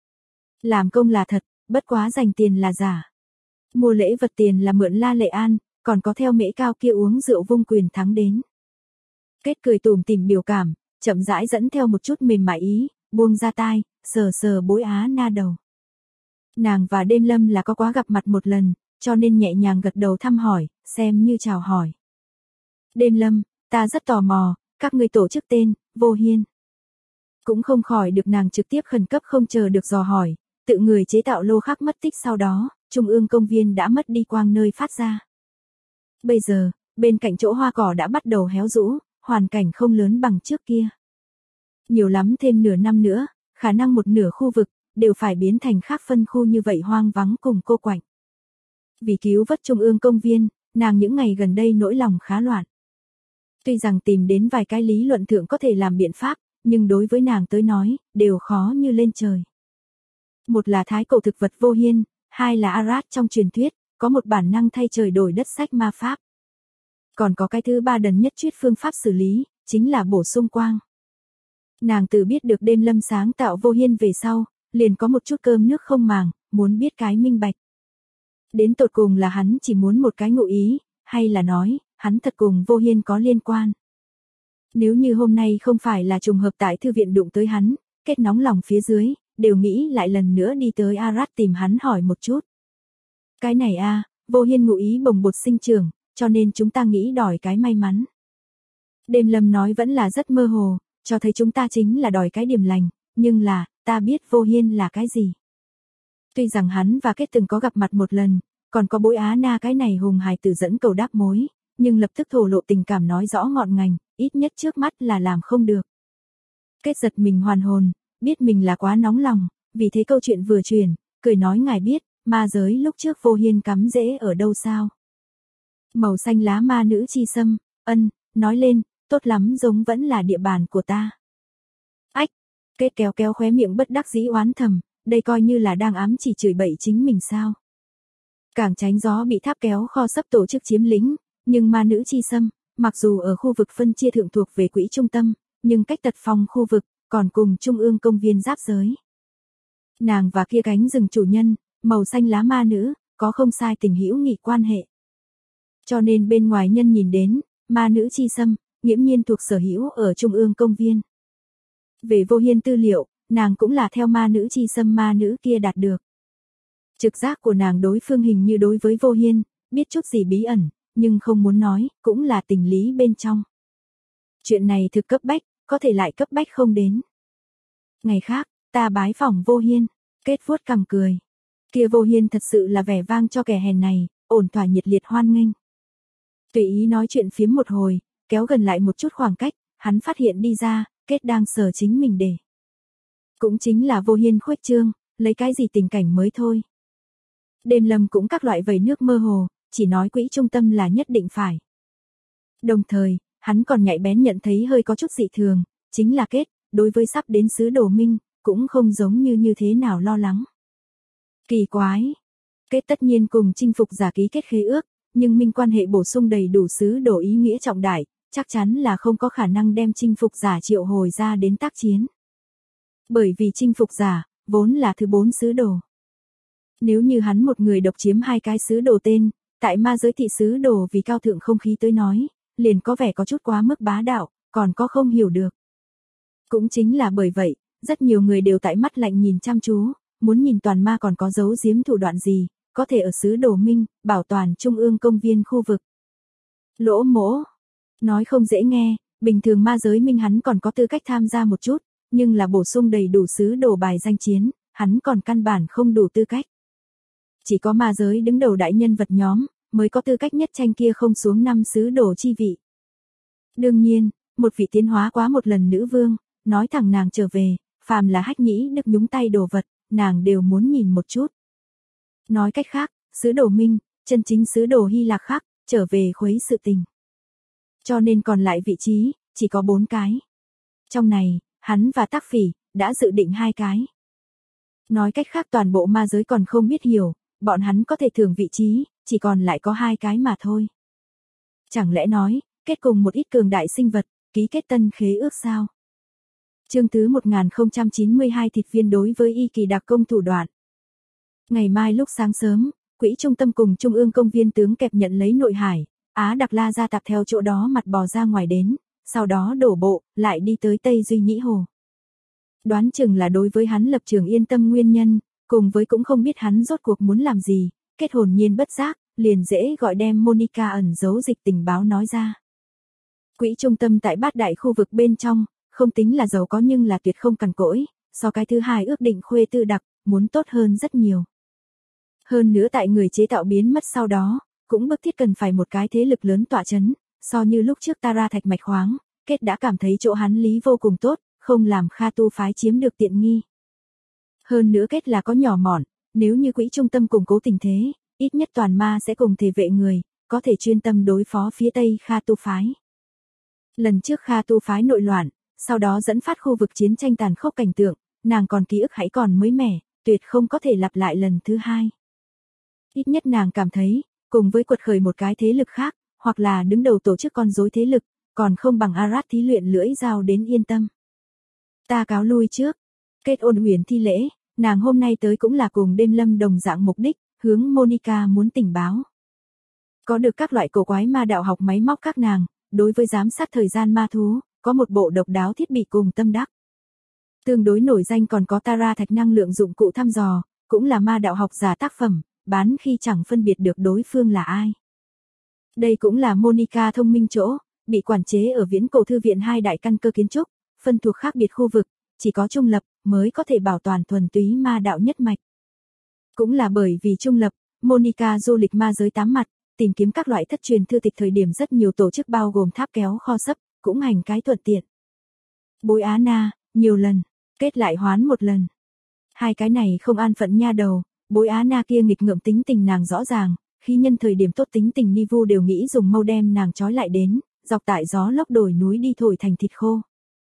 Làm công là thật, bất quá dành tiền là giả. Mua lễ vật tiền là mượn La Lệ An, còn có theo mễ cao kia uống rượu vung quyền thắng đến. Kết cười tủm tỉm biểu cảm, chậm rãi dẫn theo một chút mềm mại ý, buông ra tai, sờ Bối Á Na đầu. Nàng và Đêm Lâm là có quá gặp mặt một lần, cho nên nhẹ nhàng gật đầu thăm hỏi, xem như chào hỏi. Đêm Lâm, ta rất tò mò, các ngươi tổ chức tên, Vô Hiên. Cũng không khỏi được nàng trực tiếp khẩn cấp không chờ được dò hỏi, tự người chế tạo lô khắc mất tích sau đó, Trung ương công viên đã mất đi quang nơi phát ra. Bây giờ, bên cạnh chỗ hoa cỏ đã bắt đầu héo rũ, hoàn cảnh không lớn bằng trước kia. Nhiều lắm thêm nửa năm nữa, khả năng một nửa khu vực, đều phải biến thành khác phân khu như vậy hoang vắng cùng cô quạnh. Vì cứu vớt Trung ương công viên, nàng những ngày gần đây nỗi lòng khá loạn. Tuy rằng tìm đến vài cái lý luận thượng có thể làm biện pháp, nhưng đối với nàng tới nói, đều khó như lên trời. Một là thái cổ thực vật Vô Hiên, hai là Arad trong truyền thuyết, có một bản năng thay trời đổi đất sách ma pháp. Còn có cái thứ ba đần nhất chuyết phương pháp xử lý, chính là bổ sung quang. Nàng từ biết được Đêm Lâm sáng tạo Vô Hiên về sau, liền có một chút cơm nước không màng, muốn biết cái minh bạch. Đến tột cùng là hắn chỉ muốn một cái ngụ ý, hay là nói, hắn thật cùng Vô Hiên có liên quan. Nếu như hôm nay không phải là trùng hợp tại thư viện đụng tới hắn, kết nóng lòng phía dưới, đều nghĩ lại lần nữa đi tới Arad tìm hắn hỏi một chút. Cái này Vô Hiên ngụ ý bồng bột sinh trưởng, cho nên chúng ta nghĩ đòi cái may mắn. Đêm Lâm nói vẫn là rất mơ hồ, cho thấy chúng ta chính là đòi cái điểm lành, nhưng là, ta biết Vô Hiên là cái gì. Tuy rằng hắn và Kết từng có gặp mặt một lần, còn có Bối Á Na cái này hùng hài tử dẫn cầu đáp mối, nhưng lập tức thổ lộ tình cảm nói rõ ngọn ngành, ít nhất trước mắt là làm không được. Kết giật mình hoàn hồn, biết mình là quá nóng lòng, vì thế câu chuyện vừa truyền, cười nói ngài biết, ma giới lúc trước Vô Hiên cắm rễ ở đâu sao? Màu xanh lá ma nữ chi sâm, nói lên, tốt lắm giống vẫn là địa bàn của ta. Ách, Kết kéo khóe miệng bất đắc dĩ oán thầm, đây coi như là đang ám chỉ chửi bậy chính mình sao? Càng tránh gió bị tháp kéo kho sắp tổ chức chiếm lĩnh, nhưng ma nữ chi sâm, mặc dù ở khu vực phân chia thượng thuộc về quỹ trung tâm, nhưng cách tật phòng khu vực, còn cùng Trung ương công viên giáp giới. Nàng và kia cánh rừng chủ nhân, màu xanh lá ma nữ, có không sai tình hữu nghị quan hệ. Cho nên bên ngoài nhân nhìn đến, ma nữ chi sâm, nghiễm nhiên thuộc sở hữu ở Trung ương công viên. Về Vô Hiên tư liệu, nàng cũng là theo ma nữ chi sâm ma nữ kia đạt được. Trực giác của nàng đối phương hình như đối với Vô Hiên, biết chút gì bí ẩn, nhưng không muốn nói, cũng là tình lý bên trong. Chuyện này thực cấp bách, có thể lại cấp bách không đến. Ngày khác, ta bái phỏng Vô Hiên, Kết vuốt cằm cười. Kia Vô Hiên thật sự là vẻ vang cho kẻ hèn này, ổn thỏa nhiệt liệt hoan nghênh. Tùy ý nói chuyện phiếm một hồi, kéo gần lại một chút khoảng cách, hắn phát hiện đi ra, Kết đang sờ chính mình để. Cũng chính là Vô Hiên khuếch trương, lấy cái gì tình cảnh mới thôi. Đêm Lâm cũng các loại vẩy nước mơ hồ, chỉ nói quỹ trung tâm là nhất định phải. Đồng thời, hắn còn nhạy bén nhận thấy hơi có chút dị thường, chính là Kết, đối với sắp đến xứ Đồ Minh, cũng không giống như thế nào lo lắng. Kỳ quái. Kết tất nhiên cùng chinh phục giả ký kết khế ước, nhưng minh quan hệ bổ sung đầy đủ xứ Đồ ý nghĩa trọng đại, chắc chắn là không có khả năng đem chinh phục giả triệu hồi ra đến tác chiến. Bởi vì chinh phục giả, vốn là thứ 4 xứ Đồ. Nếu như hắn một người độc chiếm 2 cái xứ Đồ tên, tại ma giới thị xứ Đồ vì cao thượng không khí tới nói, liền có vẻ có chút quá mức bá đạo, còn có không hiểu được. Cũng chính là bởi vậy, rất nhiều người đều tại mắt lạnh nhìn chăm chú, muốn nhìn toàn ma còn có giấu giếm thủ đoạn gì, có thể ở xứ Đồ Minh, bảo toàn trung ương công viên khu vực. Lỗ Mỗ, nói không dễ nghe, bình thường ma giới Minh hắn còn có tư cách tham gia một chút, nhưng là bổ sung đầy đủ xứ đồ bài danh chiến, hắn còn căn bản không đủ tư cách. Chỉ có ma giới đứng đầu đại nhân vật nhóm, mới có tư cách nhất tranh kia không xuống 5 xứ đồ chi vị. Đương nhiên, một vị tiến hóa quá một lần nữ vương, nói thẳng nàng trở về, phàm là Hách Nhĩ được nhúng tay đồ vật, nàng đều muốn nhìn một chút. Nói cách khác, xứ đồ Minh, chân chính xứ đồ Hy Lạc khác, trở về khuấy sự tình. Cho nên còn lại vị trí, chỉ có 4 cái. Trong này, hắn và Tác Phỉ, đã dự định 2 cái. Nói cách khác toàn bộ ma giới còn không biết hiểu, bọn hắn có thể thưởng vị trí, chỉ còn lại có 2 cái mà thôi. Chẳng lẽ nói, kết cùng một ít cường đại sinh vật, ký kết tân khế ước sao? Chương thứ 1092 thịt viên đối với Y Kỳ đặc công thủ đoạn. Ngày mai lúc sáng sớm, quỹ trung tâm cùng trung ương công viên tướng kẹp nhận lấy nội hải, Á Đặc La ra tạp theo chỗ đó mặt bò ra ngoài đến, sau đó đổ bộ, lại đi tới Tây Duy Nhĩ Hồ. Đoán chừng là đối với hắn lập trường yên tâm nguyên nhân, cùng với cũng không biết hắn rốt cuộc muốn làm gì, kết hồn nhiên bất giác, liền dễ gọi đem Monica ẩn giấu dịch tình báo nói ra. Quỹ trung tâm tại Bát Đại khu vực bên trong, không tính là giàu có nhưng là tuyệt không cằn cỗi, so cái thứ hai ước định khuê tư đặc, muốn tốt hơn rất nhiều. Hơn nữa tại người chế tạo biến mất sau đó, cũng bức thiết cần phải một cái thế lực lớn tọa chấn, so như lúc trước Tara thạch mạch khoáng, kết đã cảm thấy chỗ hắn lý vô cùng tốt, không làm Kha tu phái chiếm được tiện nghi. Hơn nữa kết là có nhỏ mọn, nếu như quỹ trung tâm củng cố tình thế, ít nhất toàn ma sẽ cùng thể vệ người, có thể chuyên tâm đối phó phía Tây Kha tu phái. Lần trước Kha tu phái nội loạn, sau đó dẫn phát khu vực chiến tranh tàn khốc cảnh tượng, nàng còn ký ức hãy còn mới mẻ, tuyệt không có thể lặp lại lần thứ hai. Ít nhất nàng cảm thấy, cùng với quật khởi một cái thế lực khác, hoặc là đứng đầu tổ chức con rối thế lực, còn không bằng Arad thí luyện lưỡi dao đến yên tâm. Ta cáo lui trước. Kết ôn huyền thi lễ, nàng hôm nay tới cũng là cùng đêm lâm đồng dạng mục đích, hướng Monica muốn tình báo. Có được các loại cổ quái ma đạo học máy móc các nàng, đối với giám sát thời gian ma thú, có một bộ độc đáo thiết bị cùng tâm đắc. Tương đối nổi danh còn có Tara thạch năng lượng dụng cụ thăm dò, cũng là ma đạo học giả tác phẩm, bán khi chẳng phân biệt được đối phương là ai. Đây cũng là Monica thông minh chỗ, bị quản chế ở Viễn Cổ Thư viện 2 đại căn cơ kiến trúc, phân thuộc khác biệt khu vực, chỉ có trung lập mới có thể bảo toàn thuần túy ma đạo nhất mạch. Cũng là bởi vì trung lập, Monica du lịch ma giới 8 mặt, tìm kiếm các loại thất truyền thư tịch thời điểm rất nhiều tổ chức bao gồm tháp kéo kho sấp, cũng hành cái thuận tiện. Bối Á Na, nhiều lần, kết lại hoán một lần. 2 cái này không an phận nha đầu, Bối Á Na kia nghịch ngợm tính tình nàng rõ ràng, khi nhân thời điểm tốt tính tình Ni Vu đều nghĩ dùng mâu đem nàng trói lại đến, dọc tại gió lốc đổi núi đi thổi thành thịt khô.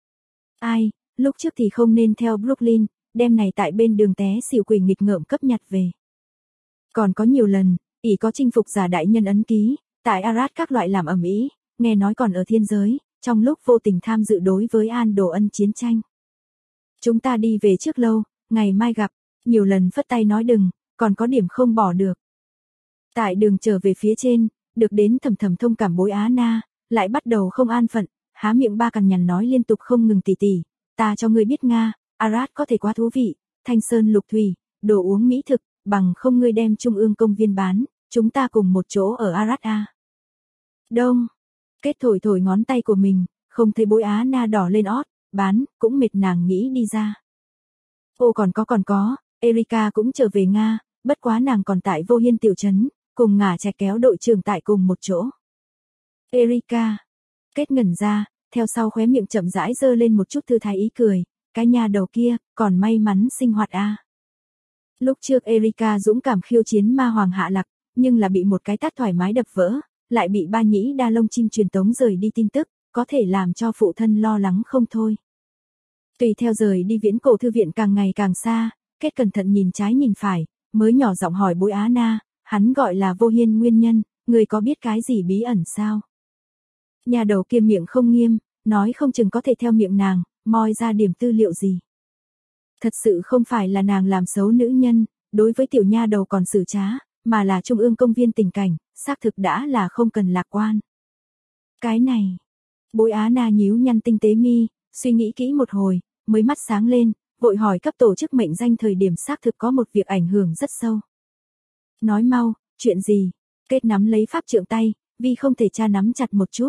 Ai, lúc trước thì không nên theo Brooklyn, đem này tại bên đường té xỉu quỷ nghịch ngợm cấp nhặt về. Còn có nhiều lần, ỷ có chinh phục giả đại nhân ấn ký, tại Arad các loại làm ầm ĩ, nghe nói còn ở thiên giới, trong lúc vô tình tham dự đối với An Đồ Ân chiến tranh. Chúng ta đi về trước lâu, ngày mai gặp, nhiều lần phất tay nói đừng, còn có điểm không bỏ được. Tại đường trở về phía trên, được đến thầm thầm thông cảm Bối Á Na, lại bắt đầu không an phận, há miệng ba cằn nhằn nói liên tục không ngừng tỉ, ta cho ngươi biết Nga, Arad có thể quá thú vị, thanh sơn lục thủy, đồ uống mỹ thực, bằng không ngươi đem trung ương công viên bán, chúng ta cùng một chỗ ở Arad a. Đông, kết thổi thổi ngón tay của mình, không thấy Bối Á Na đỏ lên ót, bán, cũng mệt nàng nghĩ đi ra. Ô còn có, Erika cũng trở về Nga, bất quá nàng còn tại Vô Hiên tiểu trấn, cùng Ngả Trạch kéo đội trưởng tại cùng một chỗ. Erika, kết ngẩn ra, theo sau khóe miệng chậm rãi dơ lên một chút thư thái ý cười, cái nhà đầu kia, còn may mắn sinh hoạt a. Lúc trước Erika dũng cảm khiêu chiến ma hoàng Hạ Lạc, nhưng là bị một cái tát thoải mái đập vỡ, lại bị Ba Nhĩ Đa Lông chim truyền tống rời đi tin tức, có thể làm cho phụ thân lo lắng không thôi. Tùy theo rời đi Viễn Cổ Thư viện càng ngày càng xa, kết cẩn thận nhìn trái nhìn phải, mới nhỏ giọng hỏi Bối Á Na, hắn gọi là Vô Hiên nguyên nhân, người có biết cái gì bí ẩn sao? Nhà đầu kia miệng không nghiêm, nói không chừng có thể theo miệng nàng, moi ra điểm tư liệu gì. Thật sự không phải là nàng làm xấu nữ nhân, đối với tiểu nha đầu còn xử trá, mà là trung ương công viên tình cảnh, xác thực đã là không cần lạc quan. Cái này, Bối Á Na nhíu nhăn tinh tế mi, suy nghĩ kỹ một hồi, mới mắt sáng lên, vội hỏi cấp tổ chức mệnh danh thời điểm xác thực có một việc ảnh hưởng rất sâu. Nói mau, chuyện gì? Kết nắm lấy pháp trượng tay, vì không thể cha nắm chặt một chút.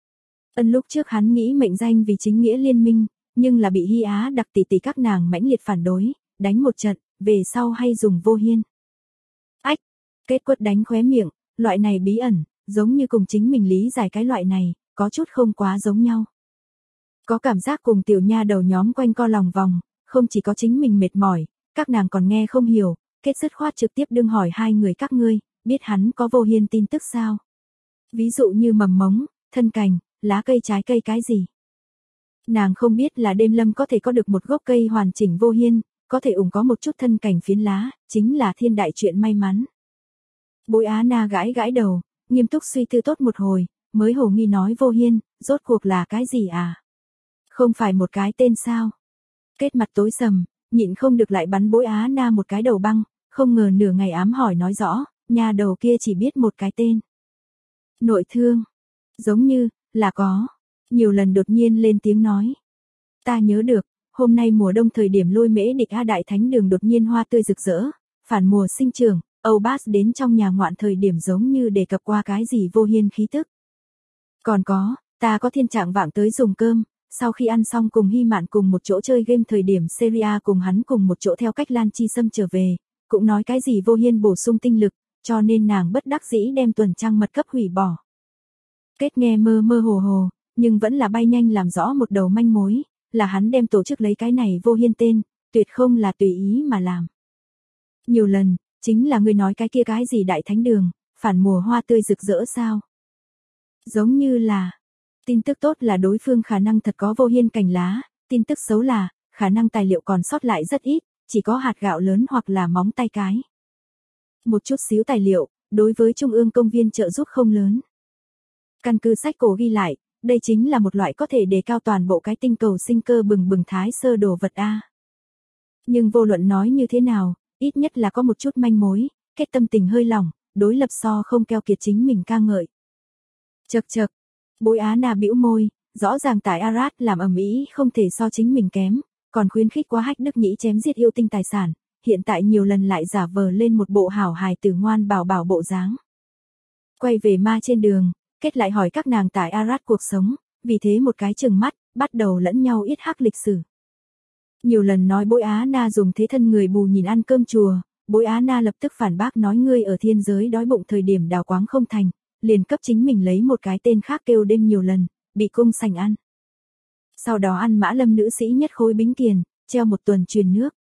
Lúc trước hắn nghĩ mệnh danh vì chính nghĩa liên minh, nhưng là bị Hy Á đặc tỷ tỷ các nàng mãnh liệt phản đối, đánh một trận, về sau hay dùng vô hiên. Ách, Kết quất đánh khóe miệng, loại này bí ẩn, giống như cùng chính mình lý giải cái loại này, có chút không quá giống nhau. Có cảm giác cùng tiểu nha đầu nhóm quanh co lòng vòng, không chỉ có chính mình mệt mỏi, các nàng còn nghe không hiểu, Kết dứt khoát trực tiếp đương hỏi hai người các ngươi, biết hắn có vô hiên tin tức sao? Ví dụ như mầm mống, thân cành, lá cây trái cây cái gì? Nàng không biết là đêm lâm có thể có được một gốc cây hoàn chỉnh vô hiên, có thể ủng có một chút thân cành phiến lá, chính là thiên đại chuyện may mắn. Bối Á Na gãi gãi đầu, nghiêm túc suy tư tốt một hồi, mới hồ nghi nói vô hiên, rốt cuộc là cái gì à? Không phải một cái tên sao? Kết mặt tối sầm, nhịn không được lại bắn Bối Á Na một cái đầu băng, không ngờ nửa ngày ám hỏi nói rõ, nhà đầu kia chỉ biết một cái tên. Nội thương, giống như, là có, nhiều lần đột nhiên lên tiếng nói. Ta nhớ được, hôm nay mùa đông thời điểm Lôi Mễ Địch A Đại Thánh Đường đột nhiên hoa tươi rực rỡ, phản mùa sinh trưởng, Âu Bas đến trong nhà ngoạn thời điểm giống như đề cập qua cái gì vô hiên khí tức. Còn có, ta có thiên trạng vạng tới dùng cơm, sau khi ăn xong cùng Hy Mạn cùng một chỗ chơi game thời điểm Seria cùng hắn cùng một chỗ theo cách Lan Chi Sâm trở về, cũng nói cái gì vô hiên bổ sung tinh lực, cho nên nàng bất đắc dĩ đem tuần trăng mật cấp hủy bỏ. Kết nghe mơ mơ hồ hồ, nhưng vẫn là bay nhanh làm rõ một đầu manh mối, là hắn đem tổ chức lấy cái này vô hiên tên, tuyệt không là tùy ý mà làm. Nhiều lần, chính là người nói cái kia cái gì đại thánh đường, phản mùa hoa tươi rực rỡ sao? Giống như là, tin tức tốt là đối phương khả năng thật có vô hiên cành lá, tin tức xấu là, khả năng tài liệu còn sót lại rất ít, chỉ có hạt gạo lớn hoặc là móng tay cái. Một chút xíu tài liệu, đối với Trung ương công viên trợ giúp không lớn. Căn cứ sách cổ ghi lại, đây chính là một loại có thể đề cao toàn bộ cái tinh cầu sinh cơ bừng bừng thái sơ đồ vật A. Nhưng vô luận nói như thế nào, ít nhất là có một chút manh mối, Kết tâm tình hơi lỏng, đối lập so không keo kiệt chính mình ca ngợi. Chậc chậc, Bối Á Na bĩu môi, rõ ràng tại Arad làm ầm ĩ không thể so chính mình kém, còn khuyến khích quá Hách Đức Nhĩ chém giết yêu tinh tài sản, hiện tại nhiều lần lại giả vờ lên một bộ hảo hài tử ngoan bảo bảo bộ dáng. Quay về ma trên đường, Kết lại hỏi các nàng tại Arad cuộc sống, vì thế một cái chừng mắt, bắt đầu lẫn nhau yết hắc lịch sử. Nhiều lần nói Bối Á Na dùng thế thân người mù nhìn ăn cơm chùa, Bối Á Na lập tức phản bác nói ngươi ở thiên giới đói bụng thời điểm đào quáng không thành, liền cấp chính mình lấy một cái tên khác kêu đêm nhiều lần, bị cung sành ăn. Sau đó ăn Mã Lâm nữ sĩ nhất khối bính tiền, treo một tuần truyền nước.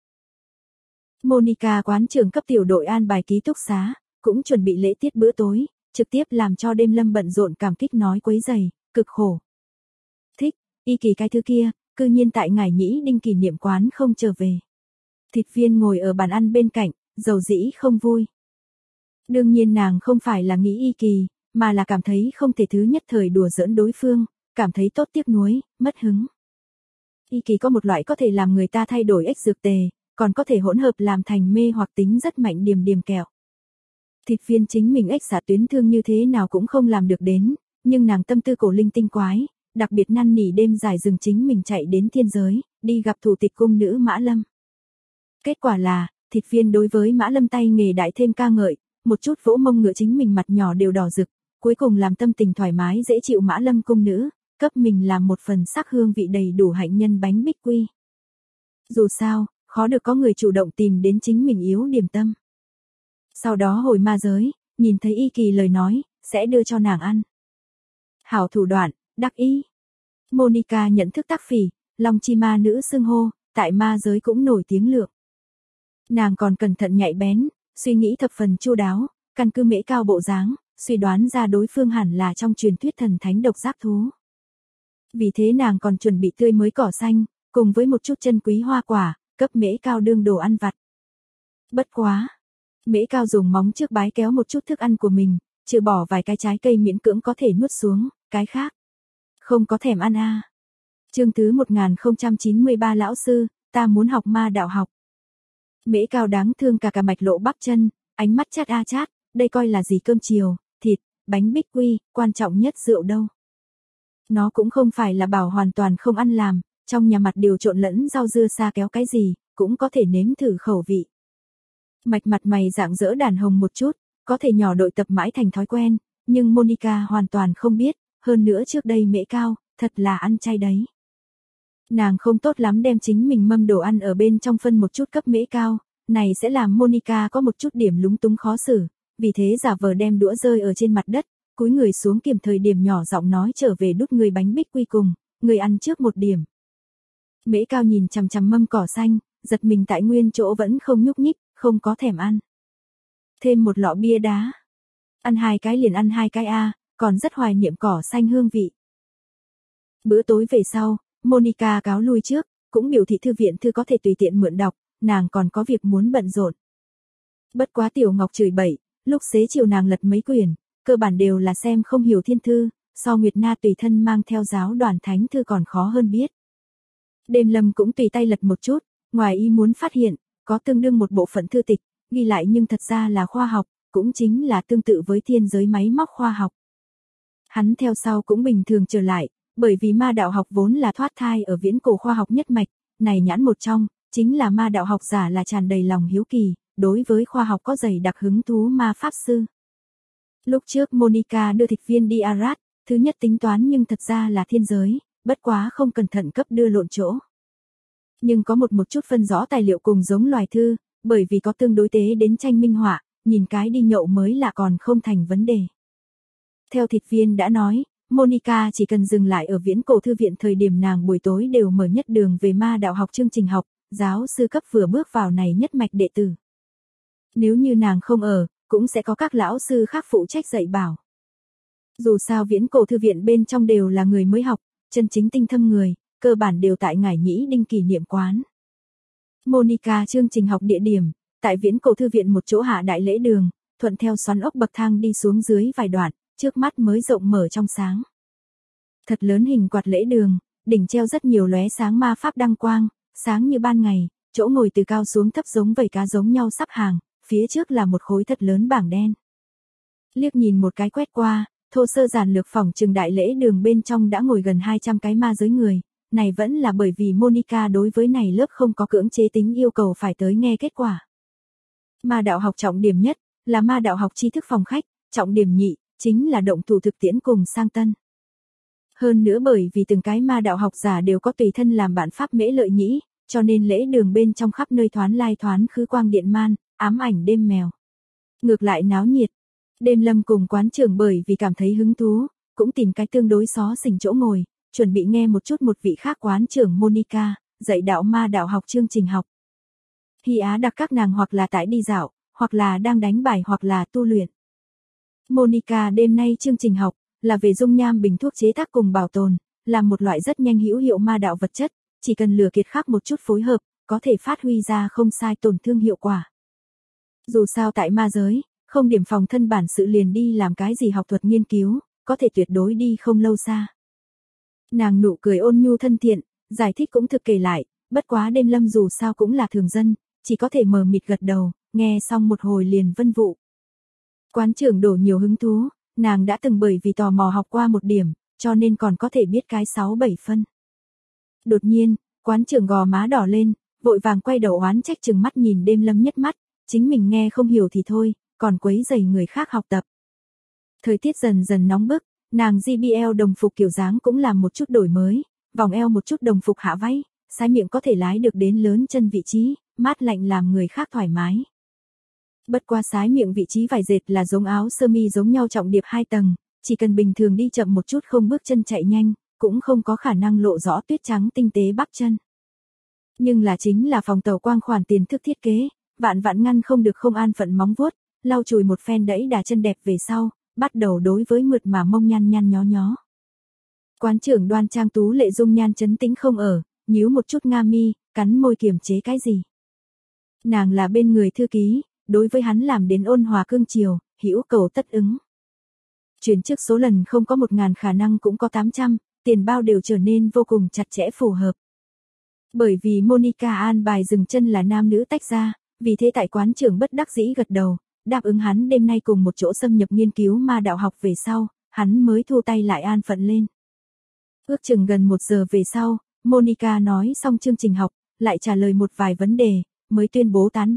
Monica quán trưởng cấp tiểu đội an bài ký túc xá, cũng chuẩn bị lễ tiết bữa tối, trực tiếp làm cho đêm lâm bận rộn cảm kích nói quấy rầy, cực khổ. Thích, y kỳ cái thứ kia, cư nhiên tại Ngải Nhĩ Đinh kỷ niệm quán không trở về. Thịt viên ngồi ở bàn ăn bên cạnh, dầu dĩ không vui. Đương nhiên nàng không phải là nghĩ y kỳ, mà là cảm thấy không thể thứ nhất thời đùa giỡn đối phương, cảm thấy tốt tiếc nuối, mất hứng. Y kỳ có một loại có thể làm người ta thay đổi ếch dược tề, còn có thể hỗn hợp làm thành mê hoặc tính rất mạnh điềm điềm kẹo. Thịt viên chính mình ếch xả tuyến thương như thế nào cũng không làm được đến, nhưng nàng tâm tư cổ linh tinh quái, đặc biệt năn nỉ đêm dài dừng chính mình chạy đến thiên giới, đi gặp thủ tịch cung nữ Mã Lâm. Kết quả là, thịt viên đối với Mã Lâm tay nghề đại thêm ca ngợi, một chút vỗ mông ngựa chính mình mặt nhỏ đều đỏ rực, cuối cùng làm tâm tình thoải mái dễ chịu Mã Lâm cung nữ, cấp mình làm một phần sắc hương vị đầy đủ hạnh nhân bánh bích quy. Dù sao, khó được có người chủ động tìm đến chính mình yếu điểm tâm. Sau đó hồi ma giới, nhìn thấy y kỳ lời nói, sẽ đưa cho nàng ăn. Hảo thủ đoạn, đắc ý. Monica nhận thức tác phỉ, Long Chi Ma nữ xưng hô, tại ma giới cũng nổi tiếng lượng. Nàng còn cẩn thận nhạy bén, suy nghĩ thập phần chu đáo, căn cứ Mễ Cao bộ dáng, suy đoán ra đối phương hẳn là trong truyền thuyết thần thánh độc giác thú. Vì thế nàng còn chuẩn bị tươi mới cỏ xanh, cùng với một chút chân quý hoa quả, cấp Mễ Cao đương đồ ăn vặt. Bất quá, Mễ Cao dùng móng trước bái kéo một chút thức ăn của mình, trừ bỏ vài cái trái cây miễn cưỡng có thể nuốt xuống, cái khác không có thèm ăn a. Chương thứ 1093 lão sư, ta muốn học ma đạo học. Mễ Cao đáng thương cả mạch lộ bắp chân, ánh mắt chát a chát, đây coi là gì cơm chiều, thịt, bánh bích quy, quan trọng nhất rượu đâu. Nó cũng không phải là bảo hoàn toàn không ăn làm, trong nhà mặt điều trộn lẫn rau dưa xa kéo cái gì, cũng có thể nếm thử khẩu vị. Mạch mặt mày rạng rỡ đàn hồng một chút, có thể nhỏ đội tập mãi thành thói quen, nhưng Monica hoàn toàn không biết, hơn nữa trước đây Mễ Cao, thật là ăn chay đấy. Nàng không tốt lắm đem chính mình mâm đồ ăn ở bên trong phân một chút cấp Mễ Cao, này sẽ làm Monica có một chút điểm lúng túng khó xử, vì thế giả vờ đem đũa rơi ở trên mặt đất, cúi người xuống kiềm thời điểm nhỏ giọng nói trở về đút người bánh bích quy cùng, người ăn trước một điểm. Mễ Cao nhìn chằm chằm mâm cỏ xanh, giật mình tại nguyên chỗ vẫn không nhúc nhích, không có thèm ăn. Thêm một lọ bia đá. Ăn 2 cái liền ăn 2 cái a, còn rất hoài niệm cỏ xanh hương vị. Bữa tối về sau, Monica cáo lui trước, cũng biểu thị thư viện thư có thể tùy tiện mượn đọc, nàng còn có việc muốn bận rộn. Bất quá Tiểu Ngọc chửi bậy, lúc xế chiều nàng lật mấy quyển, cơ bản đều là xem không hiểu thiên thư, so Nguyệt Na tùy thân mang theo giáo đoàn thánh thư còn khó hơn biết. Đêm Lâm cũng tùy tay lật một chút, ngoài ý muốn phát hiện, có tương đương một bộ phận thư tịch, ghi lại nhưng thật ra là khoa học, cũng chính là tương tự với thiên giới máy móc khoa học. Hắn theo sau cũng bình thường trở lại, bởi vì ma đạo học vốn là thoát thai ở viễn cổ khoa học nhất mạch, này nhãn một trong, chính là ma đạo học giả là tràn đầy lòng hiếu kỳ, đối với khoa học có dày đặc hứng thú ma pháp sư. Lúc trước Monica đưa thịt viên đi Arad, thứ nhất tính toán nhưng thật ra là thiên giới, bất quá không cẩn thận cấp đưa lộn chỗ. Nhưng có một chút phân rõ tài liệu cùng giống loài thư, bởi vì có tương đối tế đến tranh minh họa, nhìn cái đi nhậu mới là còn không thành vấn đề. Theo thịt viên đã nói, Monica chỉ cần dừng lại ở viễn cổ thư viện thời điểm nàng buổi tối đều mở nhất đường về ma đạo học chương trình học, giáo sư cấp vừa bước vào này nhất mạch đệ tử. Nếu như nàng không ở, cũng sẽ có các lão sư khác phụ trách dạy bảo. Dù sao viễn cổ thư viện bên trong đều là người mới học, chân chính tinh thâm người, cơ bản đều tại Ngải Nhĩ Đinh kỷ niệm quán. Monica chương trình học địa điểm, tại viễn cổ thư viện một chỗ hạ đại lễ đường, thuận theo xoắn ốc bậc thang đi xuống dưới vài đoạn, trước mắt mới rộng mở trong sáng. Thật lớn hình quạt lễ đường, đỉnh treo rất nhiều lóe sáng ma pháp đăng quang, sáng như ban ngày, chỗ ngồi từ cao xuống thấp giống vảy cá giống nhau sắp hàng, phía trước là một khối thật lớn bảng đen. Liếc nhìn một cái quét qua, thô sơ giản lược phỏng chừng đại lễ đường bên trong đã ngồi gần 200 cái ma giới người, này vẫn là bởi vì Monica đối với này lớp không có cưỡng chế tính yêu cầu phải tới nghe kết quả. Ma đạo học trọng điểm nhất, là ma đạo học tri thức phòng khách, trọng điểm nhị, chính là động thủ thực tiễn cùng sang tân. Hơn nữa bởi vì từng cái ma đạo học giả đều có tùy thân làm bản pháp mễ lợi nhĩ, cho nên lễ đường bên trong khắp nơi thoán lai thoán khứ quang điện man, ám ảnh đêm mèo. Ngược lại náo nhiệt, Đêm Lâm cùng quán trưởng bởi vì cảm thấy hứng thú, cũng tìm cái tương đối xó xỉnh chỗ ngồi, chuẩn bị nghe một chút một vị khác quán trưởng Monica, dạy đạo ma đạo học chương trình học. Hy Á đặc các nàng hoặc là tại đi dạo, hoặc là đang đánh bài hoặc là tu luyện. Monica đêm nay chương trình học, là về dung nham bình thuốc chế tác cùng bảo tồn, là một loại rất nhanh hữu hiệu ma đạo vật chất, chỉ cần lừa kiệt khắc một chút phối hợp, có thể phát huy ra không sai tổn thương hiệu quả. Dù sao tại ma giới, không điểm phòng thân bản sự liền đi làm cái gì học thuật nghiên cứu, có thể tuyệt đối đi không lâu xa. Nàng nụ cười ôn nhu thân thiện, giải thích cũng thực kể lại, bất quá Đêm Lâm dù sao cũng là thường dân, chỉ có thể mờ mịt gật đầu, nghe xong một hồi liền vân vụ. Quán trưởng đổ nhiều hứng thú, nàng đã từng bởi vì tò mò học qua một điểm, cho nên còn có thể biết cái 6-7 phân. Đột nhiên, quán trưởng gò má đỏ lên, vội vàng quay đầu oán trách chừng mắt nhìn Đêm Lâm nhất mắt, chính mình nghe không hiểu thì thôi, còn quấy rầy người khác học tập. Thời tiết dần dần nóng bức, nàng JBL đồng phục kiểu dáng cũng làm một chút đổi mới, vòng eo một chút đồng phục hạ váy, sái miệng có thể lái được đến lớn chân vị trí, mát lạnh làm người khác thoải mái. Bất qua sái miệng vị trí vải dệt là giống áo sơ mi giống nhau trọng điệp 2 tầng, chỉ cần bình thường đi chậm một chút không bước chân chạy nhanh, cũng không có khả năng lộ rõ tuyết trắng tinh tế bắp chân. Nhưng là chính là phòng tàu quang khoản tiền thức thiết kế, vạn vạn ngăn không được không an phận móng vuốt, lau chùi một phen đẫy đà chân đẹp về sau, bắt đầu đối với mượt mà mông nhăn nhăn nhó nhó. Quán trưởng Đoan trang tú lệ dung nhan chấn tĩnh không ở, nhíu một chút nga mi, cắn môi kiềm chế cái gì. Nàng là bên người thư ký, đối với hắn làm đến ôn hòa cương chiều, hữu cầu tất ứng. Chuyển trước số lần không có 1000 khả năng cũng có 800, tiền bao đều trở nên vô cùng chặt chẽ phù hợp. Bởi vì Monica an bài dừng chân là nam nữ tách ra, vì thế tại quán trưởng bất đắc dĩ gật đầu, đáp ứng hắn đêm nay cùng một chỗ xâm nhập nghiên cứu ma đạo học về sau, hắn mới thu tay lại an phận lên. Ước chừng gần 1 giờ về sau, Monica nói xong chương trình học, lại trả lời một vài vấn đề, mới tuyên bố tán đường,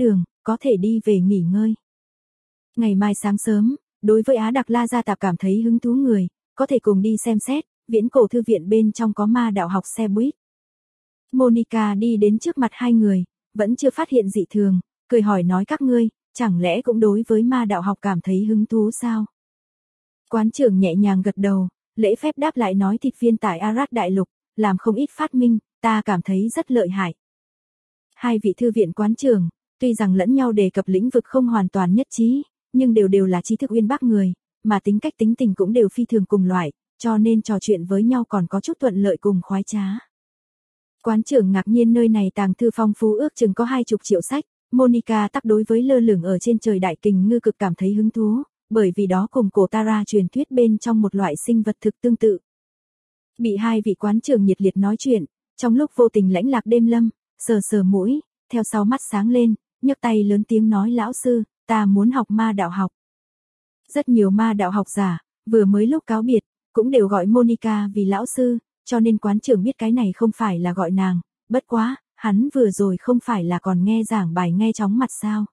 có thể đi về nghỉ ngơi. Ngày mai sáng sớm, đối với Á Đặc La Gia Tạp cảm thấy hứng thú người, có thể cùng đi xem xét, viễn cổ thư viện bên trong có ma đạo học xe buýt. Monica đi đến trước mặt hai người, vẫn chưa phát hiện dị thường, cười hỏi nói các ngươi, chẳng lẽ cũng đối với ma đạo học cảm thấy hứng thú sao? Quán trưởng nhẹ nhàng gật đầu, lễ phép đáp lại nói thịt viên tại Arad Đại Lục, làm không ít phát minh, ta cảm thấy rất lợi hại. Hai vị thư viện quán trưởng, tuy rằng lẫn nhau đề cập lĩnh vực không hoàn toàn nhất trí, nhưng đều là trí thức uyên bác người, mà tính cách tính tình cũng đều phi thường cùng loại, cho nên trò chuyện với nhau còn có chút thuận lợi cùng khoái trá. Quán trưởng ngạc nhiên nơi này tàng thư phong phú ước chừng có 20 triệu sách, Monica tắc đối với lơ lửng ở trên trời đại kình ngư cực cảm thấy hứng thú, bởi vì đó cùng cổ Tara truyền thuyết bên trong một loại sinh vật thực tương tự. Bị hai vị quán trưởng nhiệt liệt nói chuyện, trong lúc vô tình lãnh lạc đêm lâm, sờ sờ mũi, theo sau mắt sáng lên, nhấc tay lớn tiếng nói lão sư, ta muốn học ma đạo học. Rất nhiều ma đạo học giả, vừa mới lúc cáo biệt, cũng đều gọi Monica vì lão sư, cho nên quán trưởng biết cái này không phải là gọi nàng, bất quá, hắn vừa rồi không phải là còn nghe giảng bài nghe chóng mặt sao.